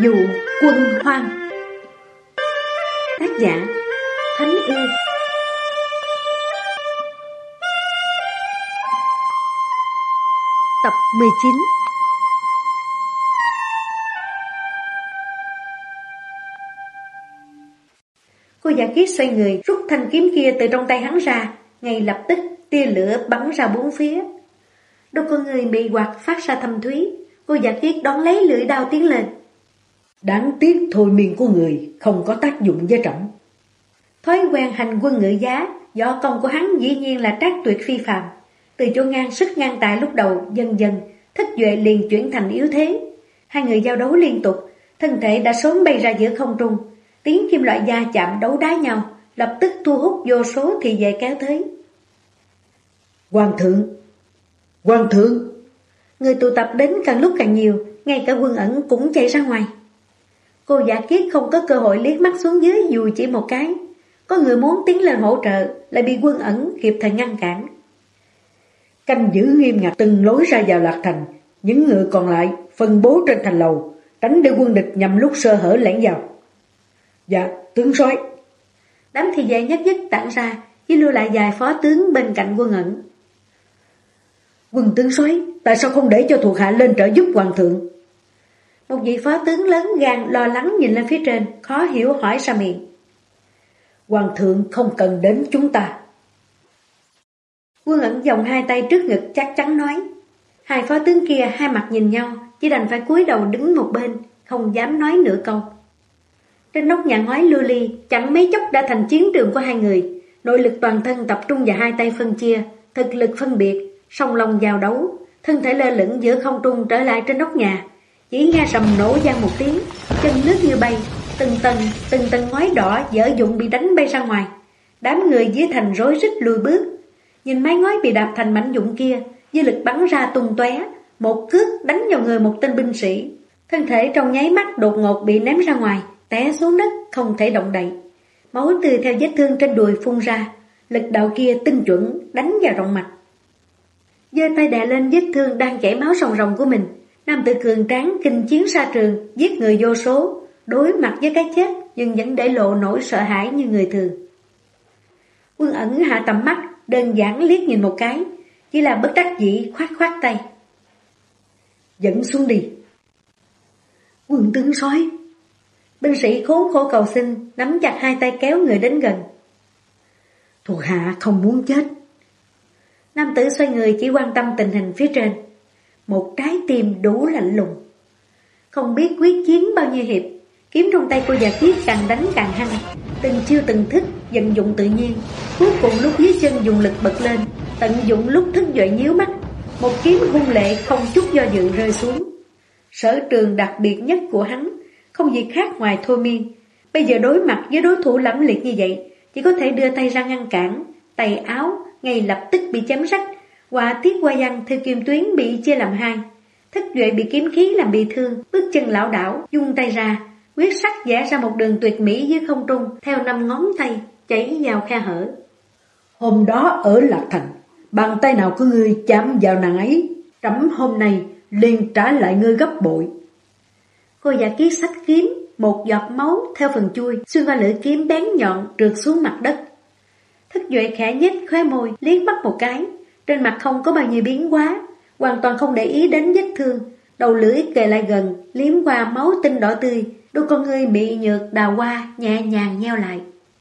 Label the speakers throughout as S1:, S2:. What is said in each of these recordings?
S1: Dụ Quân Hoang. Tác giả Thánh Y. Tập 19. Cô giả kiết xoay người, rút thanh kiếm kia từ trong tay hắn ra. Ngay lập tức tia lửa bắn ra bốn phía. Đôi con người mị hoặc phát ra thâm thúy. Cô giả kiết đón lấy lưỡi đao tiến lên.
S2: Đáng tiếc thôi miên của người không có tác dụng với trẫm.
S1: Thói quen hành quân ngự giá, võ công của hắn dĩ nhiên là trác tuyệt phi phàm. Từ chỗ ngang sức ngang tài lúc đầu, dần dần Thích Duệ liền chuyển thành yếu thế. Hai người giao đấu liên tục, thân thể đã sớm bay ra giữa không trung. Tiếng kim loại va chạm đấu đá nhau, lập tức thu hút vô số thị vệ kéo tới.
S2: Hoàng thượng!
S1: Người tụ tập đến càng lúc càng nhiều, ngay cả Quân Ẩn cũng chạy ra ngoài. Cô giả kiết không có cơ hội liếc mắt xuống dưới dù chỉ một cái. Có người muốn tiến lên hỗ trợ, lại bị Quân Ẩn kịp thời ngăn cản.
S2: Canh giữ nghiêm ngặt từng lối ra vào Lạc Thành, những người còn lại phân bố trên thành lầu, tránh để quân địch nhằm lúc sơ hở lẻn vào. Dạ, tướng soái.
S1: Đám thị vệ nhất nhất tản ra, chỉ lưu lại vài phó tướng bên cạnh Quân Ẩn.
S2: Quân tướng soái, tại sao không để cho thuộc hạ lên trợ giúp hoàng thượng?
S1: Một vị phó tướng lớn gan lo lắng nhìn lên phía trên, khó hiểu hỏi ra miệng.
S2: Hoàng thượng không cần đến chúng ta.
S1: Quân Ẩn vòng hai tay trước ngực chắc chắn nói. Hai phó tướng kia hai mặt nhìn nhau, chỉ đành phải cúi đầu đứng một bên, không dám nói nửa câu. Trên nóc nhà ngói lưu ly, chẳng mấy chốc đã thành chiến trường của hai người. Nội lực toàn thân tập trung vào hai tay phân chia, thực lực phân biệt, song lòng vào đấu, thân thể lơ lửng giữa không trung trở lại trên nóc nhà. Chỉ nghe sầm nổ vang một tiếng, chân nước như bay, từng tầng ngói đỏ dở dụng bị đánh bay ra ngoài. Đám người dưới thành rối rít lùi bước. Nhìn mái ngói bị đạp thành mảnh vụn kia, dư lực bắn ra tung tóe, một cước đánh vào người một tên binh sĩ. Thân thể trong nháy mắt đột ngột bị ném ra ngoài, té xuống đất không thể động đậy. Máu tươi theo vết thương trên đùi phun ra, lực đạo kia tinh chuẩn đánh vào rộng mặt. Giơ tay đè lên vết thương đang chảy máu ròng ròng của mình. Nam tử cường tráng kinh chiến xa trường, giết người vô số, đối mặt với cái chết nhưng vẫn để lộ nỗi sợ hãi như người thường. Quân Ẩn hạ tầm mắt, đơn giản liếc nhìn một cái, chỉ là bất đắc dĩ khoát tay.
S2: Dẫn xuống đi.
S1: Quân tướng soái. Binh sĩ khốn khổ cầu xin, nắm chặt hai tay kéo người đến gần.
S2: Thuộc hạ không muốn chết.
S1: Nam tử xoay người chỉ quan tâm tình hình phía trên. Một trái tim đủ lạnh lùng. Không biết quyết chiến bao nhiêu hiệp, kiếm trong tay cô giả kiết càng đánh càng hăng, từng chiêu từng thức vận dụng tự nhiên. Cuối cùng lúc dưới chân dùng lực bật lên, tận dụng lúc Thức Duệ nhíu mắt, một kiếm hung lệ không chút do dự rơi xuống. Sở trường đặc biệt nhất của hắn không gì khác ngoài thôi miên. Bây giờ đối mặt với đối thủ lẫm liệt như vậy, chỉ có thể đưa tay ra ngăn cản. Tay áo ngay lập tức bị chém rách, họa tiết hoa văn theo kim tuyến bị chia làm hai. Thức Duệ bị kiếm khí làm bị thương, bước chân lảo đảo, dung tay ra, quyết sắc vẽ ra một đường tuyệt mỹ dưới không trung, theo 5 ngón tay chảy vào khe hở.
S2: Hôm đó ở Lạc Thành, bàn tay nào của ngươi chạm vào nàng ấy, trẫm hôm nay liền trả lại ngươi gấp bội.
S1: Cô giả kiết xách kiếm, một giọt máu theo phần chui xuyên qua lưỡi kiếm bén nhọn trượt xuống mặt đất. Thức Duệ khẽ nhếch khóe môi, liếc mắt một cái, trên mặt không có bao nhiêu biến hóa, hoàn toàn không để ý đến vết thương, đầu lưỡi kề lại gần, liếm qua máu tinh đỏ tươi, đôi con ngươi mị nhược đào hoa nhẹ nhàng nheo lại.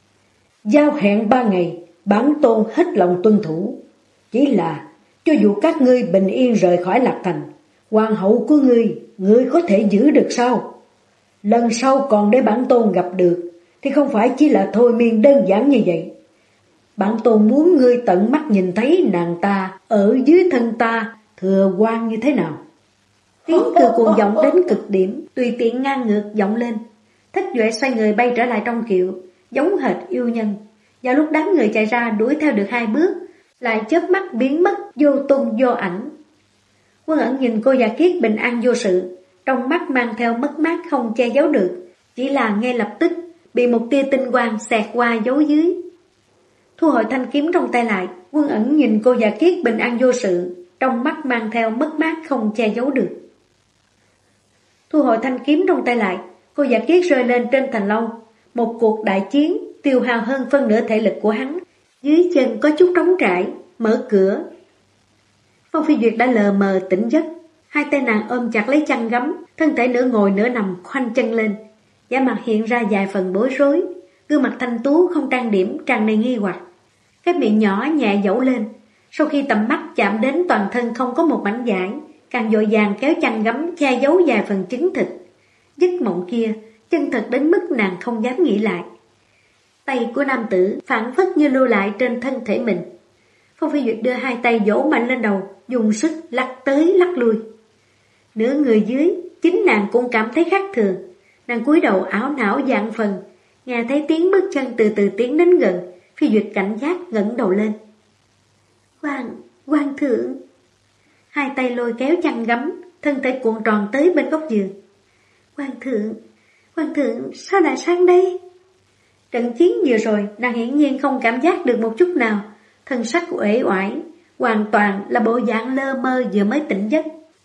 S2: Giao hẹn 3 ngày, bản tôn hết lòng tuân thủ. Chỉ là cho dù các ngươi bình yên rời khỏi Lạc Thành, hoàng hậu của ngươi có thể giữ được sao? Lần sau còn để bản tôn gặp được thì không phải chỉ là thôi miên đơn giản như vậy. Bản tôn muốn ngươi tận mắt nhìn thấy nàng ta ở dưới thân ta thừa quan như thế nào.
S1: Tiếng cười cuồng vọng đến cực điểm, tùy tiện ngang ngược vọng lên. Thích Duệ xoay người bay trở lại trong kiệu, giống hệt yêu nhân. Vào lúc đám người chạy ra đuổi theo được 2 bước, lại chớp mắt biến mất vô tung vô ảnh. Quân Ẩn nhìn cô giả kiết bình an vô sự, trong mắt mang theo mất mát không che giấu được, chỉ là ngay lập tức bị một tia tinh quang xẹt qua giấu dưới. Thu hồi thanh kiếm trong tay lại, Quân Ẩn nhìn cô giả kiết bình an vô sự, trong mắt mang theo mất mát không che giấu được. Thu hồi thanh kiếm trong tay lại, cô Giả Kiết rơi lên trên thành lâu. Một cuộc đại chiến tiêu hao hơn phân nửa thể lực của hắn. Dưới chân có chút trống trải, mở cửa. Phong Phi Duyệt đã lờ mờ tỉnh giấc. Hai tay nàng ôm chặt lấy chăn gấm, thân thể nửa ngồi nửa nằm khoanh chân lên. Da mặt hiện ra vài phần bối rối, gương mặt thanh tú không trang điểm tràn đầy nghi hoặc. Cái miệng nhỏ nhẹ dẫu lên, sau khi tầm mắt chạm đến toàn thân không có một mảnh vải, càng vội vàng kéo chăn gấm che giấu vài phần trứng thịt. Giấc mộng kia chân thật đến mức nàng không dám nghĩ lại. Tay của nam tử phản phất như lưu lại trên thân thể mình. Phong Phi Duyệt đưa hai tay vỗ mạnh lên đầu, dùng sức lắc tới lắc lui. Nửa người dưới, chính nàng cũng cảm thấy khác thường. Nàng cúi đầu ảo não vạn phần, nghe thấy tiếng bước chân từ từ tiến đến gần. Phi Duyệt cảnh giác ngẩng đầu lên. Hoàng thượng. Hai tay lôi kéo chăn gấm, thân thể cuộn tròn tới bên góc giường. Hoàng thượng, sao lại sang đây? Trận chiến vừa rồi, nàng hiển nhiên không cảm giác được một chút nào. Thân sắc uể oải, hoàn toàn là bộ dạng lơ mơ vừa mới tỉnh giấc.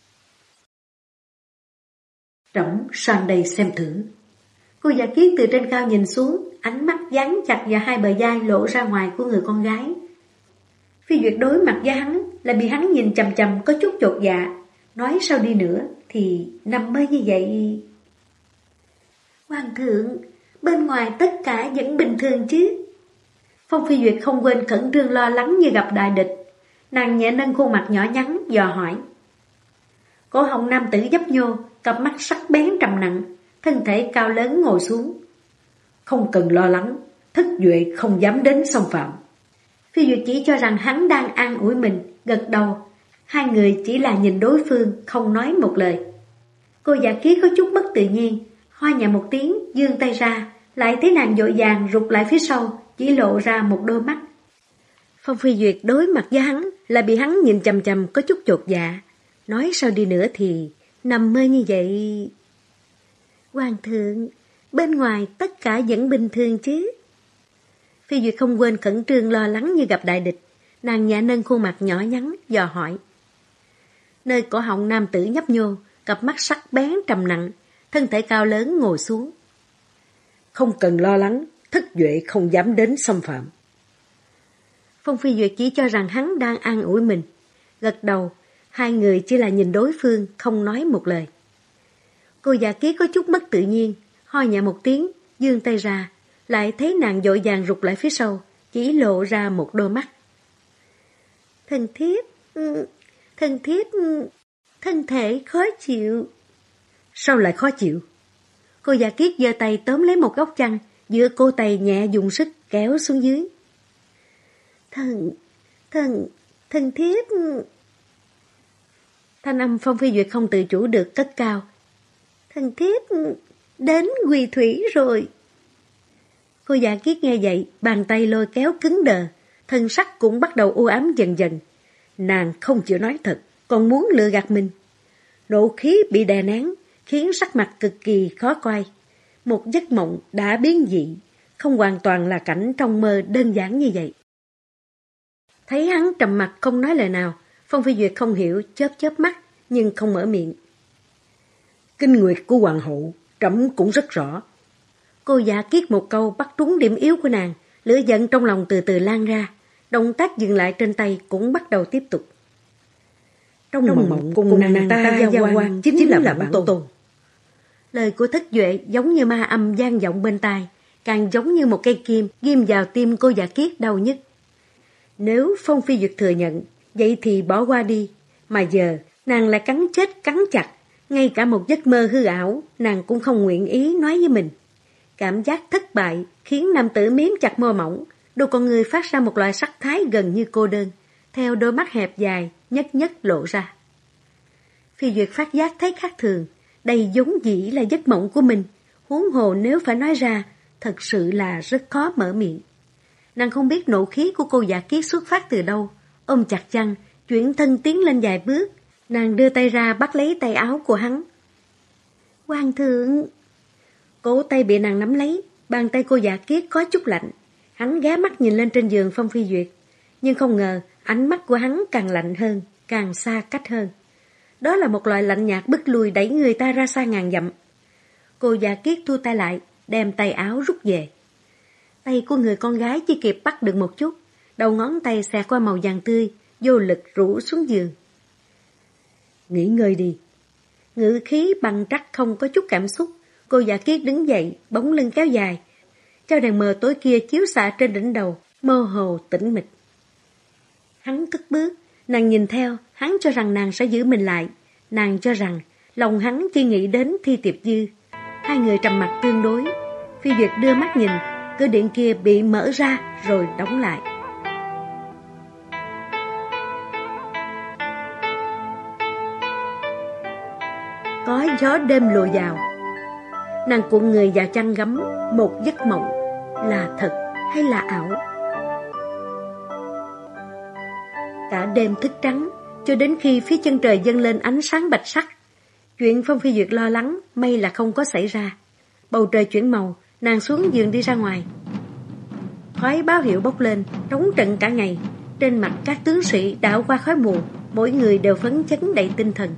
S2: Trẫm sang đây xem thử.
S1: Cô Giả Kiết từ trên cao nhìn xuống, ánh mắt dán chặt vào hai bờ vai lộ ra ngoài của người con gái. Phi Duyệt đối mặt với hắn là bị hắn nhìn chằm chằm có chút chột dạ. Nói sao đi nữa thì nằm mơ như vậy. Hoàng thượng, bên ngoài tất cả vẫn bình thường chứ? Phong Phi Duyệt không quên khẩn trương lo lắng như gặp đại địch. Nàng nhẹ nâng khuôn mặt nhỏ nhắn dò hỏi. Cổ họng nam tử nhấp nhô, cặp mắt sắc bén trầm nặng, thân thể cao lớn ngồi xuống.
S2: Không cần lo lắng, Thất Duệ không dám đến xâm phạm.
S1: Phi Duyệt chỉ cho rằng hắn đang an ủi mình, gật đầu. Hai người chỉ là nhìn đối phương, không nói một lời. Cô Giả Kiết có chút bất tự nhiên, ho nhẹ một tiếng, giương tay ra, lại thấy nàng vội vàng rụt lại phía sau, chỉ lộ ra một đôi mắt. Phong Phi Duyệt đối mặt với hắn là bị hắn nhìn chằm chằm có chút chột dạ. Nói sao đi nữa thì nằm mơ như vậy. Hoàng thượng, bên ngoài tất cả vẫn bình thường chứ? Phi Duyệt không quên khẩn trương lo lắng như gặp đại địch. Nàng nhẹ nâng khuôn mặt nhỏ nhắn dò hỏi. Nơi cổ họng nam tử nhấp nhô, cặp mắt sắc bén trầm nặng, thân thể cao lớn ngồi xuống.
S2: Không cần lo lắng, Thất Duệ không dám đến xâm phạm.
S1: Phong Phi Duyệt chỉ cho rằng hắn đang an ủi mình. Gật đầu, hai người chỉ là nhìn đối phương, không nói một lời. Cô Giả Kiết có chút mất tự nhiên, ho nhẹ một tiếng, giương tay ra, lại thấy nàng vội vàng rụt lại phía sau, chỉ lộ ra một đôi mắt. Thân thiếp, thân thể khó chịu.
S2: Sao lại khó chịu?
S1: Cô Giả Kiết giơ tay tóm lấy một góc chăn, giữa cô tay nhẹ dùng sức kéo xuống dưới. Thân thiếp. Thanh âm Phong Phi Duyệt không tự chủ được cất cao. Thân thiếp đến Quỳ Thủy rồi. Cô Giả Kiết nghe vậy, bàn tay lôi kéo cứng đờ, thân sắc cũng bắt đầu u ám dần dần. Nàng không chịu nói thật, còn muốn lừa gạt mình. Nộ khí bị đè nén, khiến sắc mặt cực kỳ khó coi. Một giấc mộng đã biến dị, không hoàn toàn là cảnh trong mơ đơn giản như vậy. Thấy hắn trầm mặt không nói lời nào, Phong Phi Duyệt không hiểu, chớp mắt, nhưng không mở miệng.
S2: Kinh nguyệt của hoàng hậu, trẫm cũng rất rõ.
S1: Cô Giả Kiết một câu bắt trúng điểm yếu của nàng, lửa giận trong lòng từ từ lan ra, động tác dừng lại trên tay cũng bắt đầu tiếp tục.
S2: Trong mộng cùng nàng ta giao quan chính là bản tôn.
S1: Lời của Thất Duệ giống như ma âm vang vọng bên tai, càng giống như một cây kim ghim vào tim cô Giả Kiết đau nhức. Nếu Phong Phi Duyệt thừa nhận, vậy thì bỏ qua đi, mà giờ nàng lại cắn chết cắn chặt, ngay cả một giấc mơ hư ảo nàng cũng không nguyện ý nói với mình. Cảm giác thất bại khiến nam tử miếm chặt môi mỏng, đôi con người phát ra một loại sắc thái gần như cô đơn, theo đôi mắt hẹp dài nhất lộ ra. Phi Duyệt phát giác thấy khác thường, đây giống dĩ là giấc mộng của mình, huống hồ nếu phải nói ra, thật sự là rất khó mở miệng. Nàng không biết nộ khí của cô Giả Kiết xuất phát từ đâu, ôm chặt chăn, chuyển thân tiến lên vài bước, nàng đưa tay ra bắt lấy tay áo của hắn. Hoàng thượng! Cổ tay bị nàng nắm lấy, bàn tay cô Giả Kiết có chút lạnh. Hắn ghé mắt nhìn lên trên giường Phong Phi Duyệt, nhưng không ngờ ánh mắt của hắn càng lạnh hơn, càng xa cách hơn. Đó là một loại lạnh nhạt bức lùi đẩy người ta ra xa ngàn dặm. Cô Dạ Kiết thu tay lại, đem tay áo rút về. Tay của người con gái chỉ kịp bắt được một chút, đầu ngón tay xẹt qua màu vàng tươi, vô lực rũ xuống giường. Nghỉ ngơi đi. Ngữ khí bằng trắc không có chút cảm xúc. Cô Dạ Kiết đứng dậy, bóng lưng kéo dài. Cho đèn mờ tối kia chiếu xạ trên đỉnh đầu, mơ hồ tĩnh mịch. Hắn cất bước, nàng nhìn theo, hắn cho rằng nàng sẽ giữ mình lại. Nàng cho rằng lòng hắn chỉ nghĩ đến Thi Tiệp Dư. Hai người trầm mặc tương đối. Phi Duyệt đưa mắt nhìn, cửa điện kia bị mở ra rồi đóng lại. Có gió đêm lùa vào. Nàng cuộn người vào chăn gấm, một giấc mộng, là thật hay là ảo? Cả đêm thức trắng, cho đến khi phía chân trời dâng lên ánh sáng bạch sắc. Chuyện Phong Phi Duyệt lo lắng, may là không có xảy ra. Bầu trời chuyển màu, nàng xuống giường đi ra ngoài. Khói báo hiệu bốc lên, trống trận cả ngày. Trên mặt các tướng sĩ đảo qua khói mù, mỗi người đều phấn chấn đầy tinh thần.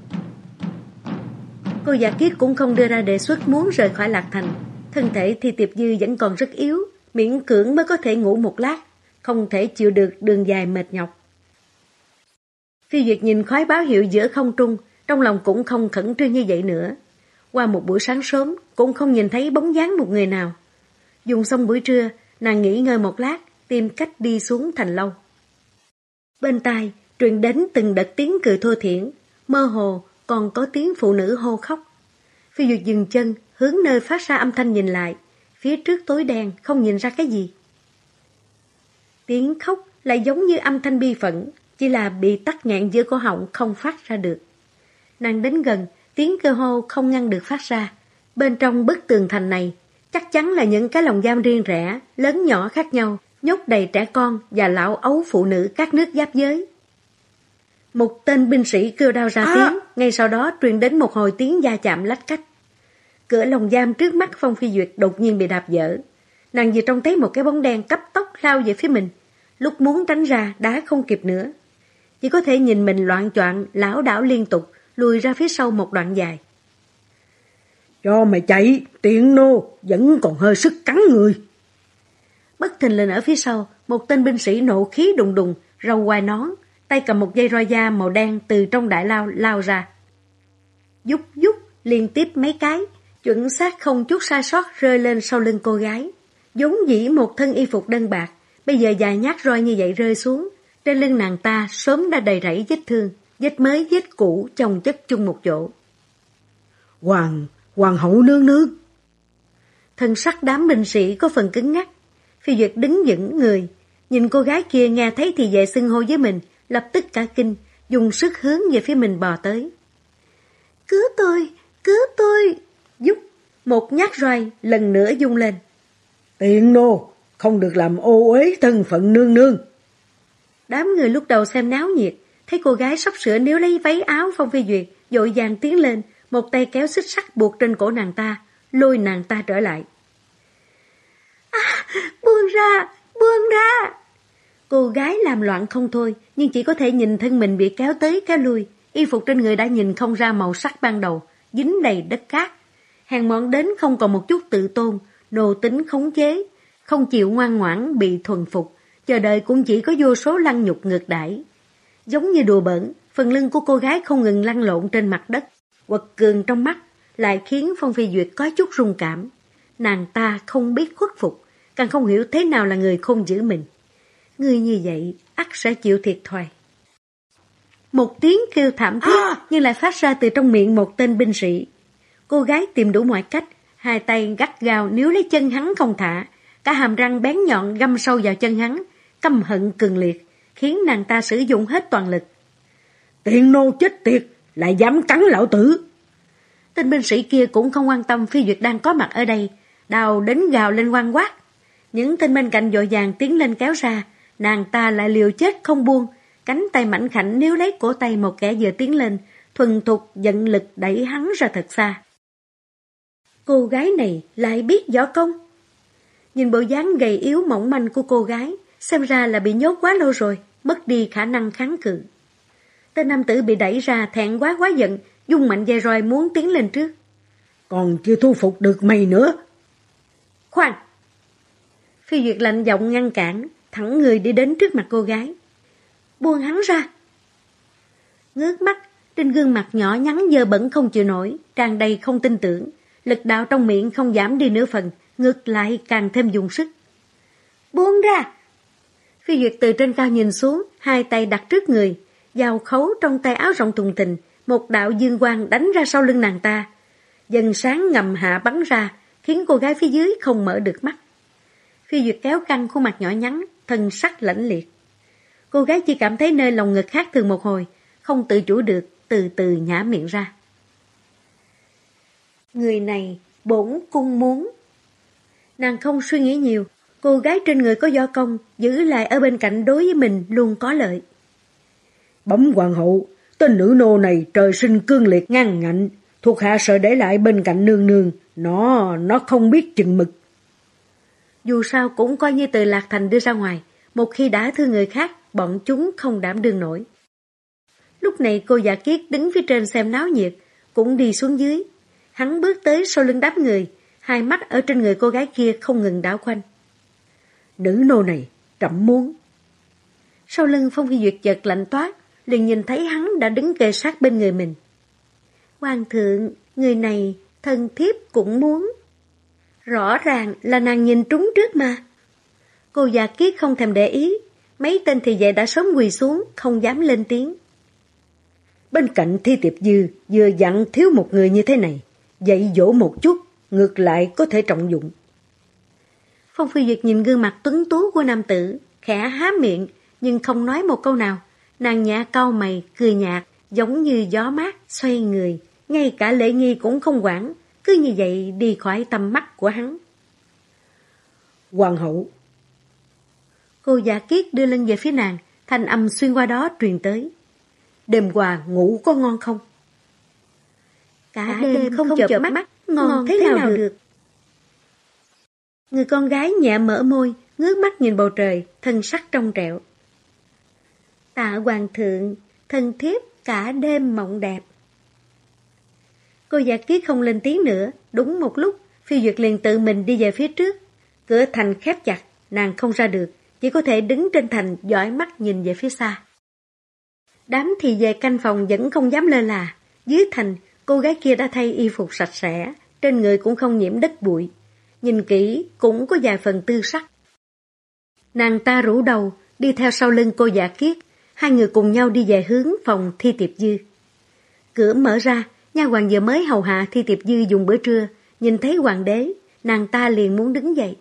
S1: Cô Dạ Kiết cũng không đưa ra đề xuất muốn rời khỏi Lạc Thành. Thân thể Thi Tiệp Dư vẫn còn rất yếu, miễn cưỡng mới có thể ngủ một lát, không thể chịu được đường dài mệt nhọc. Phi Duyệt nhìn khói báo hiệu giữa không trung, trong lòng cũng không khẩn trương như vậy nữa. Qua một buổi sáng sớm, cũng không nhìn thấy bóng dáng một người nào. Dùng xong buổi trưa, nàng nghỉ ngơi một lát, tìm cách đi xuống thành lâu. Bên tai truyền đến từng đợt tiếng cười thô thiển, mơ hồ còn có tiếng phụ nữ hô khóc. Phi Duyệt dừng chân, hướng nơi phát ra âm thanh nhìn lại, phía trước tối đen không nhìn ra cái gì. Tiếng khóc lại giống như âm thanh bi phẫn, chỉ là bị tắc nghẹn giữa cổ họng không phát ra được. Nàng đến gần, tiếng kêu hô không ngăn được phát ra. Bên trong bức tường thành này, chắc chắn là những cái lồng giam riêng rẽ, lớn nhỏ khác nhau, nhốt đầy trẻ con và lão ấu phụ nữ các nước giáp giới. Một tên binh sĩ kêu đau ra tiếng, ngay sau đó truyền đến một hồi tiếng va chạm lách cách. Cửa lồng giam trước mắt Phong Phi Duyệt đột nhiên bị đạp vỡ. Nàng vừa trông thấy một cái bóng đen cấp tốc lao về phía mình, lúc muốn tránh ra đã không kịp nữa. Chỉ có thể nhìn mình loạng choạng, lảo đảo liên tục, lùi ra phía sau một đoạn dài.
S2: Cho mày chạy, tiện nô, vẫn còn hơi sức cắn người.
S1: Bất thình lình ở phía sau, một tên binh sĩ nộ khí đùng đùng, râu quai nón, tay cầm một dây roi da màu đen từ trong đại lao lao ra. Dúc dúc liên tiếp mấy cái, chuẩn xác không chút sai sót rơi lên sau lưng cô gái. Vốn dĩ một thân y phục đơn bạc, bây giờ vài nhát roi như vậy rơi xuống, trên lưng nàng ta sớm đã đầy rẫy vết thương, vết mới vết cũ chồng chất chung một chỗ.
S2: Hoàng hậu nương nương.
S1: Thân sắc đám binh sĩ có phần cứng ngắc. Phi Duyệt đứng vững người, nhìn cô gái kia nghe thấy thì vệ xưng hô với mình, lập tức cả kinh, dùng sức hướng về phía mình bò tới. Cứu tôi, Dúc, một nhát roi lần nữa vung lên.
S2: Tiện nô, không được làm ô uế thân phận nương nương.
S1: Đám người lúc đầu xem náo nhiệt, thấy cô gái sắp sửa níu lấy váy áo Phong Phi Duyệt, vội vàng tiến lên, một tay kéo xích sắt buộc trên cổ nàng ta, lôi nàng ta trở lại. Buông ra! Cô gái làm loạn không thôi, nhưng chỉ có thể nhìn thân mình bị kéo tới kéo lui, y phục trên người đã nhìn không ra màu sắc ban đầu, dính đầy đất cát. Hèn mọn đến không còn một chút tự tôn, nô tính khống chế, không chịu ngoan ngoãn bị thuần phục, chờ đợi cũng chỉ có vô số lăng nhục ngược đãi. Giống như đùa bỡn, phần lưng của cô gái không ngừng lăn lộn trên mặt đất, quật cường trong mắt, lại khiến Phong Phi Duyệt có chút rung cảm. Nàng ta không biết khuất phục, càng không hiểu thế nào là người không giữ mình. Người như vậy, ắt sẽ chịu thiệt thòi. Một tiếng kêu thảm thiết nhưng lại phát ra từ trong miệng một tên binh sĩ. Cô gái tìm đủ mọi cách, hai tay gắt gao níu lấy chân hắn không thả, cả hàm răng bén nhọn găm sâu vào chân hắn, căm hận cường liệt, khiến nàng ta sử dụng hết toàn lực.
S2: Tiện nô chết tiệt, lại dám cắn lão tử.
S1: Tên binh sĩ kia cũng không quan tâm Phi Duyệt đang có mặt ở đây, đào đến gào lên oan quát. Những tên bên cạnh vội vàng tiến lên kéo ra, nàng ta lại liều chết không buông, cánh tay mảnh khảnh níu lấy cổ tay một kẻ vừa tiến lên, thuần thục dẫn lực đẩy hắn ra thật xa. Cô gái này lại biết võ công. Nhìn bộ dáng gầy yếu mỏng manh của cô gái, xem ra là bị nhốt quá lâu rồi, mất đi khả năng kháng cự. Tên nam tử bị đẩy ra thẹn quá giận, dung mạnh dây roi muốn tiến lên trước.
S2: Còn chưa thu phục được mày nữa.
S1: Khoan! Phi Duyệt lạnh giọng ngăn cản, thẳng người đi đến trước mặt cô gái. Buông hắn ra! Ngước mắt, trên gương mặt nhỏ nhắn dơ bẩn không chịu nổi, tràn đầy không tin tưởng, lực đạo trong miệng không giảm đi nửa phần, ngược lại càng thêm dùng sức. Buông ra! Phi Duyệt từ trên cao nhìn xuống, hai tay đặt trước người, dao khấu trong tay áo rộng thùng thình, một đạo dương quang đánh ra sau lưng nàng ta. Dần sáng ngầm hạ bắn ra, khiến cô gái phía dưới không mở được mắt. Phi Duyệt kéo căng khuôn mặt nhỏ nhắn, thân sắc lãnh liệt. Cô gái chỉ cảm thấy nơi lòng ngực khác thường một hồi, không tự chủ được, từ từ nhả miệng ra. Người này bổn cung muốn. Nàng không suy nghĩ nhiều, cô gái trên người có võ công, giữ lại ở bên cạnh đối với mình luôn có lợi.
S2: Bẩm hoàng hậu, tên nữ nô này trời sinh cương liệt ngang ngạnh, thuộc hạ sợ để lại bên cạnh nương nương, nó không biết chừng mực.
S1: Dù sao cũng coi như từ Lạc Thành đưa ra ngoài, một khi đã thương người khác, bọn chúng không đảm đương nổi. Lúc này cô Dạ Kiết đứng phía trên xem náo nhiệt, cũng đi xuống dưới. Hắn bước tới sau lưng đám người, hai mắt ở trên người cô gái kia không ngừng đảo quanh.
S2: Nữ nô này, trẫm muốn.
S1: Sau lưng Phong Phi Duyệt chợt lạnh toát, liền nhìn thấy hắn đã đứng kề sát bên người mình. Hoàng thượng, người này, thần thiếp cũng muốn. Rõ ràng là nàng nhìn trúng trước mà. Cô Dạ Kiết không thèm để ý, mấy tên thì vệ đã sớm quỳ xuống, không dám lên tiếng.
S2: Bên cạnh Thi Tiệp Dư vừa dặn thiếu một người như thế này, dạy dỗ một chút, ngược lại có thể trọng dụng.
S1: Phong Phi Duyệt nhìn gương mặt tuấn tú của nam tử, khẽ há miệng, nhưng không nói một câu nào. Nàng nhã cau mày, cười nhạt, giống như gió mát, xoay người. Ngay cả lễ nghi cũng không quản, cứ như vậy đi khỏi tầm mắt của hắn.
S2: Hoàng hậu!
S1: Cô Dạ Kiết đưa lưng về phía nàng, thanh âm xuyên qua đó truyền tới. Đêm qua ngủ có ngon không? Cả đêm không chợp mắt, ngon thế nào được? Người con gái nhẹ mở môi, ngước mắt nhìn bầu trời, thân sắc trong trẻo. Tạ hoàng thượng, thân thiếp cả đêm mộng đẹp. Cô Dạ Kiết không lên tiếng nữa, đúng một lúc, Phi Duyệt liền tự mình đi về phía trước. Cửa thành khép chặt, nàng không ra được, chỉ có thể đứng trên thành dõi mắt nhìn về phía xa. Đám thì về canh phòng vẫn không dám lơ là. Dưới thành, cô gái kia đã thay y phục sạch sẽ, trên người cũng không nhiễm đất bụi. Nhìn kỹ cũng có vài phần tư sắc. Nàng ta rũ đầu, đi theo sau lưng cô Dạ Kiết, hai người cùng nhau đi về hướng phòng Thi Tiệp Dư. Cửa mở ra, nha hoàn vừa mới hầu hạ Thi Tiệp Dư dùng bữa trưa, nhìn thấy hoàng đế, nàng ta liền muốn đứng dậy.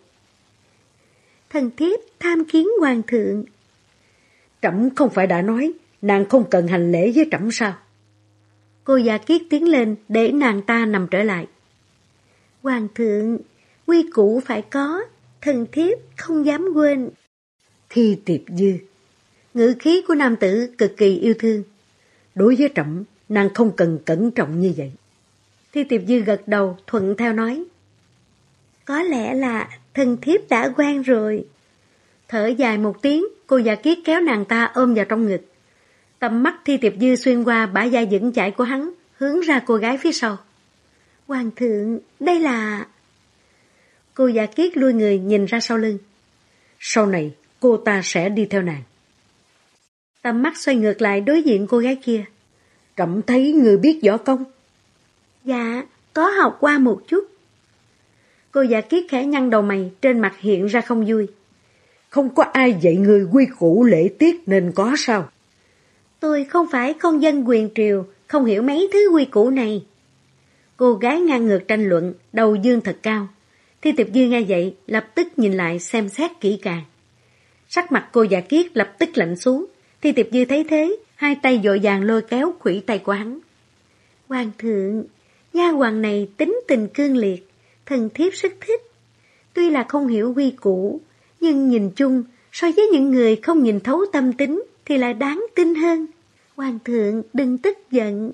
S1: Thần thiếp tham kiến hoàng thượng.
S2: Trẫm không phải đã nói, nàng không cần hành lễ với trẫm sao?
S1: Cô Dạ Kiết tiến lên để nàng ta nằm trở lại. Hoàng thượng, quy củ phải có, thần thiếp không dám quên.
S2: Thi Tiệp Dư.
S1: Ngữ khí của nam tử cực kỳ yêu thương.
S2: Đối với trẫm, nàng không cần cẩn trọng như vậy.
S1: Thi Tiệp Dư gật đầu, thuận theo nói. Có lẽ là thần thiếp đã quen rồi. Thở dài một tiếng, cô Dạ Kiết kéo nàng ta ôm vào trong ngực. Tầm mắt Thi Tiệp Dư xuyên qua bả vai vững chãi của hắn, hướng ra cô gái phía sau. Hoàng thượng, đây là... Cô Dạ Kiết lui người nhìn ra sau lưng.
S2: Sau này, cô ta sẽ đi theo nàng.
S1: Tầm mắt xoay ngược lại đối diện cô gái kia.
S2: Trẫm thấy người biết võ công.
S1: Dạ, có học qua một chút. Cô Dạ Kiết khẽ nhăn đầu mày, trên mặt hiện ra không vui.
S2: Không có ai dạy người quy củ lễ tiết nên có sao?
S1: Tôi không phải con dân quyền triều, không hiểu mấy thứ quy củ này. Cô gái ngang ngược tranh luận, đầu dương thật cao. Thi Tiệp Dư nghe vậy, lập tức nhìn lại xem xét kỹ càng. Sắc mặt cô Dạ Kiết lập tức lạnh xuống. Thi Tiệp Dư thấy thế, hai tay vội vàng lôi kéo khuỷu tay của hắn. Hoàng thượng, nha hoàn này tính tình cương liệt, thần thiếp rất thích. Tuy là không hiểu quy củ, nhưng nhìn chung, so với những người không nhìn thấu tâm tính thì lại đáng tin hơn. Hoàng thượng đừng tức giận.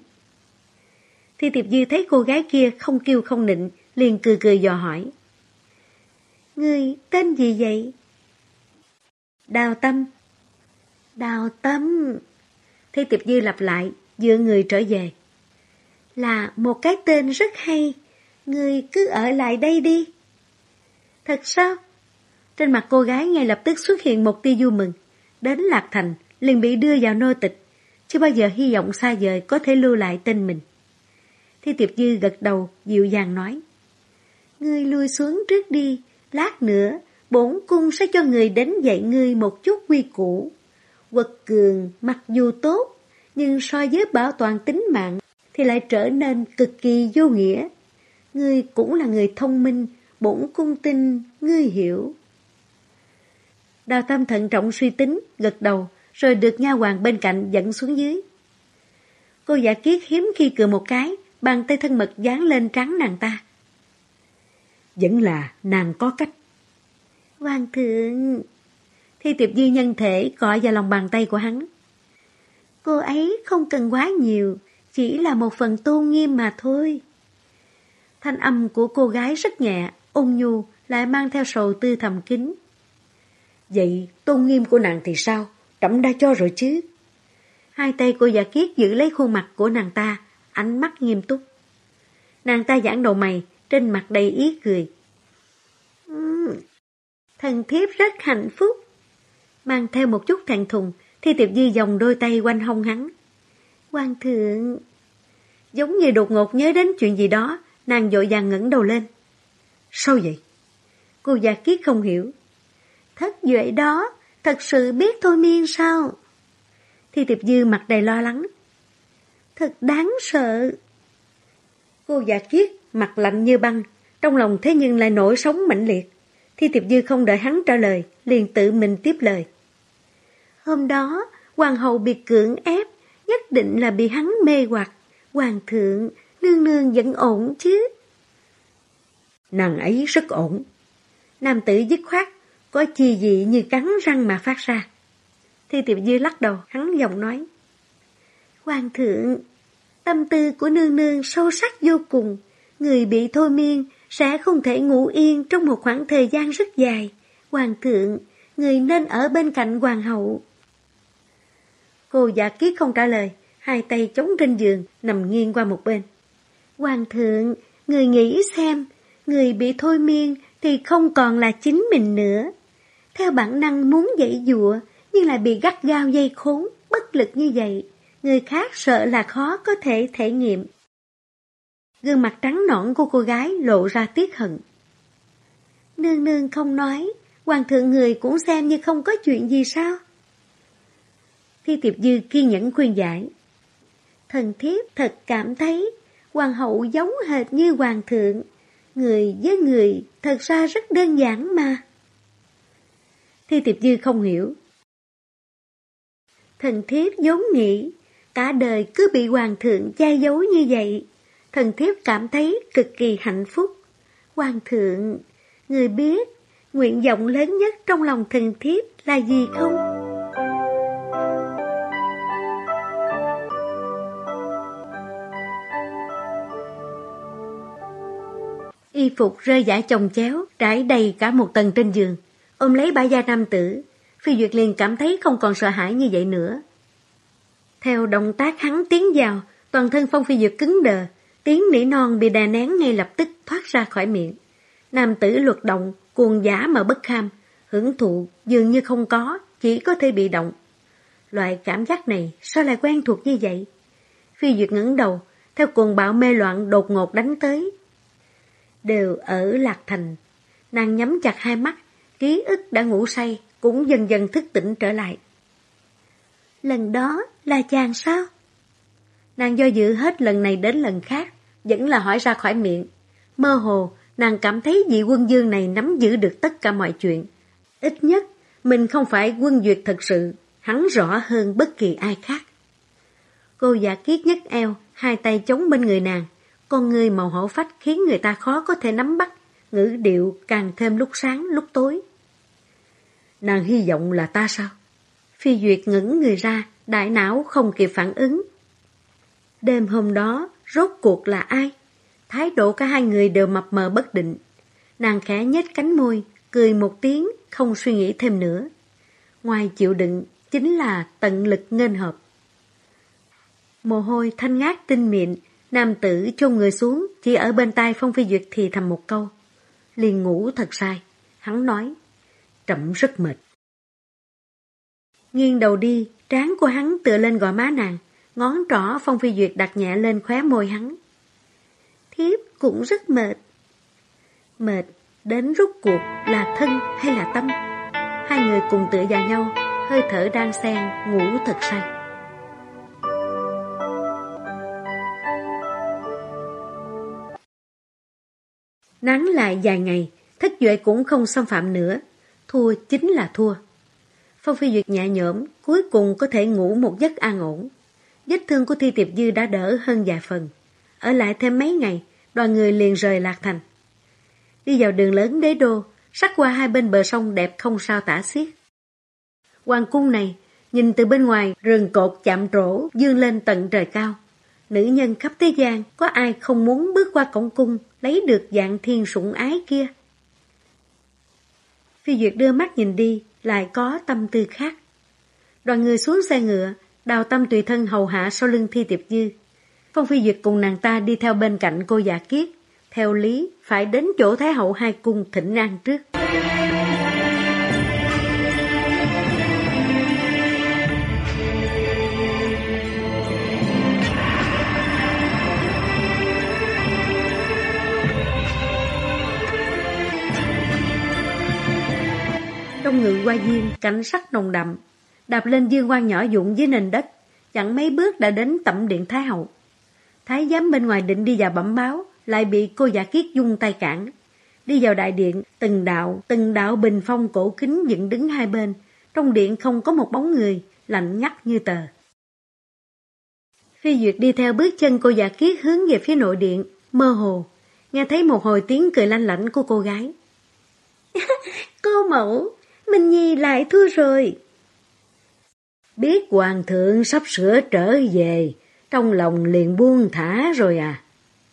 S1: Thi Tiệp Dư thấy cô gái kia không kêu không nịnh, liền cười cười dò hỏi. Ngươi tên gì vậy? Đào Tâm. Đào Tâm. Thi Tiệp Dư lặp lại, dựa người trở về. Là một cái tên rất hay, ngươi cứ ở lại đây đi. Thật sao? Trên mặt cô gái ngay lập tức xuất hiện một tia vui mừng. Đến Lạc Thành, liền bị đưa vào nô tịch, chưa bao giờ hy vọng xa vời có thể lưu lại tên mình. Thi Tiệp Dư gật đầu, dịu dàng nói. Ngươi lui xuống trước đi, lát nữa, bổn cung sẽ cho người đến dạy ngươi một chút quy củ. Quật cường mặc dù tốt, nhưng so với bảo toàn tính mạng thì lại trở nên cực kỳ vô nghĩa. Ngươi cũng là người thông minh, bổn cung tin ngươi hiểu. Đào Tam thận trọng suy tính, gật đầu, rồi được nha hoàn bên cạnh dẫn xuống dưới. Cô Dạ Kiết hiếm khi cười một cái, bàn tay thân mật dán lên trán nàng ta.
S2: Vẫn là nàng có cách.
S1: Hoàng thượng. Thi Tiệp Dư nhân thể cọ vào lòng bàn tay của hắn. Cô ấy không cần quá nhiều, chỉ là một phần tôn nghiêm mà thôi. Thanh âm của cô gái rất nhẹ, ôn nhu, lại mang theo sầu tư thầm kín.
S2: Vậy tôn nghiêm của nàng thì sao? Trẫm đã cho rồi chứ.
S1: Hai tay cô Dạ Kiết giữ lấy khuôn mặt của nàng ta, ánh mắt nghiêm túc. Nàng ta giãn đầu mày, trên mặt đầy ý cười. Thần thiếp rất hạnh phúc. Mang theo một chút thẹn thùng, Thi Tiệp Dư vòng đôi tay quanh hông hắn. Hoàng thượng. Giống như đột ngột nhớ đến chuyện gì đó, nàng vội vàng ngẩng đầu lên.
S2: Sao vậy?
S1: Cô Dạ Kiết không hiểu. Thất duệ đó, thật sự biết thôi miên sao? Thi Tiệp Dư mặt đầy lo lắng. Thật đáng sợ. Cô Dạ Kiết mặt lạnh như băng, trong lòng thế nhưng lại nổi sóng mãnh liệt. Thi Tiệp Dư không đợi hắn trả lời, liền tự mình tiếp lời. Hôm đó, hoàng hậu bị cưỡng ép, nhất định là bị hắn mê hoặc. Hoàng thượng, nương nương vẫn ổn chứ?
S2: Nàng ấy rất ổn.
S1: Nam tử dứt khoát, có chi gì như cắn răng mà phát ra. Thi Tiệp Dư lắc đầu, hắn giọng nói. Hoàng thượng, tâm tư của nương nương sâu sắc vô cùng. Người bị thôi miên sẽ không thể ngủ yên trong một khoảng thời gian rất dài. Hoàng thượng, người nên ở bên cạnh hoàng hậu. Cô Dạ Kiết không trả lời, hai tay chống trên giường, nằm nghiêng qua một bên. Hoàng thượng, người nghĩ xem, người bị thôi miên thì không còn là chính mình nữa. Theo bản năng muốn giãy giụa, nhưng lại bị gắt gao dây khốn, bất lực như vậy. Người khác sợ là khó có thể thể nghiệm. Gương mặt trắng nõn của cô gái lộ ra tiếc hận. Nương nương không nói, hoàng thượng người cũng xem như không có chuyện gì sao? Thi Tiệp Dư kiên nhẫn khuyên giải. Thần thiếp thật cảm thấy hoàng hậu giống hệt như hoàng thượng. Người với người thật ra rất đơn giản mà. Thi Tiệp Dư không hiểu. Thần thiếp vốn nghĩ cả đời cứ bị hoàng thượng che giấu như vậy. Thần thiếp cảm thấy cực kỳ hạnh phúc. Hoàng thượng, người biết nguyện vọng lớn nhất trong lòng thần thiếp là gì không? Y phục rơi vãi chồng chéo, trải đầy cả một tầng trên giường. Ôm lấy bả vai nam tử, Phi Duyệt liền cảm thấy không còn sợ hãi như vậy nữa. Theo động tác hắn tiến vào, toàn thân Phong Phi Duyệt cứng đờ, tiếng nỉ non bị đè nén ngay lập tức thoát ra khỏi miệng. Nam tử luật động, cuồng dã mà bất kham, hưởng thụ dường như không có, chỉ có thể bị động. Loại cảm giác này sao lại quen thuộc như vậy? Phi Duyệt ngẩng đầu, theo cuồng bạo mê loạn đột ngột đánh tới. Đều ở Lạc Thành, nàng nhắm chặt hai mắt, ký ức đã ngủ say, cũng dần dần thức tỉnh trở lại. Lần đó là chàng sao? Nàng do dự hết lần này đến lần khác, vẫn là hỏi ra khỏi miệng. Mơ hồ, nàng cảm thấy vị quân dương này nắm giữ được tất cả mọi chuyện. Ít nhất, mình không phải quân duyệt thật sự, hắn rõ hơn bất kỳ ai khác. Cô Dạ Kiết nhấc eo, hai tay chống bên người nàng, con người màu hổ phách khiến người ta khó có thể nắm bắt, ngữ điệu càng thêm lúc sáng lúc tối.
S2: Nàng hy vọng là ta sao?
S1: Phi Duyệt ngẩng người ra, đại não không kịp phản ứng. Đêm hôm đó, rốt cuộc là ai? Thái độ cả hai người đều mập mờ bất định. Nàng khẽ nhếch cánh môi, cười một tiếng, không suy nghĩ thêm nữa. Ngoài chịu đựng, chính là tận lực nghênh hợp. Mồ hôi thanh ngát tinh mịn, nam tử chôn người xuống, chỉ ở bên tai Phong Phi Duyệt thì thầm một câu. Liền ngủ thật sai. Hắn nói, trẫm rất mệt. Nghiêng đầu đi, trán của hắn tựa lên gò má nàng, ngón trỏ Phong Phi Duyệt đặt nhẹ lên khóe môi hắn. Thiếp cũng rất mệt. Mệt đến rốt cuộc là thân hay là tâm? Hai người cùng tựa vào nhau, hơi thở đan xen, ngủ thật say. Nắng lại vài ngày, Thất Duệ cũng không xâm phạm nữa. Thua chính là thua. Phong Phi Duyệt nhẹ nhõm, cuối cùng có thể ngủ một giấc an ổn. Vết thương của Thi Tiệp Dư đã đỡ hơn vài phần. Ở lại thêm mấy ngày, đoàn người liền rời Lạc Thành. Đi vào đường lớn đế đô, sắc qua hai bên bờ sông đẹp không sao tả xiết. Hoàng cung này, nhìn từ bên ngoài, rừng cột chạm trổ dương lên tận trời cao. Nữ nhân khắp thế gian, có ai không muốn bước qua cổng cung, lấy được dạng thiên sủng ái kia? Phi Duyệt đưa mắt nhìn đi, lại có tâm tư khác. Đoàn người xuống xe ngựa, Đào Tâm tùy thân hầu hạ sau lưng Thi Tiệp Dư. Phong Phi Duyệt cùng nàng ta đi theo bên cạnh cô Dạ Kiết. Theo lý, phải đến chỗ Thái hậu hai cung thỉnh an trước. Trong ngự hoa viên, cảnh sắc nồng đậm, đạp lên dương quan nhỏ vụn dưới nền đất, chẳng mấy bước đã đến tẩm điện Thái hậu. Thái giám bên ngoài định đi vào bẩm báo, lại bị cô Dạ Kiết dung tay cản. Đi vào đại điện, từng đạo bình phong cổ kính dựng đứng hai bên, trong điện không có một bóng người, lạnh ngắt như tờ. Phi Duyệt đi theo bước chân cô Dạ Kiết hướng về phía nội điện, mơ hồ, nghe thấy một hồi tiếng cười lanh lảnh của cô gái. Cô mẫu, Minh Nhi lại thua rồi. Biết hoàng thượng sắp sửa trở về, trong lòng liền buông thả rồi à.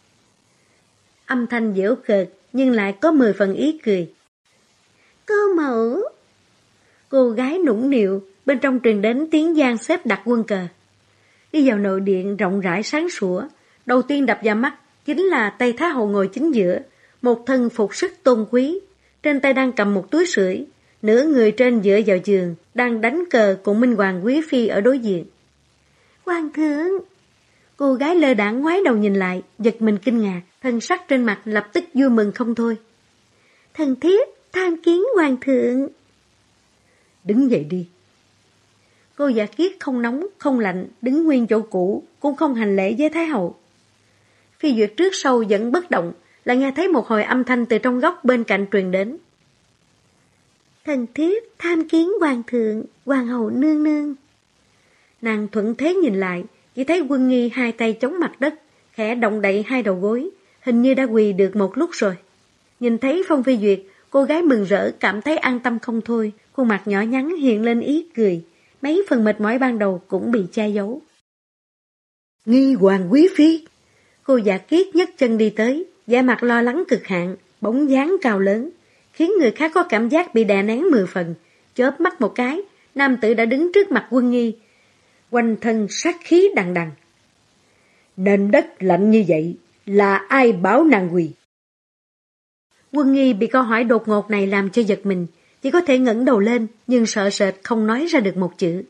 S1: Âm thanh giễu cợt nhưng lại có 10 phần ý cười. Cô mẫu. Cô gái nũng nịu, bên trong truyền đến tiếng giang xếp đặt quân cờ. Đi vào nội điện rộng rãi sáng sủa, đầu tiên đập vào mắt chính là Tây Thái hậu ngồi chính giữa, một thân phục sức tôn quý, trên tay đang cầm một túi sưởi, nửa người trên dựa vào giường, đang đánh cờ cùng Minh Hoàng quý phi ở đối diện. Hoàng thượng! Cô gái lơ đãng ngoái đầu nhìn lại, giật mình kinh ngạc, thân sắc trên mặt lập tức vui mừng không thôi. Thần thiếp tham kiến hoàng thượng. Đứng dậy đi. Cô Dạ Kiết không nóng, không lạnh, đứng nguyên chỗ cũ, cũng không hành lễ với Thái hậu. Phi Duyệt trước sau vẫn bất động, lại nghe thấy một hồi âm thanh từ trong góc bên cạnh truyền đến. Thần thiếp tham kiến hoàng thượng, hoàng hậu nương nương. Nàng thuận thế nhìn lại, chỉ thấy Quân Nghi hai tay chống mặt đất, khẽ động đậy hai đầu gối, hình như đã quỳ được một lúc rồi. Nhìn thấy Phong Phi Duyệt, cô gái mừng rỡ cảm thấy an tâm không thôi, khuôn mặt nhỏ nhắn hiện lên ý cười, mấy phần mệt mỏi ban đầu cũng bị che giấu. Nghi hoàng quý phi. Cô Dạ Kiết nhấc chân đi tới, vẻ mặt lo lắng cực hạn, bóng dáng cao lớn, khiến người khác có cảm giác bị đè nén 10 phần. Chớp mắt một cái, nam tử đã đứng trước mặt Quân Nghi, quanh thân sát khí đằng đằng. Nền đất lạnh như vậy, là ai bảo nàng quỳ? Quân Nghi bị câu hỏi đột ngột này làm cho giật mình, chỉ có thể ngẩng đầu lên, nhưng sợ sệt không nói ra được một chữ.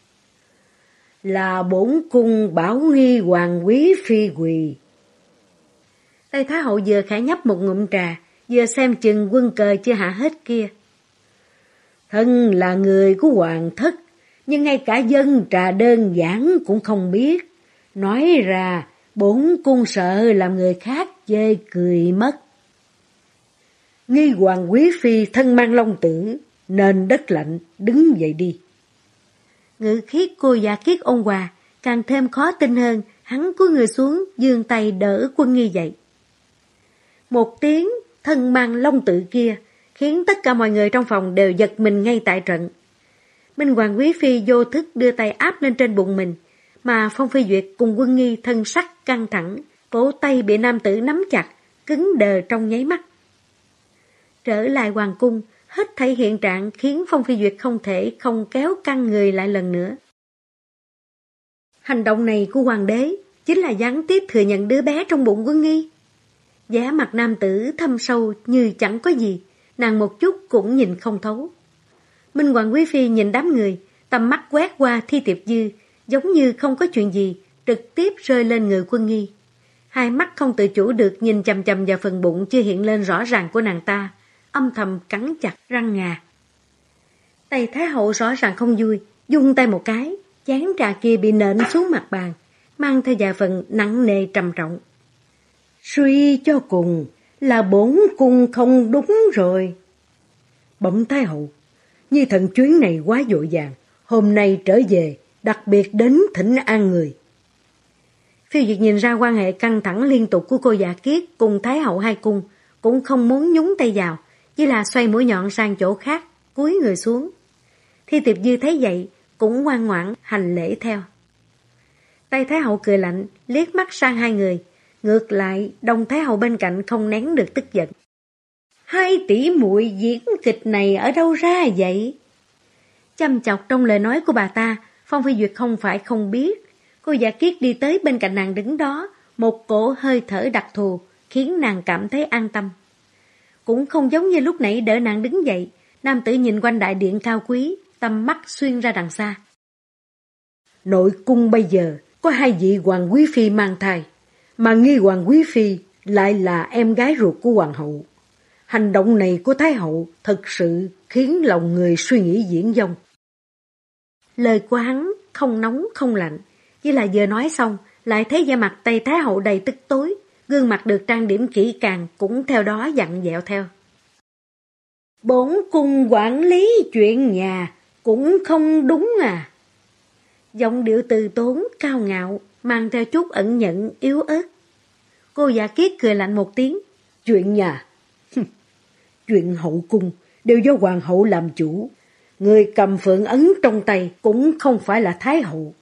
S1: Là bổn cung bảo Nghi hoàng quý phi quỳ. Tây Thái hậu vừa khẽ nhấp một ngụm trà, vừa xem chừng quân cờ chưa hạ hết kia. Thân là người của hoàng thất, nhưng ngay cả dân trà đơn giản cũng không biết. Nói ra, bổn cung sợ làm người khác chê cười mất. Nghi hoàng quý phi thân mang long tử, nên đất lạnh, đứng dậy đi. Ngữ khí cô Dạ Kiết ôn hòa, càng thêm khó tin hơn, hắn cúi người xuống, giương tay đỡ Quân Nghi dậy. Một tiếng thân mang long tự kia, khiến tất cả mọi người trong phòng đều giật mình ngay tại trận. Minh Hoàng quý phi vô thức đưa tay áp lên trên bụng mình, mà Phong Phi Duyệt cùng Quân Nghi thân sắc căng thẳng, cổ tay bị nam tử nắm chặt, cứng đờ trong nháy mắt. Trở lại hoàng cung, hết thảy hiện trạng khiến Phong Phi Duyệt không thể không kéo căng người lại lần nữa. Hành động này của hoàng đế chính là gián tiếp thừa nhận đứa bé trong bụng Quân Nghi. Vẻ mặt nam tử thâm sâu như chẳng có gì, nàng một chút cũng nhìn không thấu. Minh Hoàng quý phi nhìn đám người, tầm mắt quét qua Thi Tiệp Dư, giống như không có chuyện gì, trực tiếp rơi lên người Quân Nghi. Hai mắt không tự chủ được nhìn chằm chằm vào phần bụng chưa hiện lên rõ ràng của nàng ta, âm thầm cắn chặt răng ngà. Tay Thái hậu rõ ràng không vui, vung tay một cái, chén trà kia bị nện xuống mặt bàn, mang theo vài phần nặng nề trầm trọng.
S2: Suy cho cùng là bổn cung không đúng rồi. Bẩm Thái hậu, Nhi thần chuyến này quá vội vàng, hôm nay trở về, đặc biệt đến thỉnh an người.
S1: Phiêu Duyệt nhìn ra quan hệ căng thẳng liên tục của cô Dạ Kiết cùng Thái hậu hai cung, cũng không muốn nhúng tay vào, chỉ là xoay mũi nhọn sang chỗ khác, cúi người xuống. Thi Tiệp Dư thấy vậy, cũng ngoan ngoãn hành lễ theo. Tay Thái hậu cười lạnh, liếc mắt sang hai người. Ngược lại, Đông Thái hậu bên cạnh không nén được tức giận. Hai tỷ muội diễn kịch này ở đâu ra vậy? Chăm chọc trong lời nói của bà ta, Phong Phi Duyệt không phải không biết. Cô Dạ Kiết đi tới bên cạnh nàng đứng đó, một cổ hơi thở đặc thù, khiến nàng cảm thấy an tâm. Cũng không giống như lúc nãy đỡ nàng đứng dậy, nam tử nhìn quanh đại điện cao quý, tầm mắt xuyên ra đằng xa.
S2: Nội cung bây giờ có hai vị hoàng quý phi mang thai, mà Nghi hoàng quý phi lại là em gái ruột của hoàng hậu. Hành động này của Thái hậu thật sự khiến lòng người suy nghĩ viển vông.
S1: Lời của hắn không nóng không lạnh, chỉ là vừa nói xong lại thấy da mặt Tây Thái hậu đầy tức tối, gương mặt được trang điểm kỹ càng cũng theo đó dặn dẹo theo.
S2: Bổn cung quản lý chuyện nhà cũng không đúng à?
S1: Giọng điệu từ tốn, cao ngạo, mang theo chút ẩn nhẫn, yếu ớt. Cô Dạ Kiết cười lạnh một tiếng.
S2: Chuyện nhà? Chuyện hậu cung đều do hoàng hậu làm chủ. Người cầm phượng ấn trong tay cũng không phải là Thái hậu.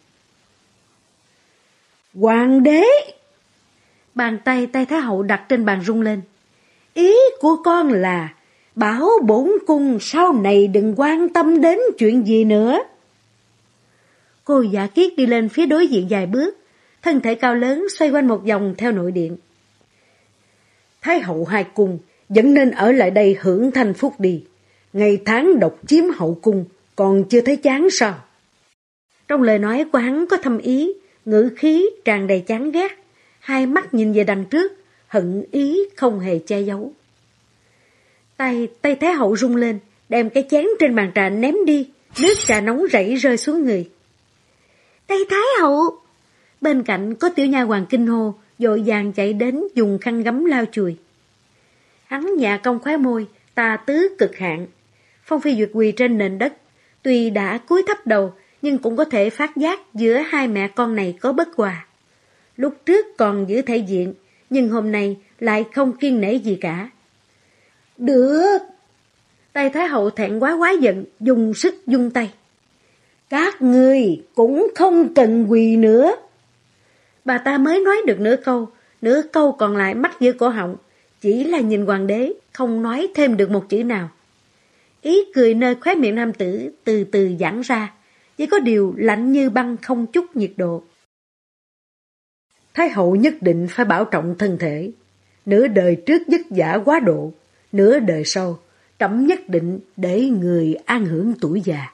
S2: Hoàng đế!
S1: Bàn tay Tây Thái hậu đặt trên bàn rung lên.
S2: Ý của con là bảo bổn cung sau này đừng quan tâm đến chuyện gì nữa.
S1: Cô Dạ Kiết đi lên phía đối diện vài bước, thân thể cao lớn xoay quanh một vòng theo nội điện.
S2: Thái hậu hai cung vẫn nên ở lại đây hưởng thanh phúc đi. Ngày tháng độc chiếm hậu cung còn chưa thấy chán sao?
S1: Trong lời nói của hắn có thâm ý, ngữ khí tràn đầy chán ghét, hai mắt nhìn về đằng trước, hận ý không hề che giấu. Tay Thái hậu rung lên, đem cái chén trên bàn trà ném đi, nước trà nóng rảy rơi xuống người. Tây Thái hậu! Bên cạnh có tiểu nha hoàng kinh hô, vội vàng chạy đến dùng khăn gấm lau chùi. Hắn nhả cong khóe môi, tà tứ cực hạn. Phong Phi Duyệt quỳ trên nền đất, tuy đã cúi thấp đầu, nhưng cũng có thể phát giác giữa hai mẹ con này có bất hòa. Lúc trước còn giữ thể diện, nhưng hôm nay lại không kiêng nể gì cả.
S2: Được!
S1: Tây Thái hậu thẹn quá giận, dùng sức vung tay.
S2: Các ngươi cũng không cần quỳ nữa.
S1: Bà ta mới nói được nửa câu còn lại mắc giữa cổ họng, chỉ là nhìn hoàng đế, không nói thêm được một chữ nào. Ý cười nơi khóe miệng nam tử từ từ giãn ra, chỉ có điều lạnh như băng không chút nhiệt độ.
S2: Thái hậu nhất định phải bảo trọng thân thể. Nửa đời trước vất vả quá độ, nửa đời sau, trẫm nhất định để người an hưởng tuổi già.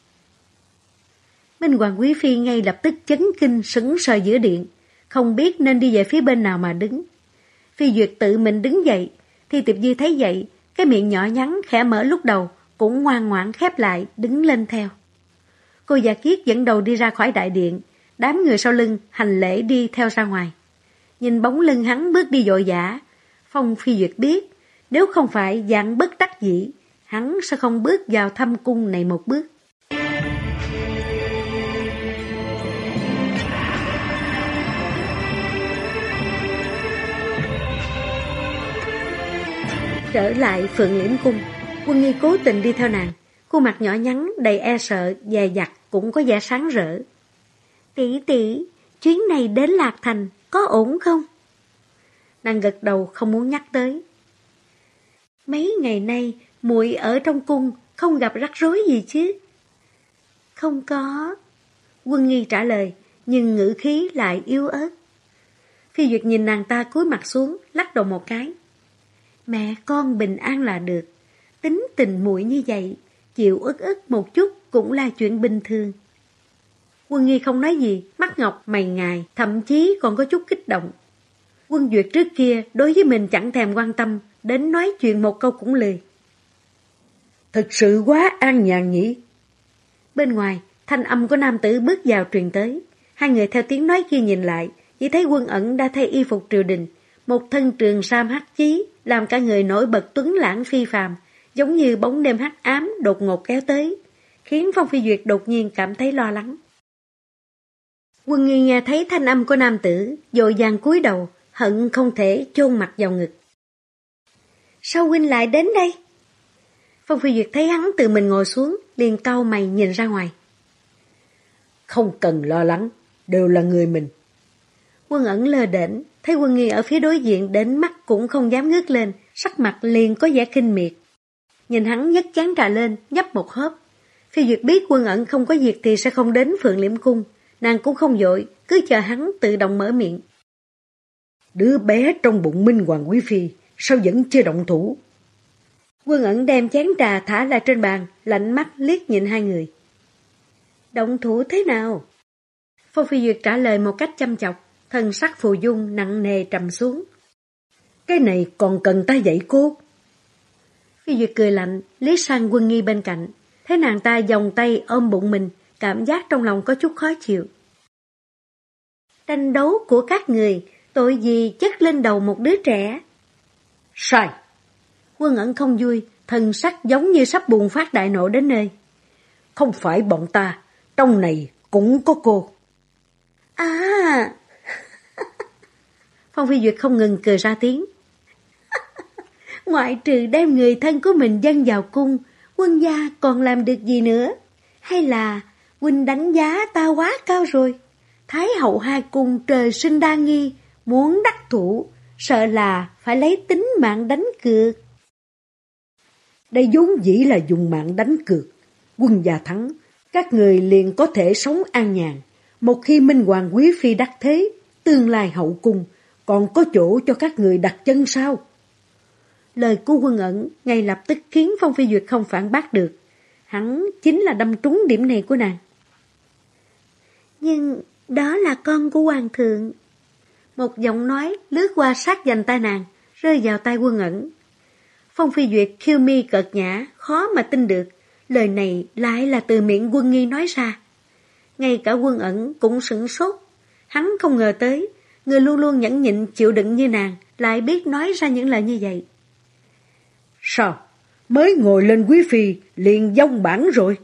S1: Minh Hoàng quý phi ngay lập tức chấn kinh sững sờ giữa điện, không biết nên đi về phía bên nào mà đứng. Phi Duyệt tự mình đứng dậy, Thi Tiệp Dư thấy vậy, cái miệng nhỏ nhắn khẽ mở lúc đầu cũng ngoan ngoãn khép lại, đứng lên theo. Cô Dạ Kiết dẫn đầu đi ra khỏi đại điện, đám người sau lưng hành lễ đi theo ra ngoài. Nhìn bóng lưng hắn bước đi vội vã, Phong Phi Duyệt biết, nếu không phải dạng bất đắc dĩ, hắn sẽ không bước vào thâm cung này một bước. Trở lại Phượng Liễm cung, Quân Nghi cố tình đi theo nàng, khuôn mặt nhỏ nhắn đầy e sợ, dè dặt cũng có vẻ sáng rỡ. Tỷ tỷ, chuyến này đến Lạc Thành có ổn không? Nàng gật đầu không muốn nhắc tới. Mấy ngày nay muội ở trong cung không gặp rắc rối gì chứ? Không có. Quân Nghi trả lời, nhưng ngữ khí lại yếu ớt. Phi Duyệt nhìn nàng ta cúi mặt xuống, lắc đầu một cái. Mẹ con bình an là được. Tính tình muội như vậy, chịu ức ức một chút cũng là chuyện bình thường. Quân Nghi không nói gì, mắt ngọc mày ngài, thậm chí còn có chút kích động. Quân Duyệt trước kia đối với mình chẳng thèm quan tâm, đến nói chuyện một câu cũng lười.
S2: Thực sự quá an nhàn nhỉ.
S1: Bên ngoài, thanh âm của nam tử bước vào truyền tới. Hai người theo tiếng nói kia nhìn lại, chỉ thấy Quân Ẩn đã thay y phục triều đình, một thân trường sam hắc chí, làm cả người nổi bật tuấn lãng phi phàm, giống như bóng đêm hắc ám đột ngột kéo tới, khiến Phong Phi Duyệt đột nhiên cảm thấy lo lắng. Quân Nghi nghe thấy thanh âm của nam tử, vội vàng cúi đầu, hận không thể chôn mặt vào ngực. Sao huynh lại đến đây? Phong Phi Duyệt thấy hắn tự mình ngồi xuống, liền cau mày nhìn ra ngoài.
S2: Không cần lo lắng, đều là người mình.
S1: Quân Ẩn lơ đễnh, thấy Quân Nghi ở phía đối diện đến mắt cũng không dám ngước lên, sắc mặt liền có vẻ khinh miệt. Nhìn hắn nhấc chén trà lên, nhấp một hớp. Phi Duyệt biết Quân Ẩn không có việc thì sẽ không đến Phượng Liễm Cung, nàng cũng không vội, cứ chờ hắn tự động mở miệng.
S2: Đứa bé trong bụng Minh Hoàng Quý Phi, sao vẫn chưa động thủ?
S1: Quân Ẩn đem chén trà thả lại trên bàn, lạnh mắt liếc nhìn hai người. Động thủ thế nào? Phong Phi Duyệt trả lời một cách chăm chọc, thân sắc phù dung nặng nề trầm xuống.
S2: Cái này còn cần ta dạy cô?
S1: Phi Duyệt cười lạnh, liếc sang Quân Nghi bên cạnh, thấy nàng ta vòng tay ôm bụng mình, cảm giác trong lòng có chút khó chịu. Tranh đấu của các người, tội gì chất lên đầu một đứa trẻ?
S2: Sai!
S1: Quân Ẩn không vui, thần sắc giống như sắp bùng phát đại nộ đến nơi.
S2: Không phải bọn ta, trong này cũng có cô.
S1: À! Phong Phi Duyệt không ngừng cười ra tiếng. Ngoại trừ đem người thân của mình dâng vào cung, quân gia còn làm được gì nữa? Hay là huynh đánh giá ta quá cao rồi? Thái hậu hai cung trời sinh đa nghi, muốn đắc thủ, sợ là phải lấy tính mạng đánh cược.
S2: Đây vốn dĩ là dùng mạng đánh cược. Quân gia thắng, các người liền có thể sống an nhàn. Một khi Minh Hoàng Quý Phi đắc thế, tương lai hậu cung, còn có chỗ cho các người đặt chân sao?
S1: Lời của Quân Ẩn ngay lập tức khiến Phong Phi Duyệt không phản bác được. Hắn chính là đâm trúng điểm này của nàng. Nhưng đó là con của hoàng thượng. Một giọng nói lướt qua sát vành tai nàng, rơi vào tai Quân Ẩn. Phong Phi Duyệt khiêu mi cợt nhã, khó mà tin được. Lời này lại là từ miệng Quân Nghi nói ra. Ngay cả Quân Ẩn cũng sửng sốt. Hắn không ngờ tới, người luôn luôn nhẫn nhịn chịu đựng như nàng lại biết nói ra những lời như vậy.
S2: Sao? Mới ngồi lên Quý Phi liền vong bản rồi.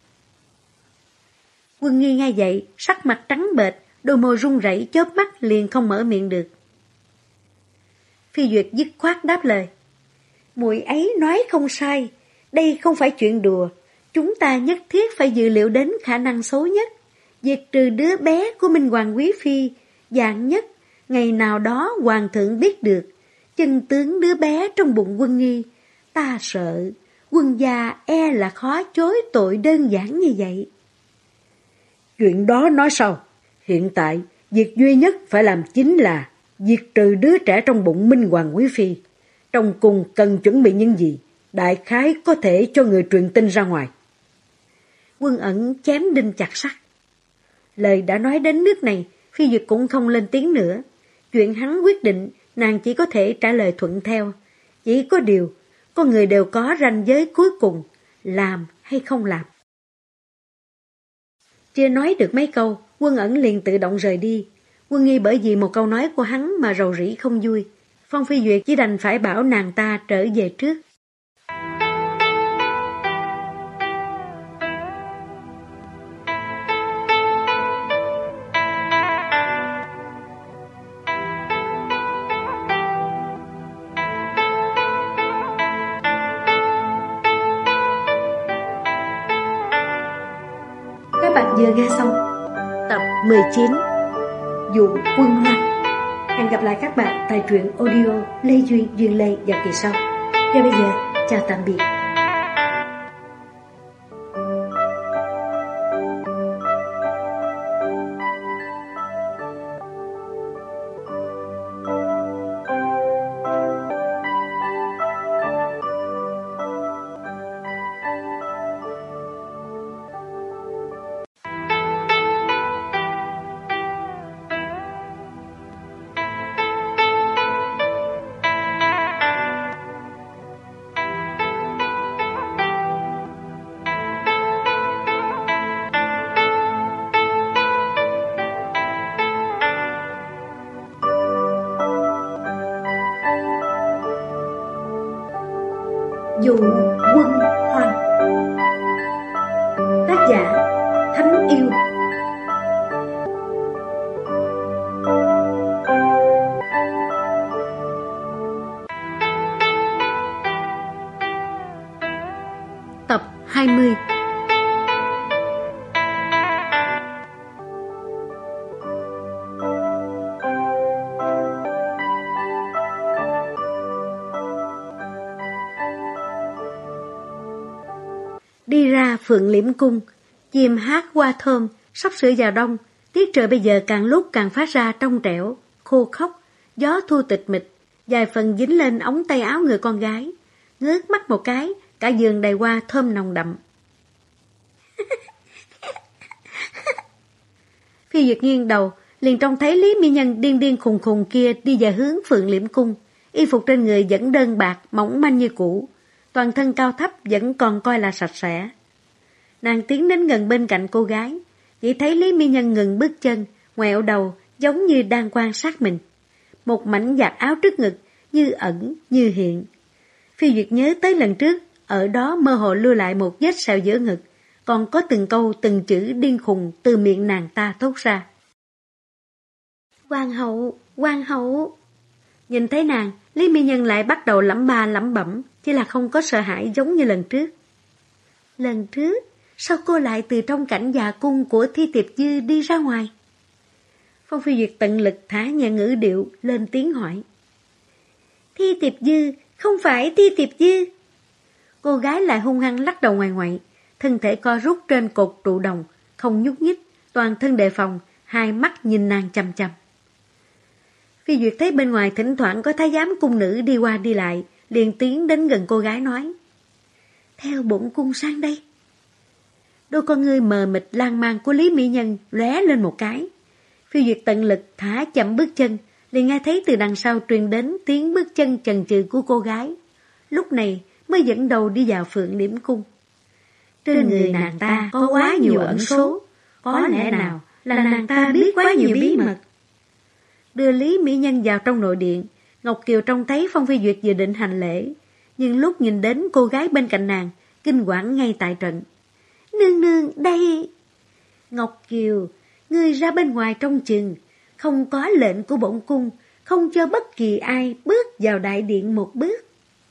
S1: Quân Nghi nghe vậy, sắc mặt trắng bệch, đôi môi run rẩy chớp mắt liền không mở miệng được. Phi Duyệt dứt khoát đáp lời. Muội ấy nói không sai, đây không phải chuyện đùa, chúng ta nhất thiết phải dự liệu đến khả năng xấu nhất, diệt trừ đứa bé của Minh Hoàng Quý Phi, vạn nhất, ngày nào đó hoàng thượng biết được, chân tướng đứa bé trong bụng Quân Nghi, ta sợ, quân gia e là khó chối tội đơn giản như vậy.
S2: Chuyện đó nói sao? Hiện tại, việc duy nhất phải làm chính là diệt trừ đứa trẻ trong bụng Minh Hoàng Quý Phi. Trong cung cần chuẩn bị những gì? Đại khái có thể cho người truyền tin ra ngoài.
S1: Quân Ẩn chém đinh chặt sắt. Lời đã nói đến nước này, Phi Duyệt cũng không lên tiếng nữa. Chuyện hắn quyết định, nàng chỉ có thể trả lời thuận theo. Chỉ có điều, con người đều có ranh giới cuối cùng, làm hay không làm. Chưa nói được mấy câu, Quân Ẩn liền tự động rời đi. Quân Nghi bởi vì một câu nói của hắn mà rầu rĩ không vui. Phong Phi Duyệt chỉ đành phải bảo nàng ta trở về trước. Các bạn vừa nghe xong tập 19 Dụ Quân Hoa. Hẹn gặp lại các bạn tại truyện audio Lê Duyên Duyên Lê vào kỳ sau. Và bây giờ, chào tạm biệt. Dụ Quân Hoan. Tác giả Thánh Yêu. Tập 20. Đi ra Phượng Liễm Cung, chim hát hoa thơm, sắp sửa vào đông, tiết trời bây giờ càng lúc càng phát ra trong trẻo, khô khốc, gió thu tịch mịch, vài phần dính lên ống tay áo người con gái, ngước mắt một cái, cả giường đầy hoa thơm nồng đậm. Phi Duyệt nghiêng đầu, liền trông thấy Lý Mỹ Nhân điên điên khùng khùng kia đi về hướng Phượng Liễm Cung, y phục trên người vẫn đơn bạc, mỏng manh như cũ, toàn thân cao thấp vẫn còn coi là sạch sẽ. Nàng tiến đến gần bên cạnh cô gái, chỉ thấy Lý Mỹ Nhân ngừng bước chân, ngoẹo đầu, giống như đang quan sát mình. Một mảnh vạt áo trước ngực, như ẩn, như hiện. Phi Duyệt nhớ tới lần trước, ở đó mơ hồ lưu lại một vết sẹo giữa ngực, còn có từng câu, từng chữ điên khùng từ miệng nàng ta thốt ra. Hoàng hậu, hoàng hậu. Nhìn thấy nàng, Lý Mỹ Nhân lại bắt đầu lẩm ba lẩm bẩm, chỉ là không có sợ hãi giống như lần trước. Lần trước, sao cô lại từ trong cảnh già cung của Thi Tiệp Dư đi ra ngoài? Phong Phi Duyệt tận lực thả nhẹ ngữ điệu, lên tiếng hỏi. Thi Tiệp Dư, không phải Thi Tiệp Dư. Cô gái lại hung hăng lắc đầu ngoài ngoại, thân thể co rút trên cột trụ đồng, không nhúc nhích, toàn thân đề phòng, hai mắt nhìn nàng chằm chằm. Phi Duyệt thấy bên ngoài thỉnh thoảng có thái giám cung nữ đi qua đi lại, liền tiến đến gần cô gái nói. Theo bổn cung sang đây. Đôi con ngươi mờ mịt lan man của Lý Mỹ Nhân lóe lên một cái. Phi Duyệt tận lực thả chậm bước chân, liền nghe thấy từ đằng sau truyền đến tiếng bước chân chần chừ của cô gái. Lúc này mới dẫn đầu đi vào Phượng Liễm Cung. Trên người nàng ta có quá nhiều ẩn số, có lẽ nào là nàng ta biết quá nhiều bí mật. Đưa Lý Mỹ Nhân vào trong nội điện, Ngọc Kiều trông thấy Phong Phi Duyệt vừa định hành lễ, nhưng lúc nhìn đến cô gái bên cạnh nàng, kinh quản ngay tại trận. Nương nương, đây! Ngọc Kiều, ngươi ra bên ngoài trong chừng, không có lệnh của bổn cung, không cho bất kỳ ai bước vào đại điện một bước.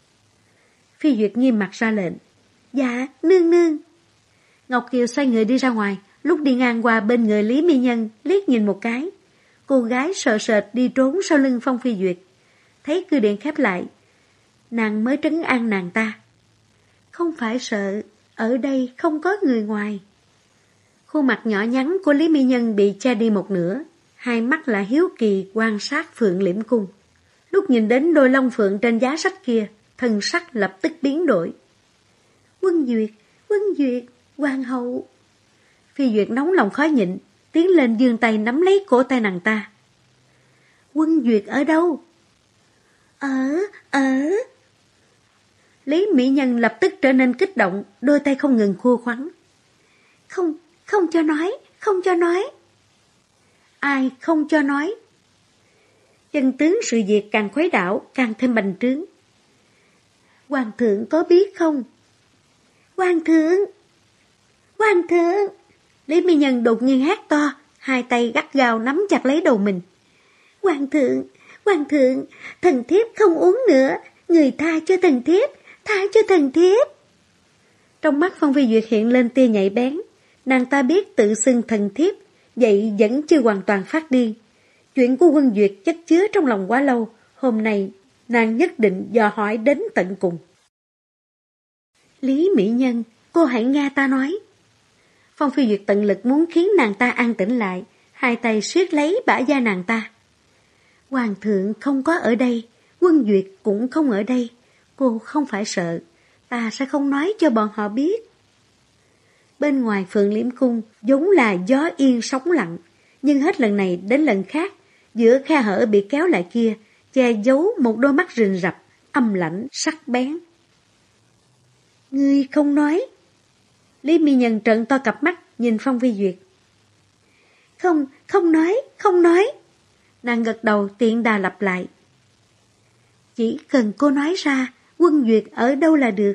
S1: Phi Duyệt nghiêm mặt ra lệnh. Dạ, nương nương. Ngọc Kiều xoay người đi ra ngoài, lúc đi ngang qua bên người Lý Mỹ Nhân, liếc nhìn một cái. Cô gái sợ sệt đi trốn sau lưng Phong Phi Duyệt. Thấy cửa điện khép lại, nàng mới trấn an nàng ta. Không phải sợ, ở đây không có người ngoài. Khuôn mặt nhỏ nhắn của Lý Mỹ Nhân bị che đi một nửa, hai mắt lại hiếu kỳ quan sát Phượng Liễm Cung. Lúc nhìn đến đôi long phượng trên giá sách kia, thân sắc lập tức biến đổi. Quân Duyệt, hoàng hậu. Phi Duyệt nóng lòng khó nhịn, tiến lên giương tay nắm lấy cổ tay nàng ta. Quân Duyệt ở đâu? Ở. Lý Mỹ Nhân lập tức trở nên kích động, đôi tay không ngừng khua khoắn. Không cho nói. Ai không cho nói? Chân tướng sự việc càng khuấy đảo, càng thêm bành trướng. Hoàng thượng có biết không? Hoàng thượng! Lý Mỹ Nhân đột nhiên hét to, hai tay gắt gao nắm chặt lấy đầu mình. Hoàng thượng, thần thiếp không uống nữa, người tha cho thần thiếp. Trong mắt Phong Phi Duyệt hiện lên tia nhạy bén, nàng ta biết tự xưng thần thiếp, vậy vẫn chưa hoàn toàn phát điên. Chuyện của Quân Duyệt chất chứa trong lòng quá lâu, hôm nay nàng nhất định dò hỏi đến tận cùng. Lý Mỹ Nhân, cô hãy nghe ta nói. Phong Phi Duyệt tận lực muốn khiến nàng ta an tĩnh lại, hai tay siết lấy bả vai nàng ta. Hoàng thượng không có ở đây, Quân Duyệt cũng không ở đây, cô không phải sợ, ta sẽ không nói cho bọn họ biết. Bên ngoài Phượng Liễm Cung vốn là gió yên sóng lặng, nhưng hết lần này đến lần khác, giữa khe hở bị kéo lại kia, che giấu một đôi mắt rình rập, âm lãnh, sắc bén. Ngươi không nói. Lý Mỹ Nhân trợn to cặp mắt, nhìn Phong Phi Duyệt. Không nói. Nàng gật đầu tiện đà lặp lại. Chỉ cần cô nói ra, Quân Duyệt ở đâu là được.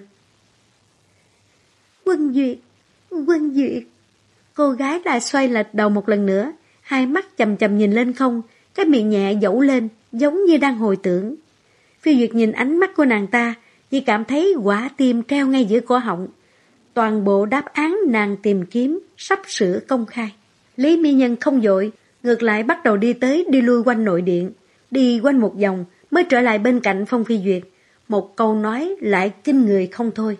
S1: Quân Duyệt. Cô gái lại xoay lệch đầu một lần nữa, hai mắt chằm chằm nhìn lên không, cái miệng nhẹ dẫu lên, giống như đang hồi tưởng. Phi Duyệt nhìn ánh mắt của nàng ta, chỉ cảm thấy quả tim treo ngay giữa cổ họng. Toàn bộ đáp án nàng tìm kiếm sắp sửa công khai. Lý Mỹ Nhân không vội, ngược lại bắt đầu đi tới đi lui quanh nội điện, đi quanh một vòng mới trở lại bên cạnh Phong Phi Duyệt. Một câu nói lại kinh người không thôi.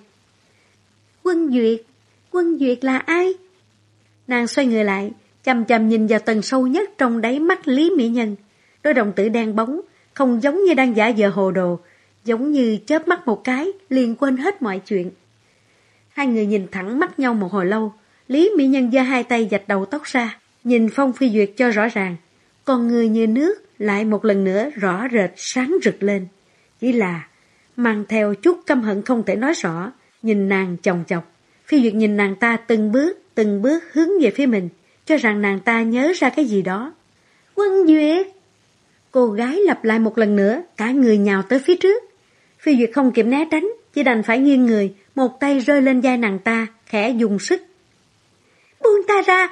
S1: Quân Duyệt là ai? Nàng xoay người lại, chằm chằm nhìn vào tầng sâu nhất trong đáy mắt Lý Mỹ Nhân. Đôi đồng tử đen bóng, không giống như đang giả vờ hồ đồ, giống như chớp mắt một cái liền quên hết mọi chuyện. Hai người nhìn thẳng mắt nhau một hồi lâu, Lý Mỹ Nhân giơ hai tay vạch đầu tóc ra, nhìn Phong Phi Duyệt cho rõ ràng, còn người như nước lại một lần nữa rõ rệt sáng rực lên. Chỉ là mang theo chút căm hận không thể nói rõ, nhìn nàng chòng chọc. Phi Duyệt nhìn nàng ta từng bước hướng về phía mình, cho rằng nàng ta nhớ ra cái gì đó. Quân Duyệt! Cô gái lặp lại một lần nữa, cả người nhào tới phía trước. Phi Duyệt không kịp né tránh, chỉ đành phải nghiêng người, một tay rơi lên vai nàng ta, khẽ dùng sức. Buông ta ra!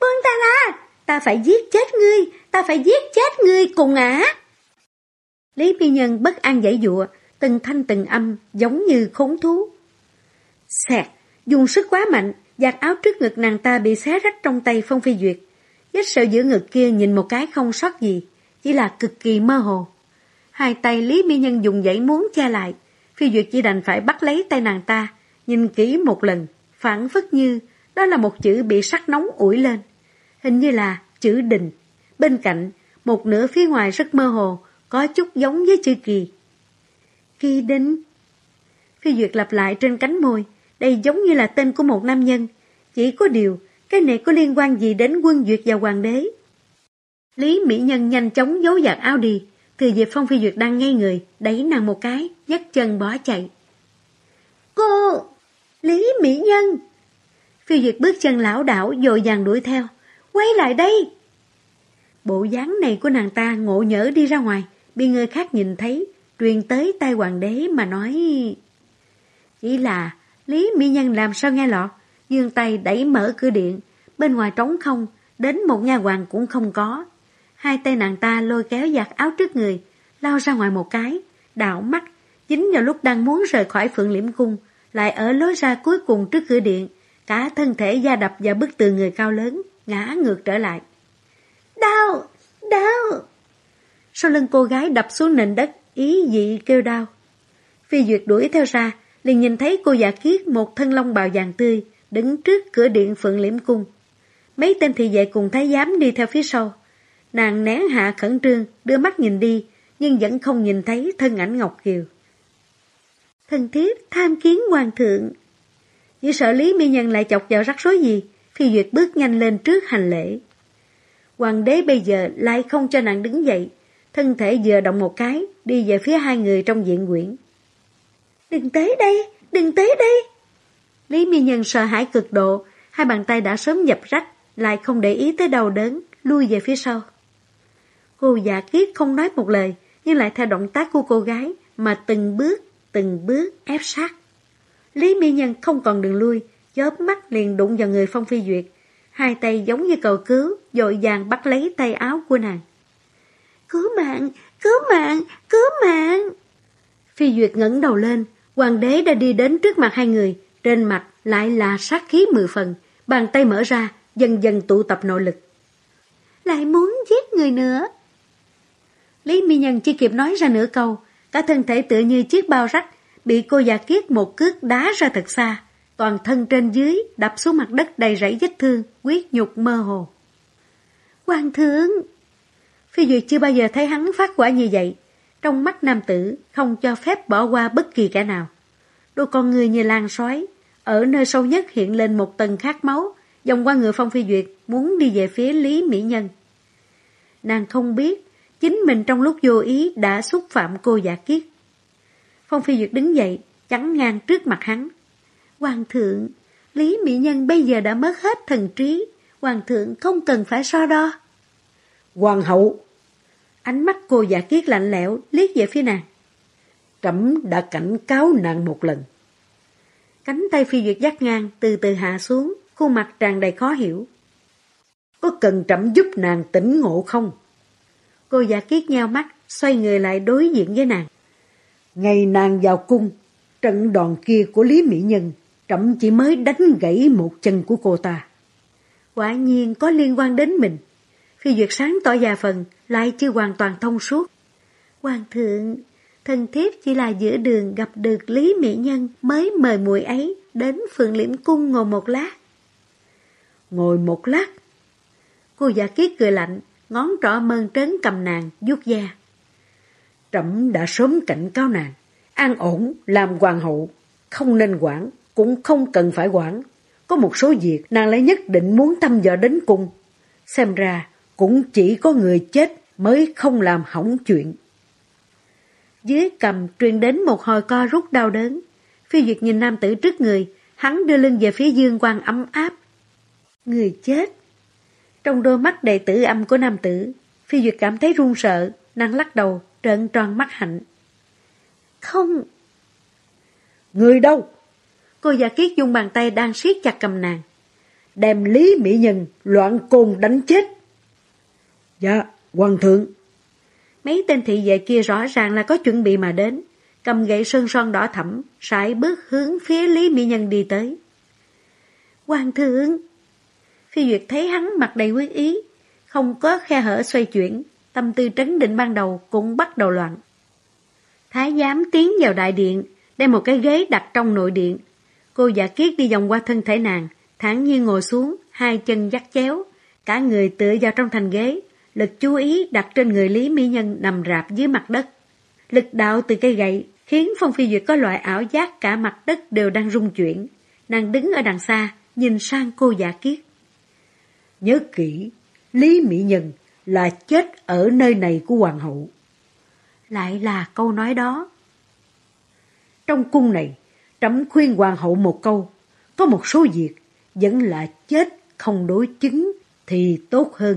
S1: Ta phải giết chết ngươi cùng ả! Lý Mỹ Nhân bất an giãy giụa, từng thanh từng âm, giống như khốn thú. Xẹt! Dùng sức quá mạnh, vạt áo trước ngực nàng ta bị xé rách trong tay Phong Phi Duyệt. Vết sẹo giữa ngực kia nhìn một cái không sót gì, chỉ là cực kỳ mơ hồ. Hai tay Lý Mỹ Nhân dùng dãy muốn che lại, Phi Duyệt chỉ đành phải bắt lấy tay nàng ta, nhìn kỹ một lần, phảng phất như đó là một chữ bị sắc nóng ủi lên. Hình như là chữ Đình. Bên cạnh, một nửa phía ngoài rất mơ hồ, có chút giống với chữ Kỳ. Kỳ Đình. Phi Duyệt lặp lại trên cánh môi, đây giống như là tên của một nam nhân. Chỉ có điều, cái này có liên quan gì đến Quân Duyệt và Hoàng đế? Lý Mỹ Nhân nhanh chóng giấu giặt áo đi, thừa dịp Phong Phi Duyệt đang ngây người, đẩy nàng một cái, nhấc chân bỏ chạy. Cô! Lý Mỹ Nhân! Phi Duyệt bước chân lảo đảo vội vàng đuổi theo. Quay lại đây! Bộ dáng này của nàng ta ngộ nhỡ đi ra ngoài, bị người khác nhìn thấy, truyền tới tai Hoàng đế mà nói. Chỉ là Lý Mỹ Nhân làm sao nghe lọt, giương tay đẩy mở cửa điện, bên ngoài trống không, đến một nha hoàn cũng không có. Hai tay nàng ta lôi kéo giặt áo trước người, lao ra ngoài một cái, đảo mắt, chính vào lúc đang muốn rời khỏi Phượng Liễm Cung, lại ở lối ra cuối cùng trước cửa điện, cả thân thể da đập vào bức tường người cao lớn, ngã ngược trở lại. Đau! Sau lưng cô gái đập xuống nền đất, ý dị kêu đau. Phi Duyệt đuổi theo ra, liền nhìn thấy cô Dạ Kiết một thân long bào vàng tươi, đứng trước cửa điện Phượng Liễm Cung. Mấy tên thị vệ cùng thái giám đi theo phía sau. Nàng nén hạ khẩn trương, đưa mắt nhìn đi, nhưng vẫn không nhìn thấy thân ảnh Ngọc Kiều. Thần thiếp tham kiến hoàng thượng. Như sợ Lý Mỹ Nhân lại chọc vào rắc rối gì, Phi Duyệt bước nhanh lên trước hành lễ. Hoàng đế bây giờ lại không cho nàng đứng dậy, thân thể vừa động một cái, đi về phía hai người trong viện quyển. Đừng tới đây! Lý Mỹ Nhân sợ hãi cực độ, hai bàn tay đã sớm dập rách, lại không để ý tới đau đớn, lui về phía sau. Cô Dạ Kiết không nói một lời, nhưng lại theo động tác của cô gái mà từng bước ép sát. Lý Mỹ Nhân không còn đường lui, chớp mắt liền đụng vào người Phong Phi Duyệt, hai tay giống như cầu cứu, vội vàng bắt lấy tay áo của nàng. Cứu mạng! Phi Duyệt ngẩng đầu lên, hoàng đế đã đi đến trước mặt hai người, trên mặt lại là sát khí 10 phần, bàn tay mở ra, dần dần tụ tập nội lực. Lại muốn giết người nữa. Lý Mỹ Nhân chỉ kịp nói ra nửa câu, cả thân thể tựa như chiếc bao rách, bị cô Dạ Kiết một cước đá ra thật xa, toàn thân trên dưới đập xuống mặt đất đầy rẫy vết thương, huyết nhục mơ hồ. Hoàng thượng! Phi Duyệt chưa bao giờ thấy hắn phát quả như vậy, trong mắt nam tử không cho phép bỏ qua bất kỳ kẻ nào. Đôi con người như lan sói, ở nơi sâu nhất hiện lên một tầng khát máu, vòng qua người Phong Phi Duyệt, muốn đi về phía Lý Mỹ Nhân. Nàng không biết, chính mình trong lúc vô ý đã xúc phạm cô Dạ Kiết. Phong Phi Duyệt đứng dậy, chắn ngang trước mặt hắn. Hoàng thượng, Lý Mỹ Nhân bây giờ đã mất hết thần trí, hoàng thượng không cần phải so đo. Hoàng hậu! Ánh mắt cô Dạ Kiết lạnh lẽo liếc về phía nàng.
S2: trẫm đã cảnh cáo nàng một lần.
S1: Cánh tay Phi Duyệt dắt ngang từ từ hạ xuống, khuôn mặt tràn đầy khó hiểu.
S2: Có cần trẫm giúp nàng tỉnh ngộ không?
S1: Cô Dạ Kiết nheo mắt, xoay người lại đối diện với nàng.
S2: Ngày nàng vào cung, trận đòn kia của Lý Mỹ Nhân, trẫm chỉ mới đánh gãy một chân của cô ta.
S1: Quả nhiên có liên quan đến mình. Phi Duyệt sáng tỏ vài phần, lại chưa hoàn toàn thông suốt. Hoàng thượng, thần thiếp chỉ là giữa đường gặp được Lý Mỹ Nhân mới mời muội ấy đến Phượng Liễm Cung ngồi một lát.
S2: Ngồi một lát?
S1: Cô Dạ Kiết cười lạnh, ngón trỏ mơn trớn cầm nàng, vuốt da.
S2: Trẫm đã sớm cảnh cáo nàng, an ổn làm hoàng hậu, không nên quản, cũng không cần phải quản. Có một số việc nàng lại nhất định muốn thăm dò đến cùng. Xem ra cũng chỉ có người chết mới không làm hỏng chuyện.
S1: Dưới cầm truyền đến một hồi co rút đau đớn. Phi Duyệt nhìn nam tử trước người, hắn đưa lưng về phía dương quang ấm áp. Người chết. Trong đôi mắt đầy tử âm của nam tử, Phi Duyệt cảm thấy run sợ, nàng lắc đầu, trợn tròn mắt hạnh. Không.
S2: Người đâu?
S1: Cô Dạ Kiết dùng bàn tay đang siết chặt cầm nàng.
S2: Đem Lý Mỹ Nhân loạn côn đánh chết. Dạ, hoàng thượng.
S1: Mấy tên thị vệ kia rõ ràng là có chuẩn bị mà đến, cầm gậy sơn son đỏ thẫm, sải bước hướng phía Lý Mỹ Nhân đi tới. Hoàng thượng! Phi Duyệt thấy hắn mặt đầy quyết ý, không có khe hở xoay chuyển, tâm tư trấn định ban đầu cũng bắt đầu loạn. Thái giám tiến vào đại điện, đem một cái ghế đặt trong nội điện. Cô Dạ Kiết đi vòng qua thân thể nàng, thản nhiên ngồi xuống, hai chân dắt chéo, cả người tựa vào trong thành ghế, lực chú ý đặt trên người Lý Mỹ Nhân nằm rạp dưới mặt đất. Lực đạo từ cây gậy khiến Phong Phi Duyệt có loại ảo giác cả mặt đất đều đang rung chuyển. Nàng đứng ở đằng xa, nhìn sang cô Dạ Kiết.
S2: Nhớ kỹ, Lý Mỹ Nhân là chết ở nơi này của hoàng hậu.
S1: Lại là câu nói đó.
S2: Trong cung này, trẫm khuyên hoàng hậu một câu, có một số việc vẫn là chết không đối chứng thì tốt hơn.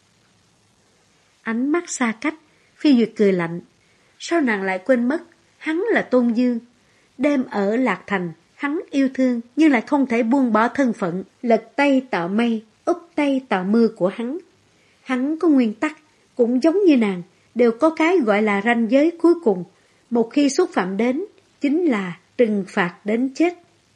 S1: Ánh mắt xa cách, Phi Duyệt cười lạnh. Sao nàng lại quên mất, hắn là Tôn Dương. Đêm ở Lạc Thành, hắn yêu thương nhưng lại không thể buông bỏ thân phận, lật tay tạo mây, úp tay tạo mưa của hắn. Hắn có nguyên tắc, cũng giống như nàng, đều có cái gọi là ranh giới cuối cùng. Một khi xúc phạm đến, chính là trừng phạt đến chết.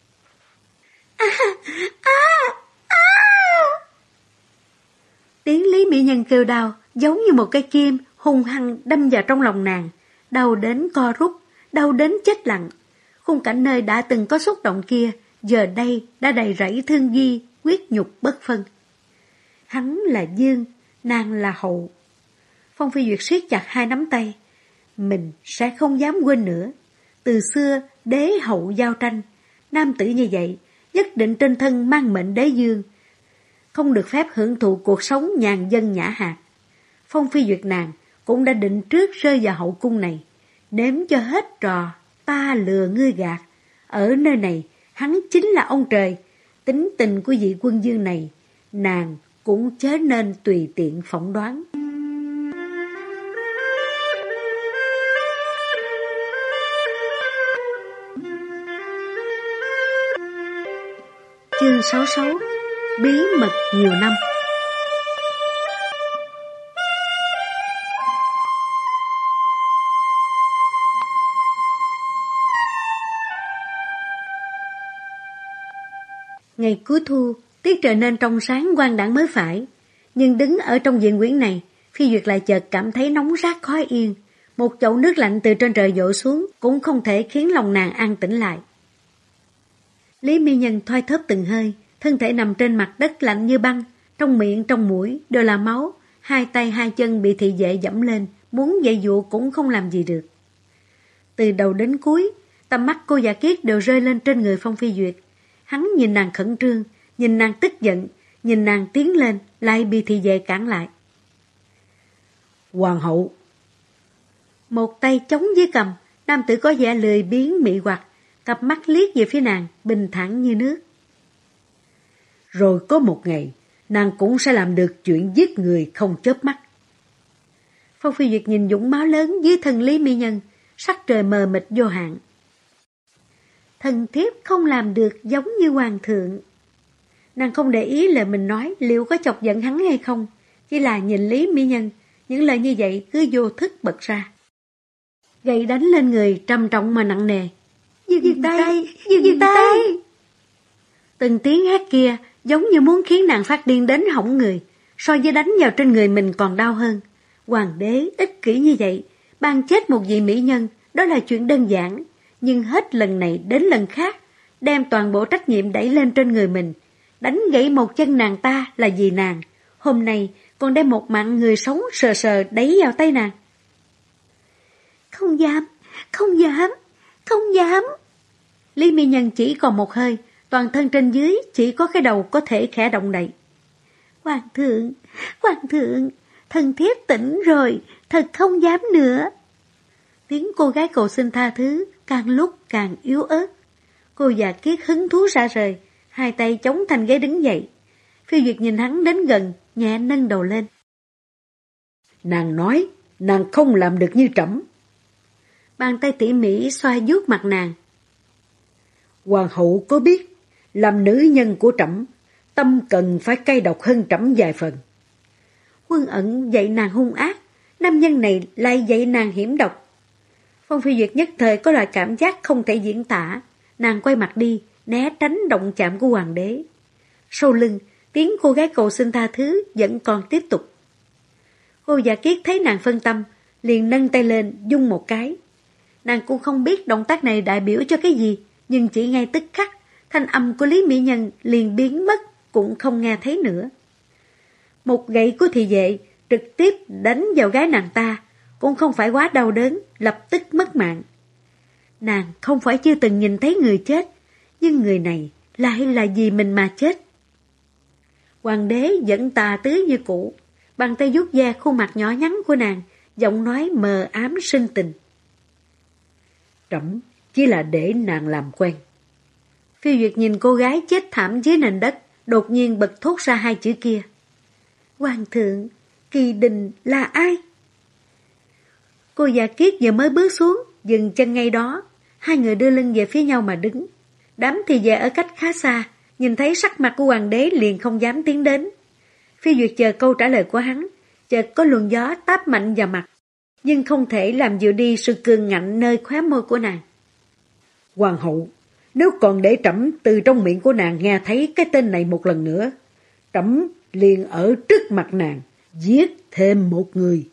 S1: Tiếng Lý Mỹ Nhân kêu đau, giống như một cây kim hung hăng đâm vào trong lòng nàng, đau đến co rút, đau đến chết lặng. Khung cảnh nơi đã từng có xúc động kia, giờ đây đã đầy rẫy thương ghi, quyết nhục bất phân. Hắn là Dương, nàng là Hậu. Phong Phi Duyệt siết chặt hai nắm tay. Mình sẽ không dám quên nữa. Từ xưa, đế hậu giao tranh, nam tử như vậy, nhất định trên thân mang mệnh đế dương, không được phép hưởng thụ cuộc sống nhàn dân nhã hạt. Phong Phi Duyệt nàng cũng đã định trước rơi vào hậu cung này, nếm cho hết trò ta lừa ngươi gạt. Ở nơi này, hắn chính là ông trời. Tính tình của vị quân dương này, nàng cũng chớ nên tùy tiện phỏng đoán. Chương 66: Bí mật nhiều năm. Ngày cuối thu, tiết trời nên trong sáng quang đãng mới phải. Nhưng đứng ở trong viện quyển này, Phi Duyệt lại chợt cảm thấy nóng rát khó yên. Một chậu nước lạnh từ trên trời dội xuống cũng không thể khiến lòng nàng an tĩnh lại. Lý Mỹ Nhân thoi thóp từng hơi, thân thể nằm trên mặt đất lạnh như băng, trong miệng trong mũi đều là máu, hai tay hai chân bị thị vệ dẫm lên, muốn dậy dụa cũng không làm gì được. Từ đầu đến cuối, tầm mắt cô Dạ Kiết đều rơi lên trên người Phong Phi Duyệt. Hắn nhìn nàng khẩn trương, nhìn nàng tức giận, nhìn nàng tiến lên, lại bị thị vệ cản lại.
S2: Hoàng hậu.
S1: Một tay chống dưới cầm, nam tử có vẻ lười biếng mị hoặc, cặp mắt liếc về phía nàng, bình thản như nước.
S2: Rồi có một ngày, nàng cũng sẽ làm được chuyện giết người không chớp mắt.
S1: Phong Phi Duyệt nhìn dũng máu lớn dưới thân Lý Mỹ Nhân, sắc trời mờ mịt vô hạn. Thần thiếp không làm được giống như hoàng thượng. Nàng không để ý lời mình nói liệu có chọc giận hắn hay không, chỉ là nhìn Lý Mỹ Nhân, những lời như vậy cứ vô thức bật ra. Gậy đánh lên người trầm trọng mà nặng nề. Dừng tay, dừng tay. Từng tiếng hét kia giống như muốn khiến nàng phát điên đến hỏng người, so với đánh vào trên người mình còn đau hơn. Hoàng đế ích kỷ như vậy, ban chết một vị mỹ nhân, đó là chuyện đơn giản, nhưng hết lần này đến lần khác, đem toàn bộ trách nhiệm đẩy lên trên người mình. Đánh gãy một chân nàng ta là vì nàng, hôm nay còn đem một mạng người sống sờ sờ đẩy vào tay nàng. Không dám, không dám, không dám. Lý Mỹ Nhân chỉ còn một hơi, toàn thân trên dưới chỉ có cái đầu có thể khẽ động đậy. Hoàng thượng, thần thiếp tỉnh rồi, thật không dám nữa. Tiếng cô gái cầu xin tha thứ càng lúc càng yếu ớt. Cô già Kiết hứng thú ra rời, hai tay chống thành ghế đứng dậy. Phiêu Duyệt nhìn hắn đến gần, nhẹ nâng đầu lên.
S2: Nàng nói, nàng không làm được như trẫm.
S1: Bàn tay tỉ mỉ xoa vuốt mặt nàng.
S2: Hoàng hậu có biết, làm nữ nhân của trẫm, tâm cần phải cay độc hơn trẫm vài phần.
S1: Quân Ẩn dạy nàng hung ác, nam nhân này lại dạy nàng hiểm độc. Phong Phi Duyệt nhất thời có loại cảm giác không thể diễn tả, nàng quay mặt đi, né tránh động chạm của hoàng đế. Sau lưng, tiếng cô gái cầu xin tha thứ vẫn còn tiếp tục. Cô già Kiết thấy nàng phân tâm, liền nâng tay lên dung một cái. Nàng cũng không biết động tác này đại biểu cho cái gì, nhưng chỉ ngay tức khắc, thanh âm của Lý Mỹ Nhân liền biến mất, cũng không nghe thấy nữa. Một gậy của thị vệ trực tiếp đánh vào gái nàng ta, cũng không phải quá đau đớn, lập tức mất mạng. Nàng không phải chưa từng nhìn thấy người chết, nhưng người này lại là vì mình mà chết. Hoàng đế vẫn tà tứ như cũ, bàn tay vuốt ve khuôn mặt nhỏ nhắn của nàng, giọng nói mờ ám sinh tình.
S2: Trẫm chỉ là để nàng làm quen.
S1: Phiêu Duyệt nhìn cô gái chết thảm dưới nền đất, đột nhiên bật thốt ra hai chữ kia. Hoàng thượng, Kỳ Đình là ai? Cô già Kiết vừa mới bước xuống, dừng chân ngay đó. Hai người đưa lưng về phía nhau mà đứng. Đám thì về ở cách khá xa, nhìn thấy sắc mặt của hoàng đế liền không dám tiến đến. Phiêu Duyệt chờ câu trả lời của hắn, chợt có luồng gió táp mạnh vào mặt, nhưng không thể làm dịu đi sự cường ngạnh nơi khóe môi của nàng.
S2: Hoàng hậu, nếu còn để trẫm từ trong miệng của nàng nghe thấy cái tên này một lần nữa, trẫm liền ở trước mặt nàng giết thêm một người.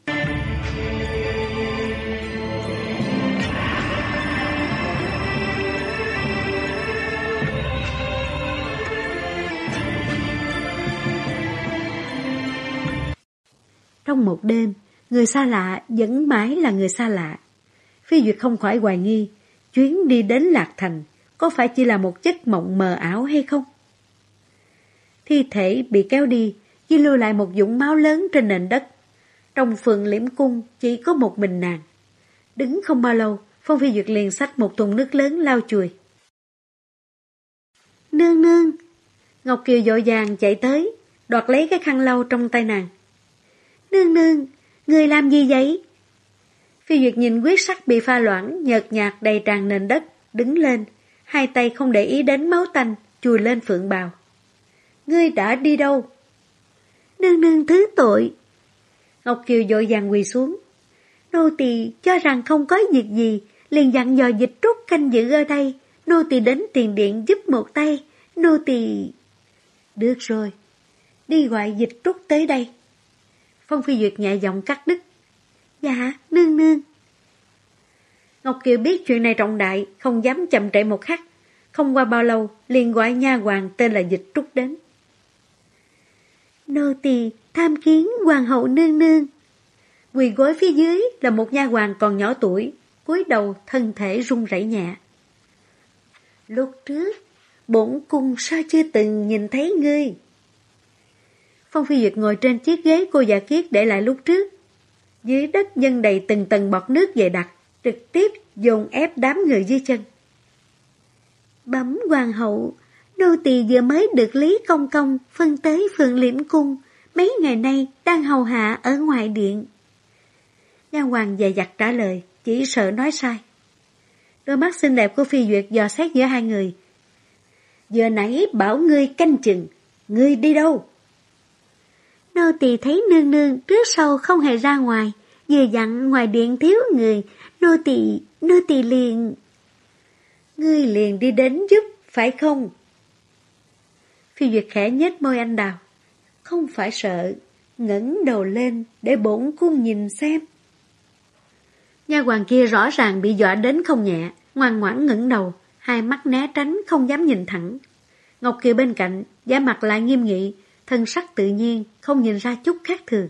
S1: Trong một đêm, người xa lạ vẫn mãi là người xa lạ. Phi Duyệt không khỏi hoài nghi, chuyến đi đến Lạc Thành có phải chỉ là một giấc mộng mờ ảo hay không? Thi thể bị kéo đi, chỉ lưu lại một vũng máu lớn trên nền đất. Trong phường Liễm Cung chỉ có một mình nàng. Đứng không bao lâu, Phong Phi Duyệt liền xách một thùng nước lớn lau chùi. Nương nương! Ngọc Kiều vội vàng chạy tới, đoạt lấy cái khăn lau trong tay nàng. Nương nương, người làm gì vậy? Phi Duyệt nhìn huyết sắc bị pha loãng, nhợt nhạt đầy tràn nền đất, đứng lên, hai tay không để ý đến máu tanh, chùi lên phượng bào. Ngươi đã đi đâu? Nương nương thứ tội. Ngọc Kiều vội vàng quỳ xuống. Nô tỳ cho rằng không có việc gì, liền dặn dò Dịch Trúc canh giữ ở đây. Nô tỳ đến tiền điện giúp một tay. Nô tỳ... Được rồi, đi gọi Dịch Trúc tới đây. Phong Phi Duyệt nhẹ giọng cắt đứt. Dạ, nương nương. Ngọc Kiều biết chuyện này trọng đại, không dám chậm trễ một khắc. Không qua bao lâu, liền gọi nha hoàn tên là Dịch Trúc đến. Nô tỳ tham kiến hoàng hậu nương nương. Quỳ gối phía dưới là một nha hoàn còn nhỏ tuổi, cúi đầu thân thể run rẩy nhẹ. Lúc trước, bổn cung sao chưa từng nhìn thấy ngươi? Phong Phi Duyệt ngồi trên chiếc ghế cô già Kiết để lại lúc trước. Dưới đất dâng đầy từng tầng bọt nước dày đặc, trực tiếp dồn ép đám người dưới chân. Bẩm hoàng hậu, nô tỳ vừa mới được Lý Công Công phân tới phường Liễm Cung, mấy ngày nay đang hầu hạ ở ngoài điện. Nha hoàn dè dặt trả lời, chỉ sợ nói sai. Đôi mắt xinh đẹp của Phi Duyệt dò xét giữa hai người. Vừa nãy bảo ngươi canh chừng, ngươi đi đâu? Nô tỳ thấy nương nương trước sau không hề ra ngoài, vừa dặn ngoài điện thiếu người, nô tỳ liền... Ngươi liền đi đến giúp, phải không? Phi Duyệt khẽ nhếch môi anh đào. Không phải sợ, ngẩng đầu lên để bổn cung nhìn xem. Nha hoàn kia rõ ràng bị dọa đến không nhẹ, ngoan ngoãn ngẩng đầu, hai mắt né tránh không dám nhìn thẳng. Ngọc Kiều bên cạnh, vẻ mặt lại nghiêm nghị, thân sắc tự nhiên, không nhìn ra chút khác thường.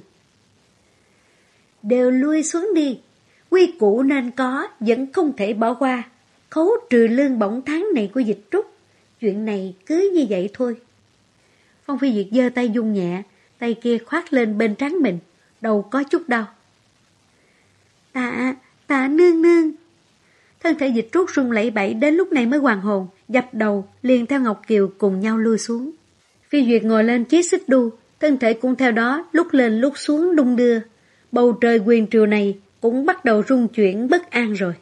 S1: Đều lui xuống đi, quy củ nên có, vẫn không thể bỏ qua. Khấu trừ lương bổng tháng này của Dịch Trúc, chuyện này cứ như vậy thôi. Phong Phi Duyệt giơ tay dung nhẹ, tay kia khoác lên bên trán mình, đầu có chút đau. Tạ nương nương. Thân thể Dịch Trúc run lẩy bẩy đến lúc này mới hoàn hồn, dập đầu liền theo Ngọc Kiều cùng nhau lui xuống. Phi Duyệt ngồi lên chiếc xích đu, thân thể cũng theo đó lúc lên lúc xuống đung đưa. Bầu trời quyền triều này cũng bắt đầu rung chuyển bất an rồi.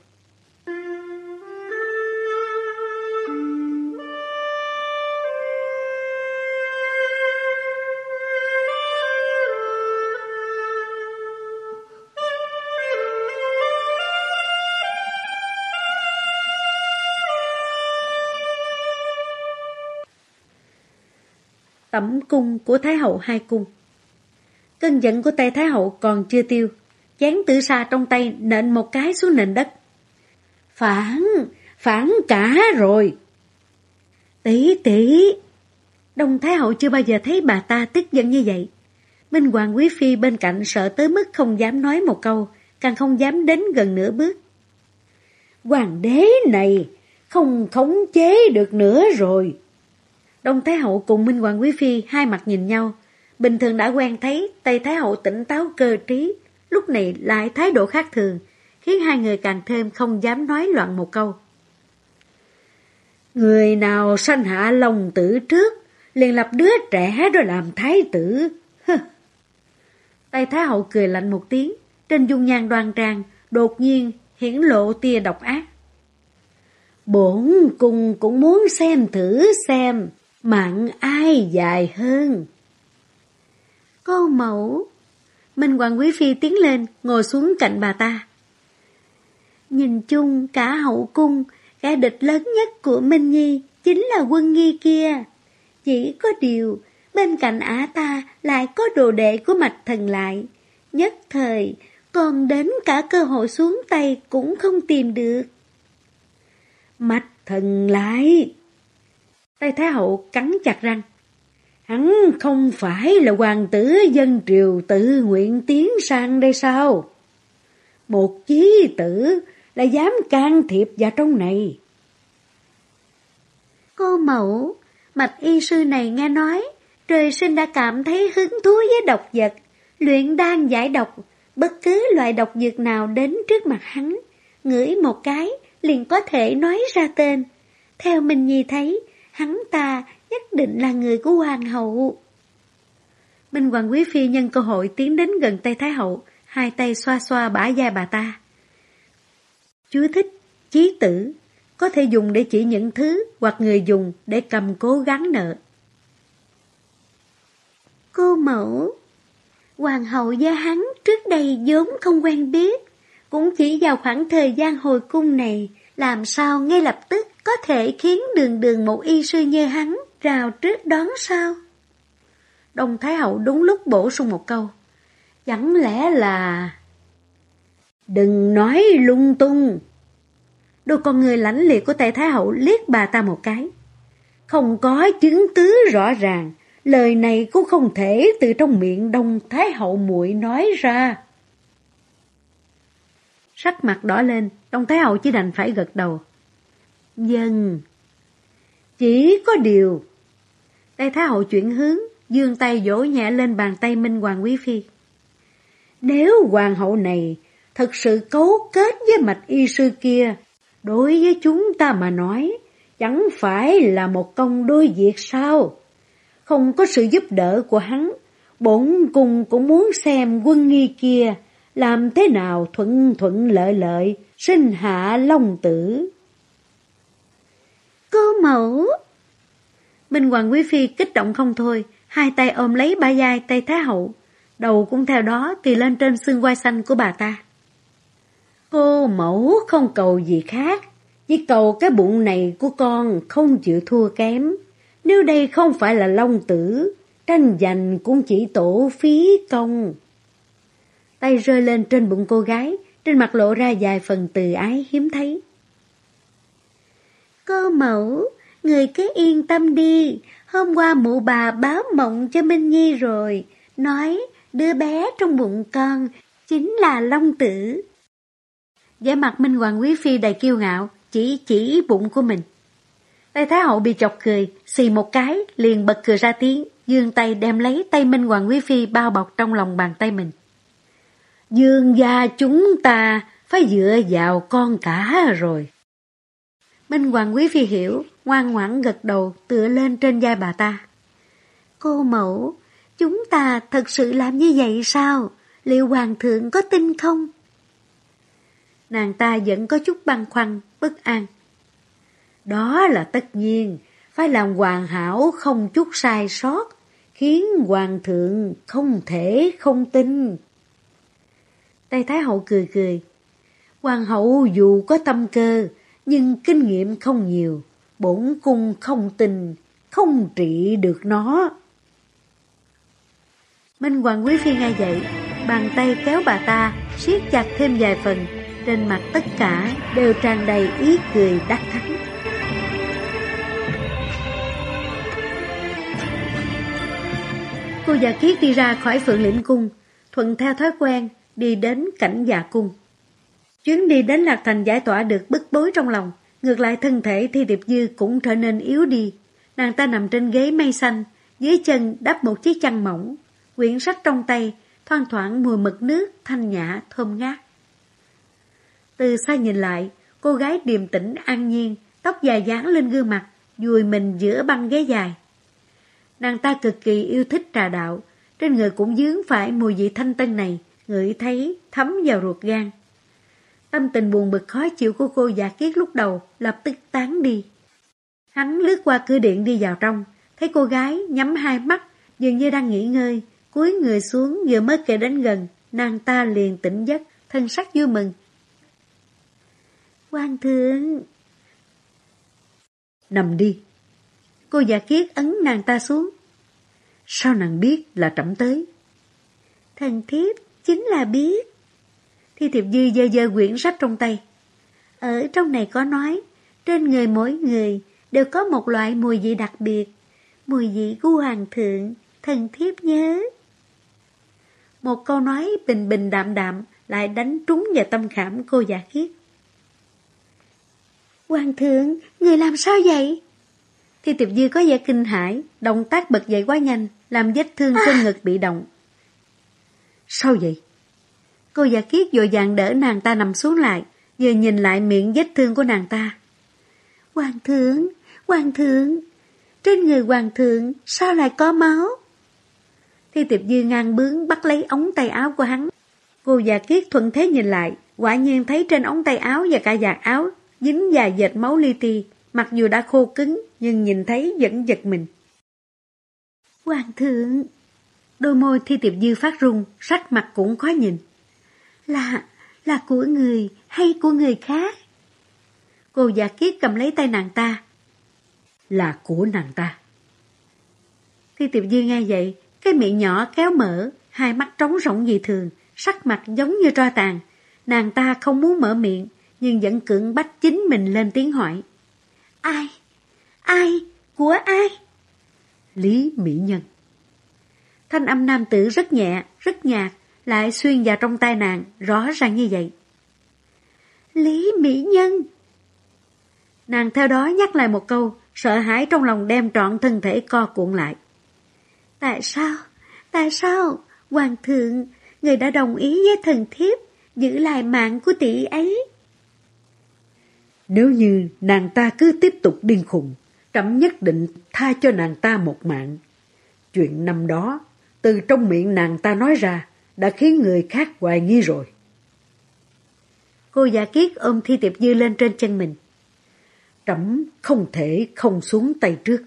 S1: Tẩm cung của Thái hậu hai cung. Cơn giận của Tề Thái hậu còn chưa tiêu, chén tử sa trong tay nện một cái xuống nền đất. Phản cả rồi. Tỷ. Đông Thái hậu chưa bao giờ thấy bà ta tức giận như vậy. Minh Hoàng quý phi bên cạnh sợ tới mức không dám nói một câu, càng không dám đến gần nửa bước. Hoàng đế này không khống chế được nữa rồi. Đông Thái hậu cùng Minh Hoàng quý phi hai mặt nhìn nhau. Bình thường đã quen thấy Tây Thái hậu tỉnh táo cơ trí, lúc này lại thái độ khác thường, khiến hai người càng thêm không dám nói loạn một câu. Người nào sanh hạ Long tử trước, liền lập đứa trẻ rồi làm thái tử. Tây Thái hậu cười lạnh một tiếng, trên dung nhan đoan trang, đột nhiên hiển lộ tia độc ác. Bổn cung cũng muốn xem thử xem mạng ai dài hơn. Cô mẫu. Minh Hoàng quý phi tiến lên, ngồi xuống cạnh bà ta. Nhìn chung cả hậu cung, kẻ địch lớn nhất của Minh Nhi chính là Quân Nghi kia. Chỉ có điều, bên cạnh ả ta lại có đồ đệ của Mạch Thần Lại. Nhất thời, còn đến cả cơ hội xuống tay cũng không tìm được. Mạch Thần Lại. Tây Thái hậu cắn chặt răng. Hắn không phải là hoàng tử dân triều tự nguyện tiến sang đây sao? Một chí tử là dám can thiệp vào trong này. Cô mẫu, Mạch y sư này nghe nói, trời sinh đã cảm thấy hứng thú với độc vật, luyện đan giải độc, bất cứ loại độc dược nào đến trước mặt hắn, ngửi một cái liền có thể nói ra tên. Theo mình Nhi thấy, hắn ta nhất định là người của hoàng hậu. Minh Hoàng quý phi nhân cơ hội tiến đến gần Tây Thái hậu, hai tay xoa xoa bả vai bà ta. Chú thích, chí tử, có thể dùng để chỉ những thứ hoặc người dùng để cầm cố gắng nợ. Cô mẫu, hoàng hậu và hắn trước đây vốn không quen biết, cũng chỉ vào khoảng thời gian hồi cung này, làm sao ngay lập tức có thể khiến đường một y sư như hắn rào trước đón sao? Đông Thái hậu đúng lúc bổ sung một câu. Chẳng lẽ là... Đừng nói lung tung. Đôi con người lãnh liệt của Tề Thái hậu liếc bà ta một cái. Không có chứng cứ rõ ràng, lời này cũng không thể từ trong miệng Đông Thái hậu muội nói ra. Sắc mặt đỏ lên, Đông Thái hậu chỉ đành phải gật đầu. Vâng. Chỉ có điều. Tây Thái hậu chuyển hướng, giương tay vỗ nhẹ lên bàn tay Minh Hoàng quý phi. Nếu hoàng hậu này thật sự cấu kết với Mạch y sư kia, đối với chúng ta mà nói, chẳng phải là một công đôi việc sao? Không có sự giúp đỡ của hắn, bổn cung cũng muốn xem Quân Nghi kia
S2: làm thế nào thuận thuận lợi lợi, sinh hạ long tử.
S1: Cô mẫu! Minh Hoàng quý phi kích động không thôi, hai tay ôm lấy ba vai Tây Thái hậu, đầu cũng theo đó thì lên trên xương quai xanh của bà ta.
S2: Cô mẫu không cầu gì khác, chỉ cầu cái bụng này của con không chịu thua kém. Nếu đây không phải là long tử, tranh giành cũng chỉ tổ phí công.
S1: Tay rơi lên trên bụng cô gái, trên mặt lộ ra vài phần từ ái hiếm thấy. Cô mẫu, người cứ yên tâm đi, hôm qua mụ bà báo mộng cho Minh Nhi rồi, nói đứa bé trong bụng con chính là long tử. Vẻ mặt Minh Hoàng quý phi đầy kiêu ngạo, chỉ bụng của mình. Tây Thái hậu bị chọc cười, xì một cái, liền bật cười ra tiếng, giương tay đem lấy tay Minh Hoàng quý phi bao bọc trong lòng bàn tay mình.
S2: Dương gia chúng ta phải dựa vào con cả rồi.
S1: Minh Hoàng quý phi hiểu, ngoan ngoãn gật đầu tựa lên trên vai bà ta. Cô mẫu, chúng ta thật sự làm như vậy sao? Liệu hoàng thượng có tin không? Nàng ta vẫn có chút băn khoăn, bất an.
S2: Đó là tất nhiên, phải làm hoàn hảo không chút sai sót, khiến hoàng thượng không thể không tin.
S1: Tây Thái hậu cười cười.
S2: Hoàng hậu dù có tâm cơ, nhưng kinh nghiệm không nhiều, bổn cung không tin, không trị được nó.
S1: Minh Hoàng quý phi nghe vậy, bàn tay kéo bà ta, siết chặt thêm vài phần, trên mặt tất cả đều tràn đầy ý cười đắc thắng. Cô Dạ Kiết đi ra khỏi Phượng Lĩnh Cung, thuận theo thói quen, đi đến Cảnh Dạ Cung. Chuyến đi đến Lạc Thành giải tỏa được bức bối trong lòng, ngược lại thân thể Thi Tiệp Dư cũng trở nên yếu đi. Nàng ta nằm trên ghế mây xanh, dưới chân đắp một chiếc chăn mỏng, quyển sách trong tay, thoang thoảng mùi mực nước thanh nhã thơm ngát. Từ xa nhìn lại, cô gái điềm tĩnh an nhiên, tóc dài dán lên gương mặt, vùi mình giữa băng ghế dài. Nàng ta cực kỳ yêu thích trà đạo, trên người cũng vướng phải mùi vị thanh tân này, ngửi thấy thấm vào ruột gan. Tâm tình buồn bực khó chịu của cô Dạ Kiết lúc đầu lập tức tán đi. Hắn lướt qua cửa điện đi vào trong, thấy cô gái nhắm hai mắt, dường như đang nghỉ ngơi, cúi người xuống vừa mới kề đến gần, nàng ta liền tỉnh giấc, thân sắc vui mừng. Hoàng thượng!
S2: Nằm đi.
S1: Cô Dạ Kiết ấn nàng ta xuống.
S2: Sao nàng biết là trẫm tới?
S1: Thần thiếp chính là biết. Thi Tiệp Dư giơ giơ quyển sách trong tay. Ở trong này có nói, trên người mỗi người đều có một loại mùi vị đặc biệt, mùi vị của hoàng thượng, thần thiếp nhớ. Một câu nói bình bình đạm đạm lại đánh trúng vào tâm khảm cô Dạ Kiết. Hoàng thượng, người làm sao vậy? Thi Tiệp Dư có vẻ kinh hãi, động tác bật dậy quá nhanh, làm vết thương trên ngực bị động.
S2: Sao vậy?
S1: Cô Dạ Kiết vội vàng đỡ nàng ta nằm xuống lại, vừa nhìn lại miệng vết thương của nàng ta. Hoàng thượng, trên người hoàng thượng sao lại có máu? Thi Tiệp Dư ngang bướng bắt lấy ống tay áo của hắn. Cô Dạ Kiết thuận thế nhìn lại, quả nhiên thấy trên ống tay áo và cả vạt áo dính vài vệt máu li ti, mặc dù đã khô cứng nhưng nhìn thấy vẫn giật mình. Hoàng thượng! Đôi môi Thi Tiệp Dư phát run, sắc mặt cũng khó nhìn. Là của người hay của người khác? Cô Dạ Kiết cầm lấy tay nàng ta.
S2: Là của nàng ta.
S1: Thi Tiệp Dư nghe vậy, cái miệng nhỏ kéo mở, hai mắt trống rỗng dị thường, sắc mặt giống như tro tàn. Nàng ta không muốn mở miệng, nhưng vẫn cưỡng bách chính mình lên tiếng hỏi. Ai? Của ai?
S2: Lý Mỹ Nhân.
S1: Thanh âm nam tử rất nhẹ, rất nhạt, lại xuyên vào trong tai nàng, rõ ràng như vậy. Lý Mỹ Nhân. Nàng theo đó nhắc lại một câu, sợ hãi trong lòng đem trọn thân thể co cuộn lại. Tại sao? Hoàng thượng, người đã đồng ý với thần thiếp, giữ lại mạng của tỷ ấy.
S2: Nếu như nàng ta cứ tiếp tục điên khùng, trẫm nhất định tha cho nàng ta một mạng. Chuyện năm đó, từ trong miệng nàng ta nói ra, đã khiến người khác hoài nghi rồi.
S1: Cô Giả Kiết ôm Thi Tiệp Dư lên trên chân mình.
S2: Trẫm không thể không xuống tay trước.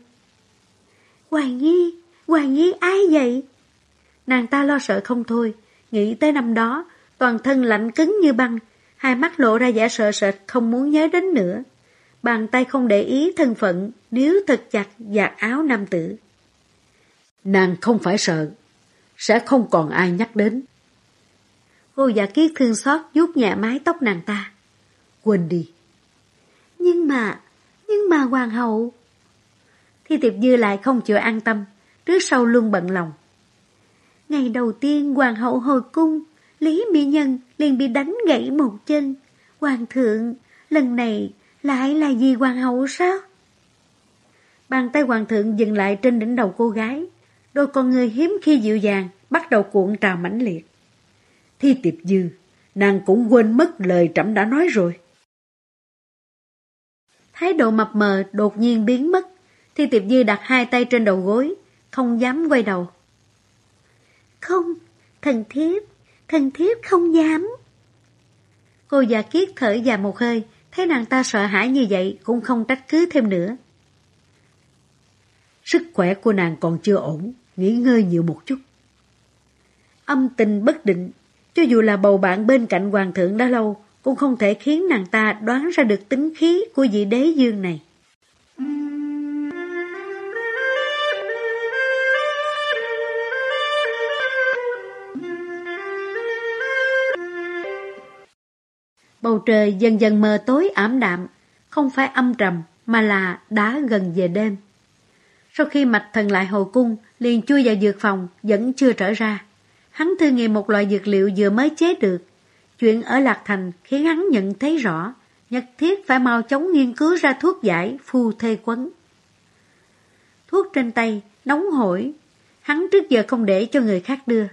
S1: Hoài nghi ai vậy? Nàng ta lo sợ không thôi, nghĩ tới năm đó, toàn thân lạnh cứng như băng, hai mắt lộ ra vẻ sợ sệt không muốn nhớ đến nữa. Bàn tay không để ý thân phận, níu thật chặt vạt áo nam tử.
S2: Nàng không phải sợ, sẽ không còn ai nhắc đến.
S1: Cô Giả Kiết thương xót vuốt nhẹ mái tóc nàng ta.
S2: Quên đi.
S1: Nhưng mà hoàng hậu. Thi Tiệp Dư lại không chịu an tâm, trước sau luôn bận lòng. Ngày đầu tiên hoàng hậu hồi cung, Lý Mỹ Nhân liền bị đánh gãy một chân. Hoàng thượng, lần này lại là vì hoàng hậu sao? Bàn tay hoàng thượng dừng lại trên đỉnh đầu cô gái, đôi con người hiếm khi dịu dàng bắt đầu cuộn trào mãnh liệt.
S2: Thi Tiệp Dư, nàng cũng quên mất lời trẫm đã nói rồi.
S1: Thái độ mập mờ đột nhiên biến mất. Thi Tiệp Dư đặt hai tay trên đầu gối, không dám quay đầu. Không, thần thiếp không dám. Cô Giả Kiết thở dài một hơi, thấy nàng ta sợ hãi như vậy cũng không trách cứ thêm nữa.
S2: Sức khỏe của nàng còn chưa ổn, nghỉ ngơi nhiều một chút.
S1: Âm tình bất định, cho dù là bầu bạn bên cạnh hoàng thượng đã lâu, cũng không thể khiến nàng ta đoán ra được tính khí của vị đế dương này. Bầu trời dần dần mờ tối ảm đạm, không phải âm trầm mà là đã gần về đêm. Sau khi Mạch Thần lại hồi cung, liền chui vào dược phòng, vẫn chưa trở ra. Hắn thử nghiệm một loại dược liệu vừa mới chế được. Chuyện ở Lạc Thành khiến hắn nhận thấy rõ, nhất thiết phải mau chóng nghiên cứu ra thuốc giải phu thê quấn. Thuốc trên tay, nóng hổi, hắn trước giờ không để cho người khác đưa.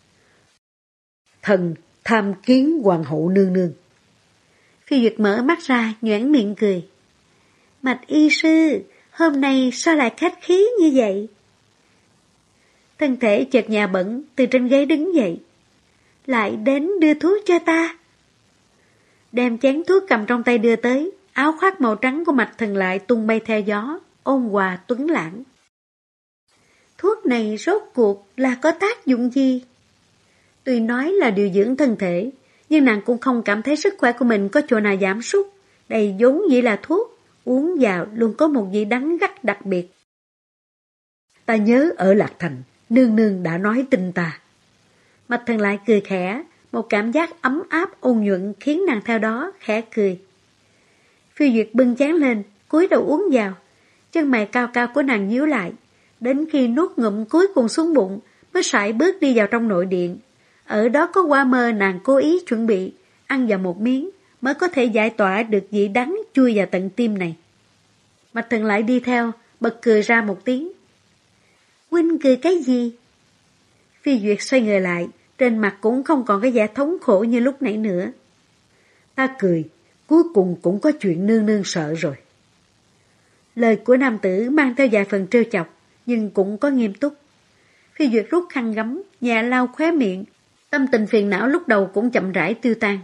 S2: Thần tham kiến hoàng hậu nương nương.
S1: Phi Duyệt mở mắt ra, nhoẻn miệng cười. Mạch y sư, hôm nay sao lại khách khí như vậy? Thân thể chợt nhà bẩn, từ trên ghế đứng dậy. Lại đến đưa thuốc cho ta. Đem chén thuốc cầm trong tay đưa tới, áo khoác màu trắng của Mạch Thần lại tung bay theo gió, ôn hòa tuấn lãng. Thuốc này rốt cuộc là có tác dụng gì? Tuy nói là điều dưỡng thân thể, nhưng nàng cũng không cảm thấy sức khỏe của mình có chỗ nào giảm sút. Đây vốn dĩ là thuốc, uống vào luôn có một vị đắng gắt đặc biệt.
S2: Ta nhớ ở Lạc Thành, nương nương đã nói tin ta.
S1: Mạch Thần lại cười khẽ, một cảm giác ấm áp ôn nhuận khiến nàng theo đó khẽ cười. Phi Duyệt bưng chén lên, cúi đầu uống vào. Chân mày cao cao của nàng nhíu lại, đến khi nuốt ngụm cuối cùng xuống bụng mới sải bước đi vào trong nội điện. Ở đó có hoa mơ nàng cố ý chuẩn bị, ăn vào một miếng mới có thể giải tỏa được vị đắng chui vào tận tim này. Mạch Thần lại đi theo, bật cười ra một tiếng. Huynh cười cái gì? Phi Duyệt xoay người lại, trên mặt cũng không còn cái vẻ thống khổ như lúc nãy nữa.
S2: Ta cười, cuối cùng cũng có chuyện nương nương sợ rồi.
S1: Lời của nam tử mang theo vài phần trêu chọc, nhưng cũng có nghiêm túc. Phi Duyệt rút khăn gấm, nhẹ lau khóe miệng, tâm tình phiền não lúc đầu cũng chậm rãi tiêu tan.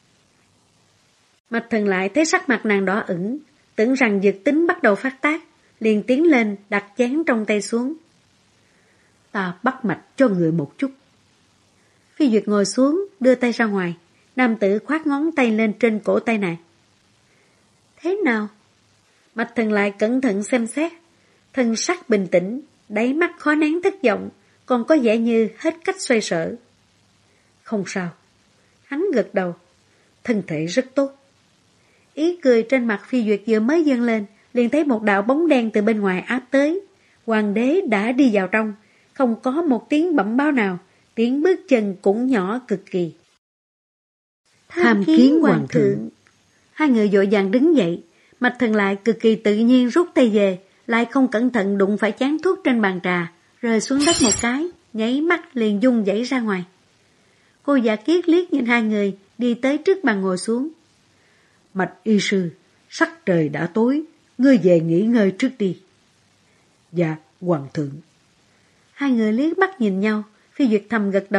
S1: Mạch Thần lại thấy sắc mặt nàng đỏ ửng, tưởng rằng dược tính bắt đầu phát tác, liền tiến lên đặt chén trong tay xuống.
S2: Ta bắt mạch cho người một chút.
S1: Phi Duyệt ngồi xuống, đưa tay ra ngoài, nam tử khoát ngón tay lên trên cổ tay nàng. Thế nào? Mạch Thần lại cẩn thận xem xét, thân sắc bình tĩnh, đáy mắt khó nén thất vọng, còn có vẻ như hết cách xoay sở.
S2: Không sao.
S1: Hắn gật đầu.
S2: Thân thể rất tốt.
S1: Ý cười trên mặt Phi Duyệt vừa mới dâng lên, liền thấy một đạo bóng đen từ bên ngoài áp tới. Hoàng đế đã đi vào trong, không có một tiếng bẩm báo nào, tiếng bước chân cũng nhỏ cực kỳ.
S2: Tham kiến hoàng thượng.
S1: Hai người vội vàng đứng dậy, Mạch Thần lại cực kỳ tự nhiên rút tay về, lại không cẩn thận đụng phải chén thuốc trên bàn trà, rơi xuống đất một cái, nháy mắt liền rung dãy ra ngoài. Cô Giả Kiết liếc nhìn hai người, đi tới trước bàn ngồi xuống.
S2: Mạch y sư, sắc trời đã tối, ngươi về nghỉ ngơi trước đi. Dạ, hoàng thượng.
S1: Hai người liếc mắt nhìn nhau, Phi Duyệt thầm gật đầu,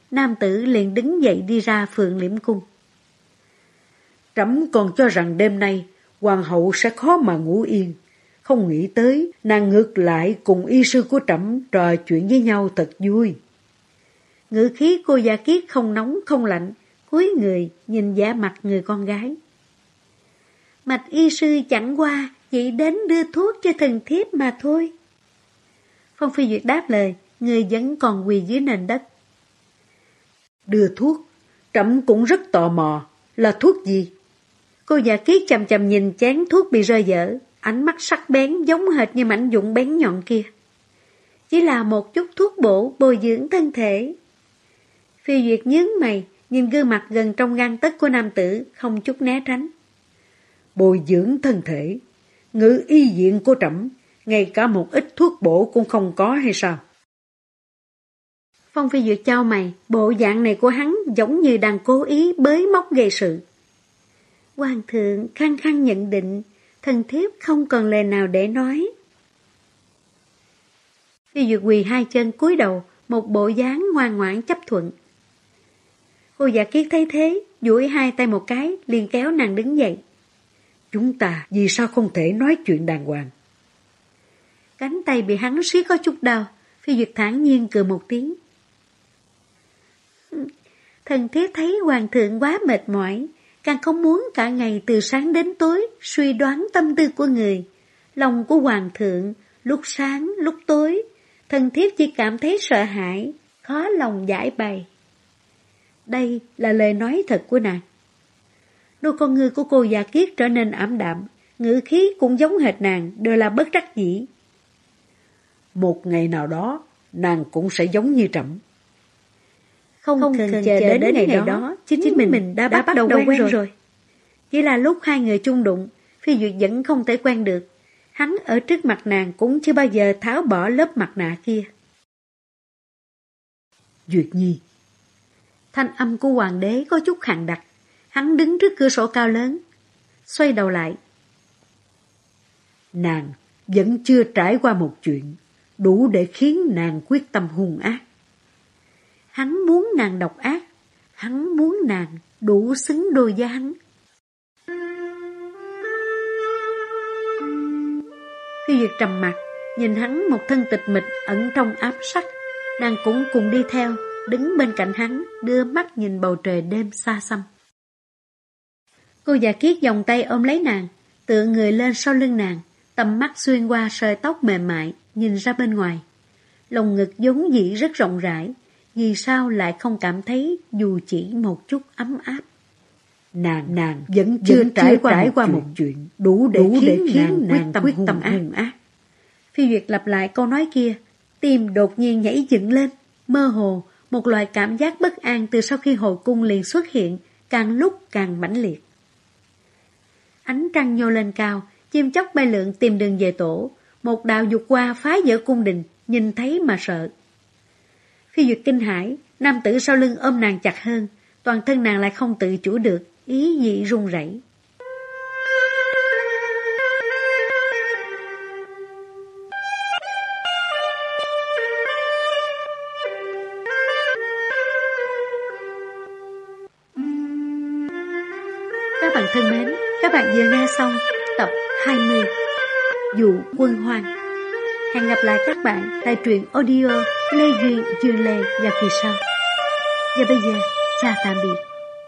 S1: nam tử liền đứng dậy đi ra Phượng Liễm Cung.
S2: Trẫm còn cho rằng đêm nay hoàng hậu sẽ khó mà ngủ yên. Không nghĩ tới nàng ngược lại cùng y sư của trẫm trò chuyện với nhau thật vui.
S1: Ngữ khí cô Gia Kiết không nóng không lạnh, cúi người nhìn vẻ mặt người con gái. Mạch y sư chẳng qua chỉ đến đưa thuốc cho thần thiếp mà thôi. Phong Phi Duyệt đáp lời, người vẫn còn quỳ dưới nền đất.
S2: Đưa thuốc, trẫm cũng rất tò mò, là thuốc gì?
S1: Cô Gia Kiết chằm chằm nhìn chén thuốc bị rơi vỡ, ánh mắt sắc bén giống hệt như mảnh vụn bén nhọn kia. Chỉ là một chút thuốc bổ bồi dưỡng thân thể. Phi Duyệt nhướng mày, nhìn gương mặt gần trong gang tấc của nam tử, không chút né tránh.
S2: Bồi dưỡng thân thể, ngự y viện của trẫm, ngay cả một ít thuốc bổ cũng không có hay sao?
S1: Phong Phi Duyệt chau mày, bộ dạng này của hắn giống như đang cố ý bới móc gây sự. Hoàng thượng khăng khăng nhận định, thần thiếp không còn lời nào để nói. Phi Duyệt quỳ hai chân cúi đầu, một bộ dáng ngoan ngoãn chấp thuận. Cô Dạ Kiết thấy thế, duỗi hai tay một cái, liền kéo nàng đứng dậy.
S2: Chúng ta vì sao không thể nói chuyện đàng hoàng?
S1: Cánh tay bị hắn siết có chút đau, Phi Duyệt thản nhiên cười một tiếng. Thần thiếp thấy hoàng thượng quá mệt mỏi, càng không muốn cả ngày từ sáng đến tối suy đoán tâm tư của người. Lòng của hoàng thượng, lúc sáng, lúc tối, thần thiếp chỉ cảm thấy sợ hãi, khó lòng giải bày. Đây là lời nói thật của nàng. Đôi con ngươi của cô Dạ Kiết trở nên ảm đạm, ngữ khí cũng giống hệt nàng, đều là bất đắc dĩ.
S2: Một ngày nào đó, nàng cũng sẽ giống như trẫm.
S1: Không cần chờ đến ngày đó, chính mình đã bắt đầu quen rồi. Chỉ là lúc hai người chung đụng, Phi Duyệt vẫn không thể quen được. Hắn ở trước mặt nàng cũng chưa bao giờ tháo bỏ lớp mặt nạ kia.
S2: Duyệt Nhi.
S1: Thanh âm của hoàng đế có chút khàn đặc. Hắn đứng trước cửa sổ cao lớn, xoay đầu lại.
S2: Nàng vẫn chưa trải qua một chuyện đủ để khiến nàng quyết tâm hung ác.
S1: Hắn muốn nàng độc ác, hắn muốn nàng đủ xứng đôi với hắn. Phi Duyệt trầm mặt, nhìn hắn một thân tịch mịch ẩn trong áp sắc. Nàng cũng cùng đi theo, đứng bên cạnh hắn, đưa mắt nhìn bầu trời đêm xa xăm. Cô Dạ Kiết vòng tay ôm lấy nàng, tựa người lên sau lưng nàng, tầm mắt xuyên qua sợi tóc mềm mại, nhìn ra bên ngoài. Lồng ngực vốn dĩ rất rộng rãi, vì sao lại không cảm thấy dù chỉ một chút ấm áp.
S2: Nàng vẫn chưa trải qua một chuyện đủ để khiến nàng quyết tâm hung ác.
S1: Phi Duyệt lặp lại câu nói kia, tim đột nhiên nhảy dựng lên, mơ hồ, một loại cảm giác bất an từ sau khi hồi cung liền xuất hiện, càng lúc càng mãnh liệt. Ánh trăng nhô lên cao, chim chóc bay lượn tìm đường về tổ, một đạo dục qua phá vỡ cung đình, nhìn thấy mà sợ. Phi Duyệt kinh hãi, nam tử sau lưng ôm nàng chặt hơn, toàn thân nàng lại không tự chủ được, ý dị run rẩy. Các bạn thân mến, các bạn vừa nghe xong tập 20 Dụ Quân Hoang. Hẹn gặp lại các bạn tại truyện audio Lê Duyên, Dương Lê và kỳ sau. Và bây giờ, chào tạm biệt.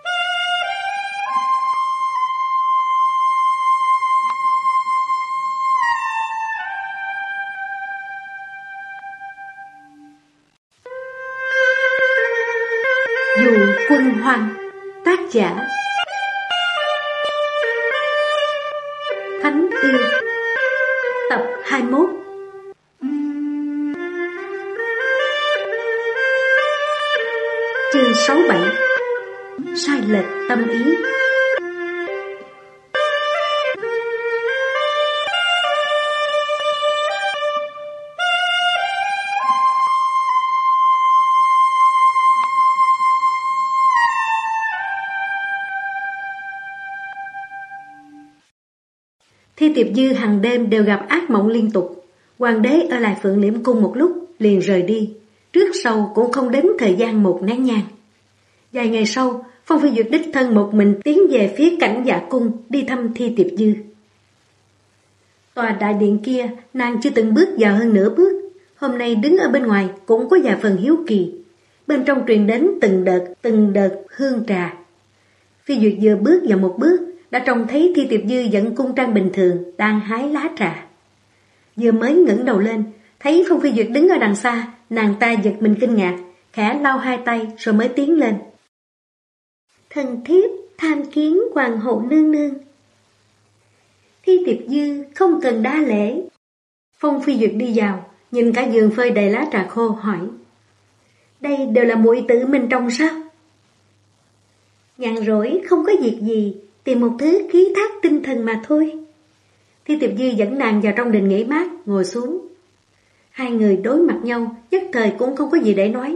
S1: Dụ Quân Hoang. Tác giả Thánh Yêu. Tập 21. Chương 67. Sai lệch tâm ý. Thi Tiệp Dư hàng đêm đều gặp ác mộng liên tục. Hoàng đế ở lại Phượng Liễm Cung một lúc liền rời đi. trước sau cũng không đến thời gian một nén nhang. Vài ngày sau, Phong Phi Duyệt đích thân một mình tiến về phía Cảnh Dạ Cung đi thăm Thi Tiệp Dư. Tòa đại điện kia, nàng chưa từng bước vào hơn nửa bước. Hôm nay đứng ở bên ngoài cũng có vài phần hiếu kỳ. Bên trong truyền đến từng đợt hương trà. Phi Duyệt vừa bước vào một bước, đã trông thấy Thi Tiệp Dư dẫn cung trang bình thường đang hái lá trà. Vừa mới ngẩng đầu lên, thấy Phong Phi Duyệt đứng ở đằng xa, nàng ta giật mình kinh ngạc, khẽ lau hai tay rồi mới tiến lên. Thần thiếp tham kiến hoàng hậu nương nương. Thi Tiệp Dư không cần đa lễ. Phong Phi Duyệt đi vào, nhìn cả giường phơi đầy lá trà khô hỏi. Đây đều là muội tự mình trồng sao? Nhàn rỗi không có việc gì, tìm một thứ khí thác tinh thần mà thôi. Thi Tiệp Dư dẫn nàng vào trong đình nghỉ mát, ngồi xuống. Hai người đối mặt nhau, nhất thời cũng không có gì để nói.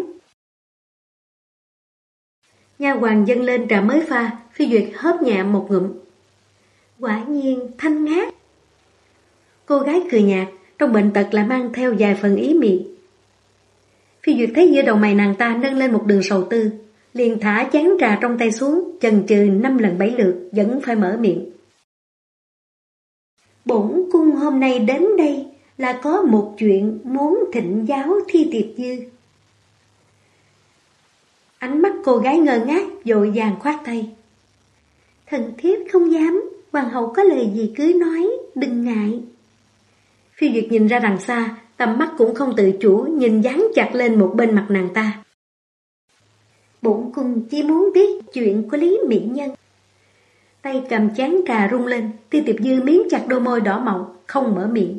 S1: Nha hoàn dâng lên trà mới pha, Phi Duyệt hớp nhẹ một ngụm. Quả nhiên thanh ngát. Cô gái cười nhạt, trong bệnh tật là mang theo vài phần ý mị. Phi Duyệt thấy giữa đầu mày nàng ta nâng lên một đường sầu tư, liền thả chén trà trong tay xuống, chần chừ 5 lần 7 lượt, vẫn phải mở miệng. Bổn cung hôm nay đến đây là có một chuyện muốn thỉnh giáo Thi Tiệp Dư. Ánh mắt cô gái ngơ ngác, vội vàng khoát tay. Thần thiếp không dám, hoàng hậu có lời gì cứ nói, đừng ngại. Phi Duyệt nhìn ra đằng xa, tầm mắt cũng không tự chủ, nhìn dán chặt lên một bên mặt nàng ta. Bổn cung chỉ muốn biết chuyện của Lý Mỹ Nhân. Tay cầm chén trà rung lên, Thi Tiệp Dư miếm chặt đôi môi đỏ mọng, không mở miệng.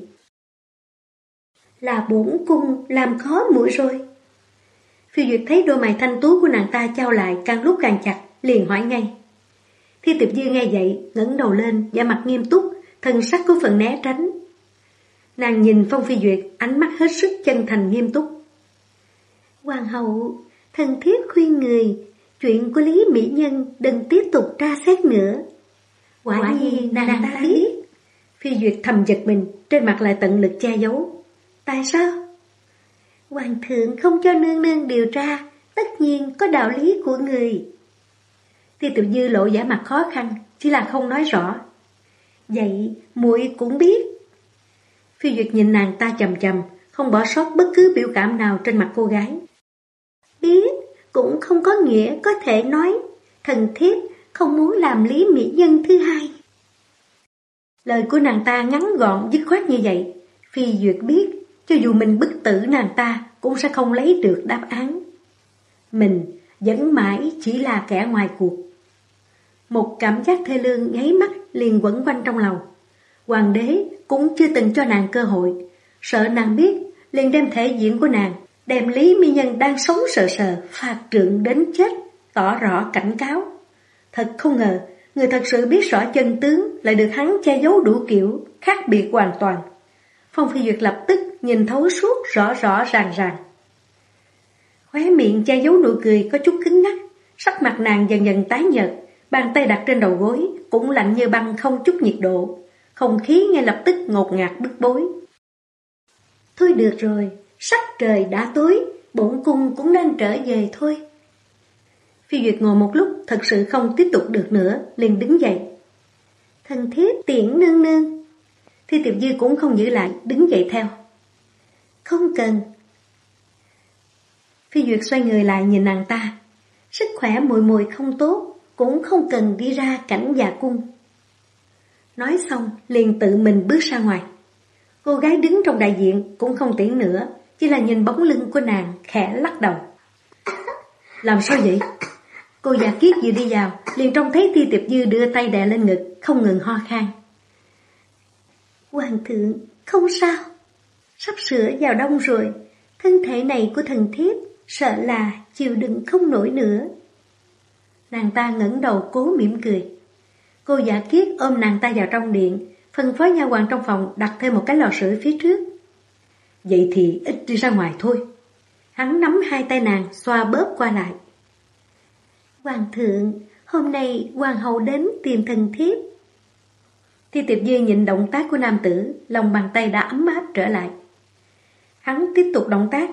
S1: Là bổn cung làm khó muội rồi. Phi Duyệt thấy đôi mày thanh tú của nàng ta chau lại càng lúc càng chặt, liền hỏi ngay. Thi Tiệp Dư nghe vậy, ngẩng đầu lên, vẻ mặt nghiêm túc, thần sắc có phần né tránh. Nàng nhìn Phong Phi Duyệt, ánh mắt hết sức chân thành nghiêm túc. Hoàng hậu, thần thiếp khuyên người, chuyện của Lý Mỹ Nhân đừng tiếp tục tra xét nữa. Quả nhiên nàng ta biết. Phi Duyệt thầm giật mình, trên mặt lại tận lực che giấu. Tại sao? Hoàng thượng không cho nương nương điều tra, tất nhiên có đạo lý của người. Thi Tiệp Dư lộ vẻ mặt khó khăn, chỉ là không nói rõ. Vậy muội cũng biết. Phi Duyệt nhìn nàng ta chầm chầm, không bỏ sót bất cứ biểu cảm nào trên mặt cô gái. Biết cũng không có nghĩa có thể nói, thần thiếp không muốn làm Lý Mỹ Nhân thứ hai. Lời của nàng ta ngắn gọn dứt khoát như vậy. Phi Duyệt biết, cho dù mình bức tử nàng ta cũng sẽ không lấy được đáp án. Mình vẫn mãi chỉ là kẻ ngoài cuộc. Một cảm giác thê lương nháy mắt liền quẩn quanh trong lòng. Hoàng đế cũng chưa từng cho nàng cơ hội, sợ nàng biết, liền đem thể diện của nàng, đem Lý Mỹ Nhân đang sống sờ sờ, phạt trượng đến chết, tỏ rõ cảnh cáo. Thật không ngờ, người thật sự biết rõ chân tướng lại được hắn che giấu đủ kiểu, khác biệt hoàn toàn. Phong Phi Duyệt lập tức nhìn thấu suốt rõ ràng. Khóe miệng che giấu nụ cười có chút cứng ngắc, sắc mặt nàng dần dần tái nhợt, bàn tay đặt trên đầu gối cũng lạnh như băng không chút nhiệt độ, không khí ngay lập tức ngột ngạt bức bối. Thôi được rồi, sắc trời đã tối, bổn cung cũng nên trở về thôi. Phi Duyệt ngồi một lúc thật sự không tiếp tục được nữa, liền đứng dậy. Thần thiếp tiễn nương nương. Thi Tiệp Dư cũng không giữ lại, đứng dậy theo. Không cần. Phi Duyệt xoay người lại nhìn nàng ta. Sức khỏe muội không tốt, cũng không cần đi ra Cảnh Dạ Cung. Nói xong liền tự mình bước ra ngoài. Cô gái đứng trong đại diện cũng không tiễn nữa, chỉ là nhìn bóng lưng của nàng khẽ lắc đầu. Làm sao vậy? Cô già kiết vừa đi vào, liền trông thấy Thi Tiệp Dư đưa tay đè lên ngực, không ngừng ho khan. Hoàng thượng, không sao. Sắp sửa vào đông rồi, thân thể này của thần thiếp sợ là chịu đựng không nổi nữa. Nàng ta ngẩng đầu cố mỉm cười. Cô giả kiết ôm nàng ta vào trong điện, phân phó nha hoàn trong phòng đặt thêm một cái lò sưởi phía trước. Vậy thì ít đi ra ngoài thôi. Hắn nắm hai tay nàng xoa bóp qua lại. Hoàng thượng, hôm nay hoàng hậu đến tìm thần thiếp. Thi Tiệp Dư nhìn động tác của nam tử, lòng bàn tay đã ấm áp trở lại. Hắn tiếp tục động tác,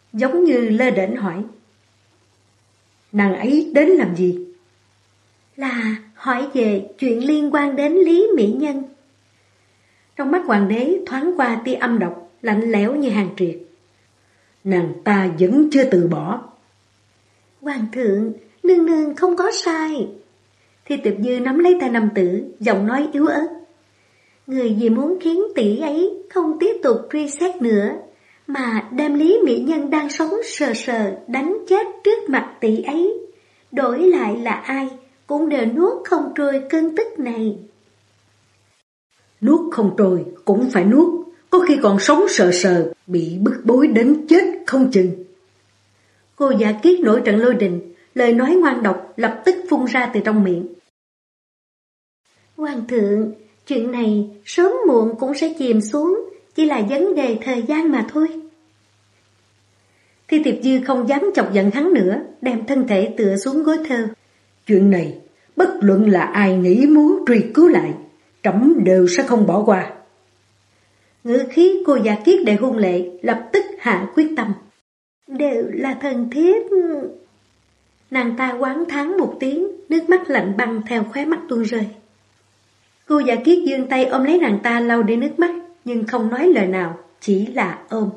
S2: giống như lơ đễnh hỏi. Nàng ấy đến làm gì?
S1: Là hỏi về chuyện liên quan đến Lý Mỹ Nhân. Trong mắt hoàng đế thoáng qua tia âm độc, lạnh lẽo như hàng triệt.
S2: Nàng ta vẫn chưa từ bỏ.
S1: Hoàng thượng, nương nương không có sai. Thi Tiệp Dư nắm lấy tay nam tử, giọng nói yếu ớt. Người vì muốn khiến tỷ ấy không tiếp tục truy xét nữa, mà đem Lý Mỹ Nhân đang sống sờ sờ đánh chết trước mặt tỷ ấy. Đổi lại là ai cũng đều nuốt không trôi cơn tức này.
S2: Nuốt không trôi cũng phải nuốt, có khi còn sống sờ sờ, bị bức bối đến chết không chừng.
S1: Cô Dạ Kiết nổi trận lôi đình, lời nói ngoan độc lập tức phun ra từ trong miệng. Hoàng thượng, chuyện này sớm muộn cũng sẽ chìm xuống, chỉ là vấn đề thời gian mà thôi. Thi Tiệp Dư không dám chọc giận hắn nữa, đem thân thể tựa xuống gối thơ.
S2: Chuyện này, bất luận là ai nghĩ muốn truy cứu lại, trẫm đều sẽ không bỏ qua.
S1: Ngữ khí cô Dạ Kiết đầy hung lệ, lập tức hạ quyết tâm. Đều là thần thiếp. Nàng ta oán thán một tiếng, nước mắt lạnh băng theo khóe mắt tuôn rơi. Cô Dạ Kiết giương tay ôm lấy nàng ta lau đi nước mắt, nhưng không nói lời nào, chỉ là ôm.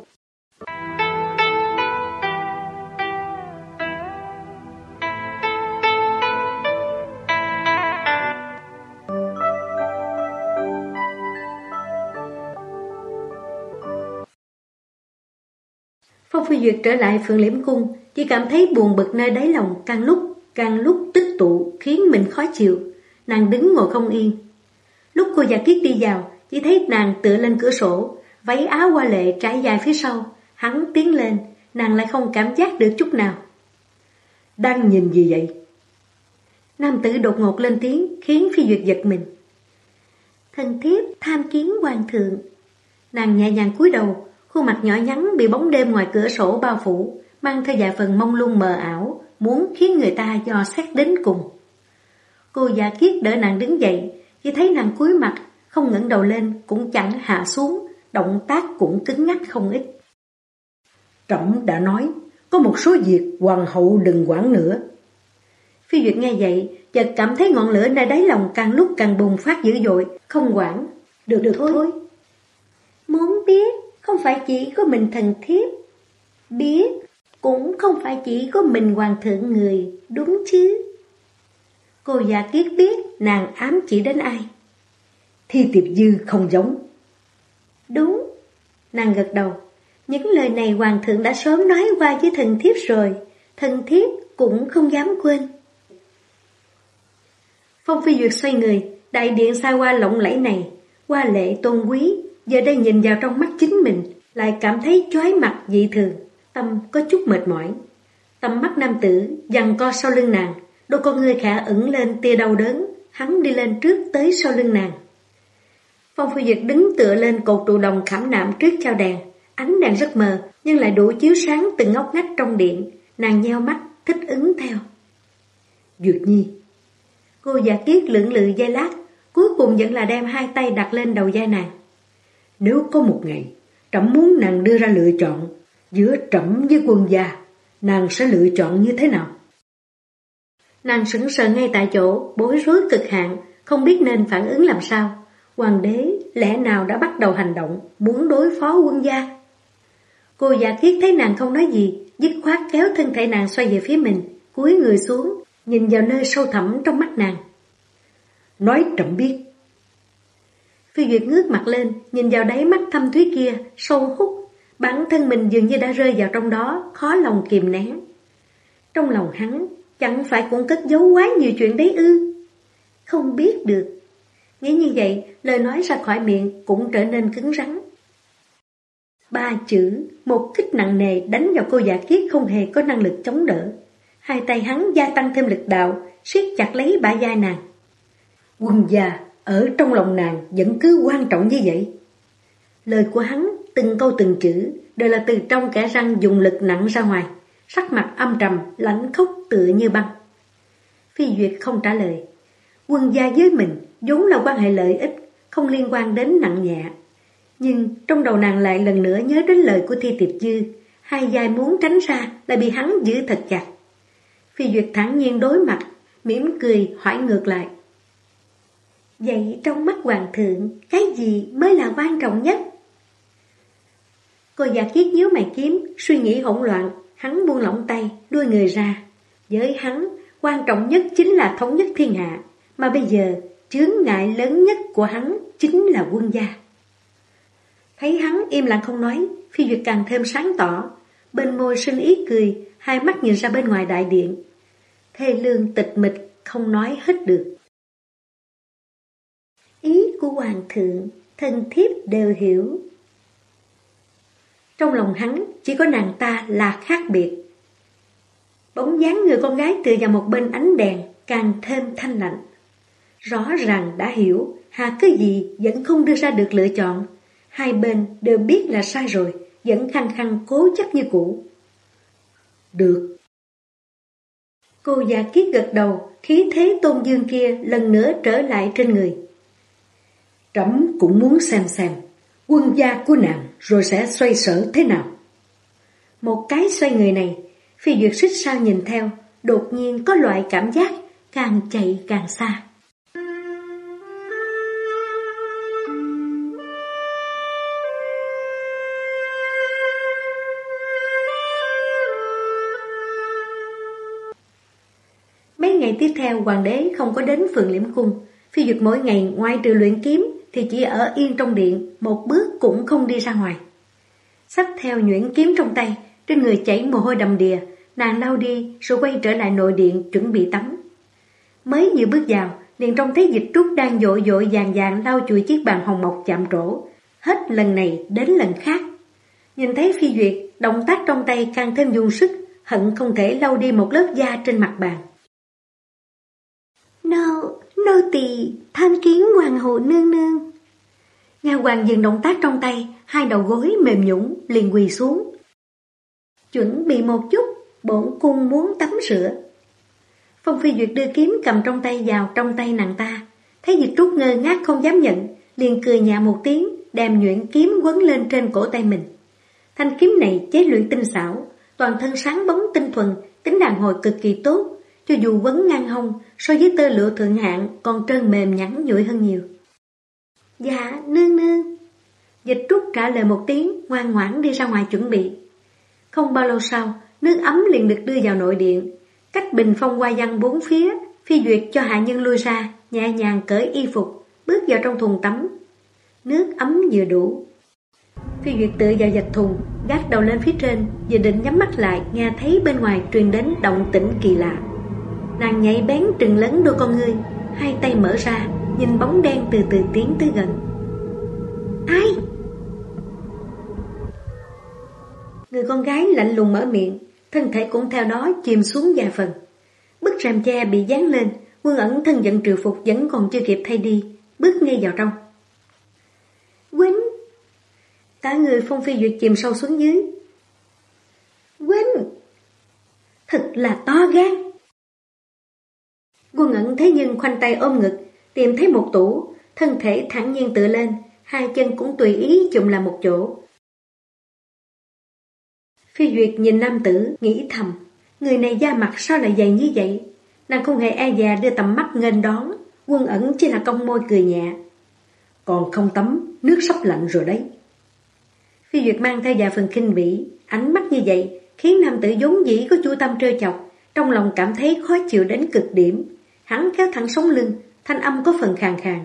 S1: Phong Phi Duyệt trở lại Phượng Liễm Cung, chỉ cảm thấy buồn bực nơi đáy lòng càng lúc tích tụ khiến mình khó chịu. Nàng đứng ngồi không yên. Lúc cô Dạ Kiết đi vào, chỉ thấy nàng tựa lên cửa sổ, váy áo hoa lệ trải dài phía sau. Hắn tiến lên, nàng lại không cảm giác được chút nào.
S2: Đang nhìn gì vậy?
S1: Nam tử đột ngột lên tiếng khiến Phi Duyệt giật mình. Thần thiếp tham kiến hoàng thượng. Nàng nhẹ nhàng cúi đầu, khuôn mặt nhỏ nhắn bị bóng đêm ngoài cửa sổ bao phủ, mang theo vài phần mông lung mờ ảo, muốn khiến người ta dò xét đến cùng. Cô Dạ Kiết đỡ nàng đứng dậy, chỉ thấy nàng cúi mặt, không ngẩng đầu lên cũng chẳng hạ xuống, động tác cũng cứng ngắc không ít.
S2: Trẫm đã nói, có một số việc hoàng hậu đừng quản nữa.
S1: Phi Duyệt nghe vậy, chợt cảm thấy ngọn lửa nơi đáy lòng càng lúc càng bùng phát dữ dội, không quản. Được thôi. Muốn biết, không phải chỉ có mình thần thiếp. Biết, cũng không phải chỉ có mình hoàng thượng người, đúng chứ? Cô Dạ Kiết biết nàng ám chỉ đến ai.
S2: Thi Tiệp Dư không giống.
S1: Đúng, nàng gật đầu. Những lời này hoàng thượng đã sớm nói qua với thần thiếp rồi, thần thiếp cũng không dám quên. Phong Phi Duyệt xoay người, đại điện xa hoa lộng lẫy này, hoa lệ tôn quý, giờ đây nhìn vào trong mắt chính mình, lại cảm thấy chói mặt dị thường, tâm có chút mệt mỏi. Tầm mắt nam tử giằng co sau lưng nàng, đôi con ngươi khẽ ửng lên tia đau đớn, hắn đi lên trước tới sau lưng nàng. Phong Phi Duyệt đứng tựa lên cột trụ đồng khảm nạm trước chao đèn, ánh đèn rất mờ nhưng lại đủ chiếu sáng từng ngóc ngách trong điện, nàng nheo mắt thích ứng theo.
S2: Duyệt Nhi.
S1: Cô Dạ Kiết lưỡng lự giây lát, cuối cùng vẫn là đem hai tay đặt lên đầu vai nàng.
S2: Nếu có một ngày, trẫm muốn nàng đưa ra lựa chọn giữa trẫm với quân gia, nàng sẽ lựa chọn như thế nào?
S1: Nàng sững sờ ngay tại chỗ, bối rối cực hạn, không biết nên phản ứng làm sao. Hoàng đế lẽ nào đã bắt đầu hành động, muốn đối phó quân gia? Cô Dạ Kiết thấy nàng không nói gì, dứt khoát kéo thân thể nàng xoay về phía mình, cúi người xuống, nhìn vào nơi sâu thẳm trong mắt nàng.
S2: Nói trẫm biết.
S1: Phi Duyệt ngước mặt lên, nhìn vào đáy mắt thâm thúy kia, sâu hút, bản thân mình dường như đã rơi vào trong đó, khó lòng kìm nén. Trong lòng hắn, chẳng phải cũng cất giấu quá nhiều chuyện đấy ư? Không biết được. Nghĩ như vậy, lời nói ra khỏi miệng cũng trở nên cứng rắn. 3 chữ, một kích nặng nề đánh vào cô Dạ Kiết không hề có năng lực chống đỡ. Hai tay hắn gia tăng thêm lực đạo, siết chặt lấy bả vai nàng.
S2: Quân gia ở trong lòng nàng vẫn cứ quan trọng như vậy.
S1: Lời của hắn, từng câu từng chữ, đều là từ trong kẽ răng dùng lực nặng ra ngoài, sắc mặt âm trầm, lạnh khốc tựa như băng. Phi Duyệt không trả lời. Quân gia với mình vốn là quan hệ lợi ích, không liên quan đến nặng nhẹ. Nhưng trong đầu nàng lại lần nữa nhớ đến lời của Thi Tiệp Dư, hai vai muốn tránh ra lại bị hắn giữ thật chặt. Phi Duyệt thản nhiên đối mặt, mỉm cười hỏi ngược lại. Vậy trong mắt hoàng thượng, cái gì mới là quan trọng nhất? Cô Giả Kiết nhíu mày kiếm, suy nghĩ hỗn loạn, hắn buông lỏng tay, đuôi người ra. Với hắn, quan trọng nhất chính là thống nhất thiên hạ, mà bây giờ chướng ngại lớn nhất của hắn chính là quân gia. Thấy hắn im lặng không nói, Phi Duyệt càng thêm sáng tỏ, bên môi sinh ý cười, hai mắt nhìn ra bên ngoài đại điện. Thê lương tịch mịch, không nói hết được. Ý của hoàng thượng, thần thiếp đều hiểu. Trong lòng hắn chỉ có nàng ta là khác biệt. Bóng dáng người con gái tựa vào một bên ánh đèn càng thêm thanh lạnh. Rõ ràng đã hiểu, hà cái gì vẫn không đưa ra được lựa chọn. Hai bên đều biết là sai rồi, vẫn khăng khăng cố chấp như cũ. Được. Cô Giả Kiết gật đầu, khí thế tôn dương kia lần nữa trở lại trên người. Trẫm cũng muốn xem quân gia của nàng rồi sẽ xoay sở thế nào. Một cái xoay người này, Phi Duyệt xích sao nhìn theo, đột nhiên có loại cảm giác càng chạy càng xa. Mấy ngày tiếp theo hoàng đế không có đến Phượng Liễm Cung. Phi Duyệt mỗi ngày ngoài trừ luyện kiếm thì chỉ ở yên trong điện, một bước cũng không đi ra ngoài. Xách theo nhuyễn kiếm trong tay, trên người chảy mồ hôi đầm đìa, nàng lau đi rồi quay trở lại nội điện chuẩn bị tắm. Mới vừa bước vào, liền trông thấy Dịch Trúc đang vội vội vàng vàng lau chùi chiếc bàn hồng mộc chạm trổ, hết lần này đến lần khác. Nhìn thấy Phi Duyệt, động tác trong tay càng thêm dùng sức, hận không thể lau đi một lớp da trên mặt bàn. Nô tỳ tham kiến hoàng hậu nương nương. Nha hoàn dừng động tác trong tay, hai đầu gối mềm nhũn liền quỳ xuống. Chuẩn bị một chút, bổn cung muốn tắm rửa. Phong Phi Duyệt đưa kiếm cầm trong tay vào trong tay nàng ta, thấy Dịch Trúc ngơ ngác không dám nhận, liền cười nhẹ một tiếng, đem nhuyễn kiếm quấn lên trên cổ tay mình. Thanh kiếm này chế luyện tinh xảo, toàn thân sáng bóng tinh thuần, tính đàn hồi cực kỳ tốt. Cho dù quấn ngang hông, so với tơ lụa thượng hạng còn trơn mềm nhẵn nhụi hơn nhiều. Dạ, nương nương. Dịch Trúc trả lời một tiếng, ngoan ngoãn đi ra ngoài chuẩn bị. Không bao lâu sau, nước ấm liền được đưa vào nội điện. Cách bình phong hoa văn bốn phía, Phi Duyệt cho hạ nhân lui ra, nhẹ nhàng cởi y phục, bước vào trong thùng tắm. Nước ấm vừa đủ. Phi Duyệt tựa vào vạch thùng, gác đầu lên phía trên, vừa định nhắm mắt lại, nghe thấy bên ngoài truyền đến động tĩnh kỳ lạ. Nàng nhạy bén trừng lớn đôi con ngươi, hai tay mở ra, nhìn bóng đen từ từ tiến tới gần. Ai? Người con gái lạnh lùng mở miệng, thân thể cũng theo đó chìm xuống vài phần. Bức rèm che bị dán lên, Quân Ẩn thân giận triều phục vẫn còn chưa kịp thay đi, bước ngay vào trong. Quýnh! Cả người Phong Phi Duyệt chìm sâu xuống dưới. Quýnh! Thật là to gan! Quân Ẩn thế nhưng khoanh tay ôm ngực, tìm thấy một tủ, thân thể thản nhiên tựa lên, hai chân cũng tùy ý chụm lại một chỗ. Phi Duyệt nhìn nam tử, nghĩ thầm, người này da mặt sao lại dày như vậy? Nàng không hề e dè đưa tầm mắt nghênh đón, Quân Ẩn chỉ là cong môi cười nhẹ. Còn không tắm, nước sắp lạnh rồi đấy. Phi Duyệt mang theo vài phần khinh bỉ, ánh mắt như vậy khiến nam tử vốn dĩ có chu tâm trêu chọc, trong lòng cảm thấy khó chịu đến cực điểm. Hắn kéo thẳng sống lưng, thanh âm có phần khàn khàn.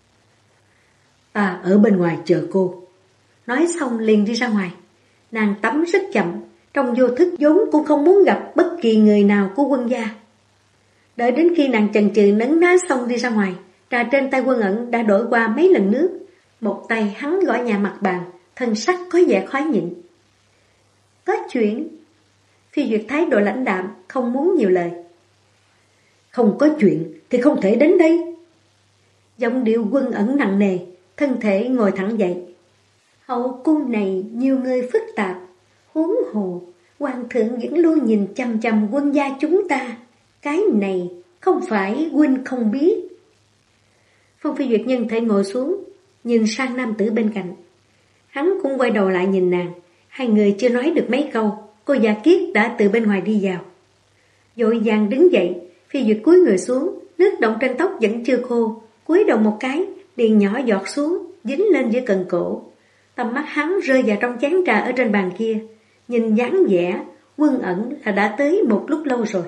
S1: Ta ở bên ngoài chờ cô. Nói xong liền đi ra ngoài. Nàng tắm rất chậm, trong vô thức vốn cũng không muốn gặp bất kỳ người nào của Quân gia. Đợi đến khi nàng chần chừ nấn ná xong đi ra ngoài, trà trên tay Quân Ẩn đã đổi qua mấy lần nước. Một tay hắn gõ nhẹ mặt bàn, thân sắc có vẻ khó nhịn. Có chuyện. Phi Duyệt thái độ lãnh đạm, không muốn nhiều lời. Không có chuyện thì không thể đến đây. Giọng điệu Quân Ẩn nặng nề, thân thể ngồi thẳng dậy. Hậu cung này nhiều người phức tạp, huống hồ, hoàng thượng vẫn luôn nhìn chằm chằm Quân gia chúng ta. Cái này không phải huynh không biết. Phong Phi Duyệt nhân thể ngồi xuống, nhìn sang nam tử bên cạnh. Hắn cũng quay đầu lại nhìn nàng, Hai người chưa nói được mấy câu, cô Dạ Kiết đã từ bên ngoài đi vào. Vội vàng đứng dậy, Phi Duyệt cúi người xuống, nước đọng trên tóc vẫn chưa khô, cúi đầu một cái, liền nhỏ giọt xuống, dính lên giữa cần cổ. Tầm mắt hắn rơi vào trong chén trà ở trên bàn kia, nhìn dáng vẻ, Quân Ẩn là đã tới một lúc lâu rồi.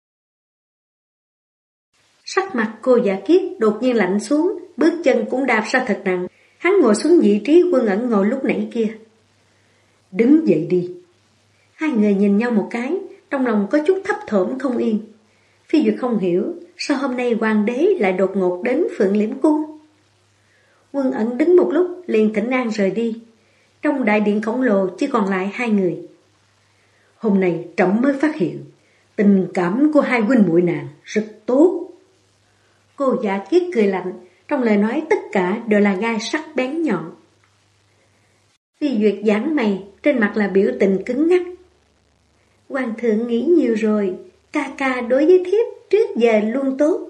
S1: Sắc mặt cô Dạ Kiết đột nhiên lạnh xuống, bước chân cũng đạp ra thật nặng. Hắn ngồi xuống vị trí Quân Ẩn ngồi lúc nãy kia.
S2: Đứng dậy đi.
S1: Hai người nhìn nhau một cái, trong lòng có chút thấp thỏm không yên. Phi Duyệt không hiểu, sao hôm nay hoàng đế lại đột ngột đến Phượng Liễm Cung. Quân Ẩn đứng một lúc liền thỉnh an rời đi. Trong đại điện khổng lồ chỉ còn lại hai người.
S2: Hôm nay trẫm mới phát hiện, tình cảm của hai huynh muội nàng rất tốt.
S1: Cô Dạ Kiết cười lạnh, trong lời nói tất cả đều là gai sắc bén nhọn. Phi Duyệt giãn mày, trên mặt là biểu tình cứng ngắc. Hoàng thượng nghĩ nhiều rồi, ca ca đối với thiếp trước giờ luôn tốt.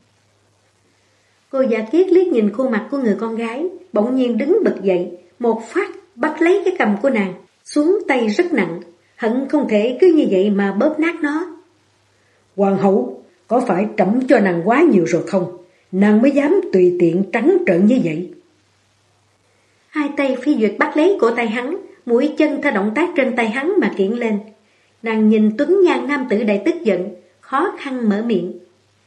S1: Cô Dạ Kiết liếc nhìn khuôn mặt của người con gái, bỗng nhiên đứng bật dậy, một phát bắt lấy cái cằm của nàng, xuống tay rất nặng, hận không thể cứ như vậy mà bóp nát nó.
S2: Hoàng hậu, có phải trẫm cho nàng quá nhiều rồi không? Nàng mới dám tùy tiện trắng trợn như vậy.
S1: Hai tay Phi Duyệt bắt lấy cổ tay hắn, mũi chân theo động tác trên tay hắn mà kiễng lên. Nàng nhìn tuấn nhan nam tử đầy tức giận, khó khăn mở miệng.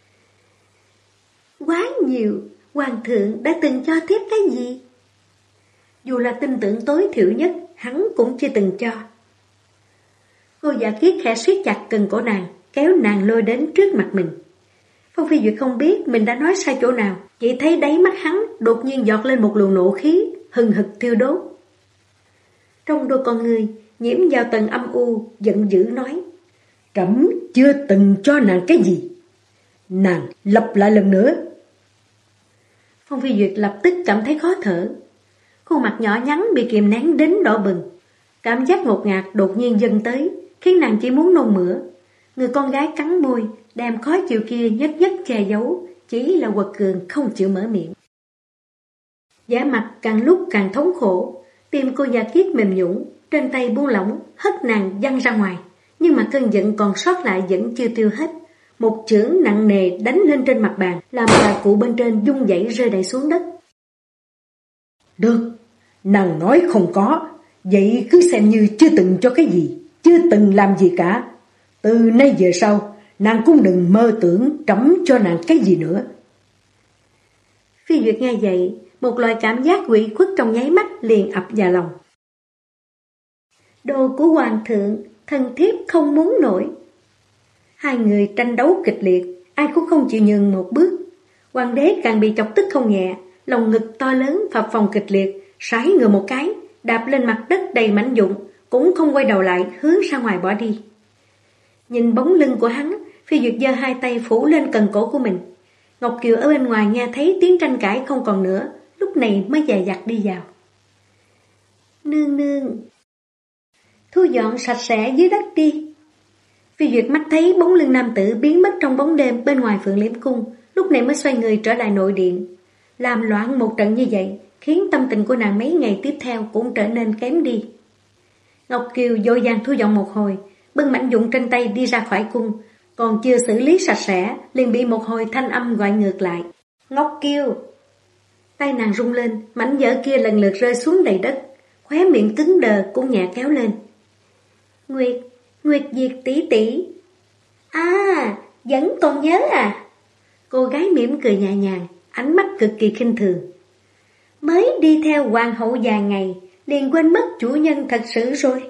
S1: Quá nhiều, hoàng thượng đã từng cho thiếp cái gì? Dù là tin tưởng tối thiểu nhất, hắn cũng chưa từng cho. Cô Dạ Kiết khẽ siết chặt cần cổ nàng, kéo nàng lôi đến trước mặt mình. Phong Phi Duyệt không biết mình đã nói sai chỗ nào, chỉ thấy đáy mắt hắn đột nhiên giọt lên một luồng nộ khí, hừng hực thiêu đốt. Trong đôi con người nhiễm vào tầng âm u, giận dữ nói:
S2: Trẫm chưa từng cho nàng cái gì. Nàng lặp lại lần nữa.
S1: Phong Phi Duyệt lập tức cảm thấy khó thở. Khuôn mặt nhỏ nhắn bị kìm nén đến đỏ bừng. Cảm giác ngột ngạt đột nhiên dâng tới, khiến nàng chỉ muốn nôn mửa. Người con gái cắn môi, đem khó chịu kia nhất nhất che giấu, chỉ là quật cường không chịu mở miệng. Vẻ mặt càng lúc càng thống khổ, tim cô Dạ Kiết mềm nhũn, trên tay buông lỏng, hất nàng văng ra ngoài. Nhưng mà cơn giận còn sót lại vẫn chưa tiêu hết. Một chưởng nặng nề đánh lên trên mặt bàn, làm trà cụ bên trên rung dãy rơi đầy xuống đất.
S2: Được, nàng nói không có, vậy cứ xem như chưa từng cho cái gì, chưa từng làm gì cả. Từ nay về sau, nàng cũng đừng mơ tưởng trẫm cho nàng cái gì nữa.
S1: Phi Duyệt nghe vậy, một loại cảm giác ủy khuất trong nháy mắt liền ập vào lòng. Đồ của hoàng thượng, thần thiếp không muốn nổi. Hai người tranh đấu kịch liệt, ai cũng không chịu nhường một bước. Hoàng đế càng bị chọc tức không nhẹ, lòng ngực to lớn phập phồng kịch liệt, sải người một cái, đạp lên mặt đất đầy mảnh vụn, cũng không quay đầu lại hướng ra ngoài bỏ đi. Nhìn bóng lưng của hắn, Phi Duyệt giơ hai tay phủ lên cần cổ của mình. Ngọc Kiều ở bên ngoài nghe thấy tiếng tranh cãi không còn nữa, lúc này mới dè dặt đi vào. Nương nương, thu dọn sạch sẽ dưới đất đi. Phi Duyệt mắt thấy bóng lưng nam tử biến mất trong bóng đêm bên ngoài Phượng Liễm Cung, lúc này mới xoay người trở lại nội điện. Làm loạn một trận như vậy, khiến tâm tình của nàng mấy ngày tiếp theo cũng trở nên kém đi. Ngọc Kiều vội vàng thu dọn một hồi, bưng mảnh vụn trên tay đi ra khỏi cung, còn chưa xử lý sạch sẽ, liền bị một hồi thanh âm gọi ngược lại. Ngọc Kiều! Tay nàng rung lên, mảnh vỡ kia lần lượt rơi xuống đầy đất, khóe miệng cứng đờ cũng nhẹ kéo lên. Nguyệt Diệt tỷ tỷ. À, vẫn còn nhớ à? Cô gái mỉm cười nhẹ nhàng, ánh mắt cực kỳ khinh thường. Mới đi theo hoàng hậu vài ngày, liền quên mất chủ nhân thật sự rồi.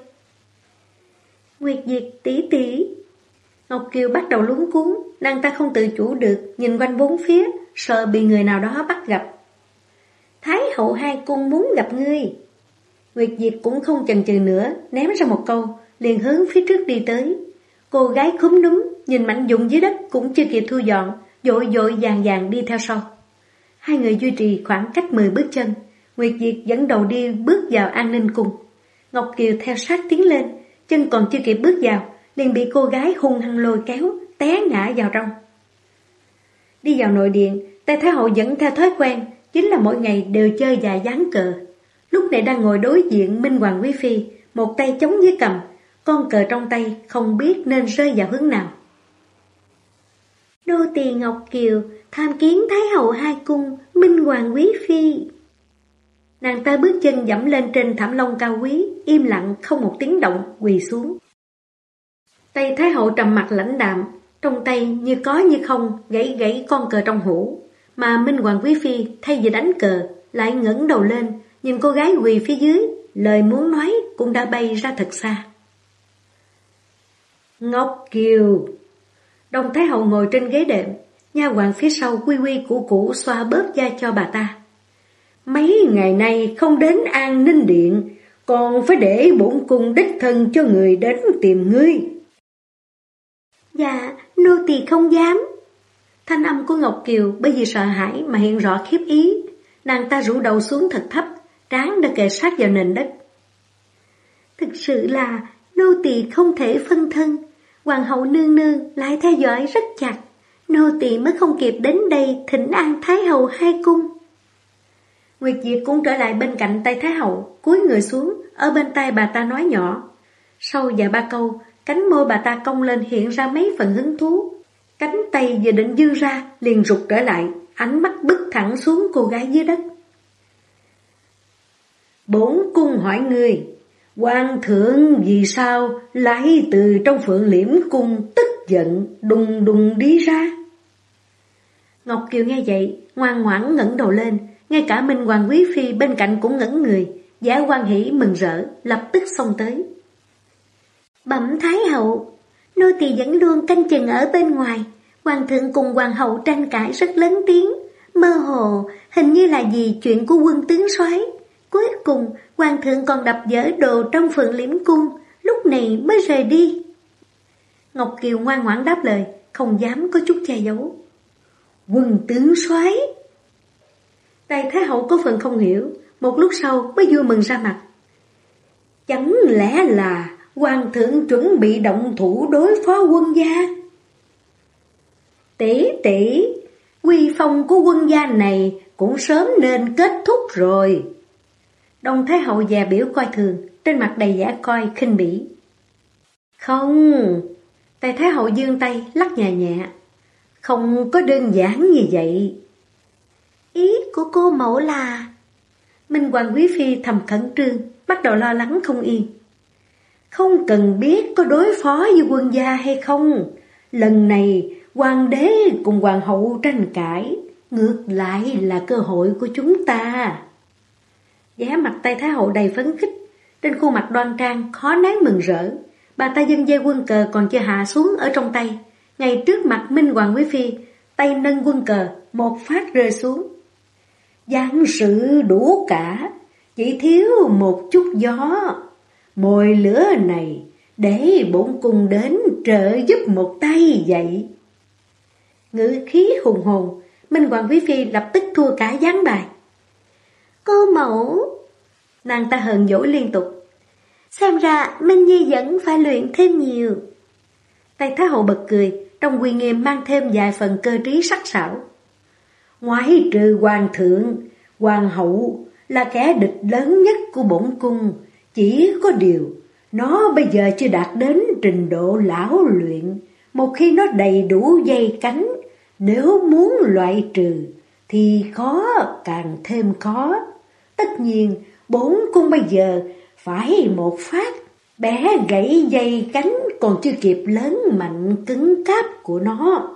S1: Nguyệt Diệt tỷ tỷ. Ngọc Kiều bắt đầu luống cuống, nàng ta không tự chủ được, nhìn quanh bốn phía, sợ bị người nào đó bắt gặp. Thái hậu hai cung muốn gặp ngươi. Nguyệt Diệt cũng không chần chừ nữa, ném ra một câu, liền hướng phía trước đi tới. Cô gái khúm núm, nhìn mảnh vụn dưới đất cũng chưa kịp thu dọn, vội vội vàng vàng đi theo sau. Hai người duy trì khoảng cách 10 bước chân, Nguyệt Diệt dẫn đầu đi bước vào an ninh cung. Ngọc Kiều theo sát tiến lên, chân còn chưa kịp bước vào, liền bị cô gái hung hăng lôi kéo, té ngã vào trong. Đi vào nội điện, Tây Thái hậu vẫn theo thói quen, chính là mỗi ngày đều chơi và giáng cờ. Lúc này đang ngồi đối diện Minh Hoàng Quý Phi, một tay chống dưới cầm, con cờ trong tay không biết nên rơi vào hướng nào. Nô tỳ Ngọc Kiều tham kiến Thái hậu hai cung, Minh hoàng quý phi. Nàng ta bước chân dẫm lên trên thảm lông cao quý, im lặng không một tiếng động, quỳ xuống. Tay Thái hậu trầm mặt lãnh đạm, trong tay như có như không gãy gãy con cờ trong hũ, mà Minh hoàng quý phi thay vì đánh cờ lại ngẩng đầu lên, nhìn cô gái quỳ phía dưới, lời muốn nói cũng đã bay ra thật xa. Ngọc Kiều. Đồng Thái hậu ngồi trên ghế đệm, nha hoàn phía sau quy quy củ củ xoa bóp da cho bà ta. Mấy ngày nay không đến An Ninh Điện, còn phải để bổn cung đích thân cho người đến tìm ngươi. Dạ, nô tỳ không dám. Thanh âm của Ngọc Kiều bởi vì sợ hãi mà hiện rõ khiếp ý. Nàng ta rũ đầu xuống thật thấp, trán đã kề sát vào nền đất. Thực sự là nô tỳ không thể phân thân, hoàng hậu nương nương lại theo dõi rất chặt, nô tỳ mới không kịp đến đây thỉnh an Thái hậu hai cung. Nguyệt Diệp cũng trở lại bên cạnh tay Thái hậu, cúi người xuống, ở bên tai bà ta nói nhỏ. Sau vài ba câu, cánh môi bà ta cong lên hiện ra mấy phần hứng thú. Cánh tay vừa định giương ra, liền rụt trở lại, ánh mắt bứt thẳng xuống cô gái dưới đất. Bổn cung hỏi người, hoàng thượng vì sao lại từ trong Phượng Liễm cung tức giận đùng đùng đi ra? Ngọc Kiều nghe vậy, ngoan ngoãn ngẩng đầu lên, ngay cả Minh hoàng quý phi bên cạnh cũng ngẩng người, vẻ hoan hỉ mừng rỡ, lập tức xông tới. Bẩm Thái hậu, nô tỳ vẫn luôn canh chừng ở bên ngoài, hoàng thượng cùng hoàng hậu tranh cãi rất lớn tiếng, mơ hồ hình như là vì chuyện của quân tướng soái. Cuối cùng hoàng thượng còn đập vỡ đồ trong Phượng Liễm cung, lúc này mới rời đi. Ngọc Kiều ngoan ngoãn đáp lời, không dám có chút che giấu. Quân tướng soái. Tay Thái hậu có phần không hiểu, một lúc sau mới vui mừng ra mặt. Chẳng lẽ là hoàng thượng chuẩn bị động thủ đối phó quân gia? Tỷ tỷ, uy phong của quân gia này cũng sớm nên kết thúc rồi. Đông Thái hậu già biểu coi thường, trên mặt đầy vẻ coi khinh bỉ. Không, tay Thái hậu giương tay lắc nhẹ nhẹ. Không có đơn giản như vậy. Ý của cô mẫu là... Minh hoàng quý phi thầm khẩn trương, bắt đầu lo lắng không yên. Không cần biết có đối phó với quân gia hay không. Lần này hoàng đế cùng hoàng hậu tranh cãi, ngược lại là cơ hội của chúng ta. Vẻ mặt tay Thái hậu đầy phấn khích, trên khuôn mặt đoan trang khó nén mừng rỡ. Bà ta giơ dây quân cờ còn chưa hạ xuống ở trong tay, ngay trước mặt Minh hoàng quý phi, tay nâng quân cờ một phát rơi xuống. Giang sự đủ cả, chỉ thiếu một chút gió. Mồi lửa này để bổn cung đến trợ giúp một tay vậy. Ngữ khí hùng hồn, Minh hoàng quý phi lập tức thua cả ván bài. Cô mẫu, nàng ta hờn dỗi liên tục. Xem ra Minh Nhi vẫn phải luyện thêm nhiều. Tay Thái hậu bật cười, trong uy nghiêm mang thêm vài phần cơ trí sắc sảo. Ngoại trừ hoàng thượng, hoàng hậu là kẻ địch lớn nhất của bổn cung. Chỉ có điều, nó bây giờ chưa đạt đến trình độ lão luyện. Một khi nó đầy đủ dây cánh, nếu muốn loại trừ thì khó càng thêm khó. Tất nhiên, bổn cung bây giờ phải một phát bẻ gãy dây cánh còn chưa kịp lớn mạnh cứng cáp của nó.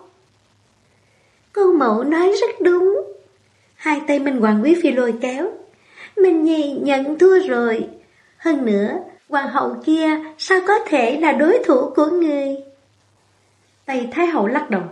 S1: Cô mẫu nói rất đúng. Hai tay Minh hoàng quý phi lôi kéo. Minh Nhi nhận thua rồi. Hơn nữa, hoàng hậu kia sao có thể là đối thủ của người? Tay Thái hậu lắc đầu.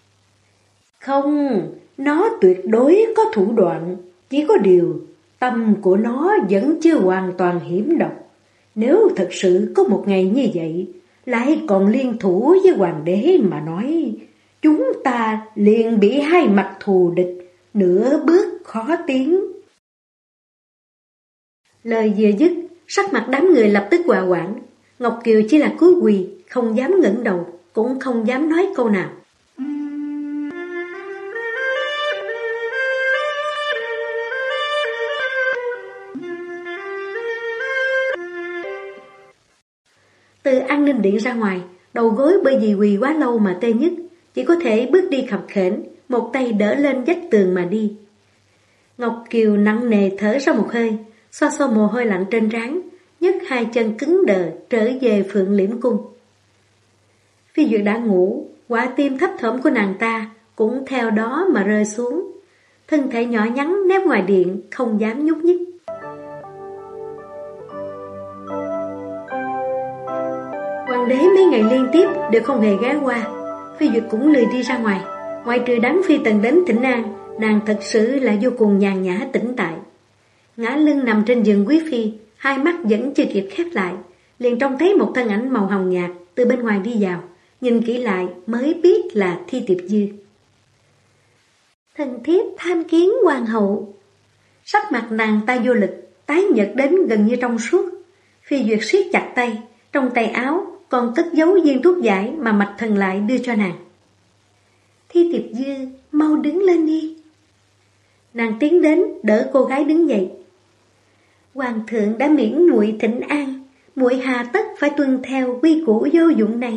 S1: Không, nó tuyệt đối có thủ đoạn. Chỉ có điều, tâm của nó vẫn chưa hoàn toàn hiểm độc. Nếu thật sự có một ngày như vậy, lại còn liên thủ với hoàng đế mà nói, chúng ta liền bị hai mặt thù địch, nửa bước khó tiến. Lời vừa dứt, sắc mặt đám người lập tức hòa hoãn. Ngọc Kiều chỉ là cúi quỳ, không dám ngẩng đầu, cũng không dám nói câu nào. Từ an ninh điện ra ngoài, đầu gối bởi vì quỳ quá lâu mà tê nhức, chỉ có thể bước đi khập khểnh, một tay đỡ lên vách tường mà đi. Ngọc Kiều nặng nề thở ra một hơi, xoa xoa mồ hôi lạnh trên trán, nhấc hai chân cứng đờ trở về Phượng Liễm Cung. Phi Duyệt đã ngủ, quả tim thấp thỏm của nàng ta cũng theo đó mà rơi xuống. Thân thể nhỏ nhắn nép ngoài điện, không dám nhúc nhích. Hoàng đế mấy ngày liên tiếp đều không hề ghé qua. Phi Duyệt cũng lười đi ra ngoài. Ngoại trừ đám phi tần đến thỉnh an, nàng thật sự là vô cùng nhàn nhã tĩnh tại. Ngã lưng nằm trên giường quý phi, hai mắt vẫn chưa kịp khép lại, liền trông thấy một thân ảnh màu hồng nhạt từ bên ngoài đi vào. Nhìn kỹ lại mới biết là Thi Tiệp Dư. Thần thiếp tham kiến hoàng hậu. Sắc mặt nàng ta vô lực, tái nhợt đến gần như trong suốt. Phi Duyệt siết chặt tay, trong tay áo còn cất giấu viên thuốc giải mà Mạch Thần lại đưa cho nàng. Thi Tiệp Dư, mau đứng lên đi. Nàng tiến đến đỡ cô gái đứng dậy. Hoàng thượng đã miễn muội thỉnh an, muội hà tất phải tuân theo quy củ vô dụng này.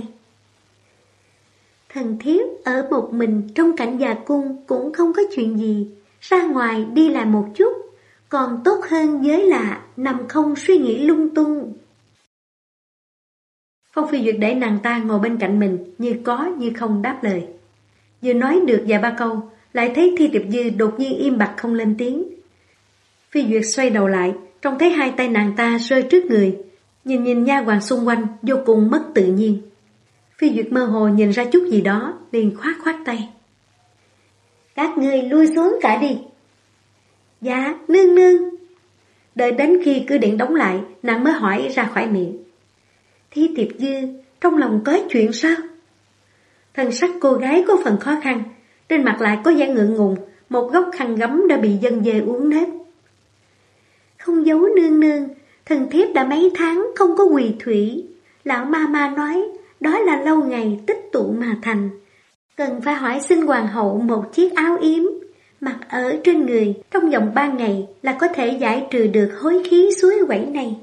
S1: Thần thiếp ở một mình trong cảnh già cung cũng không có chuyện gì, ra ngoài đi làm một chút, còn tốt hơn với là nằm không suy nghĩ lung tung. Phong Phi Duyệt để nàng ta ngồi bên cạnh mình, như có như không đáp lời. Vừa nói được vài ba câu, lại thấy Thi Tiệp Dư đột nhiên im bặt không lên tiếng. Phi Duyệt xoay đầu lại, trông thấy hai tay nàng ta rơi trước người, nhìn nha hoàn xung quanh vô cùng mất tự nhiên. Phi Duyệt mơ hồ nhìn ra chút gì đó, liền khoát khoát tay. Các ngươi lui xuống cả đi. Dạ, nương nương. Đợi đến khi cửa điện đóng lại, nàng mới hỏi ra khỏi miệng. Thi Tiệp Dư, trong lòng có chuyện sao? Thần sắc cô gái có phần khó khăn, trên mặt lại có vẻ ngượng ngùng, một góc khăn gấm đã bị dần dề uốn nếp. Không giấu nương nương, thần thiếp đã mấy tháng không có quỳ thủy. Lão ma ma nói, đó là lâu ngày tích tụ mà thành. Cần phải hỏi xin hoàng hậu một chiếc áo yếm, mặc ở trên người trong vòng 3 ngày là có thể giải trừ được hối khí suối quẩy này.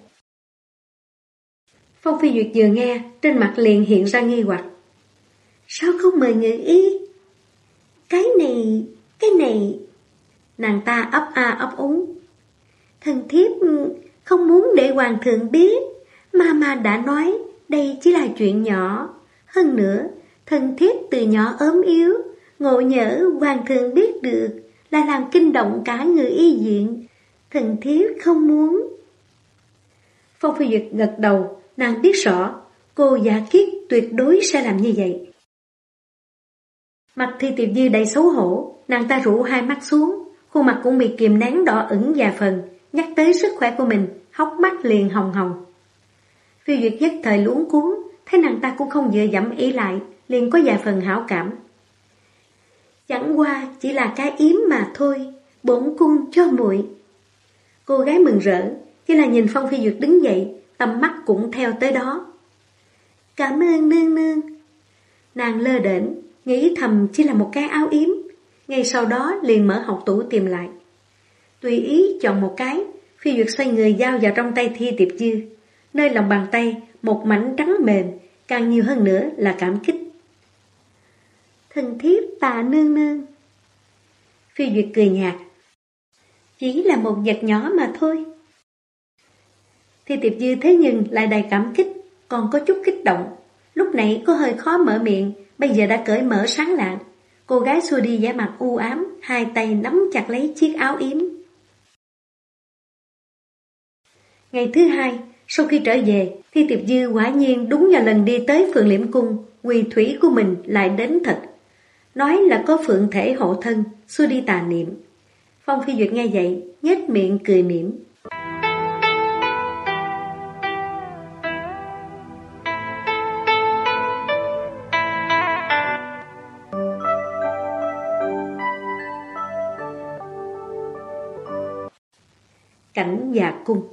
S1: Phong Phi Duyệt vừa nghe, trên mặt liền hiện ra nghi hoặc. Sao không mời ngự y? Cái này... Nàng ta ấp a ấp úng. Thần thiếp không muốn để hoàng thượng biết, mà đã nói đây chỉ là chuyện nhỏ. Hơn nữa, thần thiếp từ nhỏ ốm yếu, ngộ nhỡ hoàng thượng biết được là làm kinh động cả người y viện. Thần thiếp không muốn. Phong Phi Duyệt gật đầu, nàng biết rõ, cô Dạ Kiết tuyệt đối sẽ làm như vậy. Mặt Thi Tiệp Dư đầy xấu hổ, nàng ta rũ hai mắt xuống, khuôn mặt cũng bị kìm nén đỏ ửng vài phần, nhắc tới sức khỏe của mình, hốc mắt liền hồng hồng. Phi Duyệt nhất thời luống cuống, thấy nàng ta cũng không dựa dẫm ý lại, liền có vài phần hảo cảm. Chẳng qua chỉ là cái yếm mà thôi, bổn cung cho muội. Cô gái mừng rỡ, chỉ là nhìn Phong Phi Duyệt đứng dậy, tầm mắt cũng theo tới đó. Cảm ơn nương nương. Nàng lơ đễnh, nghĩ thầm chỉ là một cái áo yếm, ngay sau đó liền mở hộc tủ tìm lại. Tùy ý chọn một cái, Phi Duyệt xoay người giao vào trong tay Thi Tiệp Dư. Nơi lòng bàn tay, một mảnh trắng mềm, càng nhiều hơn nữa là cảm kích. Thần thiếp tạ nương nương. Phi Duyệt cười nhạt. Chỉ là một vật nhỏ mà thôi. Thi Tiệp Dư thế nhưng lại đầy cảm kích, còn có chút kích động. Lúc nãy có hơi khó mở miệng, bây giờ đã cởi mở sáng lạng. Cô gái xua đi vẻ mặt u ám, hai tay nắm chặt lấy chiếc áo yếm. Ngày thứ hai, sau khi trở về, Thi Tiệp Dư quả nhiên đúng vào lần đi tới Phượng Liễm Cung, quỳ thủy của mình lại đến thật. Nói là có phượng thể hộ thân, xua đi tà niệm. Phong Phi Duyệt nghe vậy, nhếch miệng cười mỉm. Cảnh Dạ Cung.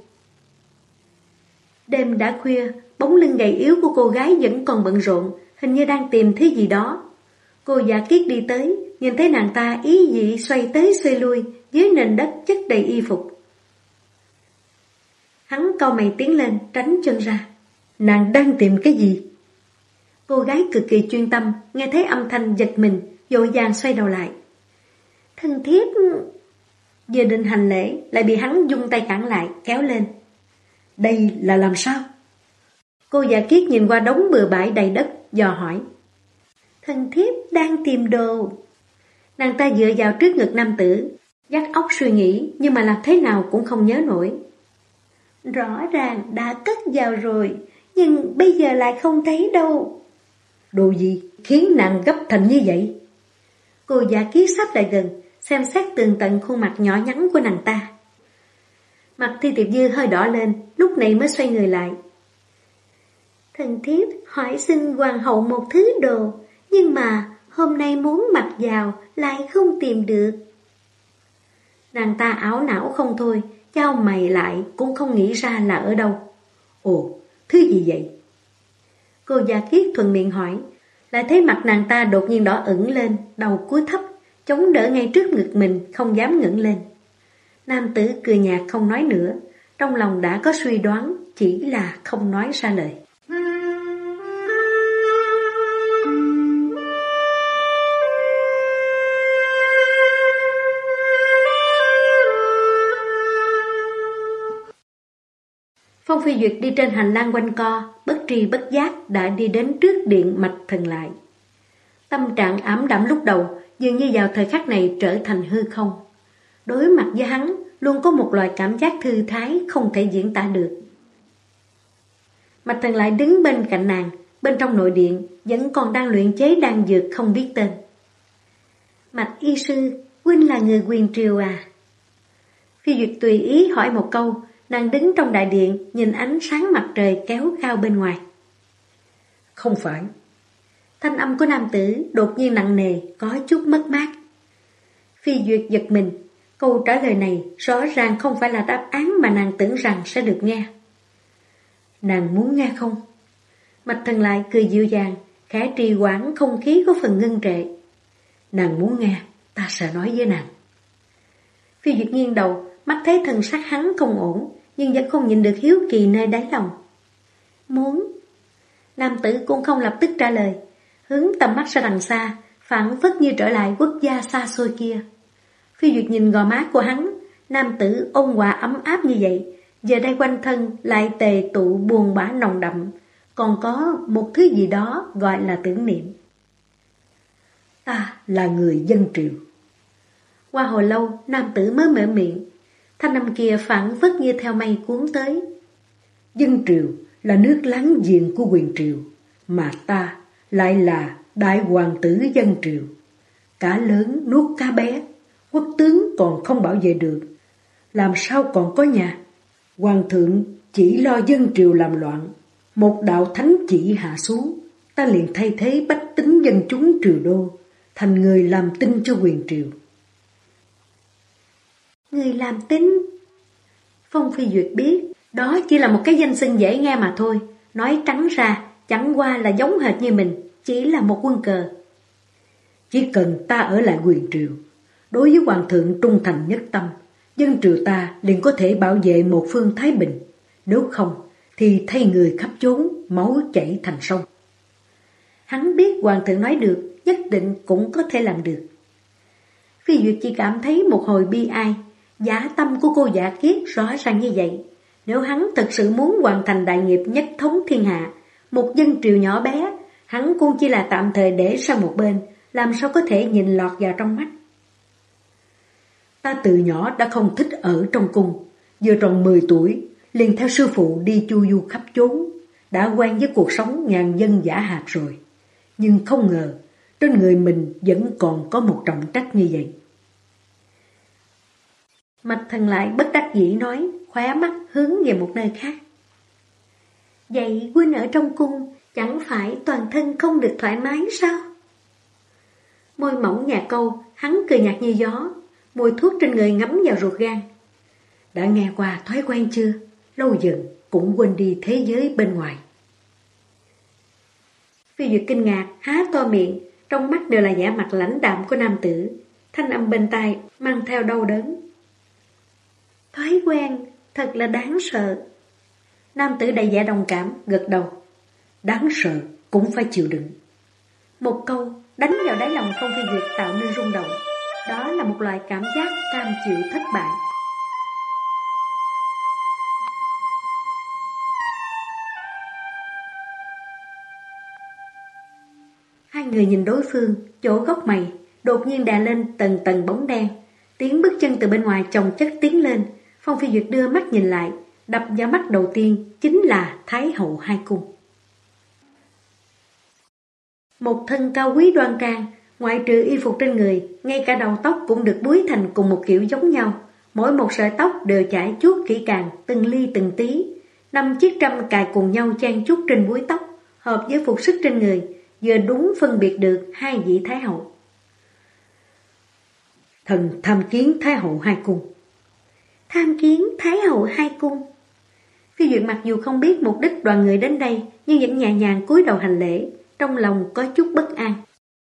S1: Đêm đã khuya, bóng lưng gầy yếu của cô gái vẫn còn bận rộn, hình như đang tìm thứ gì đó. Cô Dạ Kiết đi tới, nhìn thấy nàng ta ý dị xoay tới xoay lui dưới nền đất chất đầy y phục. Hắn cau mày tiến lên, tránh chân ra.
S2: Nàng đang tìm cái gì?
S1: Cô gái cực kỳ chuyên tâm, nghe thấy âm thanh giật mình, vội vàng xoay đầu lại. Thân thiếp... Vừa định hành lễ, lại bị hắn dung tay cản lại, kéo lên.
S2: Đây là làm sao?
S1: Cô Dạ Kiết nhìn qua đống bừa bãi đầy đất, dò hỏi. Thân thiếp đang tìm đồ. Nàng ta dựa vào trước ngực nam tử, dắt óc suy nghĩ, nhưng mà làm thế nào cũng không nhớ nổi. Rõ ràng đã cất vào rồi, nhưng bây giờ lại không thấy đâu.
S2: Đồ gì khiến nàng gấp thành như vậy?
S1: Cô Dạ Kiết sắp lại gần, xem xét tường tận khuôn mặt nhỏ nhắn của nàng ta. Mặt Thi Tiệp Dư hơi đỏ lên, lúc này mới xoay người lại. Thần thiếp hỏi xin hoàng hậu một thứ đồ, nhưng mà hôm nay muốn mặc vào lại không tìm được. Nàng ta ảo não không thôi, chau mày lại cũng không nghĩ ra là ở đâu.
S2: Ồ, thứ gì vậy?
S1: Cô Dạ Kiết thuận miệng hỏi, lại thấy mặt nàng ta đột nhiên đỏ ửng lên, đầu cúi thấp, chống đỡ ngay trước ngực mình, không dám ngẩng lên. Nam tử cười nhạt không nói nữa, trong lòng đã có suy đoán, chỉ là không nói ra lời. Phong Phi Duyệt đi trên hành lang quanh co, bất tri bất giác đã đi đến trước điện Mạch Thần Lại. Tâm trạng ảm đạm lúc đầu, dường như vào thời khắc này trở thành hư không. Đối mặt với hắn, luôn có một loại cảm giác thư thái không thể diễn tả được. Mạch Thần Lại đứng bên cạnh nàng, bên trong nội điện vẫn còn đang luyện chế đan dược không biết tên. Mạch y sư, huynh là người quyền triều à? Phi Duyệt tùy ý hỏi một câu, nàng đứng trong đại điện nhìn ánh sáng mặt trời kéo cao bên ngoài.
S2: Không phải.
S1: Thanh âm của nam tử đột nhiên nặng nề, có chút mất mát. Phi Duyệt giật mình, câu trả lời này rõ ràng không phải là đáp án mà nàng tưởng rằng sẽ được nghe.
S2: Nàng muốn nghe không?
S1: Mạch Thần Lại cười dịu dàng, khẽ trì hoãn không khí có phần ngưng trệ.
S2: Nàng muốn nghe, ta sẽ nói với nàng.
S1: Phi Duyệt nghiêng đầu, mắt thấy thần sắc hắn không ổn, nhưng vẫn không nhìn được hiếu kỳ nơi đáy lòng. Muốn. Nam tử cũng không lập tức trả lời, hướng tầm mắt ra đằng xa, phảng phất như trở lại quốc gia xa xôi kia. Phi Duyệt nhìn gò má của hắn, nam tử ôn hòa ấm áp như vậy, giờ đây quanh thân lại tề tụ buồn bã nồng đậm, còn có một thứ gì đó gọi là tưởng niệm.
S2: Ta là người dân triều.
S1: Qua hồi lâu, nam tử mới mở miệng, thanh âm kia phảng phất như theo mây cuốn tới.
S2: Dân triều là nước láng giềng của quyền triều, mà ta lại là đại hoàng tử dân triều. Cá lớn nuốt cá bé, quốc tướng còn không bảo vệ được, làm sao còn có nhà? Hoàng thượng chỉ lo dân triều làm loạn, một đạo thánh chỉ hạ xuống, ta liền thay thế bách tính dân chúng triều đô, thành người làm tin cho quyền triều.
S1: Người làm tin? Phong Phi Duyệt biết, đó chỉ là một cái danh xưng dễ nghe mà thôi, nói trắng ra chẳng qua là giống hệt như mình, chỉ là một quân cờ.
S2: Chỉ cần ta ở lại quyền triều, đối với hoàng thượng trung thành nhất tâm, dân triều ta liền có thể bảo vệ một phương thái bình, nếu không thì thay người khắp chốn, máu chảy thành sông.
S1: Hắn biết hoàng thượng nói được, nhất định cũng có thể làm được. Phi Duyệt chỉ cảm thấy một hồi bi ai, dã tâm của cô Dạ Kiết rõ ràng như vậy. Nếu hắn thật sự muốn hoàn thành đại nghiệp nhất thống thiên hạ, một dân triều nhỏ bé, hắn cũng chỉ là tạm thời để sang một bên, làm sao có thể nhìn lọt vào trong mắt.
S2: Ta từ nhỏ đã không thích ở trong cung, vừa tròn 10 tuổi, liền theo sư phụ đi chu du khắp chốn, đã quen với cuộc sống ngàn dân dã hạt rồi. Nhưng không ngờ, trên người mình vẫn còn có một trọng trách như vậy.
S1: Mạch Thần Lại bất đắc dĩ nói, khóe mắt hướng về một nơi khác. Vậy huynh ở trong cung, chẳng phải toàn thân không được thoải mái sao? Môi mỏng nhạt câu, hắn cười nhạt như gió, mùi thuốc trên người ngấm vào ruột gan.
S2: Đã nghe qua thói quen chưa? Lâu dần cũng quên đi thế giới bên ngoài.
S1: Phi Duyệt kinh ngạc, há to miệng, trong mắt đều là vẻ mặt lãnh đạm của nam tử, thanh âm bên tai mang theo đau đớn. Thói quen, thật là đáng sợ. Nam tử đầy vẻ đồng cảm, gật đầu.
S2: Đáng sợ, cũng phải chịu đựng.
S1: Một câu đánh vào đáy lòng Phong Phi Duyệt tạo nên rung động. Đó là một loại cảm giác cam chịu thất bại. Hai người nhìn đối phương, chỗ góc mày, đột nhiên đè lên tầng tầng bóng đen. Tiếng bước chân từ bên ngoài chồng chất tiến lên. Phong Phi Duyệt đưa mắt nhìn lại, đập vào mắt đầu tiên chính là Thái hậu hai cung. Một thân cao quý đoan trang, ngoại trừ y phục trên người, ngay cả đầu tóc cũng được búi thành cùng một kiểu giống nhau. Mỗi một sợi tóc đều chải chuốt kỹ càng, từng ly từng tí. 5 chiếc trâm cài cùng nhau chen chúc trên búi tóc, hợp với phục sức trên người, vừa đúng phân biệt được hai vị Thái hậu.
S2: Thần tham kiến Thái hậu hai cung.
S1: Tham kiến Thái hậu hai cung. Phi Duyệt mặc dù không biết mục đích đoàn người đến đây, nhưng vẫn nhẹ nhàng cúi đầu hành lễ, trong lòng có chút bất an.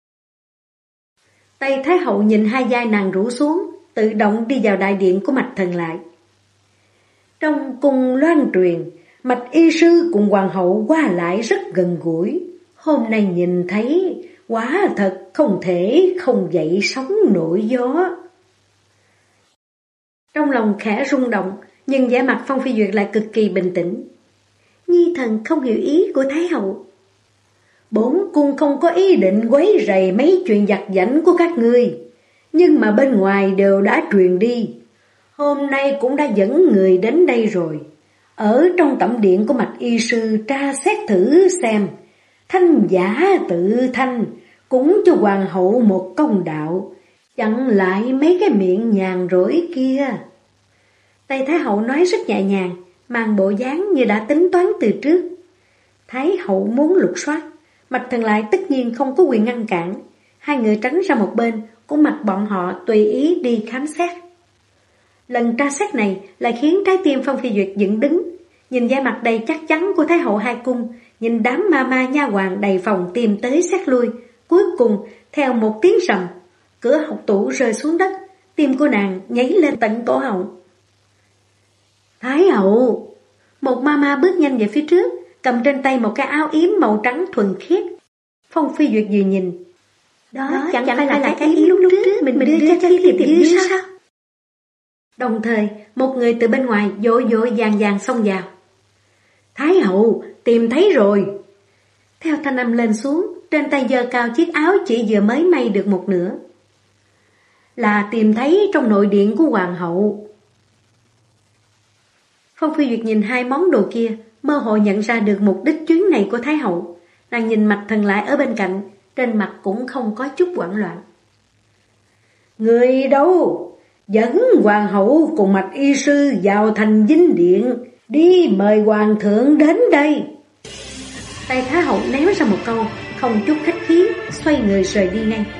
S1: Tay Thái hậu nhìn hai vai nàng rũ xuống, tự động đi vào đại điện của Mạch Thần lại.
S2: Trong cung loan truyền, Mạch y sư cùng hoàng hậu qua lại rất gần gũi. Hôm nay nhìn thấy, quả thật không thể không dậy sóng nổi gió.
S1: Trong lòng khẽ rung động, nhưng vẻ mặt Phong Phi Duyệt lại cực kỳ bình tĩnh. Nhi thần không hiểu ý của Thái hậu.
S2: Bổn cung không có ý định quấy rầy mấy chuyện vặt vãnh của các ngươi, nhưng mà bên ngoài đều đã truyền đi. Hôm nay cũng đã dẫn người đến đây rồi. Ở trong tẩm điện của Mạch y sư tra xét thử xem, thanh giả tự thanh, cũng cho hoàng hậu một công đạo, chặn lại mấy cái miệng nhàn rỗi kia.
S1: Tây Thái hậu nói rất nhẹ nhàng, mang bộ dáng như đã tính toán từ trước. Thái hậu muốn lục soát, Mạch Thần lại tất nhiên không có quyền ngăn cản. Hai người tránh ra một bên, cũng mặc bọn họ tùy ý đi khám xét. Lần tra xét này lại khiến trái tim Phong Phi Duyệt dựng đứng. Nhìn da mặt đầy chắc chắn của Thái hậu hai cung, nhìn đám ma ma nha hoàn đầy phòng tìm tới xét lui. Cuối cùng, theo một tiếng rầm, cửa học tủ rơi xuống đất, tim của nàng nhảy lên tận cổ họng. Thái hậu! Một ma ma bước nhanh về phía trước, cầm trên tay một cái áo yếm màu trắng thuần khiết. Phong Phi Duyệt vừa nhìn, đó chẳng phải là cái yếm lúc trước mình đưa cho Thi Tiệp Dư sao? Đồng thời, một người từ bên ngoài vội vội vàng vàng xông vào.
S2: Thái hậu, tìm thấy rồi!
S1: Theo thanh âm lên xuống, trên tay giơ cao chiếc áo chỉ vừa mới may được một nửa.
S2: Là tìm thấy trong nội điện của hoàng hậu.
S1: Phong Phi Duyệt nhìn hai món đồ kia, mơ hồ nhận ra được mục đích chuyến này của Thái hậu. Nàng nhìn Mạch Thần lại ở bên cạnh, trên mặt cũng không có chút hoảng loạn.
S2: Người đâu? Dẫn hoàng hậu cùng Mạch y sư vào thành Vinh Điện, đi mời hoàng thượng đến đây.
S1: Tay Thái hậu ném ra một câu, không chút khách khí, xoay người rời đi ngay.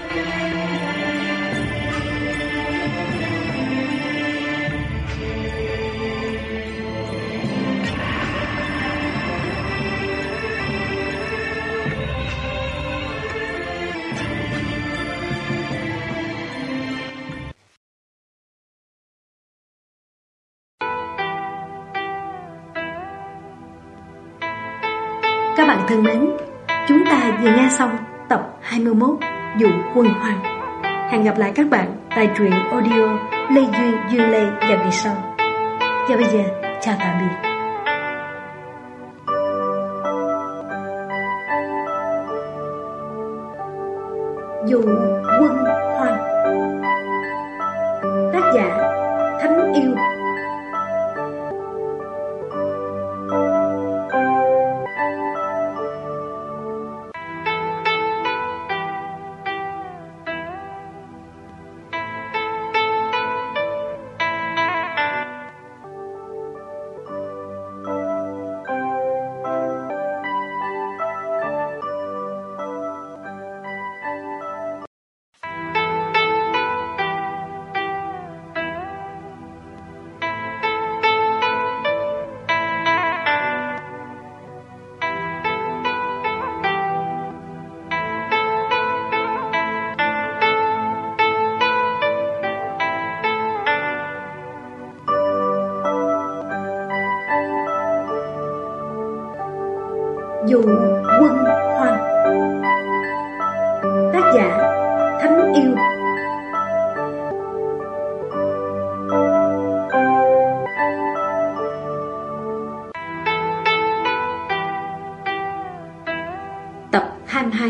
S1: Các bạn thân mến, chúng ta vừa nghe xong tập 21 Dụ Quân Hoang. Hẹn gặp lại các bạn tại truyện audio Lê Duy Duy Lê vào kỳ sau. Và bây giờ, chào tạm biệt. Dụ Quân Hoang. Tác giả Thánh Yêu. Dụ Quân Hoan. Tác giả Thấm Yêu. Tập 22.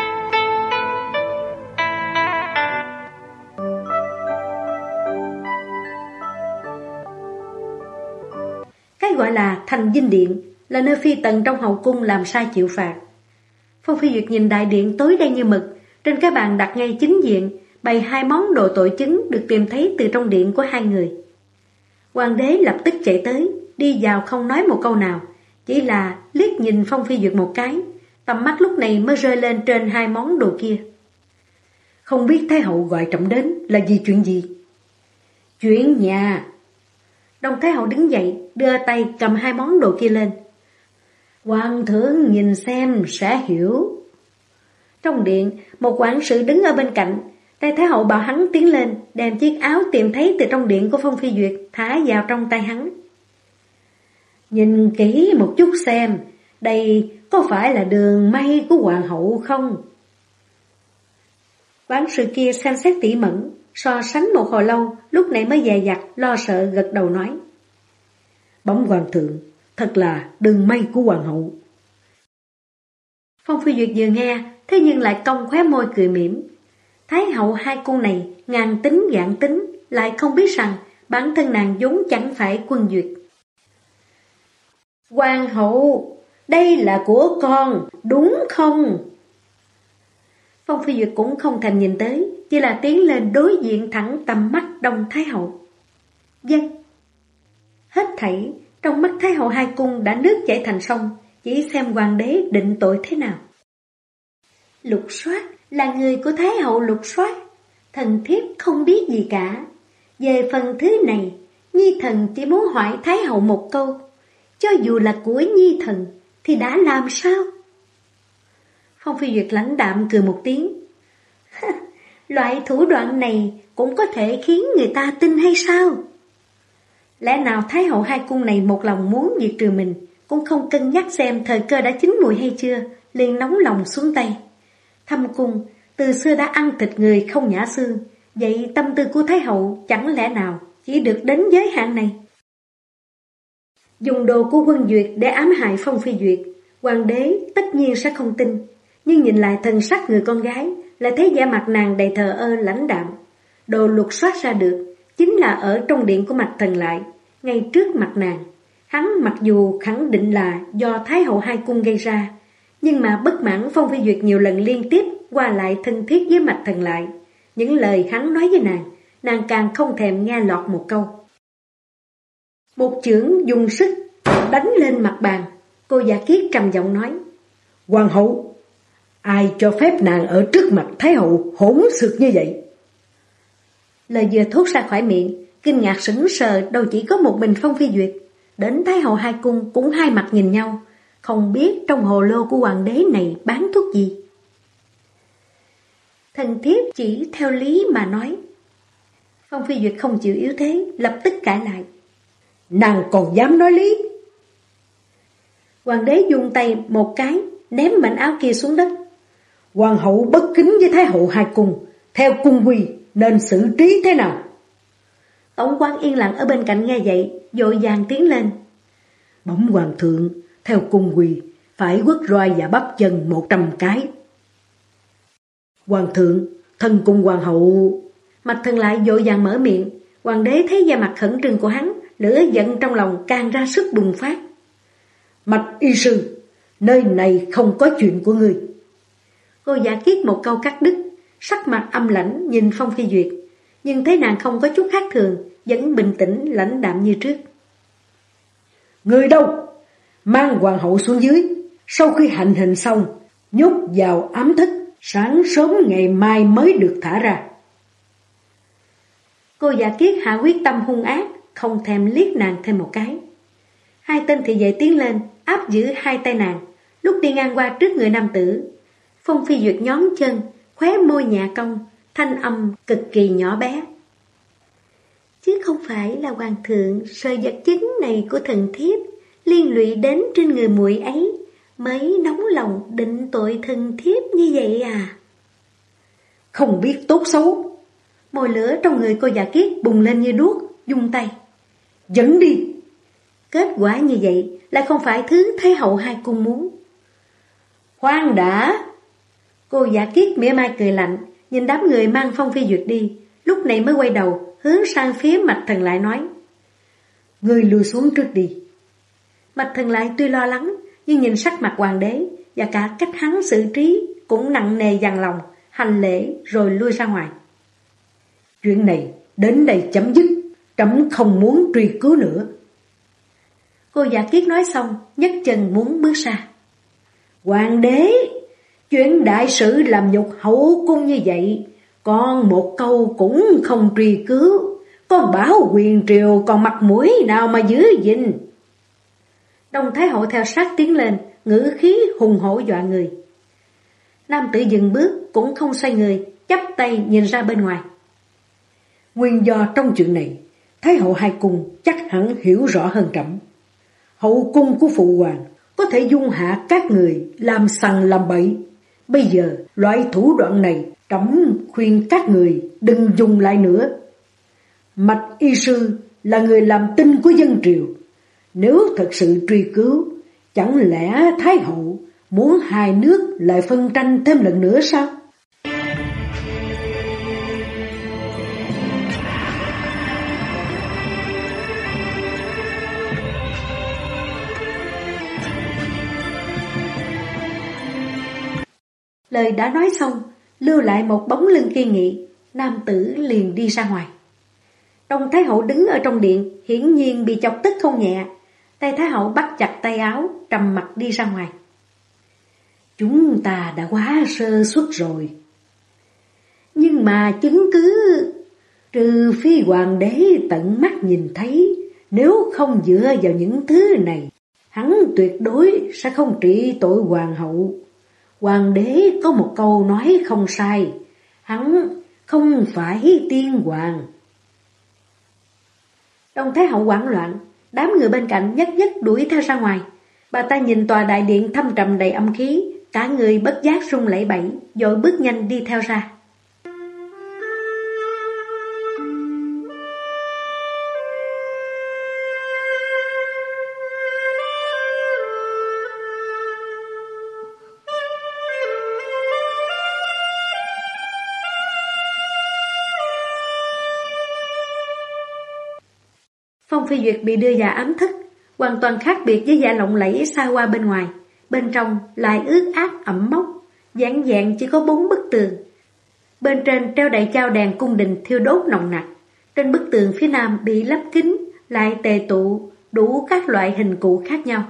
S1: Cái gọi là Thành Dinh Điện là nơi phi tần trong hậu cung làm sai chịu phạt. Phong Phi Duyệt nhìn đại điện tối đen như mực, trên cái bàn đặt ngay chính diện bày 2 món đồ tội chứng được tìm thấy từ trong điện của 2 người. Hoàng đế lập tức chạy tới, đi vào không nói một câu nào, chỉ là liếc nhìn Phong Phi Duyệt một cái, tầm mắt lúc này mới rơi lên trên 2 món đồ kia.
S2: Không biết Thái hậu gọi trọng đến là vì chuyện gì?
S1: Chuyện nhà. Đông Thái hậu đứng dậy, đưa tay cầm 2 món đồ kia lên.
S2: Hoàng thượng nhìn xem sẽ hiểu.
S1: Trong điện, một quản sự đứng ở bên cạnh, tay Thái hậu bảo hắn tiến lên, đem chiếc áo tìm thấy từ trong điện của Phong Phi Duyệt thả vào trong tay hắn.
S2: Nhìn kỹ một chút xem, đây có phải là đường may của hoàng hậu không?
S1: Quản sự kia xem xét tỉ mẩn, so sánh một hồi lâu, lúc này mới dè dặt, lo sợ gật đầu nói.
S2: Bẩm hoàng thượng, thật là đường may của hoàng hậu.
S1: Phong Phi Duyệt vừa nghe, thế nhưng lại cong khóe môi cười mỉm. Thái hậu 2 cung này ngàn tính vạn tính, lại không biết rằng bản thân nàng vốn chẳng phải Quân Duyệt.
S2: Hoàng hậu, đây là của con, đúng không?
S1: Phong Phi Duyệt cũng không thèm nhìn tới, chỉ là tiến lên đối diện thẳng tầm mắt Đông Thái hậu. Vâng. Hết thảy, trong mắt Thái hậu 2 cung đã nước chảy thành sông, chỉ xem hoàng đế định tội thế nào. Lục Soát là người của Thái hậu Lục Soát, thần thiếp không biết gì cả. Về phần thứ này, Nhi thần chỉ muốn hỏi Thái hậu một câu, cho dù là của Nhi thần thì đã làm sao? Phong Phi Duyệt lãnh đạm cười một tiếng. Loại thủ đoạn này cũng có thể khiến người ta tin hay sao? Lẽ nào Thái hậu 2 cung này một lòng muốn diệt trừ mình, cũng không cân nhắc xem thời cơ đã chín mùi hay chưa, liền nóng lòng xuống tay. Thâm cung từ xưa đã ăn thịt người không nhả xương, vậy tâm tư của Thái hậu chẳng lẽ nào chỉ được đến giới hạn này? Dùng đồ của Quân Duyệt để ám hại Phong Phi Duyệt, hoàng đế tất nhiên sẽ không tin, nhưng nhìn lại thần sắc người con gái, lại thấy vẻ mặt nàng đầy thờ ơ lãnh đạm. Đồ Lục Soát ra được chính là ở trong điện của Mạch Thần Lại, ngay trước mặt nàng. Hắn mặc dù khẳng định là do Thái hậu 2 cung gây ra, nhưng mà bất mãn Phong Phi Duyệt nhiều lần liên tiếp qua lại thân thiết với Mạch Thần Lại. Những lời hắn nói với nàng càng không thèm nghe lọt một câu. Một chưởng dùng sức đánh lên mặt bàn. Cô Giả Kiết trầm giọng nói.
S2: Hoàng hậu, ai cho phép nàng ở trước mặt Thái hậu hỗn xược như vậy?
S1: Lời vừa thốt ra khỏi miệng, kinh ngạc sững sờ đâu chỉ có một mình Phong Phi Duyệt. Đến Thái hậu 2 cung cũng hai mặt nhìn nhau, không biết trong hồ lô của hoàng đế này bán thuốc gì. Thần thiếp chỉ theo lý mà nói. Phong Phi Duyệt không chịu yếu thế, lập tức cãi lại.
S2: Nàng còn dám nói lý?
S1: Hoàng đế dùng tay một cái, ném mảnh áo kia xuống đất.
S2: Hoàng hậu bất kính với Thái hậu 2 cung, theo cung quy nên xử trí thế nào?
S1: Tổng quan yên lặng ở bên cạnh nghe vậy, vội vàng tiến lên.
S2: Bẩm hoàng thượng, theo cung quy phải quất roi và bắp chân 100 cái. Hoàng thượng, thân cung hoàng hậu.
S1: Mạch Thần Lại vội vàng mở miệng. Hoàng đế thấy da mặt khẩn trương của hắn, lửa giận trong lòng càng ra sức bùng phát.
S2: Mạch y sư, nơi này không có chuyện của ngươi.
S1: Cô Giả Kiết một câu cắt đứt, sắc mặt âm lãnh nhìn Phong Phi Duyệt, nhưng thấy nàng không có chút khác thường, vẫn bình tĩnh lãnh đạm như trước.
S2: Người đâu? Mang hoàng hậu xuống dưới, sau khi hành hình xong, nhốt vào ám thất, sáng sớm ngày mai mới được thả ra.
S1: Cô Giả Kiết hạ quyết tâm hung ác, không thèm liếc nàng thêm một cái. Hai tên thị vệ tiến lên, áp giữ hai tay nàng, lúc đi ngang qua trước người nam tử. Phong Phi Duyệt nhón chân, khóe môi nhẹ cong, thanh âm cực kỳ nhỏ bé. Chứ không phải là hoàng thượng sợi vật chính này của thần thiếp liên lụy đến trên người muội ấy, mới nóng lòng định tội thần thiếp như vậy à?
S2: Không biết tốt xấu.
S1: Mồi lửa trong người cô Dạ Kiết bùng lên như đuốc, vung tay.
S2: Dẫn đi.
S1: Kết quả như vậy lại không phải thứ Thái hậu hai cung muốn.
S2: Khoan đã.
S1: Cô Dạ Kiết mỉa mai cười lạnh, nhìn đám người mang Phong Phi Duyệt đi, lúc này mới quay đầu, hướng sang phía Mạch Thần Lại nói.
S2: Ngươi lùi xuống trước đi.
S1: Mạch Thần Lại tuy lo lắng, nhưng nhìn sắc mặt hoàng đế và cả cách hắn xử trí cũng nặng nề dằn lòng, hành lễ rồi lui ra ngoài.
S2: Chuyện này đến đây chấm dứt, trẫm không muốn truy cứu nữa.
S1: Cô Dạ Kiết nói xong, nhấc chân muốn bước ra.
S2: Hoàng đế, chuyện đại sự làm nhục hậu cung như vậy, con một câu cũng không truy cứu, con bảo quyền triều còn mặt mũi nào mà giữ gìn.
S1: Đông Thái hậu theo sát tiến lên, ngữ khí hùng hổ dọa người. Nam tử dừng bước cũng không xoay người, chắp tay nhìn ra bên ngoài.
S2: Nguyên do trong chuyện này, Thái hậu hai cung chắc hẳn hiểu rõ hơn trẫm. Hậu cung của phụ hoàng có thể dung hạ các người làm sằng làm bậy. Bây giờ loại thủ đoạn này trẫm khuyên các người đừng dùng lại nữa. Mạch y sư là người làm tin của dân triều. Nếu thật sự truy cứu, chẳng lẽ Thái hậu muốn hai nước lại phân tranh thêm lần nữa sao?
S1: Lời đã nói xong, lưu lại một bóng lưng kiên nghị, nam tử liền đi ra ngoài. Đông Thái hậu đứng ở trong điện, hiển nhiên bị chọc tức không nhẹ. Tay Thái hậu bắt chặt tay áo, trầm mặt đi ra ngoài.
S2: Chúng ta đã quá sơ suất rồi.
S1: Nhưng mà chứng cứ...
S2: Trừ phi hoàng đế tận mắt nhìn thấy, nếu không dựa vào những thứ này, hắn tuyệt đối sẽ không trị tội hoàng hậu. Hoàng đế có một câu nói không sai, hắn không phải tiên hoàng.
S1: Đông Thái hậu hoảng loạn, đám người bên cạnh nhất nhất đuổi theo ra ngoài. Bà ta nhìn tòa đại điện thâm trầm đầy âm khí, cả người bất giác run lẩy bẩy, vội bước nhanh đi theo ra. Phong Phi Duyệt bị đưa vào ám thức, hoàn toàn khác biệt với dạ lộng lẫy xa hoa bên ngoài. Bên trong lại ướt át ẩm mốc, vẻn vẹn chỉ có 4 bức tường. Bên trên treo đầy chao đèn cung đình thiêu đốt nồng nặc. Trên bức tường phía nam bị lắp kính, lại tề tụ đủ các loại hình cụ khác nhau.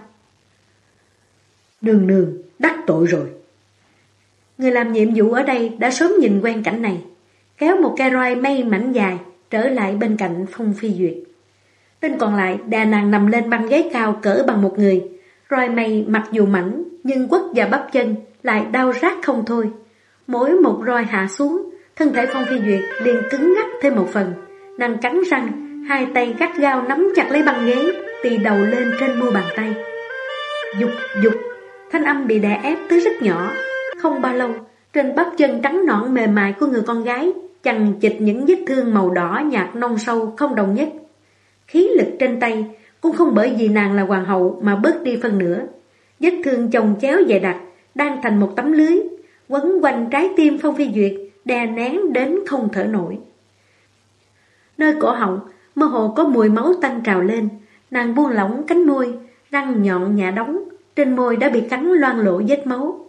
S2: Nương nương, đắc tội rồi.
S1: Người làm nhiệm vụ ở đây đã sớm nhìn quen cảnh này, kéo một cây roi mây mảnh dài trở lại bên cạnh Phong Phi Duyệt. Tên còn lại đè nàng nằm lên băng ghế cao cỡ bằng một người. Roi mây mặc dù mảnh nhưng quất vào bắp chân lại đau rát không thôi. Mỗi một roi hạ xuống, thân thể Phong Phi Duyệt liền cứng ngắc thêm một phần. Nàng cắn răng, hai tay gắt gao nắm chặt lấy băng ghế, tì đầu lên trên mu bàn tay. Dục dục, thanh âm bị đè ép tới rất nhỏ. Không bao lâu, trên bắp chân trắng nõn mềm mại của người con gái chằng chịt những vết thương màu đỏ nhạt nông sâu không đồng nhất. Khí lực trên tay cũng không bởi vì nàng là hoàng hậu mà bớt đi phân nửa. Vết thương chồng chéo dày đặc, đang thành một tấm lưới, quấn quanh trái tim Phong Phi Duyệt, đè nén đến không thở nổi. Nơi cổ họng, mơ hồ có mùi máu tanh trào lên, nàng buông lỏng cánh môi, răng nhọn nhả đóng, trên môi đã bị cắn loang lổ vết máu.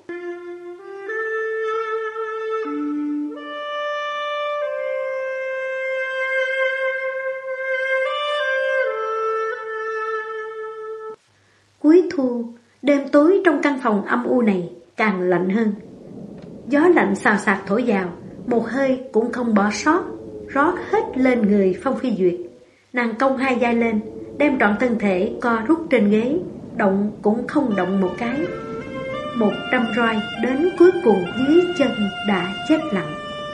S1: Cuối thu, đêm tối trong căn phòng âm u này càng lạnh hơn. Gió lạnh xào xạc thổi vào, một hơi cũng không bỏ sót, rót hết lên người Phong Phi Duyệt. Nàng cong hai vai lên, đem trọn thân thể co rút trên ghế, động cũng không động một cái. 100 roi đến cuối cùng dưới chân đã chết lặng.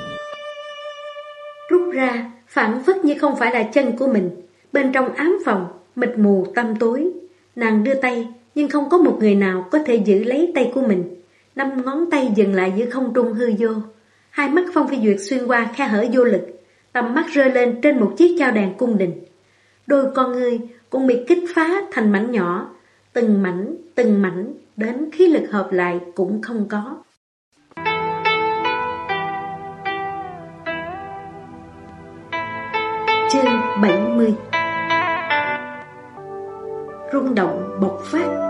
S1: Rút ra, phảng phất như không phải là chân của mình. Bên trong ám phòng, mịt mù tăm tối, nàng đưa tay nhưng không có một người nào có thể giữ lấy tay của mình. 5 ngón tay dừng lại giữa không trung hư vô. Hai mắt Phong Phi Duyệt xuyên qua khe hở vô lực, tầm mắt rơi lên trên một chiếc chao đàn cung đình. Đôi con ngươi cũng bị kích phá thành mảnh nhỏ, từng mảnh, đến khí lực hợp lại cũng không có. Chương 70. Rung động bộc phát.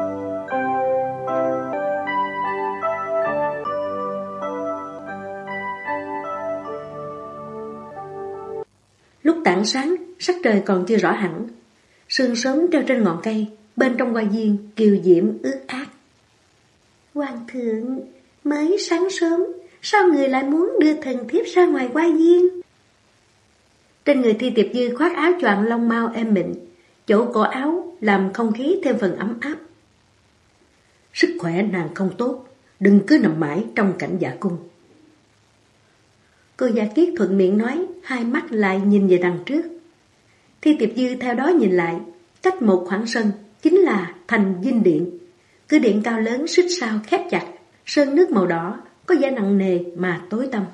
S1: Lúc tảng sáng, sắc trời còn chưa rõ hẳn. Sương sớm treo trên ngọn cây, bên trong hoa viên kiều diễm ướt át. Hoàng thượng, mới sáng sớm, sao người lại muốn đưa thần thiếp ra ngoài hoa viên? Trên người Thi Tiệp Dư khoác áo choàng lông mao êm mịn, chỗ cổ áo làm không khí thêm phần ấm áp. Sức khỏe nàng không tốt, đừng cứ nằm mãi trong cảnh dạ cung. Cô Giả Kiết thuận miệng nói, hai mắt lại nhìn về đằng trước. Thi Tiệp Dư theo đó nhìn lại, cách một khoảng sân chính là thành dinh điện. Cửa điện cao lớn xích sao khép chặt, sơn nước màu đỏ, có vẻ nặng nề mà tối tăm.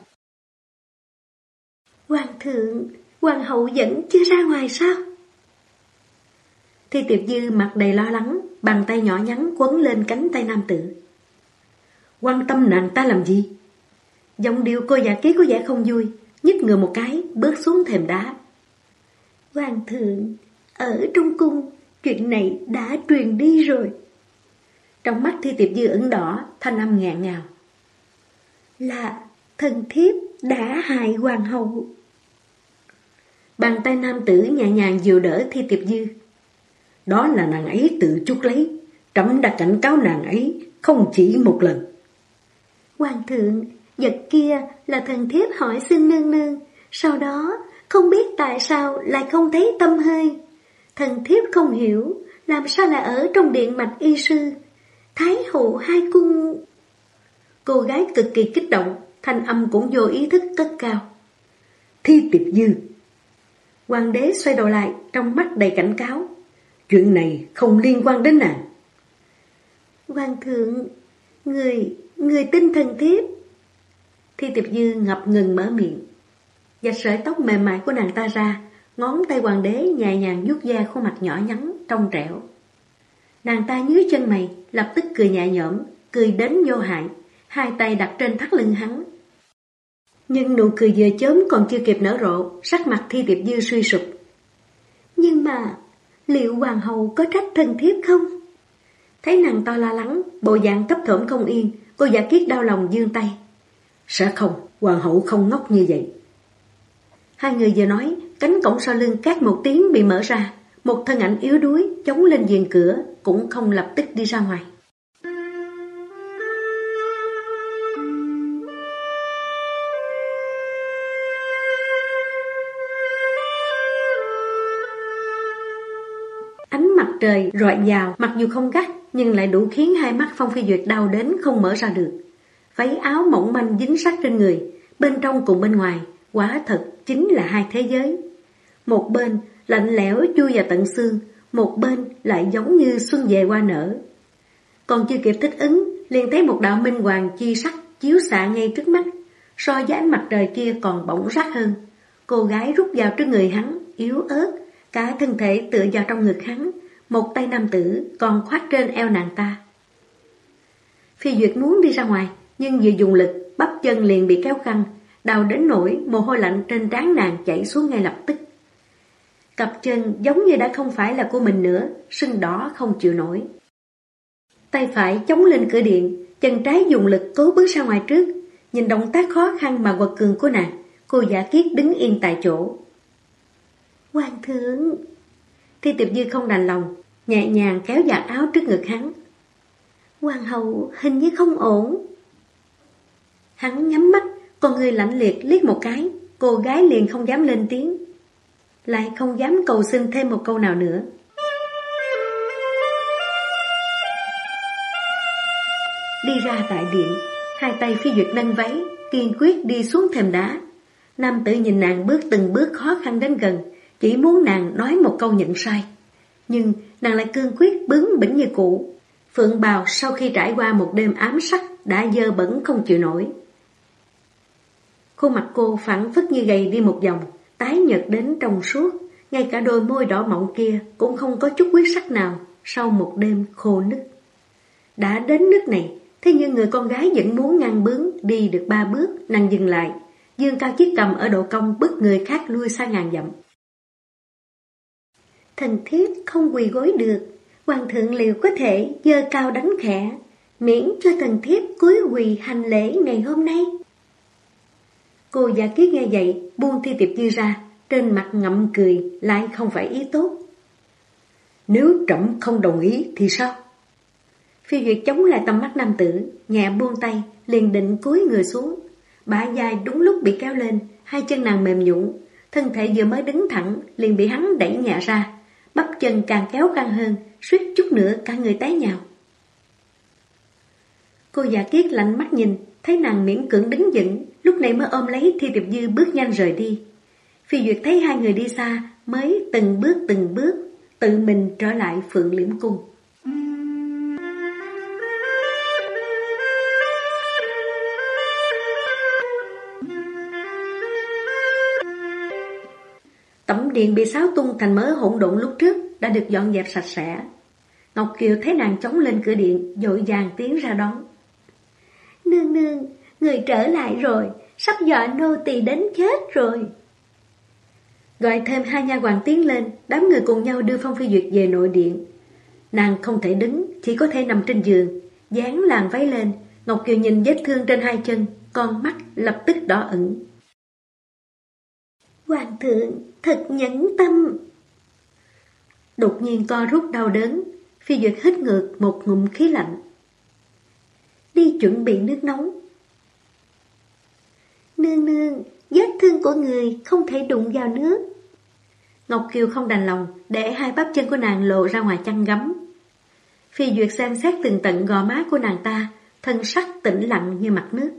S1: Hoàng thượng, hoàng hậu vẫn chưa ra ngoài sao? Thi Tiệp Dư mặt đầy lo lắng, bàn tay nhỏ nhắn quấn lên cánh tay nam tử. Quan tâm nàng ta làm gì? Giọng điệu cô Giả Kiết có vẻ không vui, nhích người một cái, bước xuống thềm đá. Hoàng thượng, ở trong cung, chuyện này đã truyền đi rồi. Trong mắt Thi Tiệp Dư ửng đỏ, thanh âm nghẹn ngào. Là thần thiếp đã hại hoàng hậu. Bàn tay nam tử nhẹ nhàng dìu đỡ Thi Tiệp Dư. Đó là nàng ấy tự chuốc lấy, trẫm đã cảnh cáo nàng ấy không chỉ một lần. Hoàng thượng, vật kia là thần thiếp hỏi xin nương nương, sau đó không biết tại sao lại không thấy tăm hơi. Thần thiếp không hiểu, làm sao lại ở trong điện Bạch Y Sư, Thái hậu hai cung. Cô gái cực kỳ kích động, thanh âm cũng vô ý thức cất cao. Thi Tiệp Dư. Hoàng đế xoay đầu lại, trong mắt đầy cảnh cáo. Chuyện này không liên quan đến nàng. Hoàng thượng, người tin thần thiếp. Thi Tiệp Dư ngập ngừng mở miệng. Vạch sợi tóc mềm mại của nàng ta ra, ngón tay hoàng đế nhẹ nhàng vuốt ve khuôn mặt nhỏ nhắn, trong trẻo. Nàng ta nhíu chân mày, lập tức cười nhẹ nhõm, cười đến vô hại, hai tay đặt trên thắt lưng hắn. Nhưng nụ cười vừa chớm còn chưa kịp nở rộ, sắc mặt Thi Tiệp Dư suy sụp. Nhưng mà, liệu hoàng hậu có trách thần thiếp không? Thấy nàng to lo lắng, bộ dạng thấp thỏm không yên, cô Giả Kiết đau lòng giương tay. Sẽ không, hoàng hậu không ngốc như vậy. Hai người vừa nói, cánh cổng sau lưng két một tiếng bị mở ra, một thân ảnh yếu đuối chống lên viền cửa, cũng không lập tức đi ra ngoài. Ánh mặt trời rọi vào, mặc dù không gắt nhưng lại đủ khiến hai mắt Phong Phi Duyệt đau đến không mở ra được. Váy áo mỏng manh dính sát trên người, bên trong cùng bên ngoài, quả thật chính là hai thế giới. Một bên lạnh lẽo chui vào tận xương, một bên lại giống như xuân về hoa nở. Còn chưa kịp thích ứng, liền thấy một đạo minh hoàng chi sắc chiếu xạ ngay trước mắt, so với ánh mặt trời kia còn bỏng rát hơn. Cô gái rút vào trước người hắn, yếu ớt, cả thân thể tựa vào trong ngực hắn, một tay nam tử còn khoác trên eo nàng ta. Phi Duyệt muốn đi ra ngoài, nhưng vừa dùng lực, bắp chân liền bị kéo căng, đau đến nỗi mồ hôi lạnh trên trán nàng chảy xuống ngay lập tức. Cặp chân giống như đã không phải là của mình nữa, sưng đỏ không chịu nổi. Tay phải chống lên cửa điện, chân trái dùng lực cố bước ra ngoài trước. Nhìn động tác khó khăn mà quật cường của nàng, cô Giả Kiết đứng yên tại chỗ. Hoàng thượng! Thi Tiệp Dư không đành lòng, nhẹ nhàng kéo vạt áo trước ngực hắn. Hoàng hậu hình như không ổn. Hắn nhắm mắt, con người lạnh liệt liếc một cái, cô gái liền không dám lên tiếng, lại không dám cầu xin thêm một câu nào nữa. Đi ra tại điện, hai tay Phi Duyệt nâng váy, kiên quyết đi xuống thềm đá. Nam tử nhìn nàng bước từng bước khó khăn đến gần, chỉ muốn nàng nói một câu nhận sai. Nhưng nàng lại cương quyết bướng bỉnh như cũ. Phượng bào sau khi trải qua một đêm ám sắc đã dơ bẩn không chịu nổi. Khuôn mặt cô phẳng phất như gầy đi một vòng, tái nhợt đến trong suốt, ngay cả đôi môi đỏ mọng kia cũng không có chút huyết sắc nào sau một đêm khô nứt. Đã đến nước này, thế nhưng người con gái vẫn muốn ngăn bướng, đi được 3 bước, nàng dừng lại, giương cao chiếc cầm ở độ cong bức người khác lui xa ngàn dặm. Thần thiếp không quỳ gối được, hoàng thượng liệu có thể giơ cao đánh khẽ, miễn cho thần thiếp cúi quỳ hành lễ ngày hôm nay. Cô Giả Kiết nghe vậy, buông Thi Tiệp Dư ra, trên mặt ngậm cười, lại không phải ý tốt.
S2: Nếu trẫm không đồng ý thì sao?
S1: Phi Duyệt chống lại tầm mắt nam tử, nhẹ buông tay, liền định cúi người xuống. Bả vai đúng lúc bị kéo lên, hai chân nàng mềm nhũn, thân thể vừa mới đứng thẳng, liền bị hắn đẩy nhẹ ra, bắp chân càng kéo căng hơn, suýt chút nữa cả người té nhào. Cô Giả Kiết lạnh mắt nhìn, thấy nàng miễn cưỡng đứng vững, lúc này mới ôm lấy Thi Tiệp Dư bước nhanh rời đi. Phi Duyệt thấy hai người đi xa, mới từng bước tự mình trở lại Phượng Liễm Cung. Tẩm điện bị xáo tung thành mớ hỗn độn lúc trước đã được dọn dẹp sạch sẽ. Ngọc Kiều thấy nàng chống lên cửa điện, vội vàng tiến ra đón. Nương nương, người trở lại rồi, sắp dọa nô tỳ đến chết rồi. Gọi thêm hai nha hoàn tiến lên, đám người cùng nhau đưa Phong Phi Duyệt về nội điện. Nàng không thể đứng, chỉ có thể nằm trên giường, dán làn váy lên. Ngọc Kiều nhìn vết thương trên hai chân, con mắt lập tức đỏ ửng. Hoàng thượng, thật nhẫn tâm. Đột nhiên co rút đau đớn, Phi Duyệt hít ngược một ngụm khí lạnh. Đi chuẩn bị nước nóng. Nương nương, vết thương của người không thể đụng vào nước. Ngọc Kiều không đành lòng, để hai bắp chân của nàng lộ ra ngoài chăn gấm. Phi Duyệt xem xét từng tận gò má của nàng ta, thân sắc tĩnh lặng như mặt nước.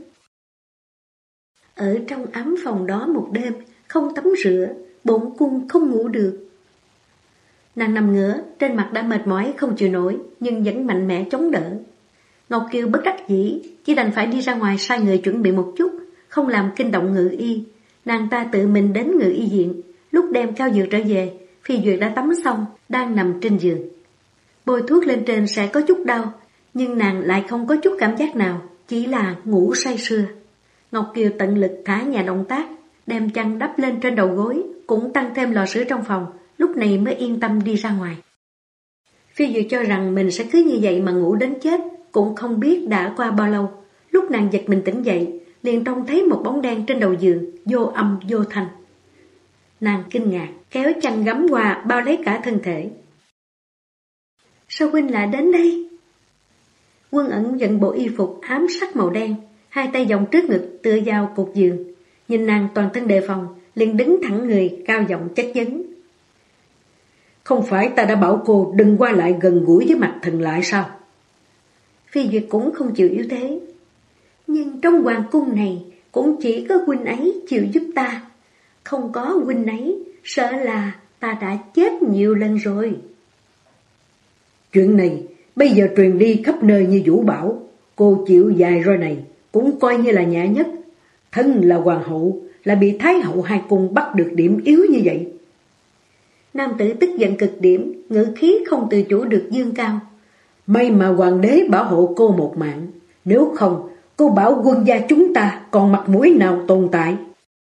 S1: Ở trong ấm phòng đó một đêm, không tắm rửa, bổn cung không ngủ được. Nàng nằm ngửa, trên mặt đã mệt mỏi không chịu nổi, nhưng vẫn mạnh mẽ chống đỡ. Ngọc Kiều bất đắc dĩ, chỉ đành phải đi ra ngoài sai người chuẩn bị một chút, không làm kinh động ngự y. Nàng ta tự mình đến ngự y viện, lúc đem cao dược trở về, Phi Duyệt đã tắm xong, đang nằm trên giường. Bôi thuốc lên trên sẽ có chút đau, nhưng nàng lại không có chút cảm giác nào, chỉ là ngủ say sưa. Ngọc Kiều tận lực thả nhà động tác, đem chăn đắp lên trên đầu gối, cũng tăng thêm lò sưởi trong phòng, lúc này mới yên tâm đi ra ngoài. Phi Duyệt cho rằng mình sẽ cứ như vậy mà ngủ đến chết, cũng không biết đã qua bao lâu. Lúc nàng giật mình tỉnh dậy, liền trông thấy một bóng đen trên đầu giường, vô âm vô thanh. Nàng kinh ngạc, kéo chăn gấm qua bao lấy cả thân thể. Sao huynh lại đến đây? Quân Ẩn dẫn bộ y phục ám sắc màu đen, hai tay vòng trước ngực tựa vào cột giường. Nhìn nàng toàn thân đề phòng, liền đứng thẳng người, cao giọng chất vấn.
S2: Không phải ta đã bảo cô đừng qua lại gần gũi với mặt thần lại sao?
S1: Phi Duyệt cũng không chịu yếu thế. Nhưng trong hoàng cung này, cũng chỉ có huynh ấy chịu giúp ta. Không có huynh ấy, sợ là ta đã chết nhiều lần rồi.
S2: Chuyện này bây giờ truyền đi khắp nơi như vũ bão. Cô chịu dài roi này cũng coi như là nhẹ nhất. Thân là hoàng hậu, là bị thái hậu hai cung bắt được điểm yếu như vậy.
S1: Nam tử tức giận cực điểm, ngữ khí không tự chủ được dương cao.
S2: May mà hoàng đế bảo hộ cô một mạng, nếu không cô bảo quân gia chúng ta còn mặt mũi nào tồn tại.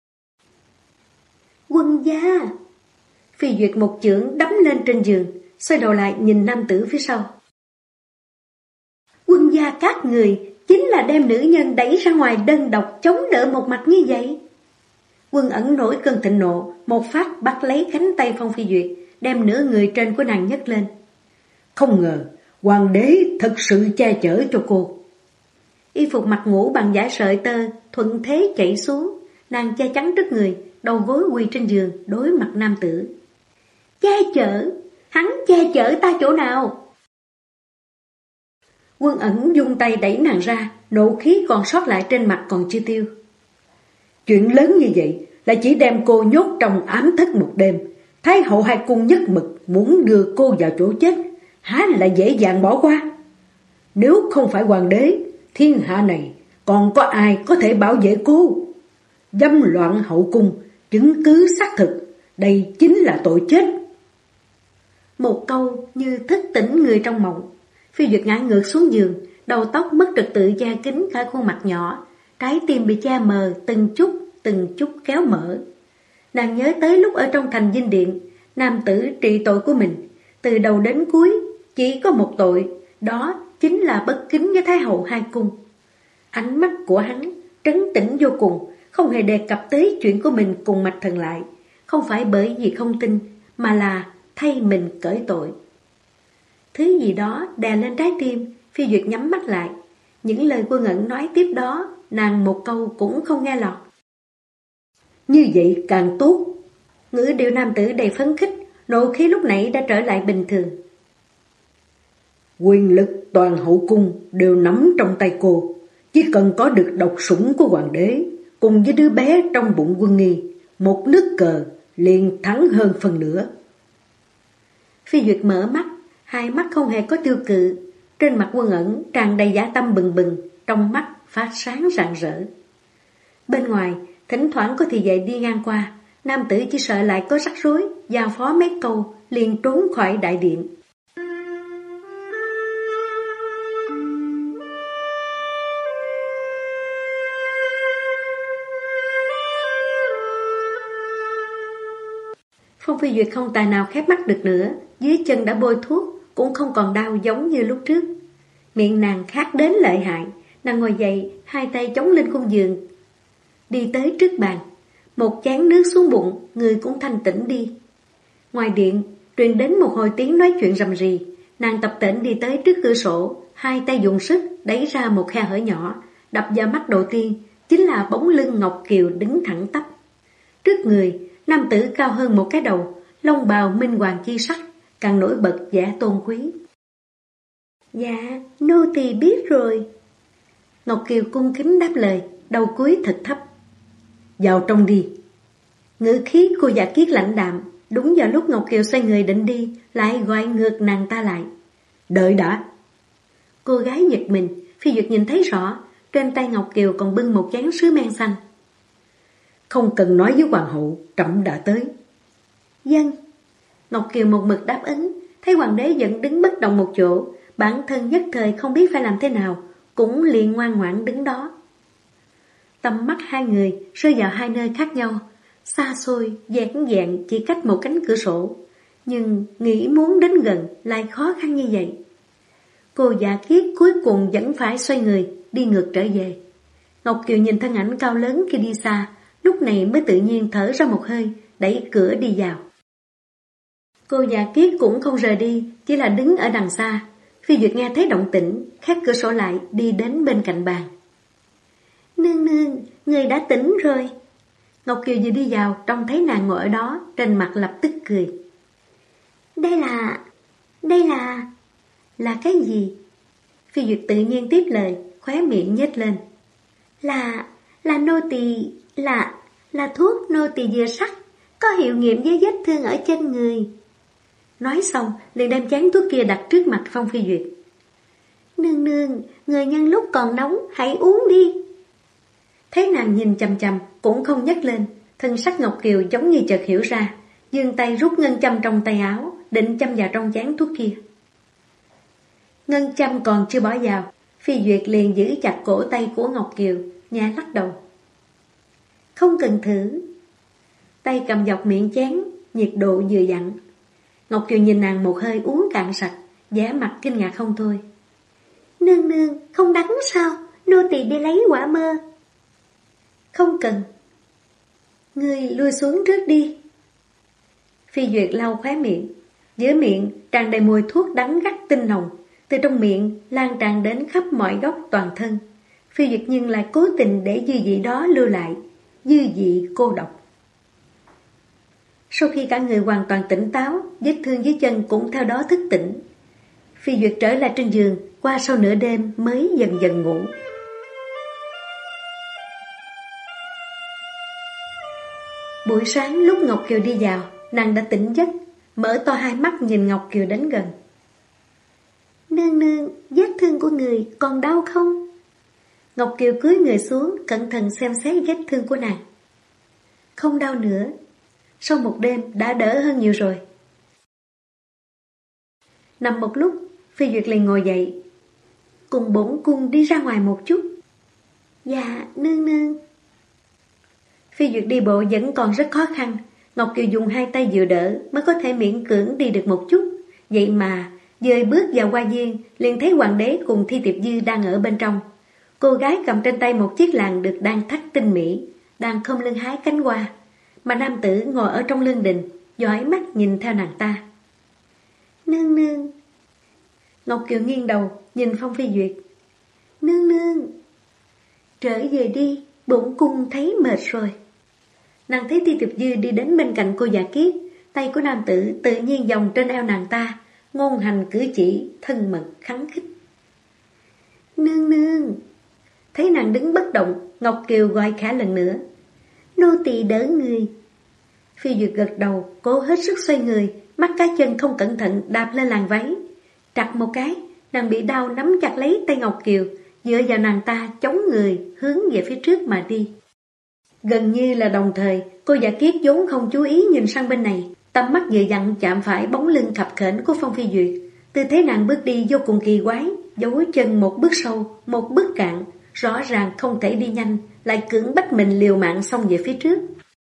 S1: Quân gia! Phi Duyệt một chưởng đấm lên trên giường, xoay đầu lại nhìn nam tử phía sau. Quân gia các người chính là đem nữ nhân đẩy ra ngoài đơn độc chống đỡ một mặt như vậy. Quân Ẩn nổi cơn thịnh nộ, một phát bắt lấy cánh tay Phong Phi Duyệt, đem nửa người trên của nàng nhấc lên.
S2: Không ngờ, hoàng đế thật sự che chở cho cô.
S1: Y phục mặt ngủ bằng vải sợi tơ, thuận thế chạy xuống, nàng che chắn trước người, đầu gối quỳ trên giường, đối mặt nam tử. Che chở? Hắn che chở ta chỗ nào? Quân Ẩn dung tay đẩy nàng ra, nộ khí còn sót lại trên mặt còn chưa tiêu.
S2: Chuyện lớn như vậy là chỉ đem cô nhốt trong ám thất một đêm. Thái hậu hai cung nhất mực muốn đưa cô vào chỗ chết, há là dễ dàng bỏ qua. Nếu không phải hoàng đế, thiên hạ này còn có ai có thể bảo vệ cô? Dâm loạn hậu cung, chứng cứ xác thực, đây chính là tội chết.
S1: Một câu như thức tỉnh người trong mộng. Phi Duyệt ngã ngược xuống giường, đầu tóc mất trật tự che kín cả khuôn mặt nhỏ, trái tim bị che mờ từng chút kéo mở. Nàng nhớ tới lúc ở trong thành dinh điện, nam tử trị tội của mình, từ đầu đến cuối chỉ có một tội, đó chính là bất kính với Thái hậu hai cung. Ánh mắt của hắn trấn tĩnh vô cùng, không hề đề cập tới chuyện của mình cùng Mạch Thần lại, không phải bởi vì không tin, mà là thay mình cởi tội. Thứ gì đó đè lên trái tim, Phi Duyệt nhắm mắt lại. Những lời Quân Ẩn nói tiếp đó, nàng một câu cũng không nghe lọt.
S2: Như vậy càng tốt.
S1: Ngữ điệu nam tử đầy phấn khích, nộ khí lúc nãy đã trở lại bình thường.
S2: Quyền lực toàn hậu cung đều nắm trong tay cô. Chỉ cần có được độc sủng của hoàng đế, cùng với đứa bé trong bụng Quân Nghi, một nước cờ liền thắng hơn phần nữa.
S1: Phi Duyệt mở mắt, hai mắt không hề có tiêu cự. Trên mặt Quân Ẩn tràn đầy dã tâm bừng bừng, trong mắt phát sáng rạng rỡ. Bên ngoài, thỉnh thoảng có thị vệ đi ngang qua, nam tử chỉ sợ lại có rắc rối, giao phó mấy câu, liền trốn khỏi đại điện. Phong Phi Duyệt không tài nào khép mắt được nữa, dưới chân đã bôi thuốc, cũng không còn đau giống như lúc trước. Miệng nàng khát đến lợi hại, nàng ngồi dậy, hai tay chống lên khung giường, đi tới trước bàn, một chén nước xuống bụng, người cũng thanh tĩnh đi. Ngoài điện, truyền đến một hồi tiếng nói chuyện rầm rì, nàng tập tễnh đi tới trước cửa sổ, hai tay dùng sức đẩy ra một khe hở nhỏ, đập vào mắt đầu tiên chính là bóng lưng Ngọc Kiều đứng thẳng tắp. Trước người, nam tử cao hơn một cái đầu, lông bào minh hoàng chi sắc, càng nổi bật vẻ tôn quý. Dạ, nô tỳ biết rồi. Ngọc Kiều cung kính đáp lời, đầu cúi thật thấp.
S2: Vào trong đi.
S1: Ngữ khí cô Dạ Kiết lạnh đạm, đúng vào lúc Ngọc Kiều xoay người định đi, lại gọi ngược nàng ta lại.
S2: Đợi đã.
S1: Cô gái giật mình, Phi Duyệt nhìn thấy rõ, trên tay Ngọc Kiều còn bưng một chén sứ men xanh.
S2: Không cần nói với hoàng hậu, trẫm đã tới.
S1: Dân. Ngọc Kiều một mực đáp ứng, thấy hoàng đế vẫn đứng bất động một chỗ, bản thân nhất thời không biết phải làm thế nào, cũng liền ngoan ngoãn đứng đó. Tầm mắt hai người rơi vào hai nơi khác nhau, xa xôi, vẻn vẹn chỉ cách một cánh cửa sổ, nhưng nghĩ muốn đến gần lại khó khăn như vậy. Cô Dạ Kiết cuối cùng vẫn phải xoay người, đi ngược trở về. Ngọc Kiều nhìn thân ảnh cao lớn kia đi xa, lúc này mới tự nhiên thở ra một hơi, đẩy cửa đi vào. Cô Dạ Kiết cũng không rời đi, chỉ là đứng ở đằng xa. Phi Duyệt nghe thấy động tĩnh, khép cửa sổ lại, đi đến bên cạnh bàn. Nương nương, người đã tỉnh rồi. Ngọc Kiều vừa đi vào, trông thấy nàng ngồi ở đó, trên mặt lập tức cười. Đây là cái gì? Phi Duyệt tự nhiên tiếp lời, khóe miệng nhếch lên. Là nô tỳ, là thuốc nô tỳ vừa sắc, có hiệu nghiệm với vết thương ở trên người. Nói xong, liền đem chén thuốc kia đặt trước mặt Phong Phi Duyệt. Nương nương, người nhân lúc còn nóng, hãy uống đi. Thấy nàng nhìn chằm chằm, cũng không nhấc lên, thân sắc Ngọc Kiều giống như chợt hiểu ra, giương tay rút ngân châm trong tay áo, định châm vào trong chén thuốc kia. Ngân châm còn chưa bỏ vào, Phi Duyệt liền giữ chặt cổ tay của Ngọc Kiều, nhẹ lắc đầu. Không cần thử. Tay cầm dọc miệng chén, nhiệt độ vừa dặn. Ngọc Kiều nhìn nàng một hơi uống cạn sạch, vẻ mặt kinh ngạc không thôi. Nương nương, không đắng sao? Nô tỳ đi lấy quả mơ. Không cần. Ngươi lui xuống trước đi. Phi Duyệt lau khóe miệng, giữa miệng tràn đầy mùi thuốc đắng gắt tinh nồng, từ trong miệng lan tràn đến khắp mọi góc toàn thân. Phi Duyệt nhưng lại cố tình để dư vị đó lưu lại, dư vị cô độc. Sau khi cả người hoàn toàn tỉnh táo, vết thương dưới chân cũng theo đó thức tỉnh. Phi Duyệt trở lại trên giường, qua sau nửa đêm mới dần dần ngủ. Buổi sáng lúc Ngọc Kiều đi vào, nàng đã tỉnh giấc, mở to hai mắt nhìn Ngọc Kiều đến gần. Nương nương, vết thương của người còn đau không? Ngọc Kiều cúi người xuống, cẩn thận xem xét vết thương của nàng. Không đau nữa, sau một đêm đã đỡ hơn nhiều rồi. Nằm một lúc, Phi Duyệt liền ngồi dậy. Cùng bổn cung đi ra ngoài một chút. Dạ, nương nương. Phi Duyệt đi bộ vẫn còn rất khó khăn. Ngọc Kiều dùng hai tay dựa đỡ mới có thể miễn cưỡng đi được một chút. Vậy mà, vừa bước vào hoa viên, liền thấy hoàng đế cùng Thi Tiệp Dư đang ở bên trong. Cô gái cầm trên tay một chiếc làng được đan thắt tinh mỹ, đang khom lưng hái cánh hoa. Mà nam tử ngồi ở trong lương đình, dõi mắt nhìn theo nàng ta. Nương nương. Ngọc Kiều nghiêng đầu, nhìn Phong Phi Duyệt. Nương nương. Trở về đi, bổn cung thấy mệt rồi. Nàng thấy Thi Tiệp Dư đi đến bên cạnh cô già kiết, tay của nam tử tự nhiên vòng trên eo nàng ta, ngôn hành cử chỉ, thân mật, khắng khích. Nương nương. Thấy nàng đứng bất động, Ngọc Kiều gọi khẽ lần nữa. Nô tỳ đỡ người. Phi Duyệt gật đầu, cố hết sức xoay người, mắt cá chân không cẩn thận đạp lên làn váy. Trặc một cái, nàng bị đau nắm chặt lấy tay Ngọc Kiều, dựa vào nàng ta chống người, hướng về phía trước mà đi. Gần như là đồng thời, cô giả kiết vốn không chú ý nhìn sang bên này, tầm mắt vừa dặn chạm phải bóng lưng khập khểnh của Phong Phi Duyệt. Tư thế nàng bước đi vô cùng kỳ quái, dấu chân một bước sâu, một bước cạn, rõ ràng không thể đi nhanh, lại cưỡng bách mình liều mạng xông về phía trước.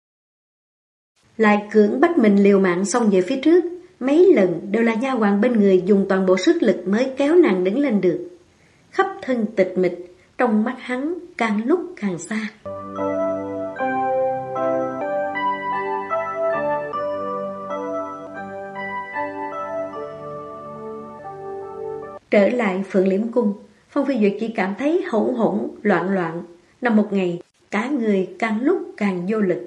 S1: Mấy lần đều là nha hoàn bên người dùng toàn bộ sức lực mới kéo nàng đứng lên được. Khắp thân tịch mịch, trong mắt hắn càng lúc càng xa. Trở lại Phượng Liễm Cung, Phong Phi Duyệt chỉ cảm thấy hỗn hỗn, loạn loạn. Nằm một ngày, cả người càng lúc càng vô lực.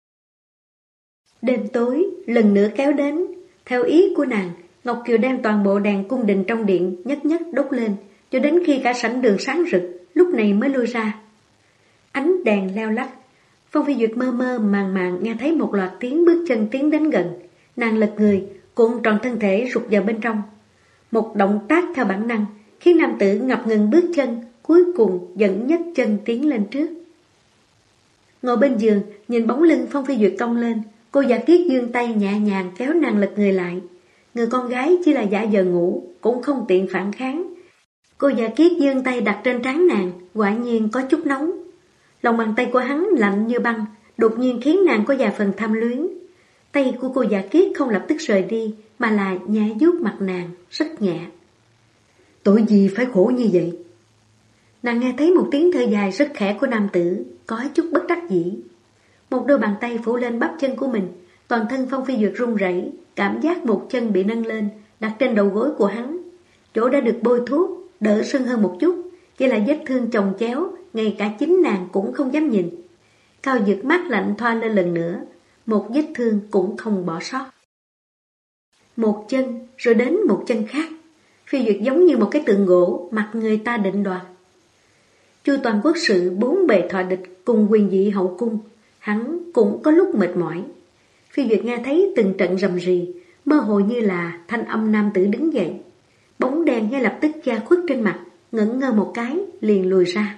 S1: Đêm tối, lần nữa kéo đến. Theo ý của nàng, Ngọc Kiều đem toàn bộ đèn cung đình trong điện nhất nhất đốt lên, cho đến khi cả sảnh đường sáng rực, lúc này mới lui ra. Ánh đèn leo lắc, Phong Phi Duyệt mơ mơ màng màng nghe thấy một loạt tiếng bước chân tiến đến gần. Nàng lật người, cuộn tròn thân thể rụt vào bên trong. Một động tác theo bản năng khiến nam tử ngập ngừng bước chân, cuối cùng dẫn nhấc chân tiến lên trước. Ngồi bên giường, nhìn bóng lưng Phong Phi Duyệt cong lên, cô giả kiết giương tay nhẹ nhàng kéo nàng lật người lại. Người con gái chỉ là giả vờ ngủ, cũng không tiện phản kháng. Cô giả kiết giương tay đặt trên trán nàng, quả nhiên có chút nóng. Lòng bàn tay của hắn lạnh như băng, đột nhiên khiến nàng có vài phần tham luyến. Tay của cô giả kiết không lập tức rời đi, mà là nhẹ vuốt mặt nàng, rất nhẹ. Tội gì phải khổ như vậy? Nàng nghe thấy một tiếng thở dài rất khẽ của nam tử, có chút bất đắc dĩ. Một đôi bàn tay phủ lên bắp chân của mình, toàn thân Phong Phi Duyệt run rẩy, cảm giác một chân bị nâng lên, đặt trên đầu gối của hắn. Chỗ đã được bôi thuốc, đỡ sưng hơn một chút, chỉ là vết thương chồng chéo, ngay cả chính nàng cũng không dám nhìn. Cao Dược mắt lạnh thoa lên lần nữa, một vết thương cũng không bỏ sót. Một chân, rồi đến một chân khác. Phi Duyệt giống như một cái tượng gỗ, mặc người ta định đoạt. Chu toàn quốc sự bốn bề thọ địch cùng quyền dị hậu cung, hắn cũng có lúc mệt mỏi. Phi Duyệt nghe thấy từng trận rầm rì, mơ hồ như là thanh âm nam tử đứng dậy. Bóng đen ngay lập tức che khuất trên mặt, ngẩn ngơ một cái, liền lùi ra.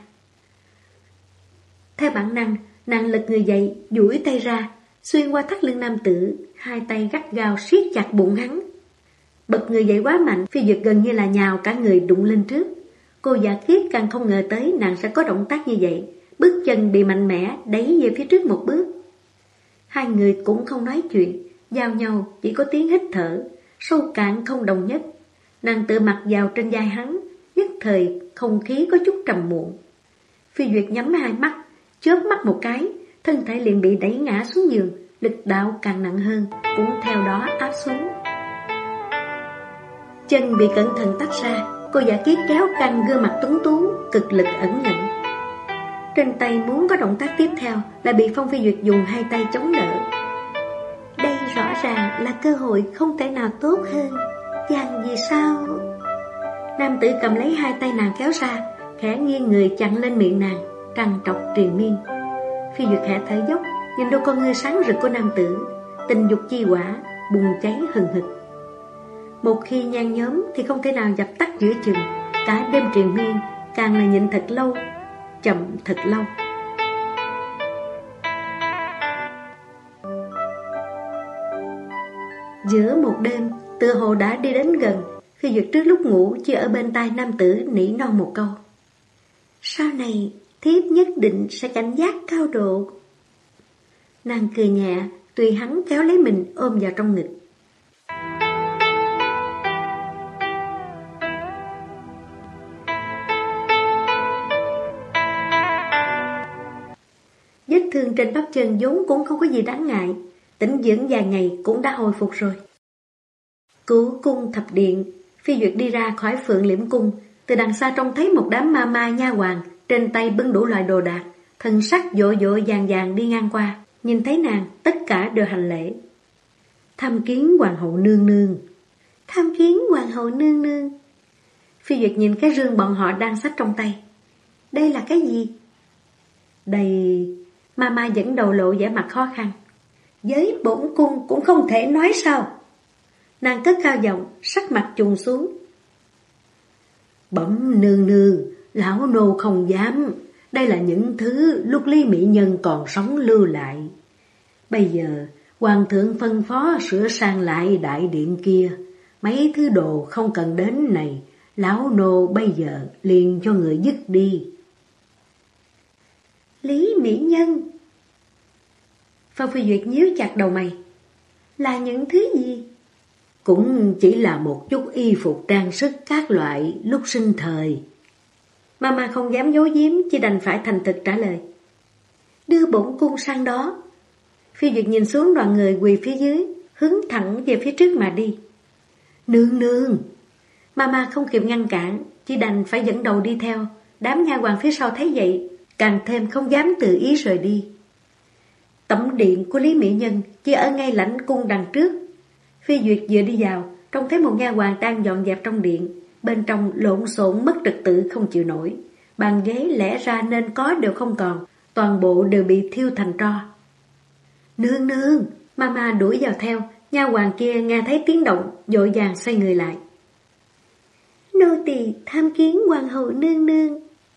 S1: Theo bản năng, nàng lật người dậy, duỗi tay ra, xuyên qua thắt lưng nam tử, hai tay gắt gao siết chặt bụng hắn. Bật người dậy quá mạnh, Phi Duyệt gần như là nhào cả người đụng lên trước. Cô giả kiết càng không ngờ tới nàng sẽ có động tác như vậy, bước chân bị mạnh mẽ đẩy về phía trước một bước. Hai người cũng không nói chuyện, giao nhau chỉ có tiếng hít thở, sâu cạn không đồng nhất. Nàng tự mặt vào trên vai hắn, nhất thời không khí có chút trầm muộn. Phi Duyệt nhắm hai mắt, chớp mắt một cái, thân thể liền bị đẩy ngã xuống giường, lực đạo càng nặng hơn, cũng theo đó áp xuống. Chân bị cẩn thận tách ra, cô giả kiết kéo căng gương mặt tuấn tú, cực lực ẩn nhẫn. Trên tay muốn có động tác tiếp theo là bị Phong Phi Duyệt dùng hai tay chống đỡ. Đây rõ ràng là cơ hội không thể nào tốt hơn. Chàng vì sao? Nam tử cầm lấy hai tay nàng kéo ra, khẽ nghiêng người chặn lên miệng nàng, trằn trọc triền miên. Phi Duyệt khẽ thở dốc, nhìn đôi con ngươi sáng rực của nam tử, tình dục chi hỏa bùng cháy hừng hực. Một khi nhan nhóm thì không thể nào dập tắt giữa chừng. Cả đêm triền miên, càng là nhịn thật lâu, chậm thật lâu. Giữa một đêm, tựa hồ đã đi đến gần, Phi Duyệt trước lúc ngủ chỉ ở bên tai nam tử nỉ non một câu. Sau này, thiếp nhất định sẽ cảnh giác cao độ. Nàng cười nhẹ, tùy hắn kéo lấy mình ôm vào trong ngực. Vết thương trên bắp chân vốn cũng không có gì đáng ngại, tĩnh dưỡng vài ngày cũng đã hồi phục rồi. Cứu cung thập điện, Phi Duyệt đi ra khỏi Phượng Liễm cung, từ đằng xa trông thấy một đám ma ma nha hoàn trên tay bưng đủ loại đồ đạc, thần sắc vội vội vàng vàng đi ngang qua, nhìn thấy nàng tất cả đều hành lễ. Tham kiến hoàng hậu nương nương. Tham kiến hoàng hậu nương nương. Phi Duyệt nhìn cái rương bọn họ đang xách trong tay. Đây là cái gì? Đây... Mama dẫn đầu lộ vẻ mặt khó khăn. Với bổn cung cũng không thể nói sao? Nàng cất cao giọng, sắc mặt trùng xuống. Bẩm nương nương, lão nô không dám. Đây là những thứ lúc Lý Mỹ Nhân còn sống lưu lại. Bây giờ hoàng thượng phân phó sửa sang lại đại điện kia. Mấy thứ đồ không cần đến này, lão nô bây giờ liền cho người dứt đi. Lý Mỹ Nhân. Phong Phi Duyệt nhíu chặt đầu mày. Là những thứ gì? Cũng chỉ là một chút y phục trang sức các loại lúc sinh thời. Mama không dám giấu giếm, chỉ đành phải thành thực trả lời. Đưa bổn cung sang đó. Phi Duyệt nhìn xuống đoàn người quỳ phía dưới, hướng thẳng về phía trước mà đi. Nương nương. Mama không kịp ngăn cản, chỉ đành phải dẫn đầu đi theo. Đám nha hoàn phía sau thấy vậy, càng thêm không dám tự ý rời đi. Tẩm điện của Lý Mỹ Nhân chỉ ở ngay lãnh cung đằng trước. Phi Duyệt vừa đi vào, trông thấy một nha hoàn đang dọn dẹp trong điện, bên trong lộn xộn mất trật tự không chịu nổi. Bàn ghế lẽ ra nên có đều không còn, toàn bộ đều bị thiêu thành tro. Nương nương. Mama đuổi vào theo. Nha hoàn kia nghe thấy tiếng động, vội vàng xoay người lại. Nô tỳ tham kiến hoàng hậu nương nương.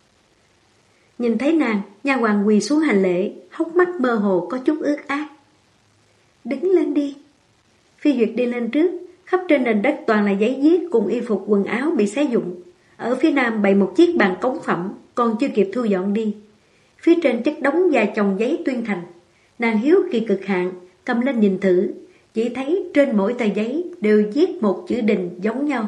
S1: Nhìn thấy nàng, nha hoàn quỳ xuống hành lễ, hốc mắt mơ hồ có chút ướt át. Đứng lên đi. Phi Duyệt đi lên trước, khắp trên nền đất toàn là giấy viết cùng y phục quần áo bị xé dụng. Ở phía nam bày một chiếc bàn cống phẩm, còn chưa kịp thu dọn đi. Phía trên chất đống vài chồng giấy tuyên thành. Nàng hiếu kỳ cực hạn, cầm lên nhìn thử, chỉ thấy trên mỗi tờ giấy đều viết một chữ đình giống nhau.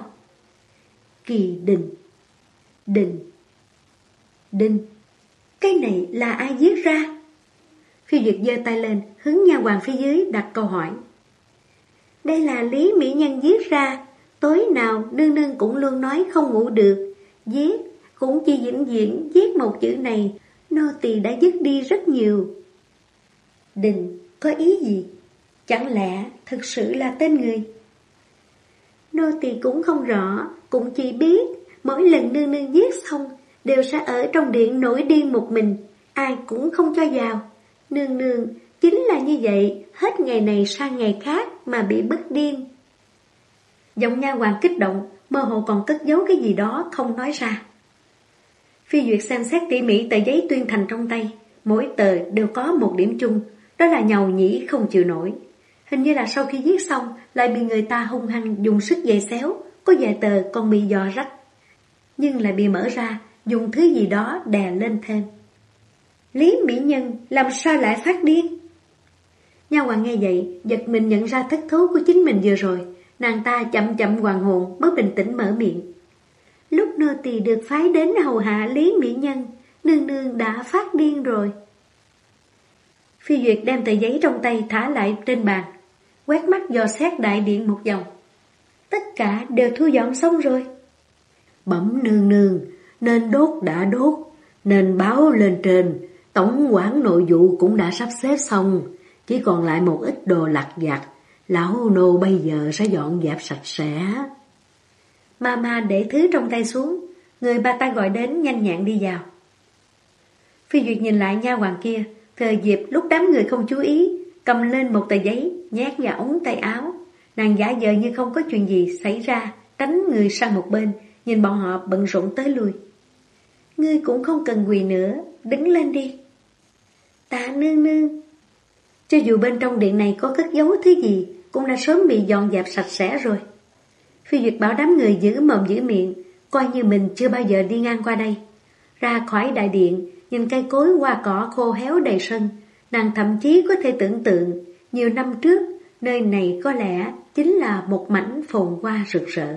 S1: Kỳ đình. Đình. Đình. Cái này là ai viết ra? Phi Duyệt giơ tay lên, hướng nha hoàn phía dưới đặt câu hỏi. Đây là Lý Mỹ Nhân viết ra. Tối nào nương nương cũng luôn nói không ngủ được. Viết cũng chỉ vĩnh viễn viết một chữ này. Nô tỳ đã dứt đi rất nhiều. Đình có ý gì? Chẳng lẽ thực sự là tên người? Nô tỳ cũng không rõ, cũng chỉ biết mỗi lần nương nương viết xong đều sẽ ở trong điện nổi điên một mình, ai cũng không cho vào. Nương nương chính là như vậy, hết ngày này sang ngày khác mà bị bức điên. Giọng nha hoàn kích động, mơ hồ còn cất giấu cái gì đó không nói ra. Phi Duyệt xem xét tỉ mỉ tờ giấy tuyên thành trong tay, mỗi tờ đều có một điểm chung, đó là nhầu nhĩ không chịu nổi. Hình như là sau khi viết xong lại bị người ta hung hăng dùng sức giày xéo, có vài tờ còn bị giò rách. Nhưng lại bị mở ra, dùng thứ gì đó đè lên thêm. Lý Mỹ Nhân làm sao lại phát điên? Nha hoàn nghe vậy, giật mình nhận ra thất thố của chính mình vừa rồi. Nàng ta chậm chậm hoàn hồn, mới bình tĩnh mở miệng. Lúc nô tỳ được phái đến hầu hạ Lý Mỹ Nhân, nương nương đã phát điên rồi. Phi Duyệt đem tờ giấy trong tay thả lại trên bàn, quét mắt dò xét đại điện một vòng. Tất cả đều thu dọn xong rồi. Bẩm nương nương, nên đốt đã đốt, nên báo lên trên, tổng quản nội vụ cũng đã sắp xếp xong, chỉ còn lại một ít đồ lặt vặt, lão nô bây giờ sẽ dọn dẹp sạch sẽ. Mama để thứ trong tay xuống, người bà ta gọi đến nhanh nhẹn đi vào. Phi Duyệt nhìn lại nha hoàn kia, thừa dịp lúc đám người không chú ý, cầm lên một tờ giấy, nhét vào ống tay áo. Nàng giả vờ như không có chuyện gì xảy ra, tránh người sang một bên, nhìn bọn họ bận rộn tới lui. Ngươi cũng không cần quỳ nữa, đứng lên đi. Tạ nương nương. Cho dù bên trong điện này có cất giấu thứ gì, cũng đã sớm bị dọn dẹp sạch sẽ rồi. Phi Duyệt bảo đám người giữ mồm giữ miệng, coi như mình chưa bao giờ đi ngang qua đây. Ra khỏi đại điện, nhìn cây cối hoa cỏ khô héo đầy sân, nàng thậm chí có thể tưởng tượng, nhiều năm trước, nơi này có lẽ chính là một mảnh phồn hoa rực rỡ.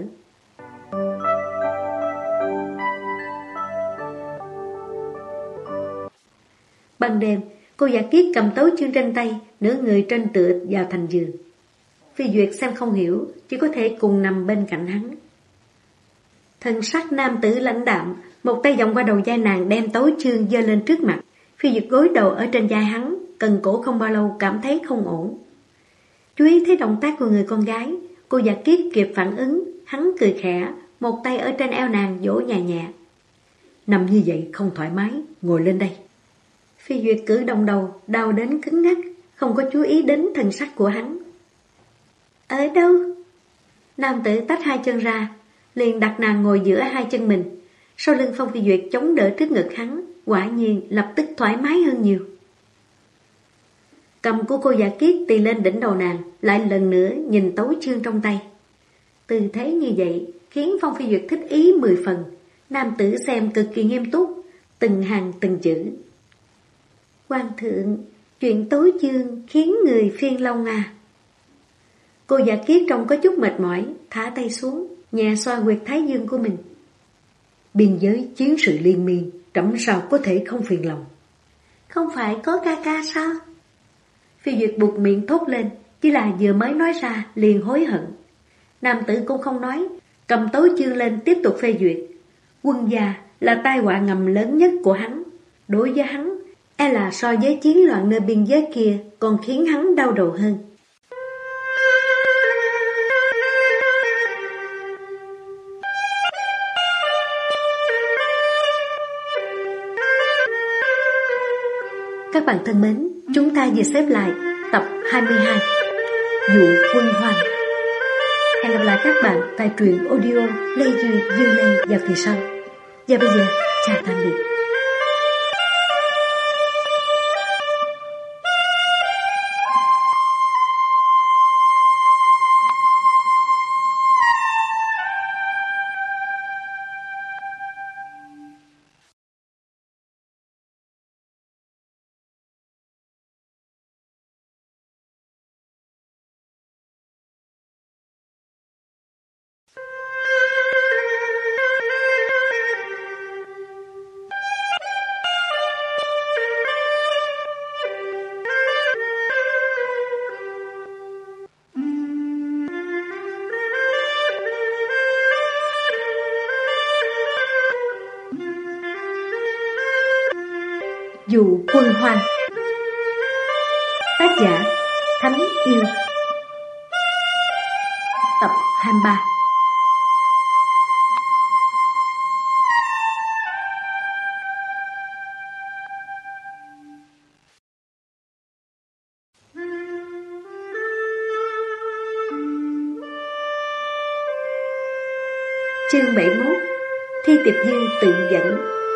S1: Ban đêm, cô Giả Kiết cầm tấu chương trên tay, nửa người trên tựa vào thành giường. Phi Duyệt xem không hiểu, chỉ có thể cùng nằm bên cạnh hắn. Thân sắc nam tử lãnh đạm, một tay vòng qua đầu vai nàng đem tấu chương giơ lên trước mặt. Phi Duyệt gối đầu ở trên vai hắn, cần cổ không bao lâu cảm thấy không ổn. Chú ý thấy động tác của người con gái, cô Giả Kiết kịp phản ứng, hắn cười khẽ, một tay ở trên eo nàng vỗ nhẹ nhẹ. Nằm như vậy không thoải mái, ngồi lên đây. Phi Duyệt cử động đầu, đau đến cứng ngắc, không có chú ý đến thần sắc của hắn. Ở đâu? Nam tử tách hai chân ra, liền đặt nàng ngồi giữa hai chân mình. Sau lưng Phong Phi Duyệt chống đỡ trước ngực hắn, quả nhiên lập tức thoải mái hơn nhiều. Cầm của cô Giả Kiết tì lên đỉnh đầu nàng, lại lần nữa nhìn tấu chương trong tay. Tư thế như vậy khiến Phong Phi Duyệt thích ý 10 phần. Nam tử xem cực kỳ nghiêm túc, từng hàng từng chữ. Hoàng thượng, chuyện tấu chương khiến người phiền lòng à. Cô Giả Kiết trông có chút mệt mỏi, thả tay xuống, nhẹ xoa huyệt thái dương của mình. Biên giới chiến sự liên miên, trẫm sao có thể không phiền lòng. Không phải có ca ca sao? Phi Duyệt buộc miệng thốt lên, chỉ là vừa mới nói ra liền hối hận. Nam tử cũng không nói, cầm tấu chương lên tiếp tục phê duyệt. Quân gia là tai họa ngầm lớn nhất của hắn. Đối với hắn, e là so với chiến loạn nơi biên giới kia còn khiến hắn đau đầu hơn. Các bạn thân mến, chúng ta vừa xếp lại tập 22 Dụ Quân Hoang. Hẹn gặp lại các bạn tại truyện audio Lê Duy Dương Lê vào kỳ sau. Và bây giờ, chào tạm biệt. Dụ Quân Hoang. Tác giả Thánh Yêu. Tập 23. Chương 71. Thi Tiệp Dư tự dẫn.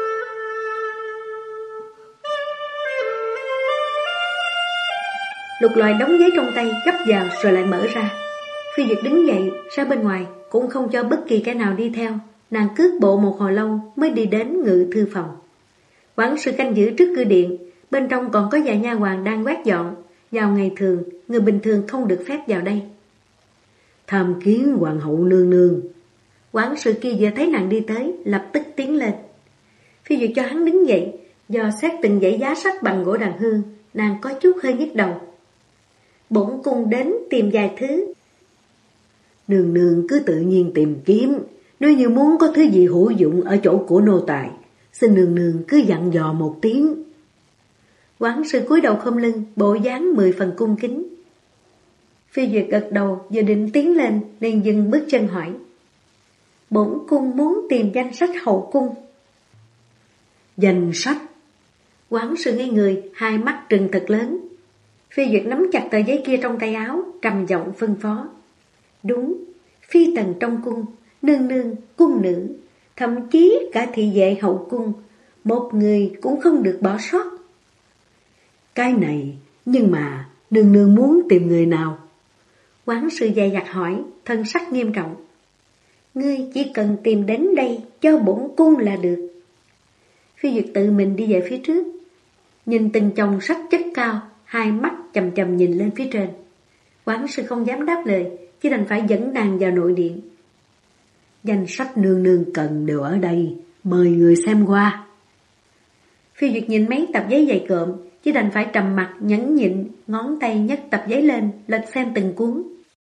S1: Lục Loại đóng giấy trong tay gấp vào rồi lại mở ra. Phi Duyệt đứng dậy ra bên ngoài, cũng không cho bất kỳ kẻ nào đi theo. Nàng cước bộ một hồi lâu mới đi đến ngự thư phòng. Quản sự canh giữ trước cửa điện, bên trong còn có vài nha hoàn đang quét dọn. Vào ngày thường, người bình thường không được phép vào đây.
S2: Tham kiến hoàng hậu nương nương.
S1: Quản sự kia vừa thấy nàng đi tới, lập tức tiến lên. Phi Duyệt cho hắn đứng dậy, dò xét từng dãy giá sách bằng gỗ đàn hương, nàng có chút hơi nhức đầu. Bổn cung đến tìm vài thứ.
S2: Nương nương cứ tự nhiên tìm kiếm, nếu như muốn có thứ gì hữu dụng ở chỗ của nô tài, xin nương nương cứ dặn dò một tiếng.
S1: Quản sự cúi đầu khom lưng, bộ dáng 10 phần cung kính. Phi Duyệt gật đầu, vừa định tiến lên, liền dừng bước chân hỏi. Bổn cung muốn tìm danh sách hậu cung.
S2: Danh sách?
S1: Quản sự ngây người, hai mắt trừng thật lớn. Phi Duyệt nắm chặt tờ giấy kia trong tay áo, trầm giọng phân phó. Đúng, phi tần trong cung, nương nương, cung nữ, thậm chí cả thị vệ hậu cung, một người cũng không được bỏ sót.
S2: Cái này, nhưng mà nương nương muốn tìm người nào?
S1: Quán sư dày dặt hỏi, thân sắc nghiêm trọng. Ngươi chỉ cần tìm đến đây cho bổn cung là được. Phi Duyệt tự mình đi về phía trước, nhìn từng chồng sách chất cao, hai mắt chầm chầm nhìn lên phía trên. Quán sư không dám đáp lời, chỉ đành phải dẫn nàng vào nội điện.
S2: Danh sách nương nương cần đều ở đây, mời người xem qua.
S1: Phi Duyệt nhìn mấy tập giấy dày cộm, chỉ đành phải trầm mặt nhẫn nhịn, ngón tay nhấc tập giấy lên, lật xem từng cuốn.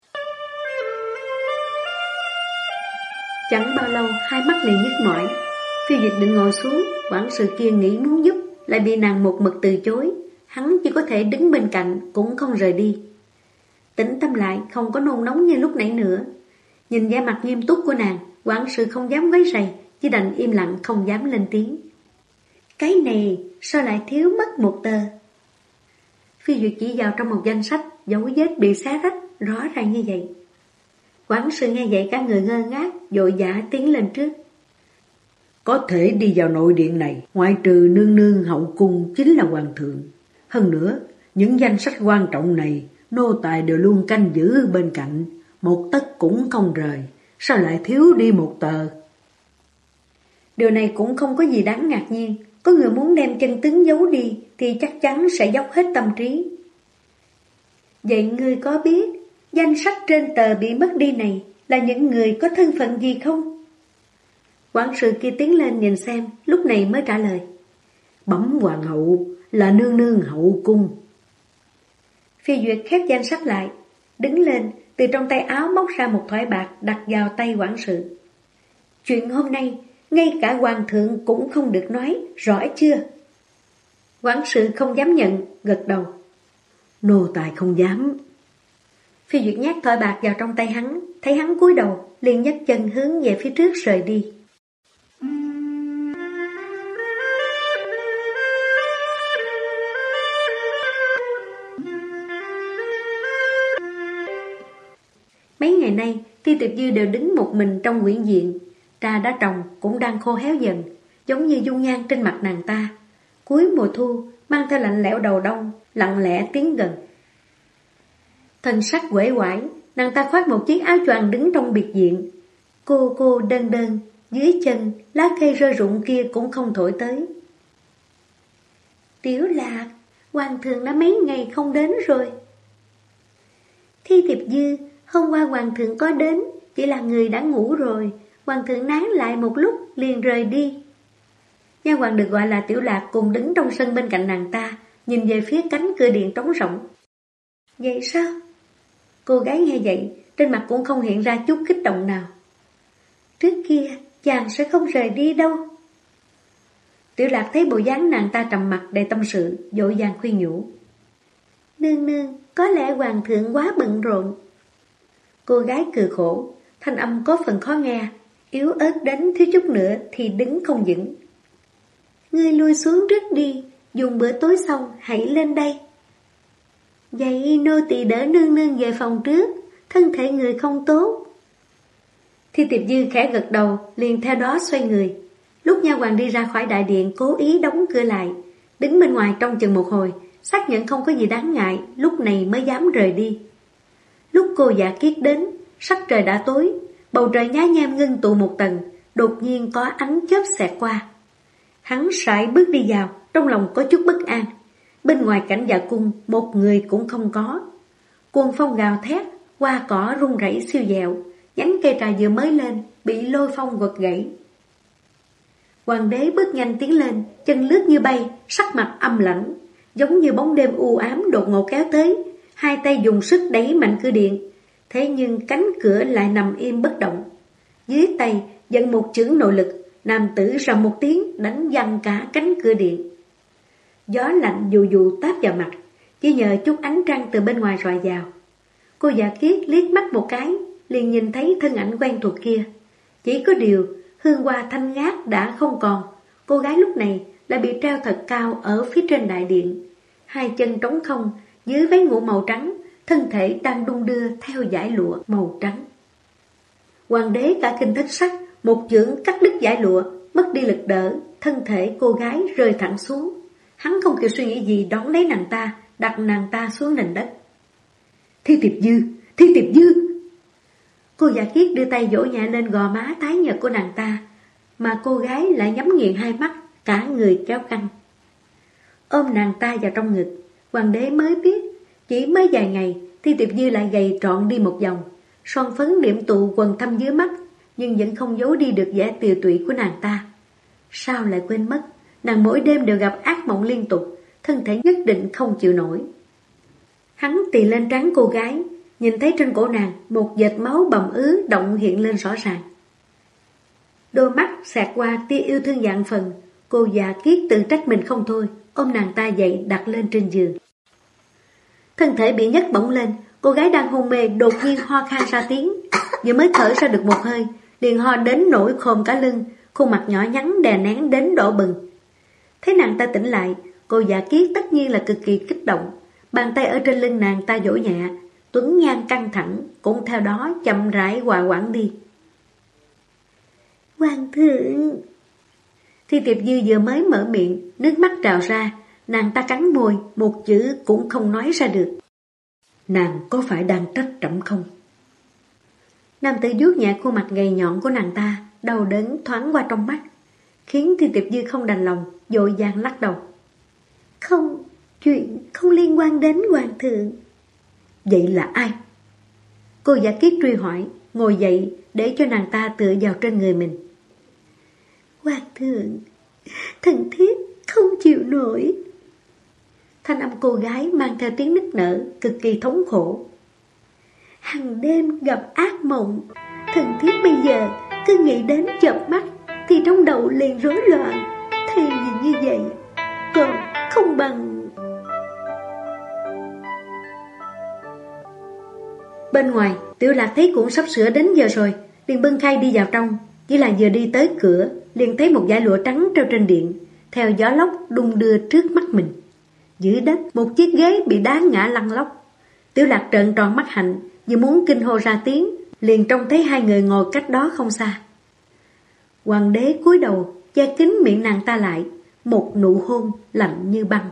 S1: Chẳng bao lâu hai mắt liền nhức mỏi. Phi Duyệt định ngồi xuống, quản sự kia nghĩ muốn giúp, lại bị nàng một mực từ chối. Hắn chỉ có thể đứng bên cạnh, cũng không rời đi. Tĩnh tâm lại, không có nôn nóng như lúc nãy nữa. Nhìn vẻ mặt nghiêm túc của nàng, quản sự không dám quấy rầy, chỉ đành im lặng không dám lên tiếng. Cái này sao lại thiếu mất một tờ? Phi Duyệt chỉ vào trong một danh sách, dấu vết bị xé rách, rõ ràng như vậy. Quản sự nghe vậy cả người ngơ ngác, vội vã tiến lên trước.
S2: Có thể đi vào nội điện này, ngoại trừ nương nương hậu cung chính là hoàng thượng. Hơn nữa, những danh sách quan trọng này, nô tài đều luôn canh giữ bên cạnh, một tấc cũng không rời, sao lại thiếu đi một tờ?
S1: Điều này cũng không có gì đáng ngạc nhiên, có người muốn đem chân tướng giấu đi thì chắc chắn sẽ dốc hết tâm trí. Vậy ngươi có biết danh sách trên tờ bị mất đi này là những người có thân phận gì không? Quản sự kia tiến lên nhìn xem, lúc này mới trả lời.
S2: Bẩm hoàng hậu, là nương nương hậu cung.
S1: Phi Duyệt khép danh sách lại, đứng lên, từ trong tay áo móc ra một thỏi bạc đặt vào tay quản sự. Chuyện hôm nay, ngay cả hoàng thượng cũng không được nói, rõ chưa? Quản sự không dám nhận, gật đầu.
S2: Nô tài không dám.
S1: Phi Duyệt nhét thỏi bạc vào trong tay hắn, thấy hắn cúi đầu, liền nhấc chân hướng về phía trước rời đi. Mấy ngày nay, Thi Tiệp Dư đều đứng một mình trong quyển viện. Trà đã trồng cũng đang khô héo dần, giống như dung nhan trên mặt nàng ta. Cuối mùa thu, mang theo lạnh lẽo đầu đông, lặng lẽ tiến gần. Thân sắc uể oải, nàng ta khoác một chiếc áo choàng đứng trong biệt viện. Cô đơn đơn, dưới chân, lá cây rơi rụng kia cũng không thổi tới. Tiểu Lạc, hoàng thượng đã mấy ngày không đến rồi. Thi Tiệp Dư, hôm qua hoàng thượng có đến, chỉ là người đã ngủ rồi. Hoàng thượng nán lại một lúc liền rời đi. Nha hoàn được gọi là Tiểu Lạc cùng đứng trong sân bên cạnh nàng ta, nhìn về phía cánh cửa điện trống rỗng. Vậy sao? Cô gái nghe vậy, trên mặt cũng không hiện ra chút kích động nào. Trước kia chàng sẽ không rời đi đâu. Tiểu Lạc thấy bộ dáng nàng ta trầm mặc đầy tâm sự, vội vàng khuyên nhủ. Nương nương, có lẽ hoàng thượng quá bận rộn. Cô gái cười khổ, thanh âm có phần khó nghe, yếu ớt đến thiếu chút nữa thì đứng không vững. Ngươi lui xuống trước đi, dùng bữa tối xong hãy lên đây. Vậy nô tỳ đỡ nương nương về phòng trước, thân thể người không tốt. Thi Tiệp Dư khẽ gật đầu, liền theo đó xoay người. Lúc nha hoàn đi ra khỏi đại điện, cố ý đóng cửa lại, đứng bên ngoài trong chừng một hồi, xác nhận không có gì đáng ngại, lúc này mới dám rời đi. Lúc cô Dạ Kiết đến, sắc trời đã tối, bầu trời nhá nhem ngưng tụ một tầng, đột nhiên có ánh chớp xẹt qua. Hắn sải bước đi vào, trong lòng có chút bất an. Bên ngoài cảnh dạ cung, một người cũng không có. Cuồng phong gào thét, hoa cỏ rung rẩy siêu dẹo, nhánh cây trà vừa mới lên, bị lôi phong quật gãy. Hoàng đế bước nhanh tiến lên, chân lướt như bay, sắc mặt âm lãnh, giống như bóng đêm u ám đột ngột kéo tới, hai tay dùng sức đẩy mạnh cửa điện. Thế nhưng cánh cửa lại nằm im bất động. Dưới tay dẫn một chưởng nội lực, nam tử rầm một tiếng đánh văng cả cánh cửa điện. Gió lạnh dù dù táp vào mặt, chỉ nhờ chút ánh trăng từ bên ngoài rọi vào. Cô Dạ Kiết liếc mắt một cái, liền nhìn thấy thân ảnh quen thuộc kia. Chỉ có điều, hương hoa thanh ngát đã không còn. Cô gái lúc này lại bị treo thật cao ở phía trên đại điện. Hai chân trống không, dưới váy ngủ màu trắng, thân thể đang đung đưa theo dải lụa màu trắng. Hoàng đế cả kinh thất sắc, một chưởng cắt đứt dải lụa, mất đi lực đỡ, thân thể cô gái rơi thẳng xuống. Hắn không kịp suy nghĩ gì đón lấy nàng ta, đặt nàng ta xuống nền đất. Thi Tiệp Dư, Thi Tiệp Dư! Cô Dạ Kiết đưa tay vỗ nhẹ lên gò má tái nhợt của nàng ta, mà cô gái lại nhắm nghiền hai mắt, cả người kéo căng. Ôm nàng ta vào trong ngực, hoàng đế mới biết, chỉ mới vài ngày, Thi Tiệp Dư lại gầy trọn đi một vòng, son phấn điểm tụ quần thâm dưới mắt, nhưng vẫn không giấu đi được vẻ tiều tụy của nàng ta. Sao lại quên mất, nàng mỗi đêm đều gặp ác mộng liên tục, thân thể nhất định không chịu nổi. Hắn tì lên trán cô gái, nhìn thấy trên cổ nàng một vệt máu bầm ứ động hiện lên rõ ràng. Đôi mắt xẹt qua tia yêu thương vạn phần, cô Dạ Kiết tự trách mình không thôi, ôm nàng ta dậy đặt lên trên giường. Thân thể bị nhấc bổng lên, cô gái đang hôn mê đột nhiên ho khan ra tiếng, vừa mới thở ra được một hơi, liền ho đến nỗi khom cả lưng, khuôn mặt nhỏ nhắn đè nén đến đỏ bừng. Thấy nàng ta tỉnh lại, cô Dạ Kiết tất nhiên là cực kỳ kích động, bàn tay ở trên lưng nàng ta vỗ nhẹ, tuấn nhan căng thẳng, cũng theo đó chậm rãi hòa quảng đi. Hoàng thượng! Thi Tiệp Dư vừa mới mở miệng, nước mắt trào ra, nàng ta cắn môi, một chữ cũng không nói ra được. Nàng có phải đang trách trẫm không? Nam tử vuốt nhẹ khuôn mặt gầy nhọn của nàng ta, đau đớn thoáng qua trong mắt, khiến Thi Tiệp Dư không đành lòng, vội vàng lắc đầu. Không, chuyện không liên quan đến hoàng thượng. Vậy là ai? Cô Dạ Kiết truy hỏi, ngồi dậy để cho nàng ta tựa vào trên người mình. Hoàng thượng, thần thiếp không chịu nổi. Thanh âm cô gái mang theo tiếng nức nở, cực kỳ thống khổ. Hằng đêm gặp ác mộng, thần thiếp bây giờ cứ nghĩ đến chợp mắt thì trong đầu liền rối loạn. Thay vì như vậy, còn không bằng... Bên ngoài, Tiểu Lạc thấy cũng sắp sửa đến giờ rồi, liền bưng khay đi vào trong. Chỉ là vừa đi tới cửa, liền thấy một dải lụa trắng treo trên điện, theo gió lốc đung đưa trước mắt mình. Dưới đất, một chiếc ghế bị đá ngã lăn lóc. Tiểu Lạc trợn tròn mắt hạnh, vừa muốn kinh hô ra tiếng, liền trông thấy hai người ngồi cách đó không xa. Hoàng đế cúi đầu, che kín miệng nàng ta lại, một nụ hôn lạnh như băng.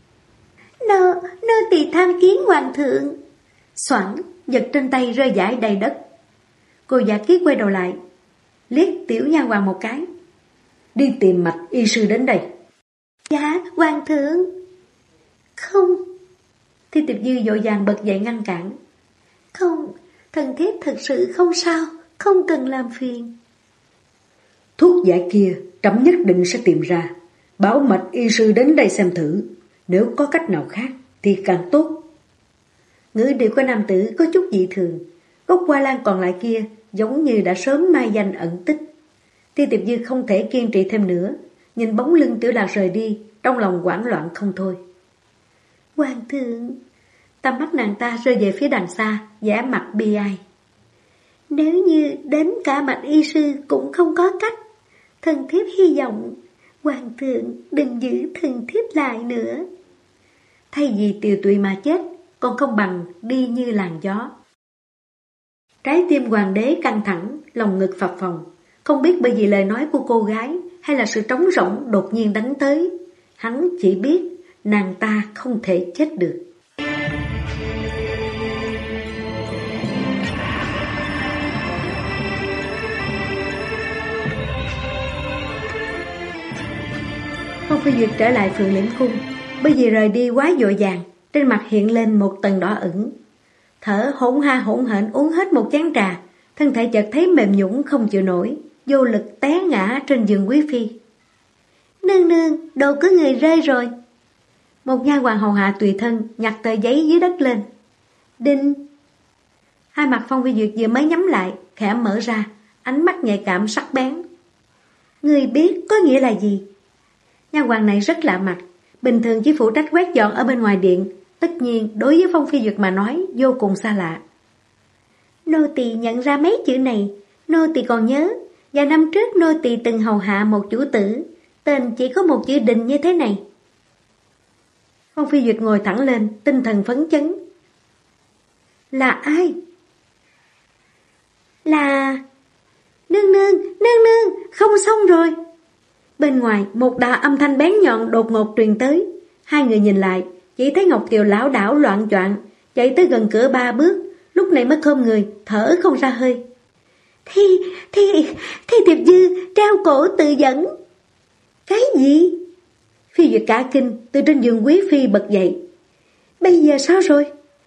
S1: Nô tỳ tham kiến hoàng thượng. Xoảng, vật trên tay rơi rải đầy đất. Cô Dạ Kiết quay đầu lại, liếc Tiểu Nha Hoàng một cái. Đi tìm Mạch y sư đến đây. Dạ, hoàng thượng. Không. Thi Tiệp Dư vội vàng bật dậy ngăn cản. Không, thần thiếp thật sự không sao, không cần làm phiền. Thuốc giải kia trẫm nhất định sẽ tìm ra, bảo Mạch y sư đến đây xem thử, nếu có cách nào khác thì càng tốt. Ngữ điệu của nam tử có chút dị thường, gốc hoa lan còn lại kia giống như đã sớm mai danh ẩn tích. Thi Tiệp Dư không thể kiên trì thêm nữa, nhìn bóng lưng Tiểu Lạc rời đi, trong lòng hoảng loạn không thôi. Hoàng thượng! Tầm mắt nàng ta rơi về phía đằng xa, vẻ mặt bi ai. Nếu như đến cả Mạch y sư cũng không có cách, thần thiếp hy vọng hoàng thượng đừng giữ thần thiếp lại nữa. Thay vì tiều tụy mà chết, còn không bằng đi như làn gió. Trái tim hoàng đế căng thẳng, lòng ngực phập phồng, không biết bởi vì lời nói của cô gái hay là sự trống rỗng đột nhiên đánh tới. Hắn chỉ biết nàng ta không thể chết được. Phong Phi Duyệt trở lại Phượng Liễm Cung, bởi vì rời đi quá vội vàng, trên mặt hiện lên một tầng đỏ ửng. Thở hỗn ha hỗn hển uống hết một chén trà, thân thể chợt thấy mềm nhũn không chịu nổi, vô lực té ngã trên giường quý phi. Nương nương, đồ của người rơi rồi. Một nha hoàn hầu hạ tùy thân nhặt tờ giấy dưới đất lên. Đinh. Hai mặt Phong Phi Duyệt vừa mới nhắm lại, khẽ mở ra, ánh mắt nhạy cảm sắc bén. Người biết có nghĩa là gì? Nha hoàn này rất lạ mặt, bình thường chỉ phụ trách quét dọn ở bên ngoài điện, tất nhiên đối với Phong Phi Duyệt mà nói vô cùng xa lạ. Nô tỳ nhận ra mấy chữ này, nô tỳ còn nhớ, vài năm trước nô tỳ từng hầu hạ một chủ tử, tên chỉ có một chữ Đình như thế này. Phong Phi Duyệt ngồi thẳng lên, tinh thần phấn chấn. Là ai? Nương nương, nương nương, không xong rồi. Bên ngoài, một đạo âm thanh bén nhọn đột ngột truyền tới. Hai người nhìn lại, chỉ thấy Ngọc Kiều lảo đảo loạn choạng chạy tới gần cửa 3 bước, lúc này mới khom người, thở không ra hơi. Thi Tiệp Dư treo cổ tự dẫn. Cái gì? Phi Duyệt cả kinh, từ trên giường quý phi bật dậy. Bây giờ sao rồi?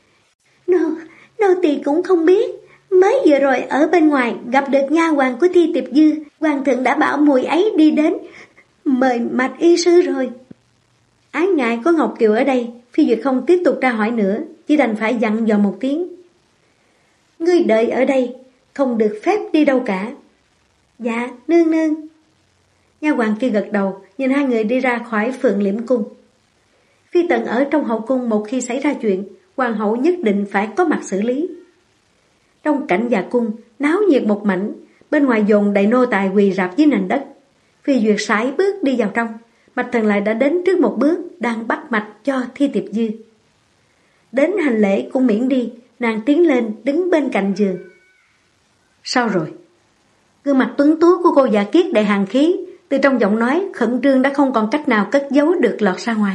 S1: Nô tỳ cũng không biết. Mới vừa rồi ở bên ngoài gặp được nha hoàn của Thi Tiệp Dư, hoàng thượng đã bảo mùi ấy đi đến mời mạch y sư rồi. Ái ngại có Ngọc Kiều ở đây, Phi Duyệt không tiếp tục tra hỏi nữa, chỉ đành phải dặn dò một tiếng. Ngươi đợi ở đây, không được phép đi đâu cả. Dạ, nương nương. Nha hoàn kia gật đầu, nhìn hai người đi ra khỏi Phượng Liễm cung. Phi Tần ở trong hậu cung, một khi xảy ra chuyện, hoàng hậu nhất định phải có mặt xử lý. Trong cảnh dạ cung, náo nhiệt một mảnh, bên ngoài dồn đầy nô tài quỳ rạp dưới nền đất. Phi Duyệt sải bước đi vào trong, Mạch Thần lại đã đến trước một bước, đang bắt mạch cho Thi Tiệp Dư. Đến hành lễ cũng miễn đi, nàng tiến lên đứng bên cạnh giường. Sao rồi? Gương mặt tuấn tú của cô Dạ Kiết đầy hàn khí, từ trong giọng nói khẩn trương đã không còn cách nào cất giấu được lọt ra ngoài.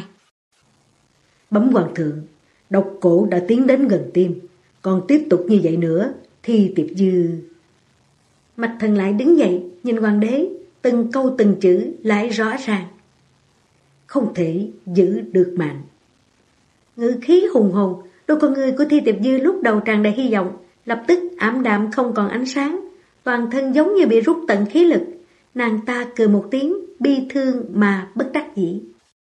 S1: Bẩm hoàng thượng, độc cổ đã tiến đến gần tim, còn tiếp tục như vậy nữa, Thi Tiệp Dư. Mạch Thần lại đứng dậy, nhìn hoàng đế, từng câu từng chữ lại rõ ràng. Không thể giữ được mạng. Ngữ khí hùng hồn, đôi con người của Thi Tiệp Dư lúc đầu tràn đầy hy vọng, lập tức ảm đạm không còn ánh sáng, toàn thân giống như bị rút tận khí lực. Nàng ta cười một tiếng, bi thương mà bất đắc dĩ.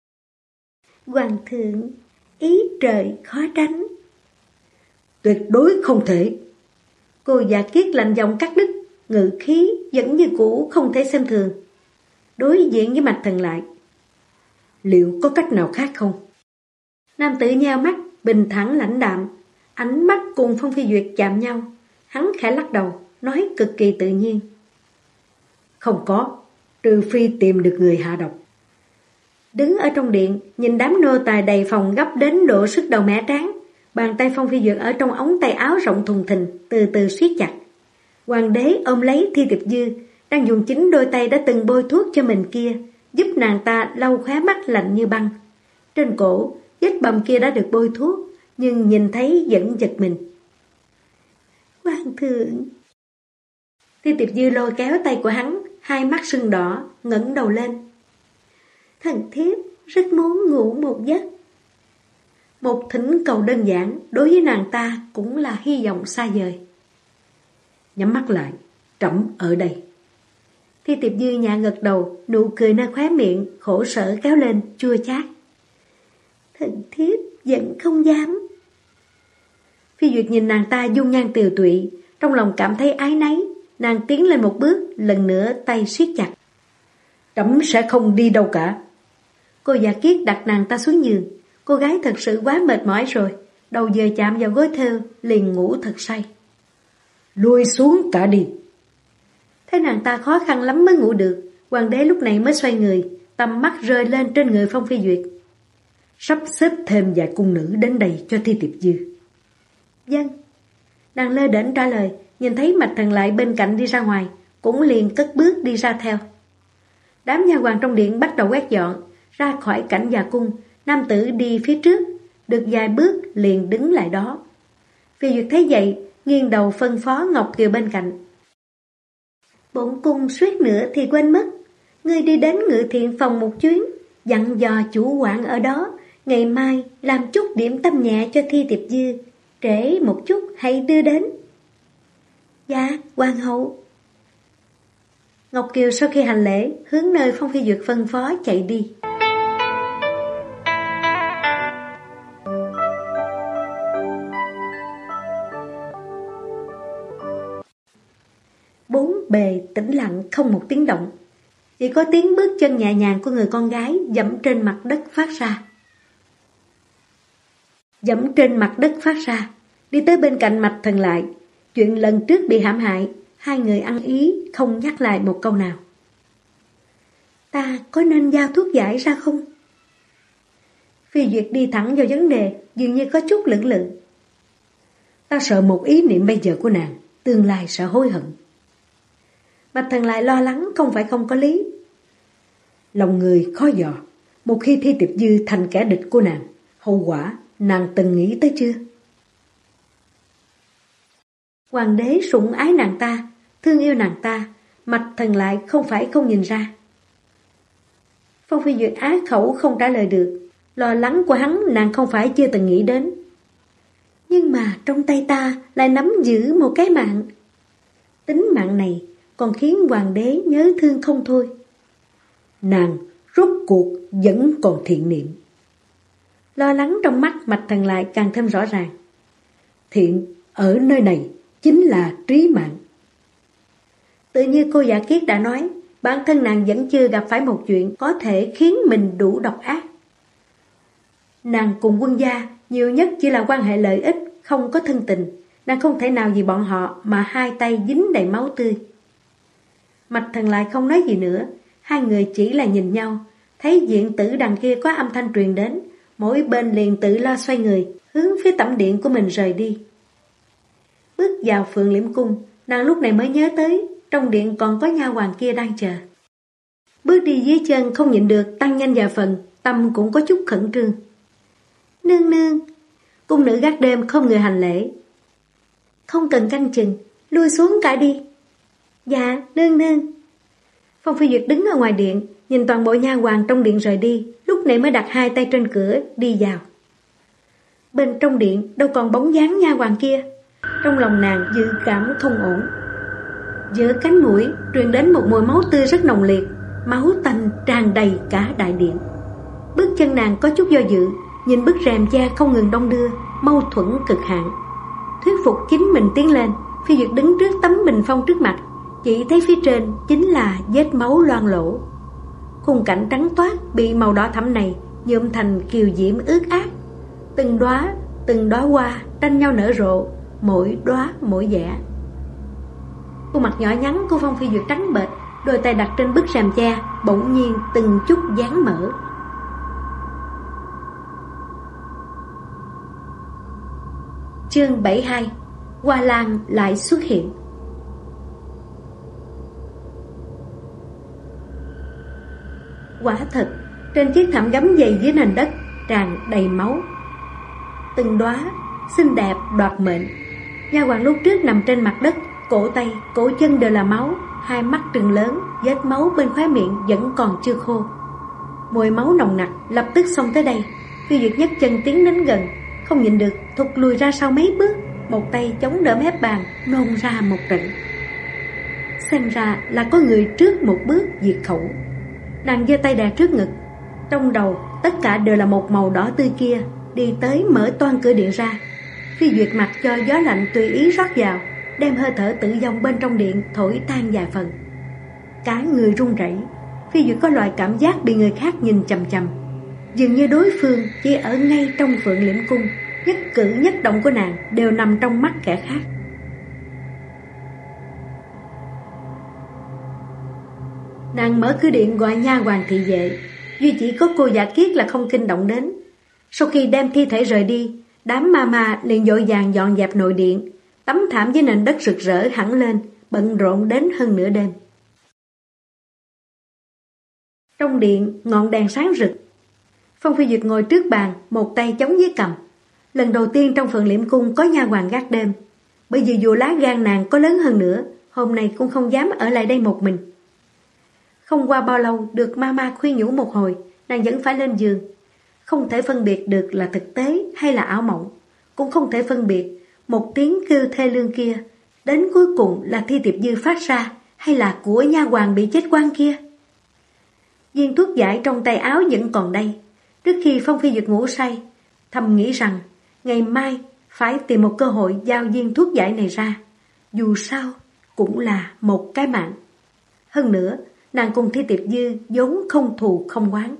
S1: Hoàng thượng, ý trời khó tránh.
S2: Tuyệt đối không thể.
S1: Cô Dạ Kiết lạnh giọng cắt đứt, ngữ khí vẫn như cũ không thể xem thường. Đối diện với Mạch Thần lại.
S2: Liệu có cách nào khác không?
S1: Nam tử nheo mắt, bình thản lãnh đạm, ánh mắt cùng Phong Phi Duyệt chạm nhau. Hắn khẽ lắc đầu, nói cực kỳ tự nhiên.
S2: Không có, trừ phi tìm được người hạ độc.
S1: Đứng ở trong điện, nhìn đám nô tài đầy phòng gấp đến độ sức đầu mẻ trán. Bàn tay Phong Phi Duyệt ở trong ống tay áo rộng thùng thình, từ từ siết chặt. Hoàng đế ôm lấy Thi Tiệp Dư, đang dùng chính đôi tay đã từng bôi thuốc cho mình kia, giúp nàng ta lau khóe mắt lạnh như băng. Trên cổ, vết bầm kia đã được bôi thuốc, nhưng nhìn thấy vẫn giật mình. Hoàng thượng. Thi Tiệp Dư lôi kéo tay của hắn, hai mắt sưng đỏ, ngẩng đầu lên. Thần thiếp rất muốn ngủ một giấc. Một thỉnh cầu đơn giản, đối với nàng ta cũng là hy vọng xa vời.
S2: Nhắm mắt lại, trẫm ở đây.
S1: Thi Tiệp Dư nhẹ gật đầu, nụ cười nơi khóe miệng, khổ sở kéo lên, chua chát. Thần thiếp vẫn không dám. Phi Duyệt nhìn nàng ta dung nhan tiều tụy, trong lòng cảm thấy ái náy, nàng tiến lên một bước, lần nữa tay siết chặt.
S2: Trẫm sẽ không đi đâu cả.
S1: Cô Dạ Kiết đặt nàng ta xuống giường, cô gái thật sự quá mệt mỏi rồi, đầu vừa chạm vào gối thêu, liền ngủ thật say.
S2: Lui xuống cả đi.
S1: Thấy nàng ta khó khăn lắm mới ngủ được, hoàng đế lúc này mới xoay người, tầm mắt rơi lên trên người Phong Phi Duyệt.
S2: Sắp xếp thêm vài cung nữ đến đây cho Thi Tiệp Dư.
S1: Vâng. Nàng lơ đễnh trả lời, nhìn thấy Mạch Thần lại bên cạnh đi ra ngoài, cũng liền cất bước đi ra theo. Đám nha hoàn trong điện bắt đầu quét dọn, ra khỏi cảnh dạ cung, nam tử đi phía trước, được vài bước liền đứng lại đó. Phi Duyệt thấy vậy, nghiêng đầu phân phó Ngọc Kiều bên cạnh. Bổn cung suýt nữa thì quên mất, ngươi đi đến Ngự Thiện phòng một chuyến, dặn dò chủ quản ở đó, ngày mai làm chút điểm tâm nhẹ cho Thi Tiệp Dư, trễ một chút hãy đưa đến. Dạ, hoàng hậu. Ngọc Kiều sau khi hành lễ, hướng nơi Phong Phi Duyệt phân phó chạy đi. Bốn bề tĩnh lặng không một tiếng động, chỉ có tiếng bước chân nhẹ nhàng của người con gái dẫm trên mặt đất phát ra. Dẫm trên mặt đất phát ra, đi tới bên cạnh Mạch Thần lại. Chuyện lần trước bị hãm hại, hai người ăn ý không nhắc lại một câu nào. Ta có nên giao thuốc giải ra không? Phi Duyệt đi thẳng vào vấn đề, dường như có chút lưỡng lự.
S2: Ta sợ một ý niệm bây giờ của nàng, tương lai sẽ hối hận.
S1: Bạch Thần lại lo lắng không phải không có lý.
S2: Lòng người khó dò, một khi Thi Tiệp Dư thành kẻ địch của nàng, hậu quả nàng từng nghĩ tới chưa?
S1: Hoàng đế sủng ái nàng ta, thương yêu nàng ta, Bạch Thần lại không phải không nhìn ra. Phong Phi Duyệt á khẩu không trả lời được, lo lắng của hắn nàng không phải chưa từng nghĩ đến. Nhưng mà trong tay ta lại nắm giữ một cái mạng. Tính mạng này còn khiến hoàng đế nhớ thương không thôi.
S2: Nàng rốt cuộc vẫn còn thiện niệm.
S1: Lo lắng trong mắt Bạch Thần lại càng thêm rõ ràng.
S2: Thiện ở nơi này chính là trí mạng.
S1: Tự như cô Dạ Kiết đã nói, bản thân nàng vẫn chưa gặp phải một chuyện có thể khiến mình đủ độc ác. Nàng cùng quân gia nhiều nhất chỉ là quan hệ lợi ích, không có thân tình. Nàng không thể nào vì bọn họ mà hai tay dính đầy máu tươi. Bạch Thần lại không nói gì nữa, hai người chỉ là nhìn nhau, thấy viện tử đằng kia có âm thanh truyền đến, mỗi bên liền tự lo xoay người, hướng phía tẩm điện của mình rời đi. Bước vào Phượng Liễm Cung, nàng lúc này mới nhớ tới, trong điện còn có nha hoàn kia đang chờ. Bước đi dưới chân không nhịn được tăng nhanh vài phần, tâm cũng có chút khẩn trương. Nương nương, cung nữ gác đêm không người hành lễ. Không cần canh chừng, lui xuống cả đi. Dạ, nương nương. Phong Phi Duyệt đứng ở ngoài điện, nhìn toàn bộ nha hoàn trong điện rời đi, lúc này mới đặt hai tay trên cửa, đi vào. Bên trong điện đâu còn bóng dáng nha hoàn kia. Trong lòng nàng dự cảm không ổn. Giữa cánh mũi truyền đến một mùi máu tươi rất nồng liệt, máu tanh tràn đầy cả đại điện. Bước chân nàng có chút do dự, nhìn bức rèm che không ngừng đong đưa, mâu thuẫn cực hạn. Thuyết phục chính mình tiến lên, Phi Duyệt đứng trước tấm bình phong trước mặt, chỉ thấy phía trên chính là vết máu loang lổ. Khung cảnh trắng toát bị màu đỏ thẫm này nhuộm thành kiều diễm ướt át. Từng đóa hoa tranh nhau nở rộ, mỗi đóa mỗi vẻ. Khuôn mặt nhỏ nhắn của Phong Phi Duyệt trắng bệch, đôi tay đặt trên bức rèm che, bỗng nhiên từng chút dán mở. Chương 72. Hoa Lan lại xuất hiện. Quả thật, trên chiếc thảm gấm dày dưới nền đất tràn đầy máu. Từng đóa xinh đẹp đoạt mệnh. Nha hoàn lúc trước nằm trên mặt đất, cổ tay, cổ chân đều là máu, hai mắt trừng lớn, vết máu bên khóe miệng vẫn còn chưa khô. Mùi máu nồng nặc lập tức xông tới đây. Phi Duyệt nhấc chân tiến đến gần, không nhịn được thụt lùi ra sau mấy bước, một tay chống đỡ mép bàn, nôn ra một trận. Xem ra là có người trước một bước diệt khẩu. Nàng giơ tay đè trước ngực, trong đầu tất cả đều là một màu đỏ tươi kia, đi tới mở toang cửa điện ra. Phi Duyệt mặc cho gió lạnh tùy ý rót vào, đem hơi thở tự dòng bên trong điện thổi tan vài phần. Cả người run rẩy, Phi Duyệt có loại cảm giác bị người khác nhìn chằm chằm, dường như đối phương chỉ ở ngay trong Phượng Liễm Cung, nhất cử nhất động của nàng đều nằm trong mắt kẻ khác. Nàng mở cửa điện gọi nha hoàn thị vệ, duy chỉ có cô Dạ Kiết là không kinh động đến. Sau khi đem thi thể rời đi, đám ma ma liền vội vàng dọn dẹp nội điện, tấm thảm với nền đất rực rỡ hẳn lên, bận rộn đến hơn nửa đêm. Trong điện ngọn đèn sáng rực. Phong Phi Duyệt ngồi trước bàn, một tay chống dưới cằm. Lần đầu tiên trong Phượng Liễm Cung có nha hoàn gác đêm, bởi vì dù lá gan nàng có lớn hơn nữa, hôm nay cũng không dám ở lại đây một mình. Không qua bao lâu được mama khuyên nhủ một hồi, nàng vẫn phải lên giường. Không thể phân biệt được là thực tế hay là ảo mộng, cũng không thể phân biệt một tiếng kêu thê lương kia đến cuối cùng là Thi Tiệp Dư phát ra hay là của nha hoàn bị chết oan kia. Viên thuốc giải trong tay áo vẫn còn đây. Trước khi Phong Phi Duyệt ngủ say, thầm nghĩ rằng ngày mai phải tìm một cơ hội giao viên thuốc giải này ra, dù sao cũng là một cái mạng. Hơn nữa, nàng cùng Thi Tiệp Dư vốn không thù không oán.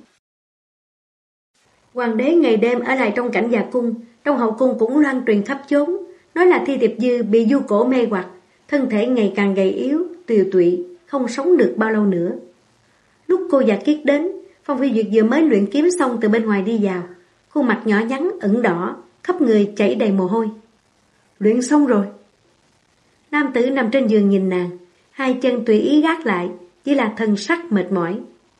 S1: Hoàng đế ngày đêm ở lại trong cảnh già cung, trong hậu cung cũng loan truyền khắp chốn, nói là Thi Tiệp Dư bị du cổ mê hoặc, thân thể ngày càng gầy yếu, tiều tụy, không sống được bao lâu nữa. Lúc cô Dạ Kiết đến, Phong Phi Duyệt vừa mới luyện kiếm xong từ bên ngoài đi vào, khuôn mặt nhỏ nhắn ửng đỏ, khắp người chảy đầy mồ hôi. Luyện xong rồi. Nam tử nằm trên giường nhìn nàng, hai chân tùy ý gác lại, chỉ là thân sắc mệt mỏi.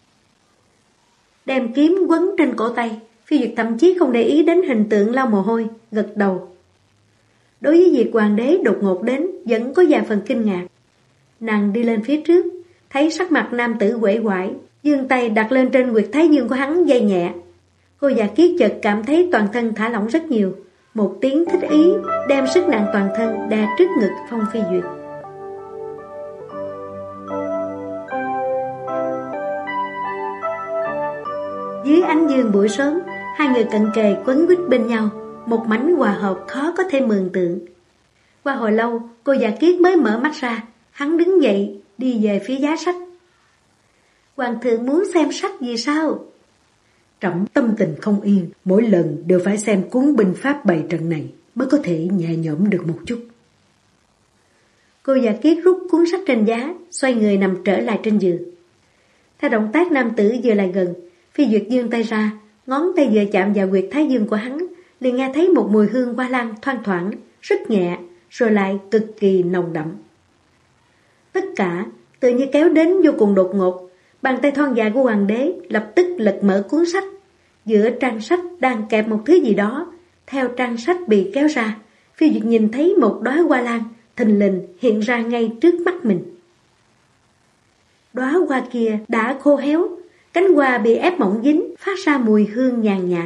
S1: Đem kiếm quấn trên cổ tay, Phi Duyệt thậm chí không để ý đến hình tượng lau mồ hôi, gật đầu. Đối với việc hoàng đế đột ngột đến, vẫn có vài phần kinh ngạc. Nàng đi lên phía trước, thấy sắc mặt nam tử uể oải, giương tay đặt lên trên huyệt thái dương của hắn dây nhẹ. Cô Dạ Kiết chợt cảm thấy toàn thân thả lỏng rất nhiều, một tiếng thích ý đem sức nặng toàn thân đè trước ngực Phong Phi Duyệt. Dưới ánh dương buổi sớm, hai người cận kề quấn quýt bên nhau, một mảnh hòa hợp khó có thể mường tượng. Qua hồi lâu, cô Dạ Kiết mới mở mắt ra, hắn đứng dậy, đi về phía giá sách. Hoàng thượng muốn xem sách gì sao?
S2: Trẫm tâm tình không yên, mỗi lần đều phải xem cuốn binh pháp bày trận này mới có thể nhẹ nhõm được một chút.
S1: Cô Dạ Kiết rút cuốn sách trên giá, xoay người nằm trở lại trên giường. Theo động tác nam tử vừa lại gần, Phi Duyệt giương tay ra, ngón tay vừa chạm vào huyệt thái dương của hắn, liền nghe thấy một mùi hương hoa lan thoang thoảng, rất nhẹ, rồi lại cực kỳ nồng đậm. Tất cả tự như kéo đến vô cùng đột ngột, bàn tay thon dài của hoàng đế lập tức lật mở cuốn sách. Giữa trang sách đang kẹp một thứ gì đó, theo trang sách bị kéo ra, Phi Duyệt nhìn thấy một đóa hoa lan thình lình hiện ra ngay trước mắt mình. Đóa hoa kia đã khô héo, cánh hoa bị ép mỏng dính, phát ra mùi hương nhàn nhạt.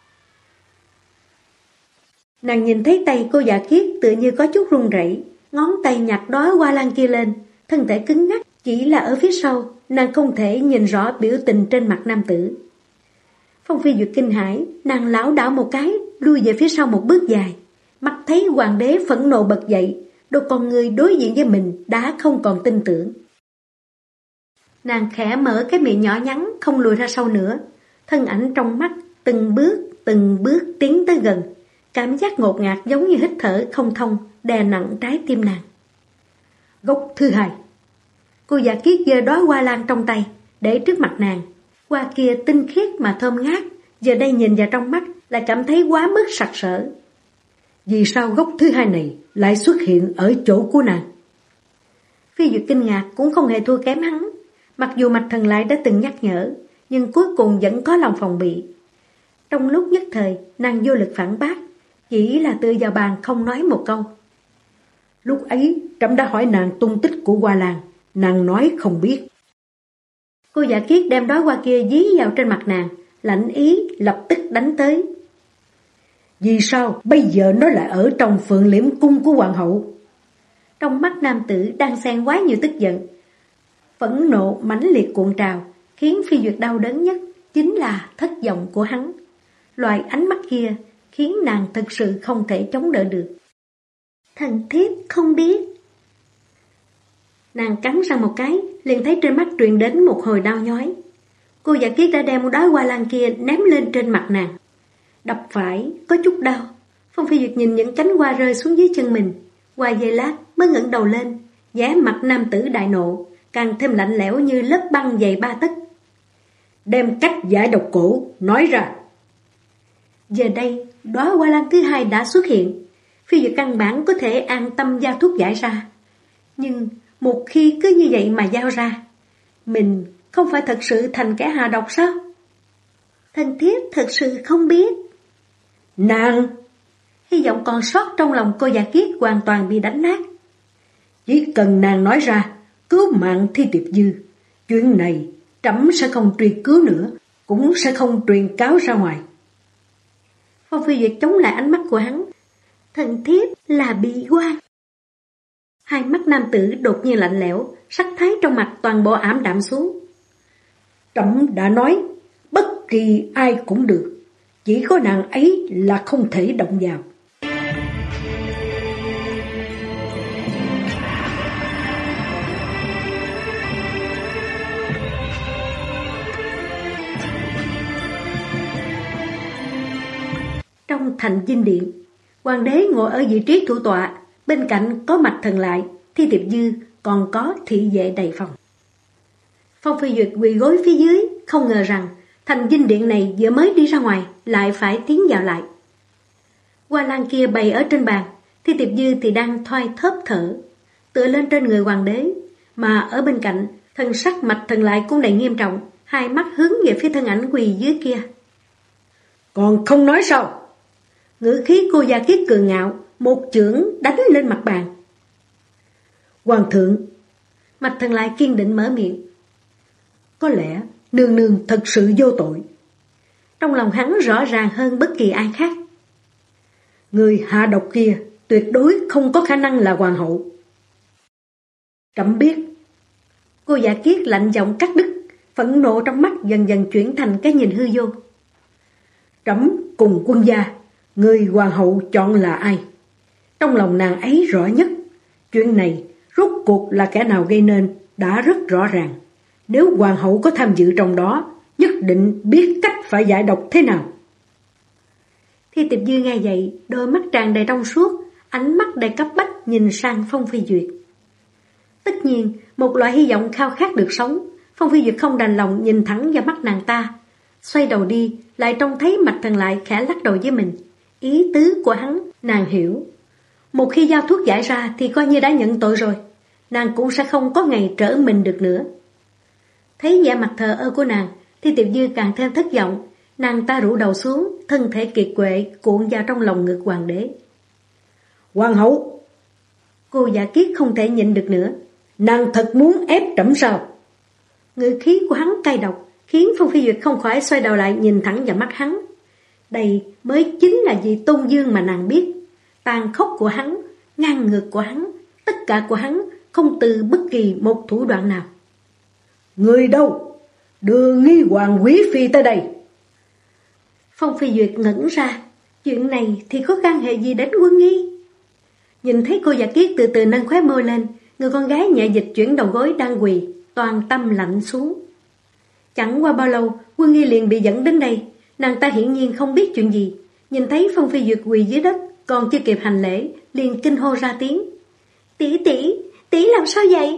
S1: Nàng nhìn thấy tay cô Dạ Kiết tự như có chút run rẩy, ngón tay nhặt đóa hoa lan kia lên, thân thể cứng ngắc, chỉ là ở phía sau, nàng không thể nhìn rõ biểu tình trên mặt nam tử. Phong Phi Duyệt kinh hãi, nàng lảo đảo một cái, lui về phía sau một bước dài, mắt thấy hoàng đế phẫn nộ bật dậy, đôi con người đối diện với mình đã không còn tin tưởng. Nàng khẽ mở cái miệng nhỏ nhắn, không lùi ra sau nữa, thân ảnh trong mắt từng bước tiến tới gần, cảm giác ngột ngạt giống như hít thở không thông, đè nặng trái tim nàng. Gốc thứ hai. Cô Dạ Kiết giơ đóa hoa lan trong tay, để trước mặt nàng. Hoa kia tinh khiết mà thơm ngát, giờ đây nhìn vào trong mắt lại cảm thấy quá mức sặc sỡ.
S2: Vì sao gốc thứ hai này lại xuất hiện ở chỗ của nàng?
S1: Phi Duyệt kinh ngạc cũng không hề thua kém hắn. Mặc dù Mạch Thần Lại đã từng nhắc nhở, nhưng cuối cùng vẫn có lòng phòng bị. Trong lúc nhất thời, nàng vô lực phản bác, chỉ là tựa vào bàn không nói một câu.
S2: Lúc ấy, trẫm đã hỏi nàng tung tích của hoa lan, nàng nói không biết.
S1: Cô Dạ Kiết đem đóa hoa kia dí vào trên mặt nàng, lãnh ý lập tức đánh tới.
S2: Vì sao bây giờ nó lại ở trong Phượng Liễm cung của hoàng hậu?
S1: Trong mắt nam tử đang xen quá nhiều tức giận. Phẫn nộ mãnh liệt cuộn trào, khiến Phi Duyệt đau đớn nhất chính là thất vọng của hắn. Loại ánh mắt kia khiến nàng thực sự không thể chống đỡ được. Thần thiếp không biết. Nàng cắn răng một cái, liền thấy trên mắt truyền đến một hồi đau nhói. Cô Dạ Kiết đã đem đóa hoa lan kia ném lên trên mặt nàng. Đập phải, có chút đau. Phong Phi Duyệt nhìn những cánh hoa rơi xuống dưới chân mình, qua giây lát mới ngẩng đầu lên, vẻ mặt nam tử đại nộ, càng thêm lạnh lẽo như lớp băng dày 3 tấc.
S2: Đem cách giải độc cổ, nói ra.
S1: Giờ đây, đóa hoa lan thứ hai đã xuất hiện. Phi Duyệt căn bản có thể an tâm giao thuốc giải ra. Nhưng một khi cứ như vậy mà giao ra, mình không phải thật sự thành kẻ hạ độc sao? Thần thiếp thật sự không biết.
S2: Nàng!
S1: Hy vọng còn sót trong lòng cô Dạ Kiết hoàn toàn bị đánh nát.
S2: Chỉ cần nàng nói ra, cứu mạng Thi Tiệp Dư, chuyện này trẫm sẽ không truy cứu nữa, cũng sẽ không truyền cáo ra ngoài.
S1: Phong Phi Duyệt chống lại ánh mắt của hắn. Thần thiếp là bị quan. Hai mắt nam tử đột nhiên lạnh lẽo, sắc thái trong mặt toàn bộ ảm đạm xuống.
S2: Trẫm đã nói, bất kỳ ai cũng được, chỉ có nàng ấy là không thể động vào.
S1: Trong thành dinh điện, hoàng đế ngồi ở vị trí thủ tọa, bên cạnh có Mạch Thần Lại, Thi Tiệp Dư, còn có thị vệ đầy phòng. Phong Phi Duyệt quỳ gối phía dưới, không ngờ rằng thành dinh điện này vừa mới đi ra ngoài lại phải tiến vào lại. Hoa lan kia bày ở trên bàn, Thi Tiệp Dư thì đang thoi thóp thở, tựa lên trên người hoàng đế, Mà ở bên cạnh, thân sắc Mạch Thần lại cũng đầy nghiêm trọng, hai mắt hướng về phía thân ảnh quỳ dưới kia.
S2: Còn không nói sao?
S1: Ngữ khí cô Gia Kiết cười ngạo, một chưởng đánh lên mặt bàn.
S2: Hoàng thượng,
S1: Mạch Thần lại kiên định mở miệng.
S2: Có lẽ nương nương thật sự vô tội.
S1: Trong lòng hắn rõ ràng hơn bất kỳ ai khác.
S2: Người hạ độc kia tuyệt đối không có khả năng là hoàng hậu. Trẫm biết.
S1: Cô Dạ Kiết lạnh giọng cắt đứt, phẫn nộ trong mắt dần dần chuyển thành cái nhìn hư vô.
S2: Trẫm cùng quân gia, người hoàng hậu chọn là ai? Trong lòng nàng ấy rõ nhất. Chuyện này rốt cuộc là kẻ nào gây nên đã rất rõ ràng. Nếu hoàng hậu có tham dự trong đó, nhất định biết cách phải giải độc thế nào.
S1: Thi Tiệp Dư nghe vậy, đôi mắt tràn đầy trong suốt, ánh mắt đầy cấp bách nhìn sang Phong Phi Duyệt. Tất nhiên, một loại hy vọng khao khát được sống, Phong Phi Duyệt không đành lòng nhìn thẳng vào mắt nàng ta. Xoay đầu đi, lại trông thấy Mạch Thần lại khẽ lắc đầu với mình. Ý tứ của hắn, nàng hiểu. Một khi giao thuốc giải ra thì coi như đã nhận tội rồi. Nàng cũng sẽ không có ngày trở mình được nữa. Thấy vẻ mặt thờ ơ của nàng, Thi Tiệp Dư càng thêm thất vọng. Nàng ta rũ đầu xuống, thân thể kiệt quệ cuộn vào trong lòng ngực hoàng đế.
S2: Hoàng hậu!
S1: Cô Dạ Kiết không thể nhịn được nữa.
S2: Nàng thật muốn ép trẫm sao?
S1: Ngữ khí của hắn cay độc, khiến Phong Phi Duyệt không khỏi xoay đầu lại nhìn thẳng vào mắt hắn. Đây mới chính là vị Tôn Dương mà nàng biết. Tàn khốc của hắn, ngang ngược của hắn, tất cả của hắn không từ bất kỳ một thủ đoạn nào.
S2: Người đâu? Đưa Nghi Hoàng quý phi tới đây.
S1: Phong Phi Duyệt ngẩn ra, chuyện này thì có can hệ gì đến Quân Nghi? Nhìn thấy cô Dạ Kiết từ từ nâng khóe môi lên, người con gái nhẹ dịch chuyển đầu gối đang quỳ, toàn tâm lạnh xuống. Chẳng qua bao lâu, Quân Nghi liền bị dẫn đến đây, nàng ta hiển nhiên không biết chuyện gì, nhìn thấy Phong Phi Duyệt quỳ dưới đất, còn chưa kịp hành lễ, liền kinh hô ra tiếng. Tỷ làm sao vậy?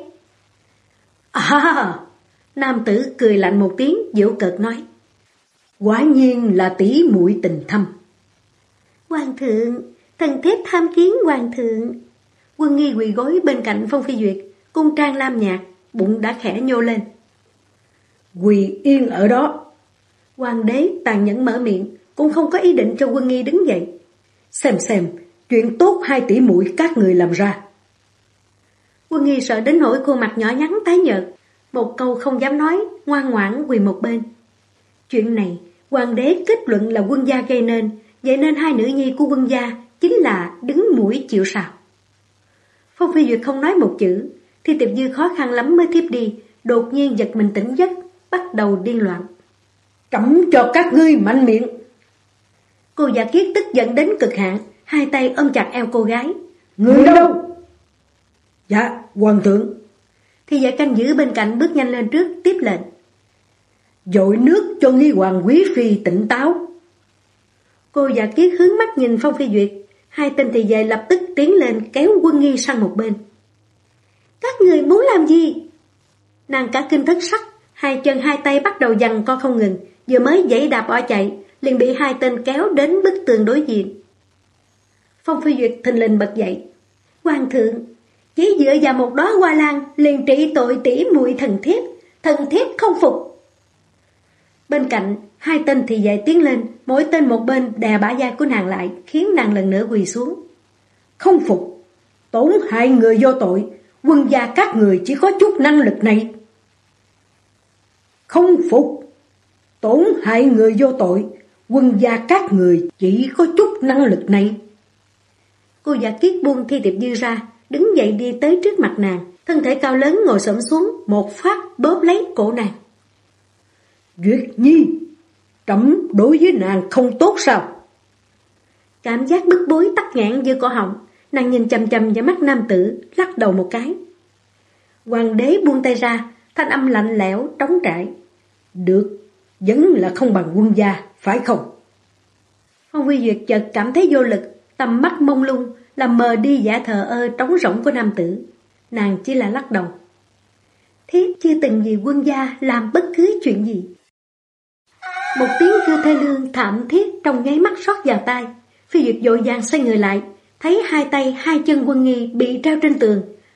S2: À!
S1: Nam tử cười lạnh một tiếng, giễu cợt nói.
S2: Quả nhiên là tỷ muội tình thâm.
S1: Hoàng thượng, thần thiếp tham kiến hoàng thượng. Quân Nghi quỳ gối bên cạnh Phong Phi Duyệt, cung trang lam nhạt, bụng đã khẽ nhô lên.
S2: Quỳ yên ở đó.
S1: Hoàng đế tàn nhẫn mở miệng, cũng không có ý định cho Quân Nghi đứng dậy.
S2: Xem, chuyện tốt hai tỷ muội các người làm ra.
S1: Quân Nghi sợ đến nỗi khuôn mặt nhỏ nhắn tái nhợt, một câu không dám nói, ngoan ngoãn quỳ một bên. Chuyện này, hoàng đế kết luận là quân gia gây nên, vậy nên hai nữ nhi của quân gia chính là đứng mũi chịu sào. Phong Phi Duyệt không nói một chữ, Thi Tiệp Dư khó khăn lắm mới thiếp đi, đột nhiên giật mình tỉnh giấc, bắt đầu điên loạn.
S2: Cấm cho các ngươi mạnh miệng.
S1: Cô Dạ Kiết tức giận đến cực hạn, hai tay ôm chặt eo cô gái.
S2: Người đâu? Dạ, hoàng thượng.
S1: Thì vệ canh giữ bên cạnh bước nhanh lên trước tiếp lệnh.
S2: Dội nước cho Nghi Hoàng quý phi tỉnh táo.
S1: Cô Dạ Kiết hướng mắt nhìn Phong Phi Duyệt, hai tên thị vệ lập tức tiến lên kéo Quân Nghi sang một bên. Các người muốn làm gì? Nàng cả kinh thất sắc, hai chân hai tay bắt đầu giằng co không ngừng, vừa mới giãy đạp bỏ chạy, liền bị hai tên kéo đến bức tường đối diện. Phong Phi Duyệt thình lình bật dậy. Hoàng thượng, chỉ dựa vào một đóa hoa lan liền trị tội tỷ muội thần thiếp không phục. Bên cạnh, hai tên thị vệ tiến lên, mỗi tên một bên đè bả vai của nàng lại, khiến nàng lần nữa quỳ xuống.
S2: Không phục, tổn hại người vô tội, quân gia các người chỉ có chút năng lực này. Không phục, tổn hại người vô tội, quân gia các người chỉ có chút năng lực này.
S1: Cô Dạ Kiết buông Thi Tiệp Dư ra, đứng dậy đi tới trước mặt nàng, thân thể cao lớn ngồi xổm xuống, một phát bóp lấy cổ nàng.
S2: Duyệt Nhi, trẫm đối với nàng không tốt sao?
S1: Cảm giác bức bối tắc nghẹn giữa cổ họng, nàng nhìn chằm chằm vào mắt nam tử, lắc đầu một cái. Hoàng đế buông tay ra, thanh âm lạnh lẽo, trống trải.
S2: Được, vẫn là không bằng quân gia, phải không?
S1: Phong Phi Duyệt chợt cảm thấy vô lực, tầm mắt mông lung, làm mờ đi vẻ thờ ơ trống rỗng của nam tử. Nàng chỉ là lắc đầu. Thiếp chưa từng vì quân gia làm bất cứ chuyện gì. Một tiếng kêu thê lương thảm thiết trong nháy mắt xót vào tai. Phi Duyệt vội vàng xoay người lại, thấy hai tay hai chân Quân Nghi bị treo trên tường,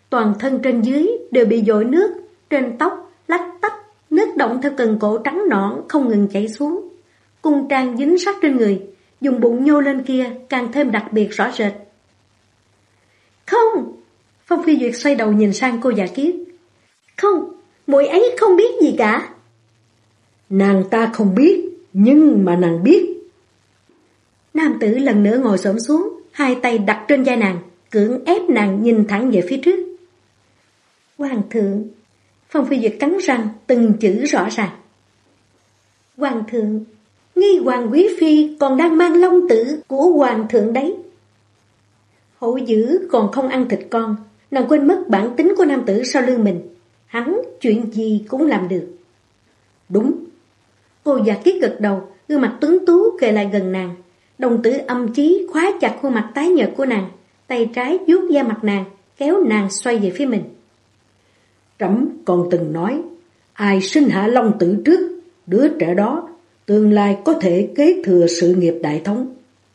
S1: toàn thân trên dưới đều bị dội nước, trên tóc, lách tách, nước động theo cần cổ trắng nõn không ngừng chảy xuống. Cung trang dính sát trên người, dùng bụng nhô lên kia càng thêm đặc biệt rõ rệt. Không! Phong Phi Duyệt xoay đầu nhìn sang cô Dạ Kiết. Không, muội ấy không biết gì cả.
S2: Nàng ta không biết, nhưng mà nàng biết.
S1: Nam tử lần nữa ngồi xổm xuống, hai tay đặt trên vai nàng, cưỡng ép nàng nhìn thẳng về phía trước. Hoàng thượng, Phong Phi Duyệt cắn răng, từng chữ rõ ràng. Hoàng thượng, nghi hoàng quý phi còn đang mang long tử của hoàng thượng đấy. Hổ dữ còn không ăn thịt con, nàng quên mất bản tính của nam tử sau lưng mình. Hắn chuyện gì cũng làm được. Đúng. Cô Dạ Kiết gật đầu, gương mặt tuấn tú kề lại gần nàng. Đồng tử âm chí khóa chặt khuôn mặt tái nhợt của nàng, tay trái vuốt da mặt nàng, kéo nàng xoay về phía mình.
S2: Trẫm còn từng nói, ai sinh hạ long tử trước, đứa trẻ đó tương lai có thể kế thừa sự nghiệp đại thống.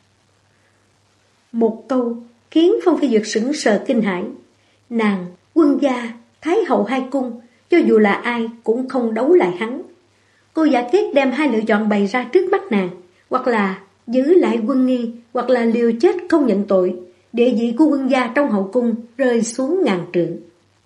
S1: Một câu khiến Phong Phi Duyệt sững sờ kinh hãi. Nàng, quân gia, thái hậu hai cung, cho dù là ai cũng không đấu lại hắn. Cô Dạ Kiết đem hai lựa chọn bày ra trước mắt nàng, hoặc là giữ lại Quân Nghi, hoặc là liều chết không nhận tội. Địa vị của quân gia trong hậu cung rơi xuống ngàn trượng.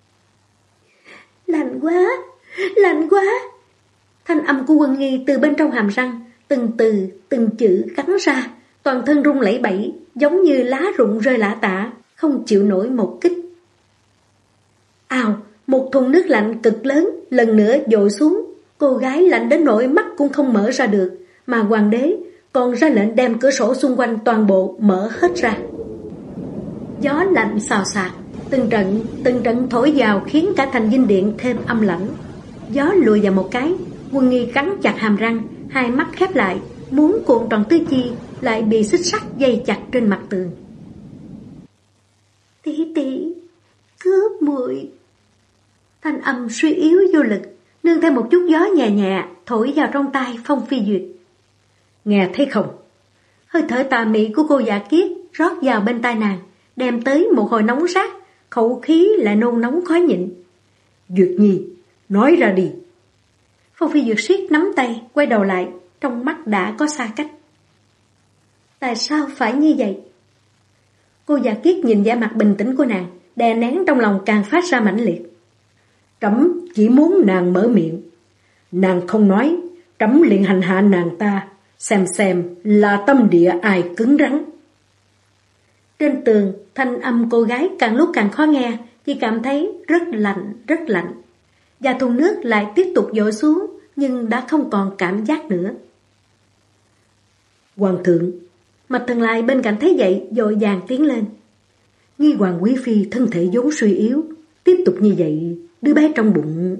S1: Lạnh quá, lạnh quá. Thanh âm của Quân Nghi từ bên trong hàm răng, từng từ, từng chữ cắn ra, toàn thân rung lẩy bẩy, giống như lá rụng rơi lả tả, không chịu nổi một kích. Ào, một thùng nước lạnh cực lớn lần nữa dội xuống, cô gái lạnh đến nỗi mắt cũng không mở ra được, mà hoàng đế còn ra lệnh đem cửa sổ xung quanh toàn bộ mở hết ra. Gió lạnh xào xạc, từng trận thổi vào khiến cả thành dinh điện thêm âm lãnh. Gió lùi vào một cái, Quân Nghi cắn chặt hàm răng, hai mắt khép lại, muốn cuộn tròn tứ chi, lại bị xích sắt dây chặt trên mặt tường. Tỷ tỷ, cướp muội. Thanh âm suy yếu vô lực, nương theo một chút gió nhẹ nhẹ thổi vào trong tai Phong Phi Duyệt.
S2: Nghe thấy không?
S1: Hơi thở tà mị của cô Dạ Kiết rót vào bên tai nàng, đem tới một hồi nóng rát, khẩu khí lại nôn nóng khó nhịn.
S2: Duyệt Nhi, nói ra đi.
S1: Phong Phi Duyệt siết nắm tay, quay đầu lại, trong mắt đã có xa cách. Tại sao phải như vậy? Cô Dạ Kiết nhìn vẻ mặt bình tĩnh của nàng, đè nén trong lòng càng phát ra mãnh liệt.
S2: Trẫm chỉ muốn nàng mở miệng. Nàng không nói, trẫm liền hành hạ nàng ta, xem là tâm địa ai cứng rắn.
S1: Trên tường, thanh âm cô gái càng lúc càng khó nghe, chỉ cảm thấy rất lạnh, rất lạnh. Và thùng nước lại tiếp tục dội xuống, nhưng đã không còn cảm giác nữa.
S2: Hoàng thượng,
S1: Mạch Thần Lại bên cạnh thấy vậy, vội vàng tiến lên.
S2: nghi hoàng quý phi thân thể vốn suy yếu, tiếp tục như vậy, đứa bé trong bụng.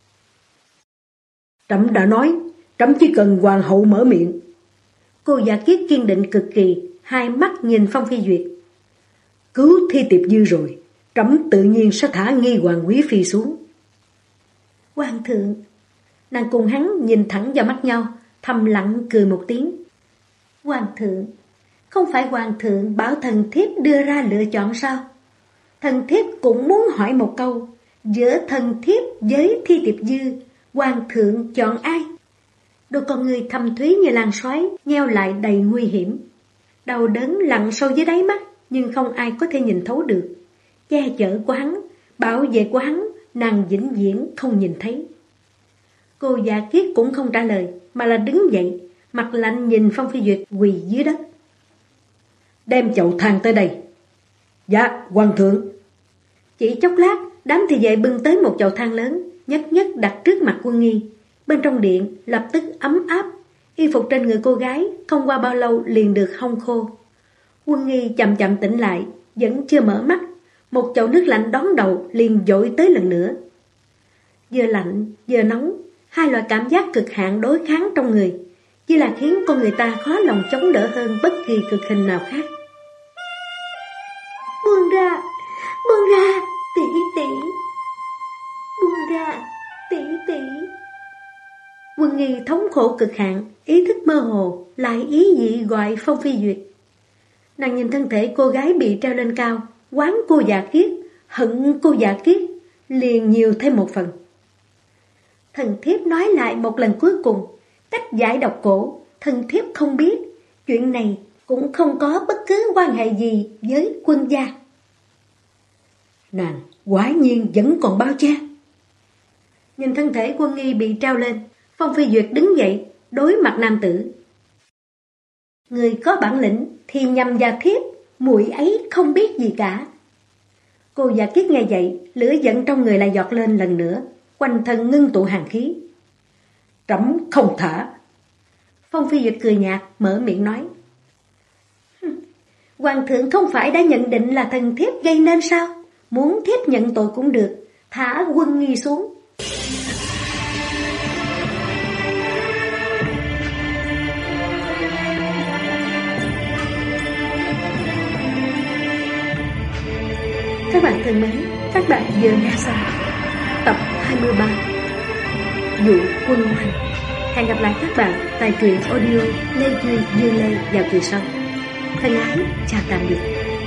S2: Trẫm đã nói, trẫm chỉ cần hoàng hậu mở miệng.
S1: Cô Dạ Kiết kiên định cực kỳ, hai mắt nhìn Phong Phi Duyệt.
S2: Cứu Thi Tiệp Dư rồi, trẫm tự nhiên sẽ thả nghi hoàng quý phi xuống.
S1: Hoàng thượng, nàng cùng hắn nhìn thẳng vào mắt nhau, thầm lặng cười một tiếng. Hoàng thượng, không phải hoàng thượng bảo thần thiếp đưa ra lựa chọn sao? Thần thiếp cũng muốn hỏi một câu, giữa thần thiếp với Thi Tiệp Dư, hoàng thượng chọn ai? Đôi con người thâm thúy như làn xoáy, nheo lại đầy nguy hiểm. Đau đớn lặn sâu dưới đáy mắt, nhưng không ai có thể nhìn thấu được. Che chở của hắn, bảo vệ của hắn, nàng vĩnh viễn không nhìn thấy. Cô Dạ Kiết cũng không trả lời, mà là đứng dậy, mặt lạnh nhìn Phong Phi Duyệt quỳ dưới đất.
S2: Đem chậu than tới đây. Dạ, hoàng thượng.
S1: Chỉ chốc lát, đám thị vệ bưng tới một chậu than lớn, nhất nhất đặt trước mặt Quân Nghi. Bên trong điện lập tức ấm áp, y phục trên người cô gái không qua bao lâu liền được hong khô. Quân Nghi chậm chậm tỉnh lại, vẫn chưa mở mắt, một chậu nước lạnh đón đầu liền dội tới lần nữa. Vừa lạnh vừa nóng, hai loại cảm giác cực hạn đối kháng trong người, chỉ là khiến con người ta khó lòng chống đỡ hơn bất kỳ cực hình nào khác. Buông ra, tỷ tỷ. Buông ra, tỷ tỷ. Quân Nghi thống khổ cực hạn, ý thức mơ hồ, lại ý dị gọi Phong Phi Duyệt. Nàng nhìn thân thể cô gái bị treo lên cao, quán cô Dạ Kiết, hận cô Dạ Kiết liền nhiều thêm một phần. Thần thiếp nói lại một lần cuối cùng, cách giải độc cổ, thần thiếp không biết, chuyện này cũng không có bất cứ quan hệ gì với quân gia.
S2: Nàng quả nhiên vẫn còn bao che.
S1: Nhìn thân thể Quân Nghi bị treo lên, Phong Phi Duyệt đứng dậy, đối mặt nam tử. Người có bản lĩnh thì nhằm vào thiếp, muội ấy không biết gì cả. Cô Dạ Kiết nghe vậy, lửa giận trong người lại giọt lên lần nữa, quanh thân ngưng tụ hàn khí.
S2: Trẫm không thả.
S1: Phong Phi Duyệt cười nhạt, mở miệng nói. Hoàng thượng không phải đã nhận định là thần thiếp gây nên sao? Muốn thiếp nhận tội cũng được, thả Quân Nghi xuống. Các bạn thân mến, các bạn vừa nghe xong tập 23 Dụ Quân Hoành. Hẹn gặp lại các bạn tại truyện audio Lê Duy Dư Lê vào kỳ sau. Thân ái, chào tạm biệt.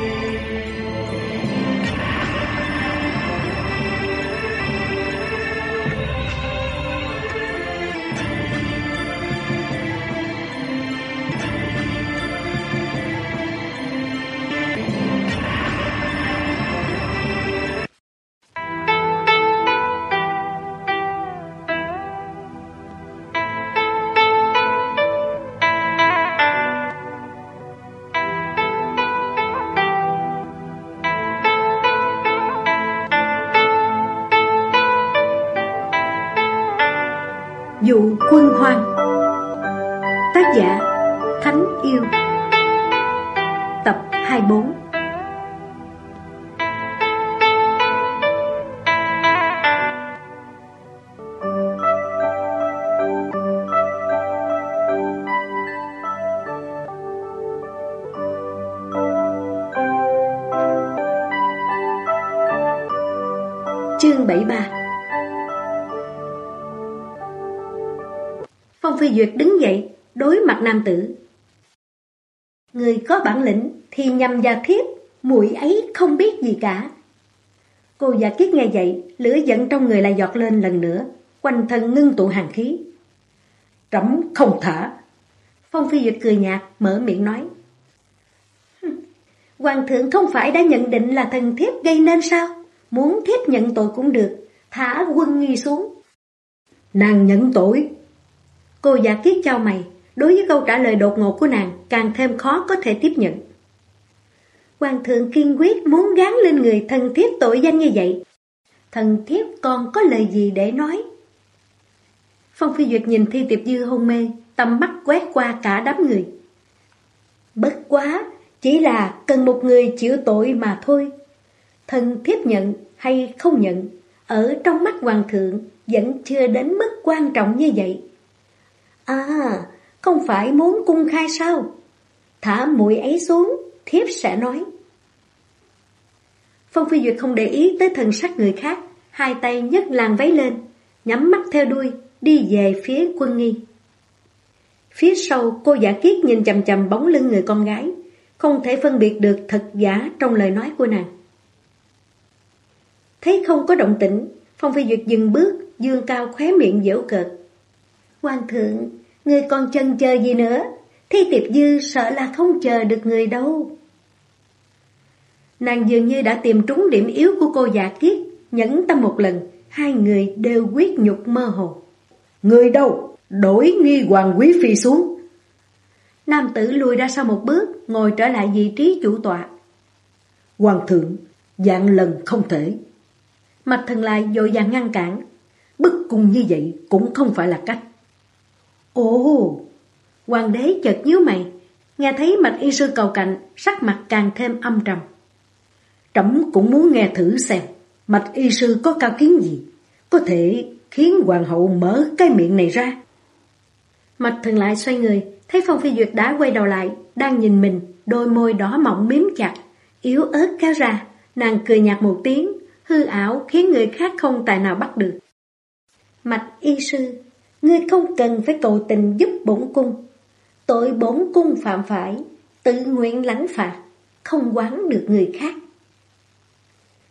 S1: Dụ Quân Hoang. Tác giả Thánh Yêu. Tập 24. Chương 73. Phong Phi Duyệt đứng dậy, đối mặt nam tử. Người có bản lĩnh thì nhằm vào thiếp, muội ấy không biết gì cả. Cô Dạ Kiết nghe vậy, lửa giận trong người lại giọt lên lần nữa, quanh thân ngưng tụ hàn khí.
S2: Trẫm không thả.
S1: Phong Phi Duyệt cười nhạt, mở miệng nói. Hoàng thượng không phải đã nhận định là thần thiếp gây nên sao? Muốn thiếp nhận tội cũng được, thả Quân Nghi xuống.
S2: Nàng nhận tội.
S1: Cô Dạ Kiết chau mày, đối với câu trả lời đột ngột của nàng càng thêm khó có thể tiếp nhận. Hoàng thượng kiên quyết muốn gán lên người thần thiếp tội danh như vậy. Thần thiếp còn có lời gì để nói? Phong Phi Duyệt nhìn Thi Tiệp Dư hôn mê, tầm mắt quét qua cả đám người. Bất quá, chỉ là cần một người chịu tội mà thôi. Thần thiếp nhận hay không nhận, ở trong mắt hoàng thượng vẫn chưa đến mức quan trọng như vậy. À, không phải muốn cung khai sao? Thả muội ấy xuống, thiếp sẽ nói. Phong Phi Duyệt không để ý tới thần sắc người khác, hai tay nhấc làn váy lên, nhắm mắt theo đuôi, đi về phía Quân Nghi. Phía sau, cô Dạ Kiết nhìn chằm chằm bóng lưng người con gái, không thể phân biệt được thật giả trong lời nói của nàng. Thấy không có động tĩnh, Phong Phi Duyệt dừng bước, dương cao khóe miệng giễu cợt. Hoàng thượng, người còn chần chờ gì nữa? Thi Tiệp Dư sợ là không chờ được người đâu. Nàng dường như đã tìm trúng điểm yếu của cô Dạ Kiết, nhẫn tâm một lần, hai người đều quyết nhục mơ hồ.
S2: Người đâu? Đổi Nghi Hoàng quý phi xuống.
S1: Nam tử lùi ra sau một bước, ngồi trở lại vị trí chủ tọa.
S2: Hoàng thượng, vạn lần không thể.
S1: Mạch Thần Lại vội vàng ngăn cản.
S2: Bức cung như vậy cũng không phải là cách.
S1: Ồ! Hoàng đế chợt nhíu mày, nghe thấy Mạch y sư cầu cạnh, sắc mặt càng thêm âm trầm.
S2: Trẫm cũng muốn nghe thử xem, Mạch y sư có cao kiến gì, có thể khiến hoàng hậu mở cái miệng này ra.
S1: Mạch Thần Lại xoay người, thấy Phong Phi Duyệt đã quay đầu lại, đang nhìn mình, đôi môi đỏ mọng miếm chặt, yếu ớt kéo ra, nàng cười nhạt một tiếng, hư ảo khiến người khác không tài nào bắt được. Mạch y sư, ngươi không cần phải cầu tình giúp bổn cung. Tội bổn cung phạm phải, tự nguyện lãnh phạt, không oán được người khác.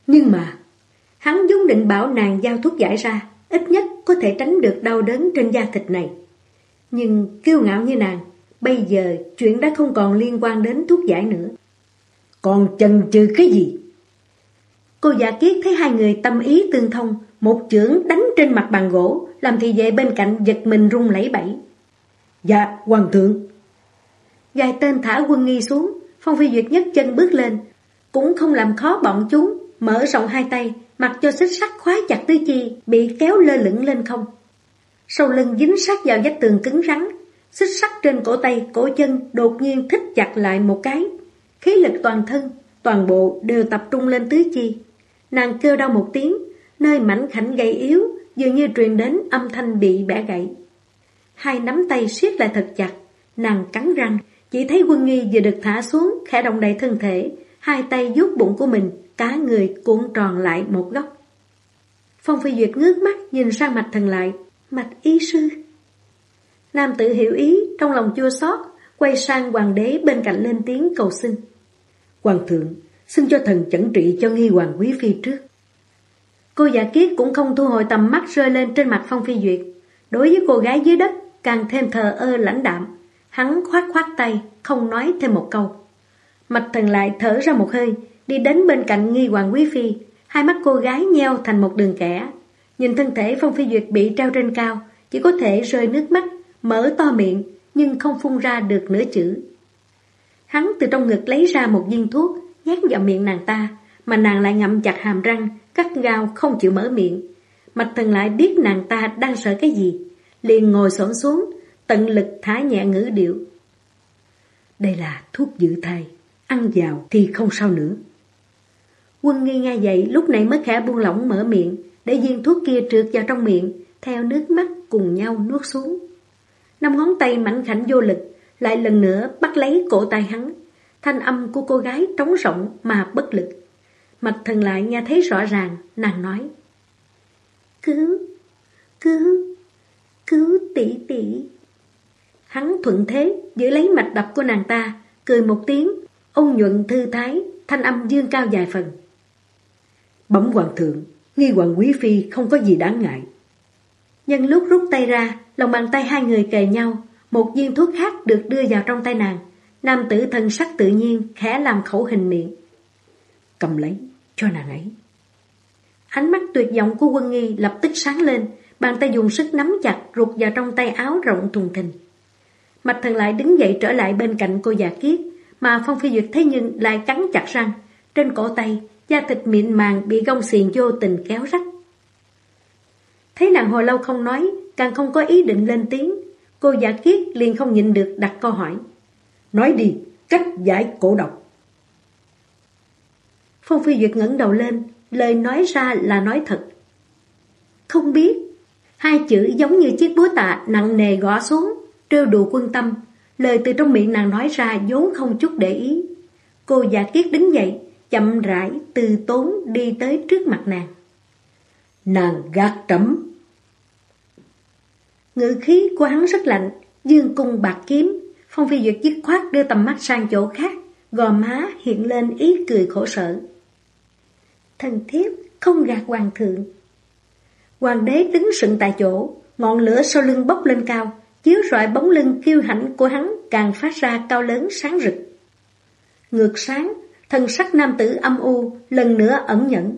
S2: Nhưng mà
S1: hắn vốn định bảo nàng giao thuốc giải ra, ít nhất có thể tránh được đau đớn trên da thịt này. Nhưng kiêu ngạo như nàng, bây giờ chuyện đã không còn liên quan đến thuốc giải nữa.
S2: còn chần chừ cái gì?
S1: Cô Dạ Kiết thấy hai người tâm ý tương thông, một chưởng đánh trên mặt bàn gỗ, làm thị vệ bên cạnh giật mình run lẩy bẩy.
S2: Dạ, hoàng thượng.
S1: Vài tên thả Quân Nghi xuống, Phong Phi Duyệt nhấc chân bước lên, cũng không làm khó bọn chúng, mở rộng hai tay, mặc cho xích sắt khóa chặt tứ chi, bị kéo lơ lửng lên không. Sau lưng dính sát vào vách tường cứng rắn, xích sắt trên cổ tay, cổ chân đột nhiên thích chặt lại một cái. Khí lực toàn thân, toàn bộ đều tập trung lên tứ chi. Nàng kêu đau một tiếng, nơi mảnh khảnh gầy yếu dường như truyền đến âm thanh bị bẻ gãy. Hai nắm tay siết lại thật chặt, nàng cắn răng, chỉ thấy Quân Nghi vừa được thả xuống, khẽ động đậy thân thể, hai tay vuốt bụng của mình, cả người cuộn tròn lại một góc. Phong Phi Duyệt ngước mắt nhìn sang Mạch Thần Lại. Mạch y sư. Nam tử hiểu ý, trong lòng chua xót, quay sang hoàng đế bên cạnh lên tiếng cầu xin.
S2: Hoàng thượng, xin cho thần chẩn trị cho Nghi hoàng quý phi trước.
S1: Cô Dạ Kiết cũng không thu hồi tầm mắt rơi lên trên mặt Phong Phi Duyệt. Đối với cô gái dưới đất càng thêm thờ ơ lãnh đạm. Hắn khoát khoát tay, không nói thêm một câu. Mạch Thần Lại thở ra một hơi, đi đến bên cạnh Nghi hoàng quý phi. Hai mắt cô gái nheo thành một đường kẻ. Nhìn thân thể Phong Phi Duyệt bị treo trên cao, chỉ có thể rơi nước mắt, mở to miệng, nhưng không phun ra được nửa chữ. Hắn từ trong ngực lấy ra một viên thuốc, nhét vào miệng nàng ta, mà nàng lại ngậm chặt hàm răng, cắt gao không chịu mở miệng. Mạch Thần Lại biết nàng ta đang sợ cái gì, liền ngồi xổm xuống, tận lực thả nhẹ ngữ điệu.
S2: Đây là thuốc dự thai, ăn vào thì không sao nữa.
S1: Quân Nghi nghe vậy lúc này mới khẽ buông lỏng mở miệng, để viên thuốc kia trượt vào trong miệng, theo nước mắt cùng nhau nuốt xuống. Năm ngón tay mảnh khảnh vô lực, lại lần nữa bắt lấy cổ tay hắn. Thanh âm của cô gái trống rỗng mà bất lực. Mạch Thần Lại nghe thấy rõ ràng, nàng nói. Cứu tỷ tỷ. Hắn thuận thế, giữ lấy mạch đập của nàng ta, cười một tiếng, ôn nhuận thư thái, thanh âm dương cao vài phần.
S2: Bẩm hoàng thượng, Nghi hoàng quý phi không có gì đáng ngại.
S1: Nhân lúc rút tay ra, lòng bàn tay hai người kề nhau, một viên thuốc khác được đưa vào trong tay nàng. Nam tử thân sắc tự nhiên, khẽ làm khẩu hình miệng.
S2: Cầm lấy, cho nàng ấy.
S1: Ánh mắt tuyệt vọng của Quân Nghi lập tức sáng lên, bàn tay dùng sức nắm chặt rụt vào trong tay áo rộng thùng thình. Mạch Thần Lại đứng dậy trở lại bên cạnh cô Dạ Kiết, mà Phong Phi Duyệt thế nhưng lại cắn chặt răng. Trên cổ tay, da thịt mịn màng bị gông xiềng vô tình kéo rách. Thấy nàng hồi lâu không nói, càng không có ý định lên tiếng, cô Dạ Kiết liền không nhịn được đặt câu hỏi.
S2: Nói đi, cách giải cổ độc.
S1: Phong Phi Duyệt ngẩng đầu lên, lời nói ra là nói thật. Không biết. Hai chữ giống như chiếc búa tạ nặng nề gõ xuống, trêu đùa Quân Tâm. Lời từ trong miệng nàng nói ra vốn không chút để ý. Cô Dạ Kiết đứng dậy, chậm rãi từ tốn đi tới trước mặt nàng.
S2: Nàng gạt trẫm.
S1: Ngữ khí của hắn rất lạnh, dương cung bạc kiếm. Phong Phi Duyệt dứt khoát đưa tầm mắt sang chỗ khác, gò má hiện lên ý cười khổ sở. Thần thiếp không gạt hoàng thượng. Hoàng đế đứng sững tại chỗ, ngọn lửa sau lưng bốc lên cao, chiếu rọi bóng lưng kiêu hãnh của hắn càng phát ra cao lớn sáng rực. Ngược sáng, thân sắc nam tử âm u lần nữa ẩn nhẫn.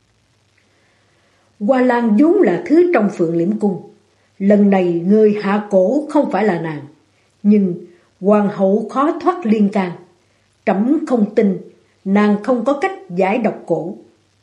S2: Hoa Lan vốn là thứ trong Phượng Liễm Cung. Lần này người hạ cổ không phải là nàng, nhưng hoàng hậu khó thoát liên can. Trẫm không tin nàng không có cách giải độc cổ.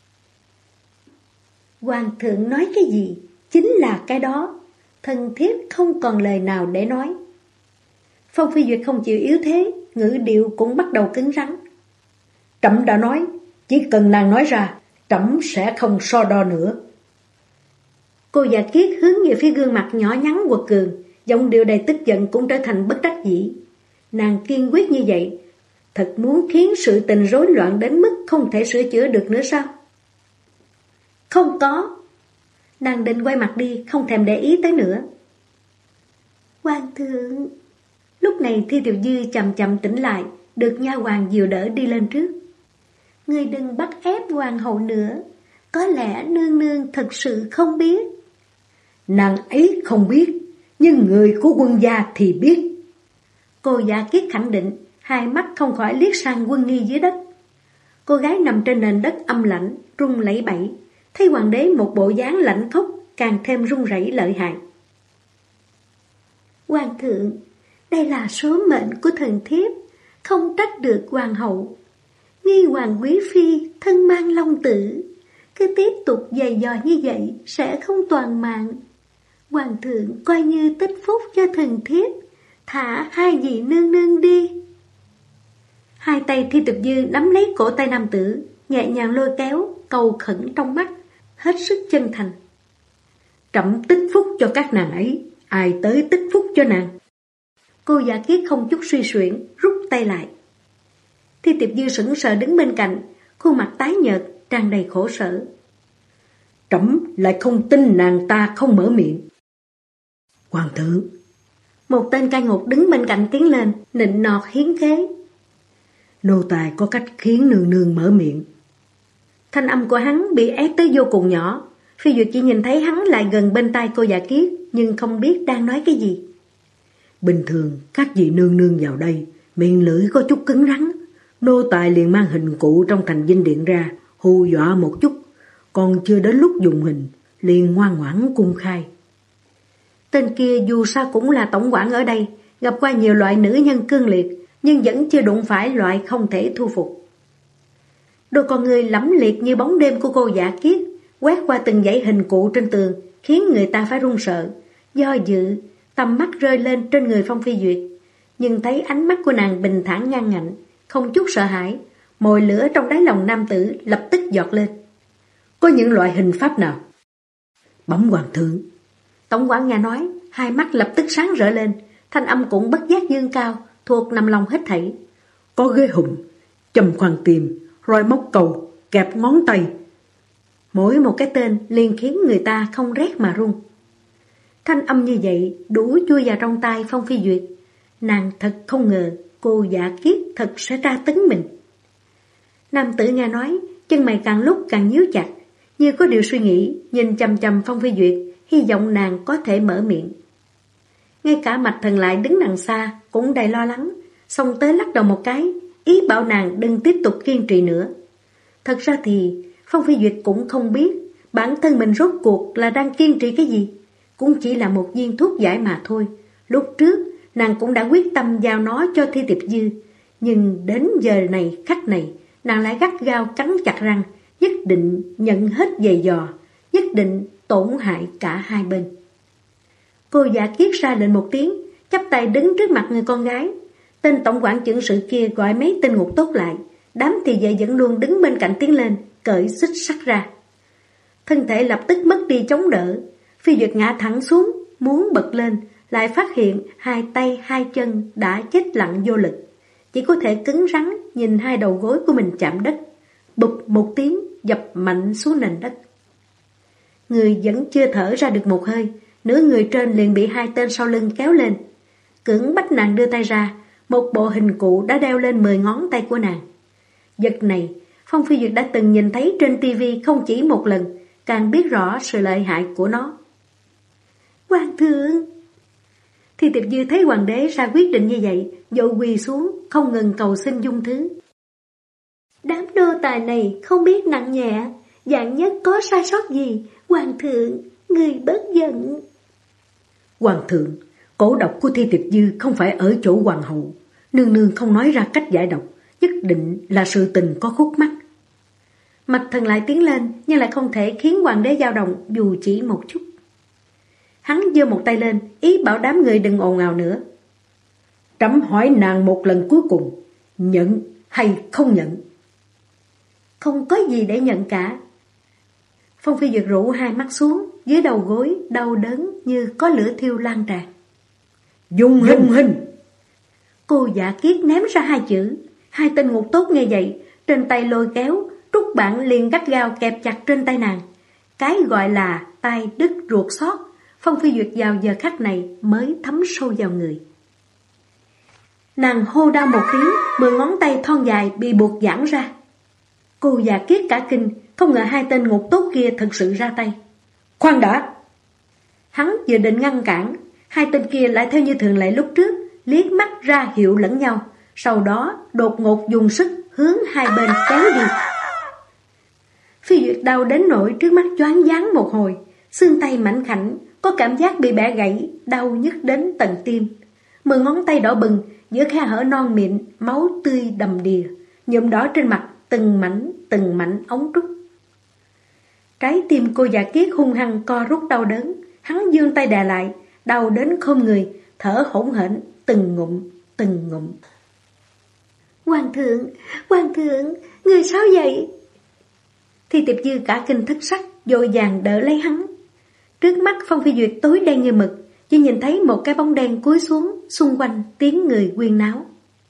S1: Hoàng thượng nói cái gì chính là cái đó. Thần thiếp không còn lời nào để nói. Phong Phi Duyệt không chịu yếu thế, ngữ điệu cũng bắt đầu cứng rắn.
S2: Trẫm đã nói, chỉ cần nàng nói ra, trẫm sẽ không so đo nữa.
S1: Cô Dạ Kiết hướng về phía gương mặt nhỏ nhắn quật cường, giọng điệu đầy tức giận cũng trở thành bất đắc dĩ. Nàng kiên quyết như vậy, thật muốn khiến sự tình rối loạn đến mức không thể sửa chữa được nữa sao? Không có. Nàng định quay mặt đi, không thèm để ý tới nữa. Hoàng thượng. Lúc này Thi Tiểu Dư chậm chậm tỉnh lại, được nha hoàn dìu đỡ đi lên trước. Ngươi đừng bắt ép hoàng hậu nữa. Có lẽ nương nương thật sự không biết.
S2: Nàng ấy không biết, nhưng người của quân gia thì biết.
S1: Cô Dạ Kiết khẳng định, hai mắt không khỏi liếc sang Quân Nghi dưới đất. Cô gái nằm trên nền đất âm lạnh, run lẩy bẩy, thấy hoàng đế một bộ dáng lạnh khốc, càng thêm run rẩy lợi hại. Hoàng thượng, đây là số mệnh của thần thiếp, không trách được hoàng hậu. Nghi hoàng quý phi thân mang long tử, cứ tiếp tục giày dò như vậy sẽ không toàn mạng. Hoàng thượng coi như tích phúc cho thần thiếp, thả hai vị nương nương đi. Hai tay Thi Tiệp Dư nắm lấy cổ tay nam tử, nhẹ nhàng lôi kéo, cầu khẩn trong mắt, hết sức chân thành.
S2: Trẫm tích phúc cho các nàng ấy, ai tới tích phúc cho nàng?
S1: Cô Dạ Kiết không chút suy xuyển, rút tay lại. Thi Tiệp Dư sững sờ đứng bên cạnh, khuôn mặt tái nhợt, tràn đầy khổ sở.
S2: Trẫm lại không tin nàng ta không mở miệng. Hoàng thượng.
S1: Một tên cai ngục đứng bên cạnh tiến lên, nịnh nọt hiến kế.
S2: Nô tài có cách khiến nương nương mở miệng.
S1: Thanh âm của hắn bị ép tới vô cùng nhỏ. Phi Duyệt chỉ nhìn thấy hắn lại gần bên tai cô Dạ Kiết, nhưng không biết đang nói cái gì.
S2: Bình thường các vị nương nương vào đây, miệng lưỡi có chút cứng rắn. Nô tài liền mang hình cụ trong thành dinh điện ra, hù dọa một chút. Còn chưa đến lúc dùng hình, liền ngoan ngoãn cung khai.
S1: Tên kia dù sao cũng là tổng quản ở đây, gặp qua nhiều loại nữ nhân cương liệt, nhưng vẫn chưa đụng phải loại không thể thu phục. Đôi con người lẫm liệt như bóng đêm của cô Dạ Kiết quét qua từng dãy hình cụ trên tường, khiến người ta phải run sợ. Do dự, tầm mắt rơi lên trên người Phong Phi Duyệt, nhưng thấy ánh mắt của nàng bình thản ngang ngạnh, không chút sợ hãi. Mồi lửa trong đáy lòng nam tử lập tức giọt lên.
S2: Có những loại hình pháp nào? Bẩm hoàng thượng.
S1: Tổng quản nghe nói, hai mắt lập tức sáng rỡ lên, thanh âm cũng bất giác dương cao, thuộc nằm lòng hết thảy.
S2: Có ghế hùng, châm khoan tim, roi móc cầu, kẹp ngón tay.
S1: Mỗi một cái tên liền khiến người ta không rét mà run. Thanh âm như vậy đủ chui vào trong tai Phong Phi Duyệt. Nàng thật không ngờ cô Dạ Kiết thật sẽ tra tấn mình. Nam tử nghe nói, chân mày càng lúc càng nhíu chặt, như có điều suy nghĩ, nhìn chằm chằm Phong Phi Duyệt, hy vọng nàng có thể mở miệng. Ngay cả Mạch Thần lại đứng đằng xa cũng đầy lo lắng, xông tới lắc đầu một cái, ý bảo nàng đừng tiếp tục kiên trì nữa. Thật ra thì Phong Phi Duyệt cũng không biết bản thân mình rốt cuộc là đang kiên trì cái gì, cũng chỉ là một viên thuốc giải mà thôi. Lúc trước nàng cũng đã quyết tâm giao nó cho Thi Tiệp Dư, nhưng đến giờ này khắc này nàng lại gắt gao cắn chặt răng, nhất định nhận hết giày dò, nhất định tổn hại cả hai bên. Cô Dạ Kiết ra lệnh một tiếng, chắp tay đứng trước mặt người con gái. Tên tổng quản chưởng sự kia gọi mấy tên ngục tốt lại, đám thị vệ vẫn luôn đứng bên cạnh tiến lên, cởi xích sắt ra. Thân thể lập tức mất đi chống đỡ, Phi Duyệt ngã thẳng xuống, muốn bật lên, lại phát hiện hai tay hai chân đã chết lặng vô lực, chỉ có thể cứng rắn nhìn hai đầu gối của mình chạm đất, bụp một tiếng dập mạnh xuống nền đất. Người vẫn chưa thở ra được một hơi, nửa người trên liền bị hai tên sau lưng kéo lên, cưỡng bắt nàng đưa tay ra. Một bộ hình cụ đã đeo lên 10 ngón tay của nàng. Vật này Phong Phi Duyệt đã từng nhìn thấy trên tivi không chỉ một lần, càng biết rõ sự lợi hại của nó. Hoàng thượng! Thi Tiệp Dư thấy hoàng đế ra quyết định như vậy, vội quỳ xuống, không ngừng cầu xin dung thứ. Đám nô tài này không biết nặng nhẹ, vạn nhất có sai sót gì, hoàng thượng, người bớt giận.
S2: Hoàng thượng, cổ độc của Thi Tiệp Dư không phải ở chỗ hoàng hậu, nương nương không nói ra cách giải độc, nhất định là sự tình có khúc mắc. Mạch Thần lại tiến lên, nhưng lại không thể khiến hoàng đế dao động dù chỉ một chút. Hắn giơ một tay lên, ý bảo đám người đừng ồn ào nữa. Trẫm hỏi nàng một lần cuối cùng, nhận hay không nhận?
S1: Không có gì để nhận cả. Phong Phi Duyệt rũ hai mắt xuống, dưới đầu gối đau đớn như có lửa thiêu lan tràn.
S2: Dung hình!
S1: Cô Dạ Kiết ném ra hai chữ. Hai tên ngục tốt nghe vậy, trên tay lôi kéo, trúc bạn liền gắt gao kẹp chặt trên tay nàng. Cái gọi là tay đứt ruột xót, Phong Phi Duyệt vào giờ khắc này mới thấm sâu vào người. Nàng hô đau một tiếng, 10 ngón tay thon dài bị buộc giãn ra. Cô già Kiết cả kinh, không ngờ hai tên ngục tốt kia thật sự ra tay.
S2: Khoan đã!
S1: Hắn vừa định ngăn cản, hai tên kia lại theo như thường lệ lúc trước, liếc mắt ra hiệu lẫn nhau, sau đó đột ngột dùng sức hướng hai bên kéo đi. Phi Duyệt đau đến nỗi trước mắt choáng váng một hồi, xương tay mảnh khảnh, có cảm giác bị bẻ gãy, đau nhức đến tận tim. 10 ngón tay đỏ bừng, giữa khe hở non mịn, máu tươi đầm đìa, nhuộm đỏ trên mặt từng mảnh ống trúc. Trái tim cô già Kiết hung hăng co rút đau đớn, hắn giương tay đè lại, đau đến không người, thở hổn hển từng ngụm. Hoàng thượng, người sao vậy? Thi Tiệp Dư cả kinh thất sắc, vội vàng đỡ lấy hắn. Trước mắt Phong Phi Duyệt tối đen như mực, chỉ nhìn thấy một cái bóng đen cúi xuống, xung quanh tiếng người huyên náo.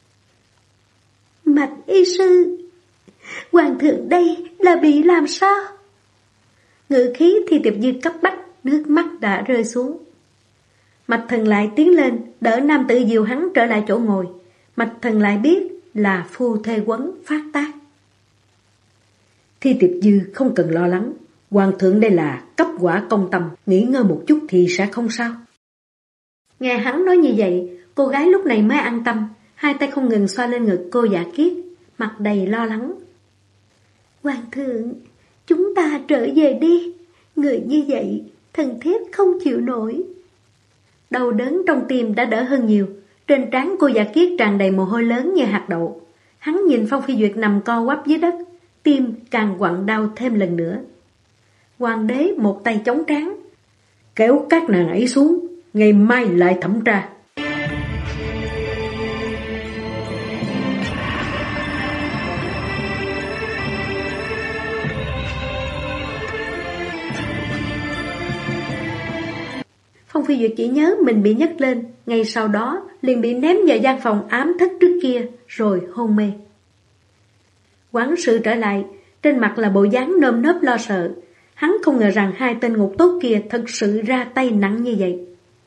S1: Mạch y sư, hoàng thượng đây là bị làm sao? Ngữ khí Thi Tiệp Dư cấp bách, nước mắt đã rơi xuống. Mạch Thần lại tiến lên, đỡ nam tử dìu hắn trở lại chỗ ngồi. Mạch Thần lại biết là phu thê quấn phát tác.
S2: Thi Tiệp Dư không cần lo lắng, hoàng thượng đây là cấp quả công tâm, nghỉ ngơi một chút thì sẽ không sao.
S1: Nghe hắn nói như vậy, cô gái lúc này mới an tâm, hai tay không ngừng xoa lên ngực cô giả Kiết, mặt đầy lo lắng. Hoàng thượng, chúng ta trở về đi, người như vậy, thần thiếp không chịu nổi. Đau đớn trong tim đã đỡ hơn nhiều, trên trán cô giả Kiết tràn đầy mồ hôi lớn như hạt đậu. Hắn nhìn Phong Phi Duyệt nằm co quắp dưới đất, tim càng quặn đau thêm lần nữa. Hoàng đế một tay chống trán,
S2: kéo các nàng ấy xuống, ngày mai lại thẩm tra.
S1: Phong Phi Duyệt chỉ nhớ mình bị nhấc lên, ngay sau đó liền bị ném vào gian phòng ám thất trước kia, rồi hôn mê. Quản sự trở lại, trên mặt là bộ dáng nơm nớp lo sợ. Hắn không ngờ rằng hai tên ngục tốt kia thật sự ra tay nặng như vậy.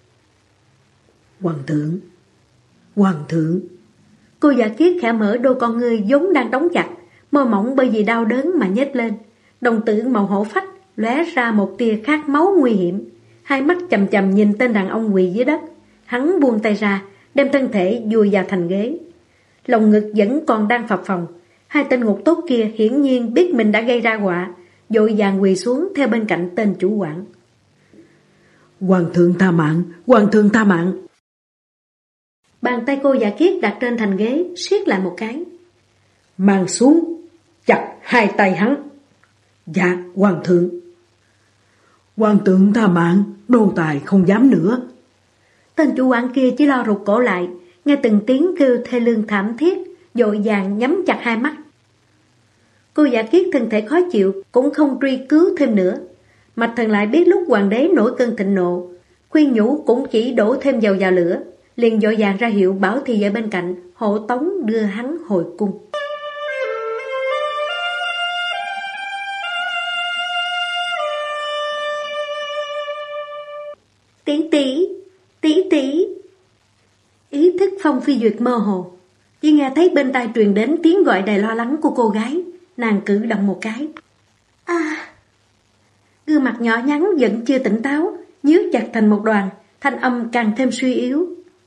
S2: Hoàng thượng.
S1: Cô giả Kiết khẽ mở đôi con ngươi vốn đang đóng chặt, môi mỏng bởi vì đau đớn mà nhếch lên. Đồng tử màu hổ phách lóe ra một tia khát máu nguy hiểm. Hai mắt chằm chằm nhìn tên đàn ông quỳ dưới đất. Hắn buông tay ra, đem thân thể vùi vào thành ghế. Lòng ngực vẫn còn đang phập phồng. Hai tên ngục tốt kia hiển nhiên biết mình đã gây ra họa, vội vàng quỳ xuống theo bên cạnh tên chủ quản.
S2: Hoàng thượng tha mạng.
S1: Bàn tay cô giả Kiết đặt trên thành ghế, siết lại một cái.
S2: Mang xuống, chặt hai tay hắn. Dạ, hoàng thượng. Hoàng thượng tha mạng, nô tài không dám nữa.
S1: Tên chủ quản kia chỉ lo rụt cổ lại, nghe từng tiếng kêu thê lương thảm thiết, vội vàng nhắm chặt hai mắt. Cô giả Kiết thân thể khó chịu, cũng không truy cứu thêm nữa. Mạch Thần lại biết lúc hoàng đế nổi cơn thịnh nộ, khuyên nhủ cũng chỉ đổ thêm dầu vào lửa, liền vội vàng ra hiệu bảo thị ở bên cạnh, hộ tống đưa hắn hồi cung. Tỷ. Ý thức Phong Phi Duyệt mơ hồ, chỉ nghe thấy bên tai truyền đến tiếng gọi đầy lo lắng của cô gái. Nàng cử động một cái. Gương mặt nhỏ nhắn vẫn chưa tỉnh táo, nhíu chặt thành một đoàn, thanh âm càng thêm suy yếu.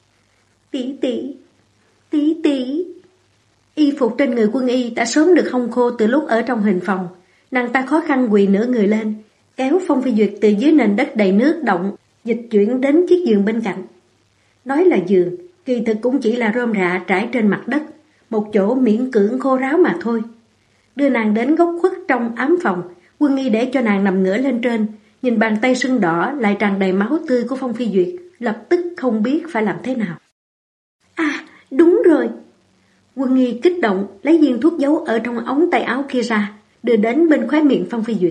S1: Tỷ. Y phục trên người quân y đã sớm được hong khô từ lúc ở trong hình phòng. Nàng ta khó khăn quỳ nửa người lên, kéo Phong Phi Duyệt từ dưới nền đất đầy nước động, dịch chuyển đến chiếc giường bên cạnh. Nói là giường, kỳ thực cũng chỉ là rơm rạ trải trên mặt đất, một chỗ miễn cưỡng khô ráo mà thôi. Đưa nàng đến góc khuất trong ám phòng, quân y để cho nàng nằm ngửa lên trên, nhìn bàn tay sưng đỏ lại tràn đầy máu tươi của Phong Phi Duyệt, lập tức không biết phải làm thế nào. Đúng rồi. Quân y kích động lấy viên thuốc giấu ở trong ống tay áo kia ra, đưa đến bên khóe miệng Phong Phi Duyệt.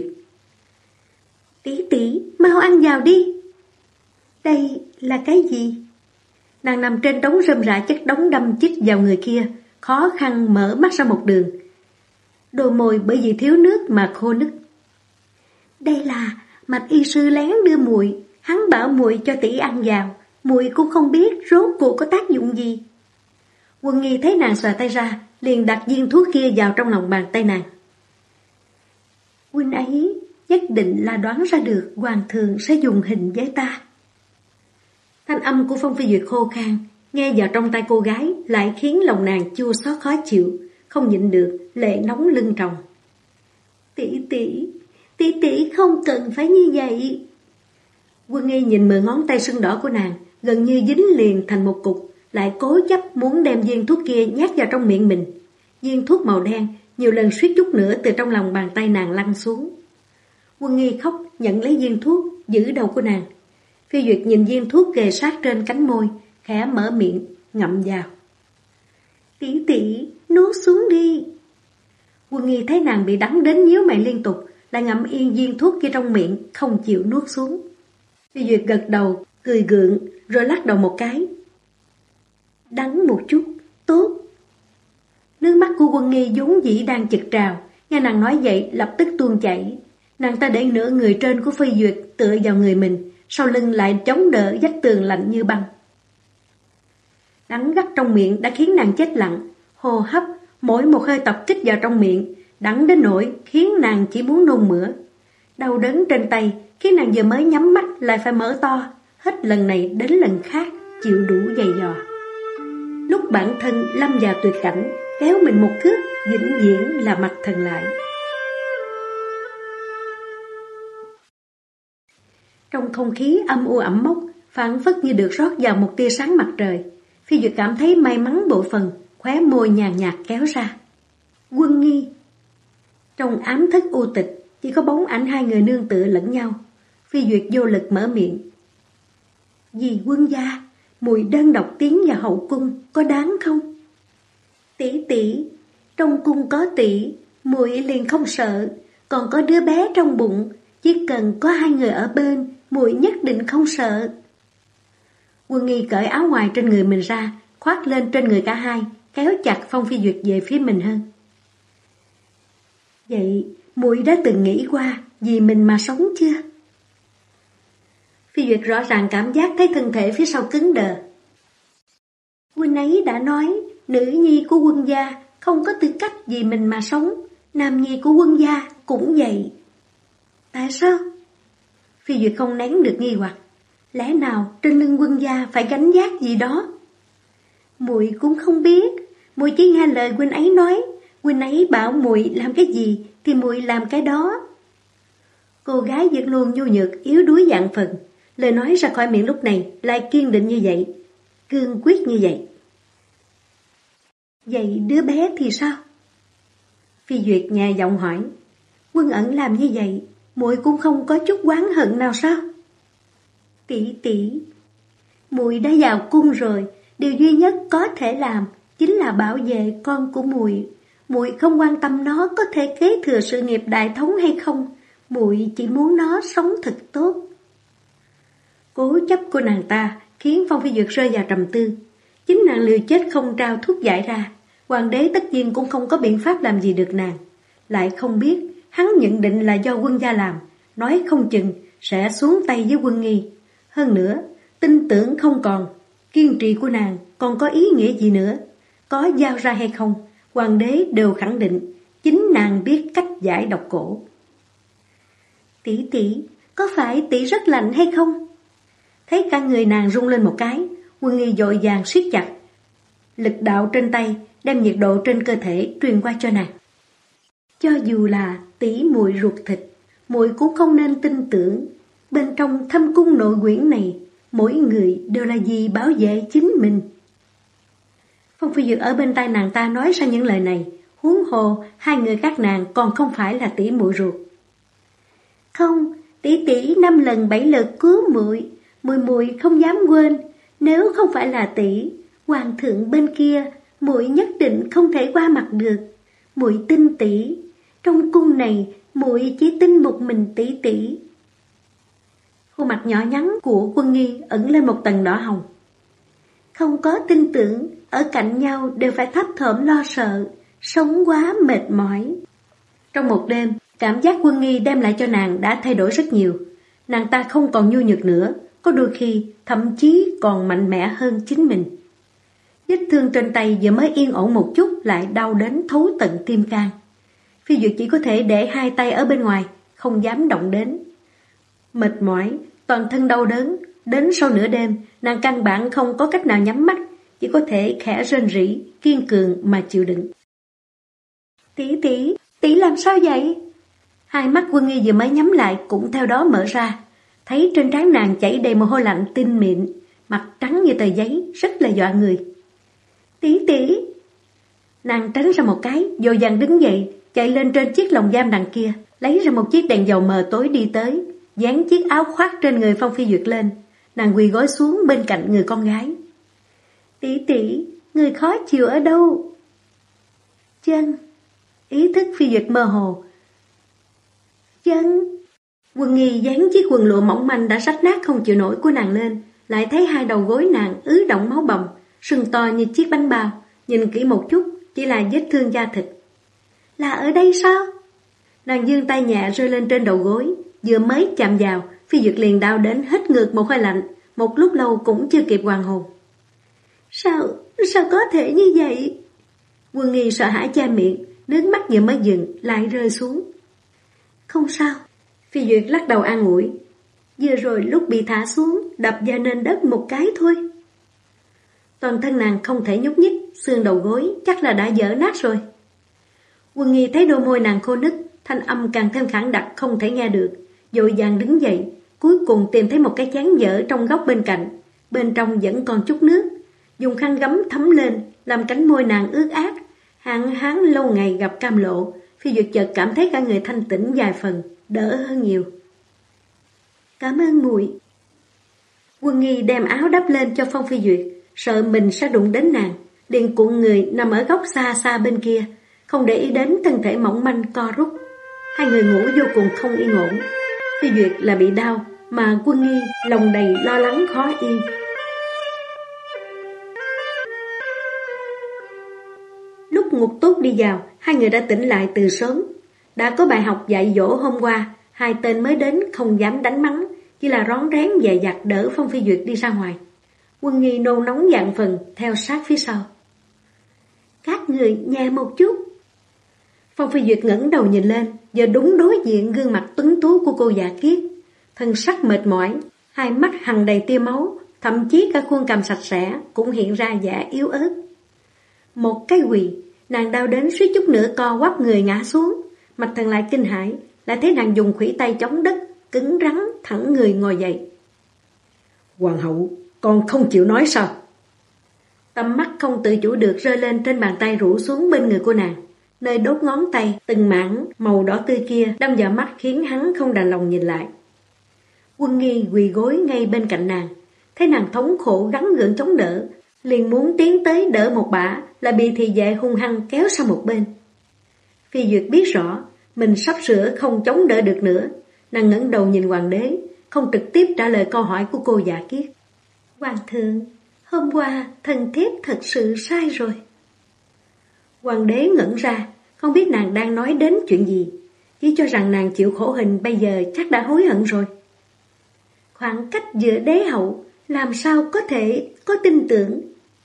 S1: Tỷ, mau ăn vào đi. Đây là cái gì? Nàng nằm trên đống rơm rạ chất đống đâm chích vào người kia, khó khăn mở mắt ra một đường. Đôi môi bởi vì thiếu nước mà khô nứt. Đây là Mạch y sư lén đưa muội, hắn bảo muội cho tỷ ăn vào, muội cũng không biết rốt cuộc có tác dụng gì. Quân nghi thấy nàng xòe tay ra, liền đặt viên thuốc kia vào trong lòng bàn tay nàng. Huynh ấy nhất định là đoán ra được hoàng thượng sẽ dùng hình với ta. Thanh âm của Phong Phi Duyệt khô khan, nghe vào trong tai cô gái lại khiến lòng nàng chua xót khó chịu, không nhịn được, lệ nóng lưng tròng. Tỷ tỷ không cần phải như vậy. Quân Nghi nhìn 10 ngón tay sưng đỏ của nàng, gần như dính liền thành một cục, lại cố chấp muốn đem viên thuốc kia nhét vào trong miệng mình. Viên thuốc màu đen nhiều lần suýt chút nữa từ trong lòng bàn tay nàng lăn xuống. Quân Nghi khóc nhận lấy viên thuốc, giữ đầu của nàng. Phi Duyệt nhìn viên thuốc kề sát trên cánh môi, khẽ mở miệng, ngậm vào. Tỷ, nuốt xuống đi. Quân Nghi thấy nàng bị đắng đến nhíu mày liên tục, lại ngậm yên viên thuốc kia trong miệng, không chịu nuốt xuống. Phi Duyệt gật đầu, cười gượng, rồi lắc đầu một cái. Đắng một chút, tốt. Nước mắt của Quân Nghi vốn dĩ đang chực trào, nghe nàng nói vậy lập tức tuôn chảy. Nàng ta để nửa người trên của Phi Duyệt tựa vào người mình, sau lưng lại chống đỡ vách tường lạnh như băng. Đắng gắt trong miệng đã khiến nàng chết lặng, hô hấp, mỗi một hơi tập kích vào trong miệng, đắng đến nỗi khiến nàng chỉ muốn nôn mửa. Đau đớn trên tay khiến nàng vừa mới nhắm mắt lại phải mở to, hết lần này đến lần khác, chịu đủ dày dò. Lúc bản thân lâm vào tuyệt cảnh, kéo mình một cước, vĩnh viễn là mặt thần lại. Trong không khí âm u ẩm mốc, phảng phất như được rót vào một tia sáng mặt trời. Phi Duyệt cảm thấy may mắn bội phần, khóe môi nhàn nhạt kéo ra. Quân Nghi. Trong ám thất u tịch, chỉ có bóng ảnh hai người nương tựa lẫn nhau. Phi Duyệt vô lực mở miệng. Vì quân gia, mùi đơn độc tiến vào hậu cung có đáng không? Tỷ, trong cung có tỷ, muội liền không sợ, còn có đứa bé trong bụng, chỉ cần có hai người ở bên, muội nhất định không sợ. Quân Nghi cởi áo ngoài trên người mình ra, khoác lên trên người cả hai, kéo chặt Phong Phi Duyệt về phía mình hơn. Vậy, muội đã từng nghĩ qua vì mình mà sống chưa? Phi Duyệt rõ ràng cảm giác thấy thân thể phía sau cứng đờ. Huynh ấy đã nói, nữ nhi của quân gia không có tư cách vì mình mà sống, nam nhi của quân gia cũng vậy. Tại sao? Phi Duyệt không nén được nghi hoặc. Lẽ nào trên lưng quân gia phải gánh vác gì đó? Muội cũng không biết, muội chỉ nghe lời huynh ấy nói, huynh ấy bảo muội làm cái gì thì muội làm cái đó. Cô gái vẫn luôn nhu nhược, yếu đuối vạn phần, lời nói ra khỏi miệng lúc này lại kiên định như vậy, cương quyết như vậy. Vậy đứa bé thì sao? Phi Duyệt nhẹ giọng hỏi. Quân Ẩn làm như vậy, muội cũng không có chút oán hận nào sao? Tỷ, muội đã vào cung rồi, điều duy nhất có thể làm chính là bảo vệ con của muội. Muội không quan tâm nó có thể kế thừa sự nghiệp đại thống hay không, muội chỉ muốn nó sống thật tốt. Cố chấp của nàng ta khiến Phong Phi Duyệt rơi vào trầm tư. Chính nàng liều chết không trao thuốc giải ra, hoàng đế tất nhiên cũng không có biện pháp làm gì được nàng. Lại không biết hắn nhận định là do quân gia làm, nói không chừng sẽ xuống tay với Quân Nghi. Hơn nữa, tin tưởng không còn, kiên trì của nàng còn có ý nghĩa gì nữa. Có giao ra hay không, hoàng đế đều khẳng định chính nàng biết cách giải độc cổ. Tỷ, có phải tỷ rất lạnh hay không? Thấy cả người nàng rung lên một cái, Quân Nghi vội vàng siết chặt lực đạo trên tay, đem nhiệt độ trên cơ thể truyền qua cho nàng. Cho dù là tỷ muội ruột thịt, muội cũng không nên tin tưởng. Bên trong thâm cung nội quyển này, mỗi người đều là vì bảo vệ chính mình. Phong Phi Duyệt ở bên tai nàng ta nói ra những lời này, huống hồ hai người các nàng còn không phải là tỷ muội ruột. Không, tỷ 5 lần 7 lượt cứu muội, muội không dám quên. Nếu không phải là tỷ, hoàng thượng bên kia, muội nhất định không thể qua mặt được. Muội tin tỷ, trong cung này muội chỉ tin một mình tỷ. Khuôn mặt nhỏ nhắn của Quân Nghi ẩn lên một tầng đỏ hồng. Không có tin tưởng, ở cạnh nhau đều phải thấp thỏm lo sợ, sống quá mệt mỏi. Trong một đêm, cảm giác Quân Nghi đem lại cho nàng đã thay đổi rất nhiều. Nàng ta không còn nhu nhược nữa, có đôi khi thậm chí còn mạnh mẽ hơn chính mình. Vết thương trên tay vừa mới yên ổn một chút lại đau đến thấu tận tim can. Phi Duyệt chỉ có thể để hai tay ở bên ngoài, không dám động đến. Mệt mỏi, toàn thân đau đớn, đến sau nửa đêm, nàng căn bản không có cách nào nhắm mắt, chỉ có thể khẽ rên rỉ, kiên cường mà chịu đựng. Tỷ làm sao vậy? Hai mắt Quân Nghi vừa mới nhắm lại cũng theo đó mở ra, thấy trên trán nàng chảy đầy mồ hôi lạnh tinh mịn, mặt trắng như tờ giấy, rất là dọa người. Tỷ. Nàng tránh ra một cái, vội vàng đứng dậy, chạy lên trên chiếc lồng giam đằng kia, lấy ra một chiếc đèn dầu mờ tối đi tới, dán chiếc áo khoác trên người Phong Phi Duyệt lên. Nàng quỳ gối xuống bên cạnh người con gái. Tỷ, người khó chịu ở đâu? Chân. Ý thức Phi Duyệt mơ hồ. Chân. Quân Nghi dán chiếc quần lụa mỏng manh đã rách nát không chịu nổi của nàng lên, lại thấy hai đầu gối nàng ứ động máu bầm, sưng to như chiếc bánh bao. Nhìn kỹ một chút, chỉ là vết thương da thịt. Là ở đây sao? Nàng giương tay nhẹ rơi lên trên đầu gối, vừa mới chạm vào, Phi Duyệt liền đau đến hết ngược một hơi lạnh, một lúc lâu cũng chưa kịp hoàn hồn. Sao có thể như vậy? Quân Nghi sợ hãi che miệng, nước mắt vừa mới dừng lại rơi xuống. Không sao. Phi Duyệt lắc đầu an ủi. Vừa rồi lúc bị thả xuống, đập vào nền đất một cái thôi. Toàn thân nàng không thể nhúc nhích, xương đầu gối chắc là đã vỡ nát rồi. Quân Nghi thấy đôi môi nàng khô nứt, thanh âm càng thêm khản đặc không thể nghe được, vội vàng đứng dậy, cuối cùng tìm thấy một cái chén dở trong góc bên cạnh, bên trong vẫn còn chút nước, dùng khăn gấm thấm lên, làm cánh môi nàng ướt át. Hạn hán lâu ngày gặp cam lộ, Phi Duyệt chợt cảm thấy cả người thanh tĩnh vài phần, đỡ hơn nhiều. Cảm ơn muội. Quân Nghi đem áo đắp lên cho Phong Phi Duyệt, sợ mình sẽ đụng đến nàng, liền cuộn người nằm ở góc xa xa bên kia, không để ý đến thân thể mỏng manh co rút. Hai người ngủ vô cùng không yên ổn. Phi Duyệt là bị đau, mà Quân Nghi lòng đầy lo lắng khó yên. Lúc Ngục Tốt đi vào, hai người đã tỉnh lại từ sớm. Đã có bài học dạy dỗ hôm qua, hai tên mới đến không dám đánh mắng, chỉ là rón rén dè dặt đỡ Phong Phi Duyệt đi ra ngoài. Quân Nghi nôn nóng vạn phần theo sát phía sau. Các người nhẹ một chút. Phong Phi Duyệt ngẩng đầu nhìn lên, giờ đúng đối diện gương mặt tuấn tú của cô Dạ Kiết, thân sắc mệt mỏi, hai mắt hằn đầy tia máu, thậm chí cả khuôn cằm sạch sẽ cũng hiện ra vẻ yếu ớt. Một cái quỳ, nàng đau đến suýt chút nữa co quắp người ngã xuống, Mạch Thần lại kinh hãi, lại thấy nàng dùng khuỷu tay chống đất, cứng rắn thẳng người ngồi dậy.
S2: Hoàng hậu, con không chịu nói sao?
S1: Tầm mắt không tự chủ được rơi lên trên bàn tay rũ xuống bên người cô nàng, nơi đốt ngón tay từng mảng màu đỏ tươi kia đâm vào mắt khiến hắn không đành lòng nhìn lại. Quân Nghi quỳ gối ngay bên cạnh nàng, thấy nàng thống khổ gắng gượng chống đỡ, liền muốn tiến tới đỡ một bả, là bị thị vệ hung hăng kéo sang một bên. Phi Duyệt biết rõ mình sắp sửa không chống đỡ được nữa, nàng ngẩng đầu nhìn hoàng đế, không trực tiếp trả lời câu hỏi của cô Dạ Kiết. Hoàng thượng, hôm qua thần thiếp thật sự sai rồi. Hoàng đế ngẩn ra, không biết nàng đang nói đến chuyện gì, chỉ cho rằng nàng chịu khổ hình bây giờ chắc đã hối hận rồi. Khoảng cách giữa đế hậu làm sao có thể có tin tưởng.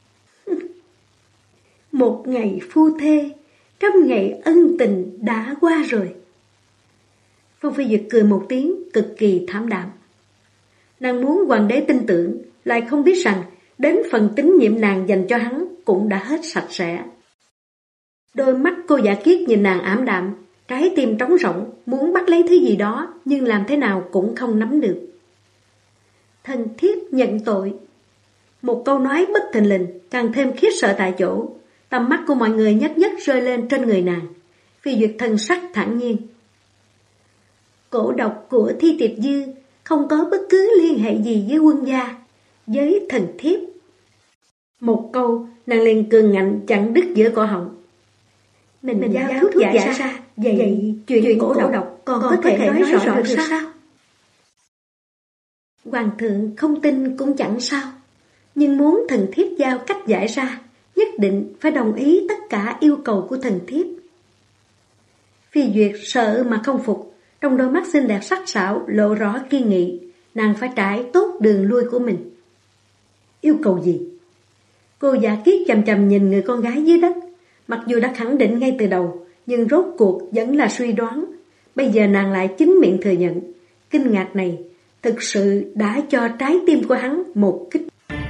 S1: Một ngày phu thê, trăm ngày ân tình đã qua rồi. Phong Phi Duyệt cười một tiếng cực kỳ thảm đạm. Nàng muốn hoàng đế tin tưởng, lại không biết rằng đến phần tín nhiệm nàng dành cho hắn cũng đã hết sạch sẽ. Đôi mắt cô Dạ Kiết nhìn nàng ảm đạm, trái tim trống rỗng, muốn bắt lấy thứ gì đó nhưng làm thế nào cũng không nắm được. Thần thiếp nhận tội. Một câu nói bất thình lình càng thêm khiếp sợ tại chỗ. Tầm mắt của mọi người nhất nhất rơi lên trên người nàng. Phi Duyệt thân sắc thản nhiên. Cổ độc của Thi Tiệp Dư không có bất cứ liên hệ gì với quân gia, với thần thiếp. Một câu, nàng liền cường ngạnh chặn đứt giữa cổ họng. Mình giao thuốc giải ra, vậy chuyện cổ độc còn có thể nói rõ được sao? Hoàng thượng không tin cũng chẳng sao, nhưng muốn thần thiếp giao cách giải ra, nhất định phải đồng ý tất cả yêu cầu của thần thiếp. Phi Duyệt sợ mà không phục, trong đôi mắt xinh đẹp sắc sảo lộ rõ kiên nghị, nàng phải trải tốt đường lui của mình.
S2: Yêu cầu gì?
S1: Cô Dạ Kiết chằm chằm nhìn người con gái dưới đất, mặc dù đã khẳng định ngay từ đầu, nhưng rốt cuộc vẫn là suy đoán. Bây giờ nàng lại chính miệng thừa nhận. Kinh ngạc này thực sự đã cho trái tim của hắn một kích.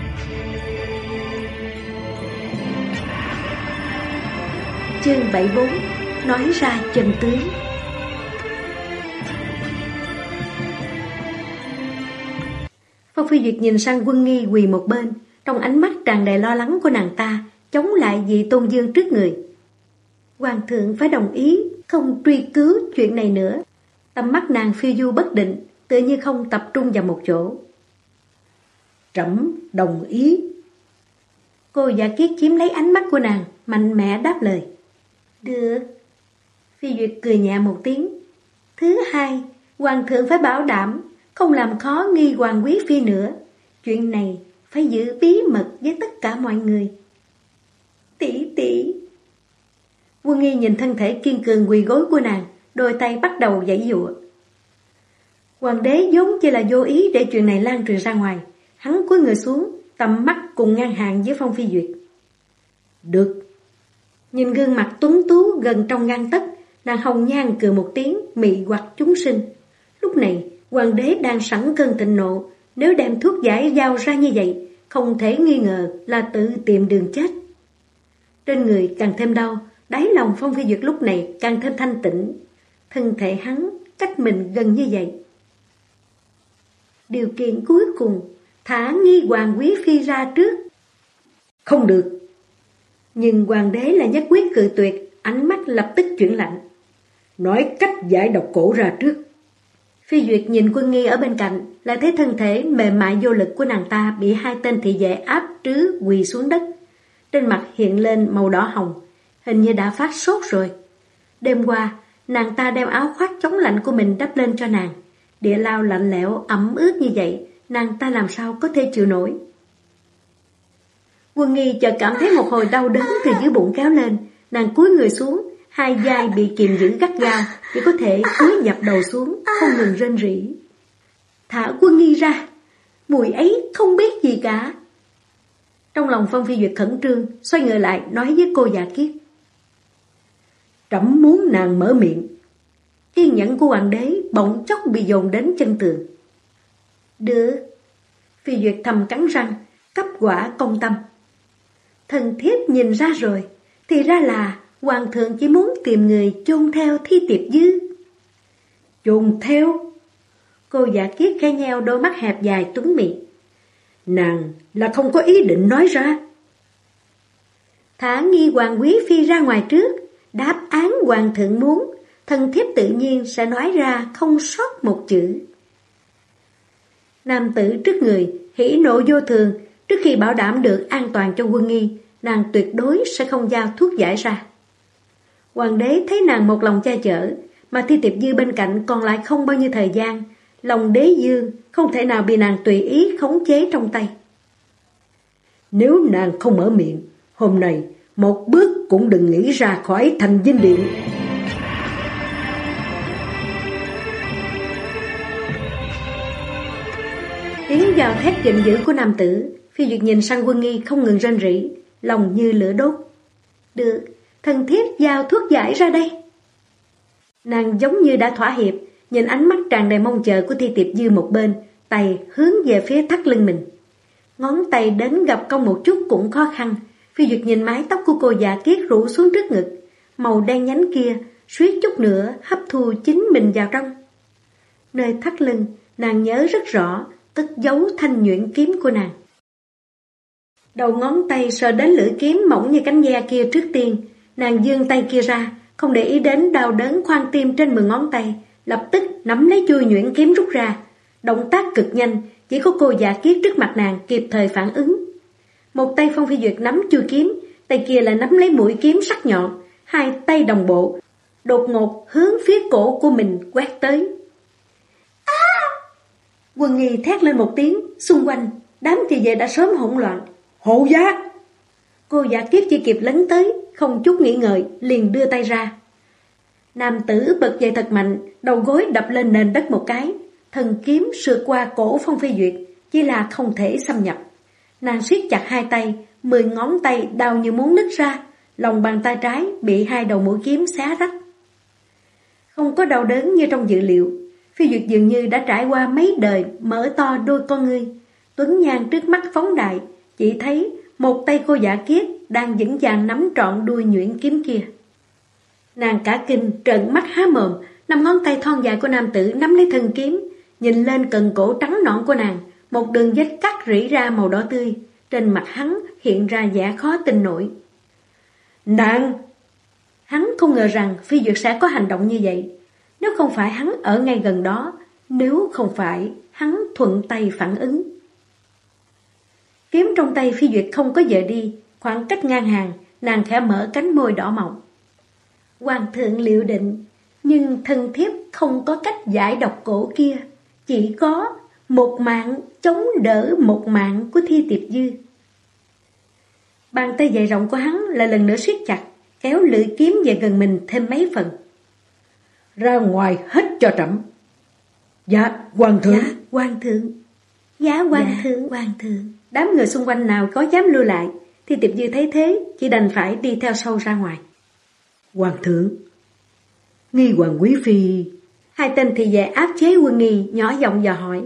S1: Chương 74 nói ra chân tướng. Phong Phi Duyệt nhìn sang Quân Nghi quỳ một bên, trong ánh mắt tràn đầy lo lắng của nàng ta, chống lại vị Tôn Dương trước người. Hoàng thượng phải đồng ý, không truy cứu chuyện này nữa. Tầm mắt nàng phiêu du bất định, tự như không tập trung vào một chỗ.
S2: Trẫm đồng ý.
S1: Cô Dạ Kiết chiếm lấy ánh mắt của nàng, mạnh mẽ đáp lời. Được. Phi Duyệt cười nhẹ một tiếng. Thứ hai, hoàng thượng phải bảo đảm không làm khó Nghi Hoàng quý phi nữa. Chuyện này phải giữ bí mật với tất cả mọi người. Tỷ tỷ. Quân Nghi nhìn thân thể kiên cường quỳ gối của nàng, đôi tay bắt đầu giãy giụa. Hoàng đế vốn chỉ là vô ý để chuyện này lan truyền ra ngoài. Hắn cúi người xuống, tầm mắt cùng ngang hàng với Phong Phi Duyệt.
S2: Được.
S1: Nhìn gương mặt tuấn tú gần trong gang tấc, nàng hồng nhan cười một tiếng, mị hoặc chúng sinh. Lúc này, hoàng đế đang sẵn cơn thịnh nộ, nếu đem thuốc giải giao ra như vậy, không thể nghi ngờ là tự tìm đường chết. Trên người càng thêm đau, đáy lòng Phong Phi Duyệt lúc này càng thêm thanh tịnh. Thân thể hắn cách mình gần như vậy. Điều kiện cuối cùng, thả Nghi Hoàng quý phi ra trước.
S2: Không được.
S1: Nhưng hoàng đế là nhất quyết cự tuyệt, ánh mắt lập tức chuyển lạnh.
S2: Nói cách giải độc cổ ra trước.
S1: Phi Duyệt nhìn Quân Nghi ở bên cạnh, lại thấy thân thể mềm mại vô lực của nàng ta bị hai tên thị vệ áp trứ quỳ xuống đất. Trên mặt hiện lên màu đỏ hồng, hình như đã phát sốt rồi. Đêm qua, nàng ta đem áo khoác chống lạnh của mình đắp lên cho nàng. Địa lao lạnh lẽo, ẩm ướt như vậy, nàng ta làm sao có thể chịu nổi. Quân Nghi chợt cảm thấy một hồi đau đớn từ dưới bụng kéo lên, nàng cúi người xuống, hai vai bị kìm giữ gắt gao, chỉ có thể cúi dập đầu xuống, không ngừng rên rỉ. Thả Quân Nghi ra, mùi ấy không biết gì cả. Trong lòng Phong Phi Duyệt khẩn trương, xoay người lại nói với cô Dạ Kiết.
S2: Trẫm muốn nàng mở miệng.
S1: Kiên nhẫn của hoàng đế bỗng chốc bị dồn đến chân tường. Được. Phi Duyệt thầm cắn răng, cấp quả công tâm. Thần thiếp nhìn ra rồi, thì ra là hoàng thượng chỉ muốn tìm người chôn theo Thi Tiệp Dư.
S2: Chôn theo?
S1: Cô Dạ Kiết khẽ nheo đôi mắt hẹp dài tuấn mị.
S2: Nàng là không có ý định nói ra.
S1: Thả Nghi Hoàng quý phi ra ngoài trước, đáp án hoàng thượng muốn, thần thiếp tự nhiên sẽ nói ra không sót một chữ. Nam tử trước người, hỉ nộ vô thường, trước khi bảo đảm được an toàn cho Quân Nghi, nàng tuyệt đối sẽ không giao thuốc giải ra. Hoàng đế thấy nàng một lòng che chở, mà Thi Tiệp Dư bên cạnh còn lại không bao nhiêu thời gian, lòng đế dương không thể nào bị nàng tùy ý khống chế trong tay.
S2: Nếu nàng không mở miệng, hôm nay một bước cũng đừng nghĩ ra khỏi Thành Dinh Điện.
S1: Tiếng gào thét giận dữ của nam tử, Phi Duyệt nhìn sang Quân Nghi không ngừng rên rỉ, lòng như lửa đốt. Được, thần thiếp giao thuốc giải ra đây. Nàng giống như đã thỏa hiệp, nhìn ánh mắt tràn đầy mong chờ của Thi Tiệp Dư một bên, tay hướng về phía thắt lưng mình. Ngón tay đến gặp cong một chút cũng khó khăn. Phi Duyệt nhìn mái tóc của cô Dạ Kiết rủ xuống trước ngực, màu đen nhánh kia suýt chút nữa hấp thu chính mình vào trong. Nơi thắt lưng, nàng nhớ rất rõ, cất giấu thanh nhuyễn kiếm của nàng. Đầu ngón tay sờ đến lưỡi kiếm mỏng như cánh ve kia trước tiên, nàng giương tay kia ra, không để ý đến đau đớn khoan tim trên 10 ngón tay, lập tức nắm lấy chuôi nhuyễn kiếm rút ra. Động tác cực nhanh, chỉ có cô Dạ Kiết trước mặt nàng kịp thời phản ứng. Một tay Phong Phi Duyệt nắm chuôi kiếm, tay kia lại nắm lấy mũi kiếm sắc nhọn, hai tay đồng bộ, đột ngột hướng phía cổ của mình quét tới. Quân Nghi thét lên một tiếng, xung quanh đám thị vệ đã sớm hỗn loạn.
S2: Hộ giá!
S1: Cô Dạ Kiết chỉ kịp lấn tới, không chút nghĩ ngợi, liền đưa tay ra. Nam tử bật dậy thật mạnh, đầu gối đập lên nền đất một cái, thần kiếm sượt qua cổ Phong Phi Duyệt, chỉ là không thể xâm nhập. Nàng siết chặt hai tay, 10 ngón tay đau như muốn nứt ra, lòng bàn tay trái bị hai đầu mũi kiếm xé rách. Không có đau đớn như trong dự liệu, Phi Duyệt dường như đã trải qua mấy đời mở to đôi con ngươi. Tuấn nhan trước mắt phóng đại, chỉ thấy một tay cô Dạ Kiết đang vững vàng nắm trọn đuôi nhuyễn kiếm kia. Nàng cả kinh trợn mắt há mồm, 5 ngón tay thon dài của nam tử nắm lấy thân kiếm, nhìn lên cần cổ trắng nõn của nàng, một đường vết cắt rỉ ra màu đỏ tươi, trên mặt hắn hiện ra vẻ khó tin nổi. Nàng! Hắn không ngờ rằng Phi Duyệt sẽ có hành động như vậy. Nếu không phải hắn ở ngay gần đó, nếu không phải hắn thuận tay phản ứng. Kiếm trong tay Phi Duyệt không có dời đi, khoảng cách ngang hàng, nàng khẽ mở cánh môi đỏ mọng. Hoàng thượng liệu định, nhưng thân thiếp không có cách giải độc cổ kia, chỉ có một mạng chống đỡ một mạng của Thi Tiệp Dư. Bàn tay dài rộng của hắn lại lần nữa siết chặt, kéo lưỡi kiếm về gần mình thêm mấy phần.
S2: Ra ngoài hết cho trẫm. Dạ, hoàng thượng.
S1: Dạ, hoàng thượng. Dạ, hoàng thượng. Hoàng thượng. Đám người xung quanh nào có dám lưu lại, Thi Tiệp Dư thấy thế, chỉ đành phải đi theo sau ra ngoài.
S2: Hoàng thượng, Nghi hoàng quý phi.
S1: Hai tên thị vệ áp chế Quân Nghi, nhỏ giọng dò hỏi.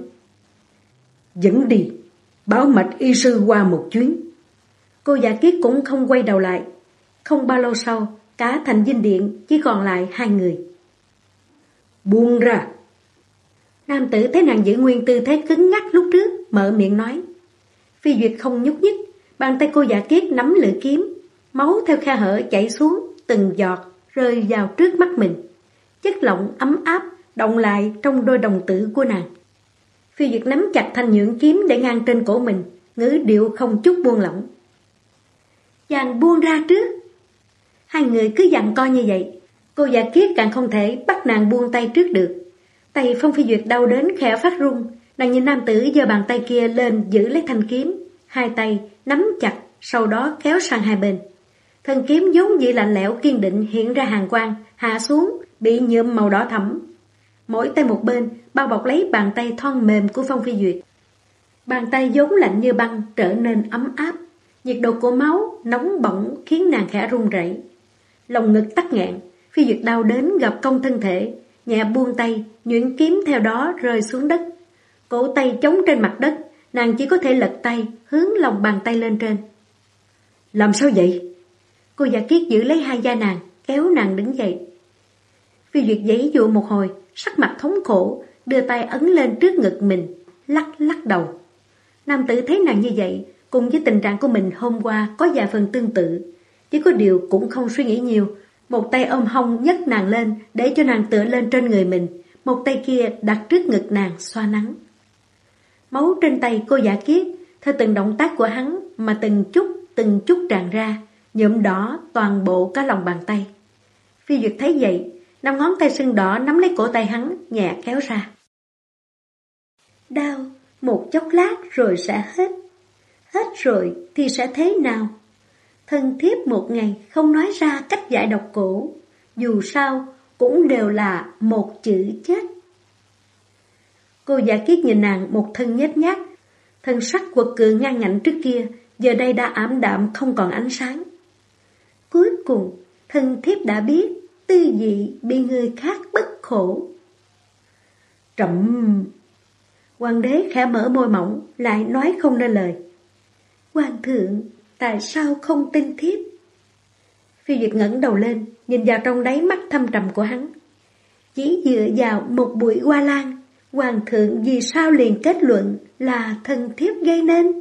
S2: Dẫn đi, báo mạch y sư qua một chuyến.
S1: Cô Dạ Kiết cũng không quay đầu lại. Không bao lâu sau, cả thành dinh điện chỉ còn lại 2 người.
S2: Buông ra.
S1: Nam tử thấy nàng giữ nguyên tư thế cứng ngắc lúc trước, mở miệng nói. Phi Duyệt không nhúc nhích, bàn tay cô Dạ Kiết nắm lưỡi kiếm, máu theo khe hở chảy xuống, từng giọt rơi vào trước mắt mình. Chất lỏng ấm áp động lại trong đôi đồng tử của nàng. Phi Duyệt nắm chặt thanh nhuyễn kiếm để ngang trên cổ mình, ngữ điệu không chút buông lỏng. Chàng buông ra trước. Hai người cứ giằng co như vậy, cô Dạ Kiết càng không thể bắt nàng buông tay trước được. Tay Phong Phi Duyệt đau đến khẽ phát run, nàng nhìn nam tử giơ bàn tay kia lên giữ lấy thanh kiếm, hai tay nắm chặt, sau đó kéo sang hai bên. Thân kiếm vốn dĩ lạnh lẽo kiên định hiện ra hàn quang, hạ xuống bị nhuộm màu đỏ thẫm. Mỗi tay một bên bao bọc lấy bàn tay thon mềm của Phong Phi Duyệt. Bàn tay vốn lạnh như băng trở nên ấm áp, nhiệt độ của máu nóng bỏng khiến nàng khẽ run rẩy. Lòng ngực tắc nghẹn, Phi Duyệt đau đến gặp cong thân thể, nhẹ buông tay, nhuyễn kiếm theo đó rơi xuống đất. Cổ tay chống trên mặt đất, nàng chỉ có thể lật tay hướng lòng bàn tay lên trên.
S2: Làm sao vậy?
S1: Cô Dạ Kiết giữ lấy hai vai nàng, kéo nàng đứng dậy. Phi Duyệt giãy giụa một hồi, sắc mặt thống khổ, đưa tay ấn lên trước ngực mình, lắc lắc đầu. Nam tử thấy nàng như vậy, cùng với tình trạng của mình hôm qua có vài phần tương tự, chỉ có điều cũng không suy nghĩ nhiều. Một tay ôm hông nhấc nàng lên để cho nàng tựa lên trên người mình, một tay kia đặt trước ngực nàng xoa nắng. Máu trên tay cô Dạ Kiết theo từng động tác của hắn mà từng chút tràn ra, nhuộm đỏ toàn bộ cả lòng bàn tay. Phi Duyệt thấy vậy, 5 ngón tay sưng đỏ nắm lấy cổ tay hắn, nhẹ kéo ra. Đau, một chốc lát rồi sẽ hết. Hết rồi thì sẽ thế nào? Thân thiếp một ngày không nói ra cách giải độc cổ, dù sao cũng đều là một chữ chết. Cô Dạ Kiết nhìn nàng một thân nhếch nhác, thân sắc quật cường ngang ngạnh trước kia, giờ đây đã ảm đạm không còn ánh sáng. Cuối cùng, thân thiếp đã biết tư vị bị người khác bức khổ.
S2: Trẫm...
S1: Hoàng đế khẽ mở môi mỏng, lại nói không nên lời. Hoàng thượng, tại sao không tin thiếp? Phi Duyệt ngẩng đầu lên, nhìn vào trong đáy mắt thâm trầm của hắn. Chỉ dựa vào một bụi hoa lan, hoàng thượng vì sao liền kết luận là thân thiếp gây nên?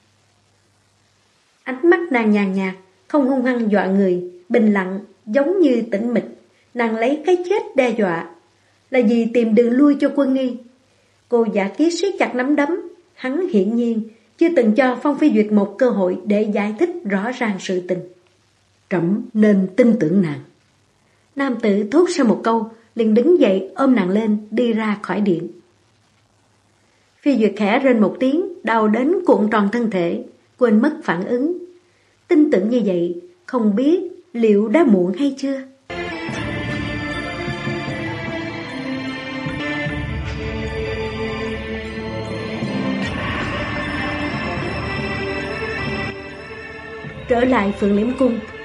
S1: Ánh mắt nàng nhàn nhạt, không hung hăng dọa người, bình lặng, giống như tĩnh mịch. Nàng lấy cái chết đe dọa, là vì tìm đường lui cho Quân Nghi. Cô Dạ Kiết siết chặt nắm đấm, hắn hiển nhiên chưa từng cho Phong Phi Duyệt một cơ hội để giải thích rõ ràng sự tình.
S2: Trẫm nên tin tưởng nàng.
S1: Nam tử thốt ra một câu, liền đứng dậy ôm nàng lên, đi ra khỏi điện. Phi Duyệt khẽ rên một tiếng, đau đến cuộn tròn thân thể, quên mất phản ứng. Tin tưởng như vậy, không biết liệu đã muộn hay chưa? Trở lại Phượng Liễm Cung,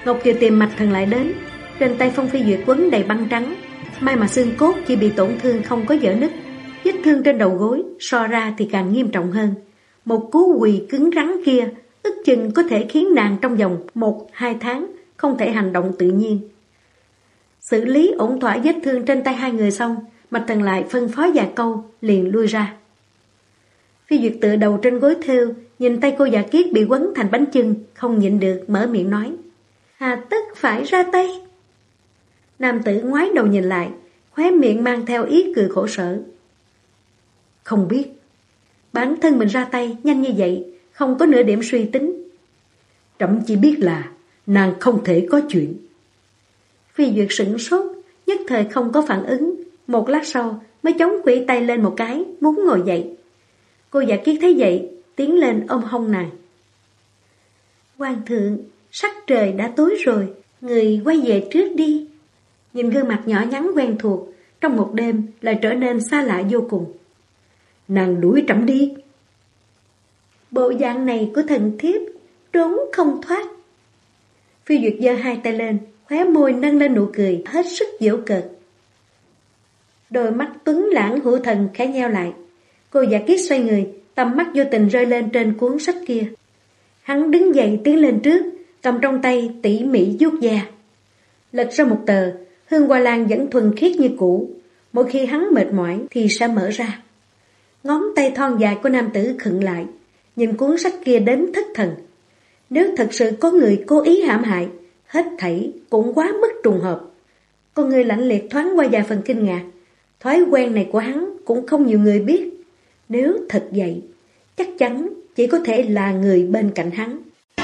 S1: Ngọc Kiều tìm Mạch Thần lại đến. Trên tay Phong Phi Duyệt quấn đầy băng trắng, may mà xương cốt chỉ bị tổn thương không có vỡ nứt. Vết thương trên đầu gối so ra thì càng nghiêm trọng hơn. Một cú quỳ cứng rắn kia ức chừng có thể khiến nàng trong vòng 1-2 tháng không thể hành động tự nhiên. Xử lý ổn thỏa vết thương trên tay hai người xong, Mạch Thần lại phân phó vài câu liền lui ra. Phi Duyệt tựa đầu trên gối thêu, nhìn tay cô Dạ Kiết bị quấn thành bánh chưng, không nhịn được mở miệng nói: hà tất phải ra tay? Nam tử ngoái đầu nhìn lại, khóe miệng mang theo ý cười khổ sở. Không biết. Bản thân mình ra tay nhanh như vậy, không có nửa điểm suy tính. Trẫm chỉ biết là nàng không thể có chuyện. Phi Duyệt sửng sốt, nhất thời không có phản ứng. Một lát sau mới chống quỷ tay lên một cái, muốn ngồi dậy. Cô Dạ Kiết thấy vậy, tiến lên ôm hông nàng. Hoàng thượng, sắc trời đã tối rồi, người quay về trước đi. Nhìn gương mặt nhỏ nhắn quen thuộc, trong một đêm lại trở nên xa lạ vô cùng. Nàng đuổi trẫm đi. Bộ dạng này của thần thiếp trốn không thoát. Phi Duyệt giơ hai tay lên, khóe môi nâng lên nụ cười hết sức giễu cợt. Đôi mắt tuấn lãng hữu thần khẽ nheo lại. Cô Dạ Kiết xoay người, tầm mắt vô tình rơi lên trên cuốn sách kia. Hắn đứng dậy tiến lên trước, cầm trong tay tỉ mỉ vuốt da. Lật ra một tờ, hương hoa lan vẫn thuần khiết như cũ. Mỗi khi hắn mệt mỏi thì sẽ mở ra. Ngón tay thon dài của nam tử khựng lại, nhìn cuốn sách kia đến thất thần. Nếu thật sự có người cố ý hãm hại, hết thảy cũng quá mức trùng hợp. Con người lạnh liệt thoáng qua vài phần kinh ngạc. Thói quen này của hắn cũng không nhiều người biết. Nếu thật vậy, chắc chắn chỉ có thể là người bên cạnh hắn.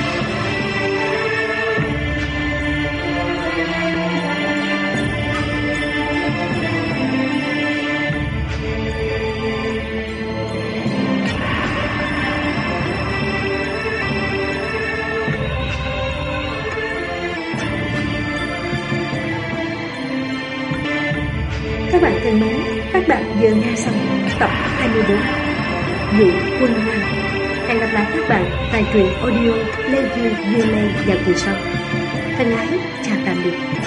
S1: Các bạn thân mến, các bạn vừa nghe xong tập 24 Dụ Quân Ngoan. Hẹn gặp lại các bạn tại truyện audio Lê Duy Dưa Lê vào kỳ sau. Thân ái, chào tạm biệt.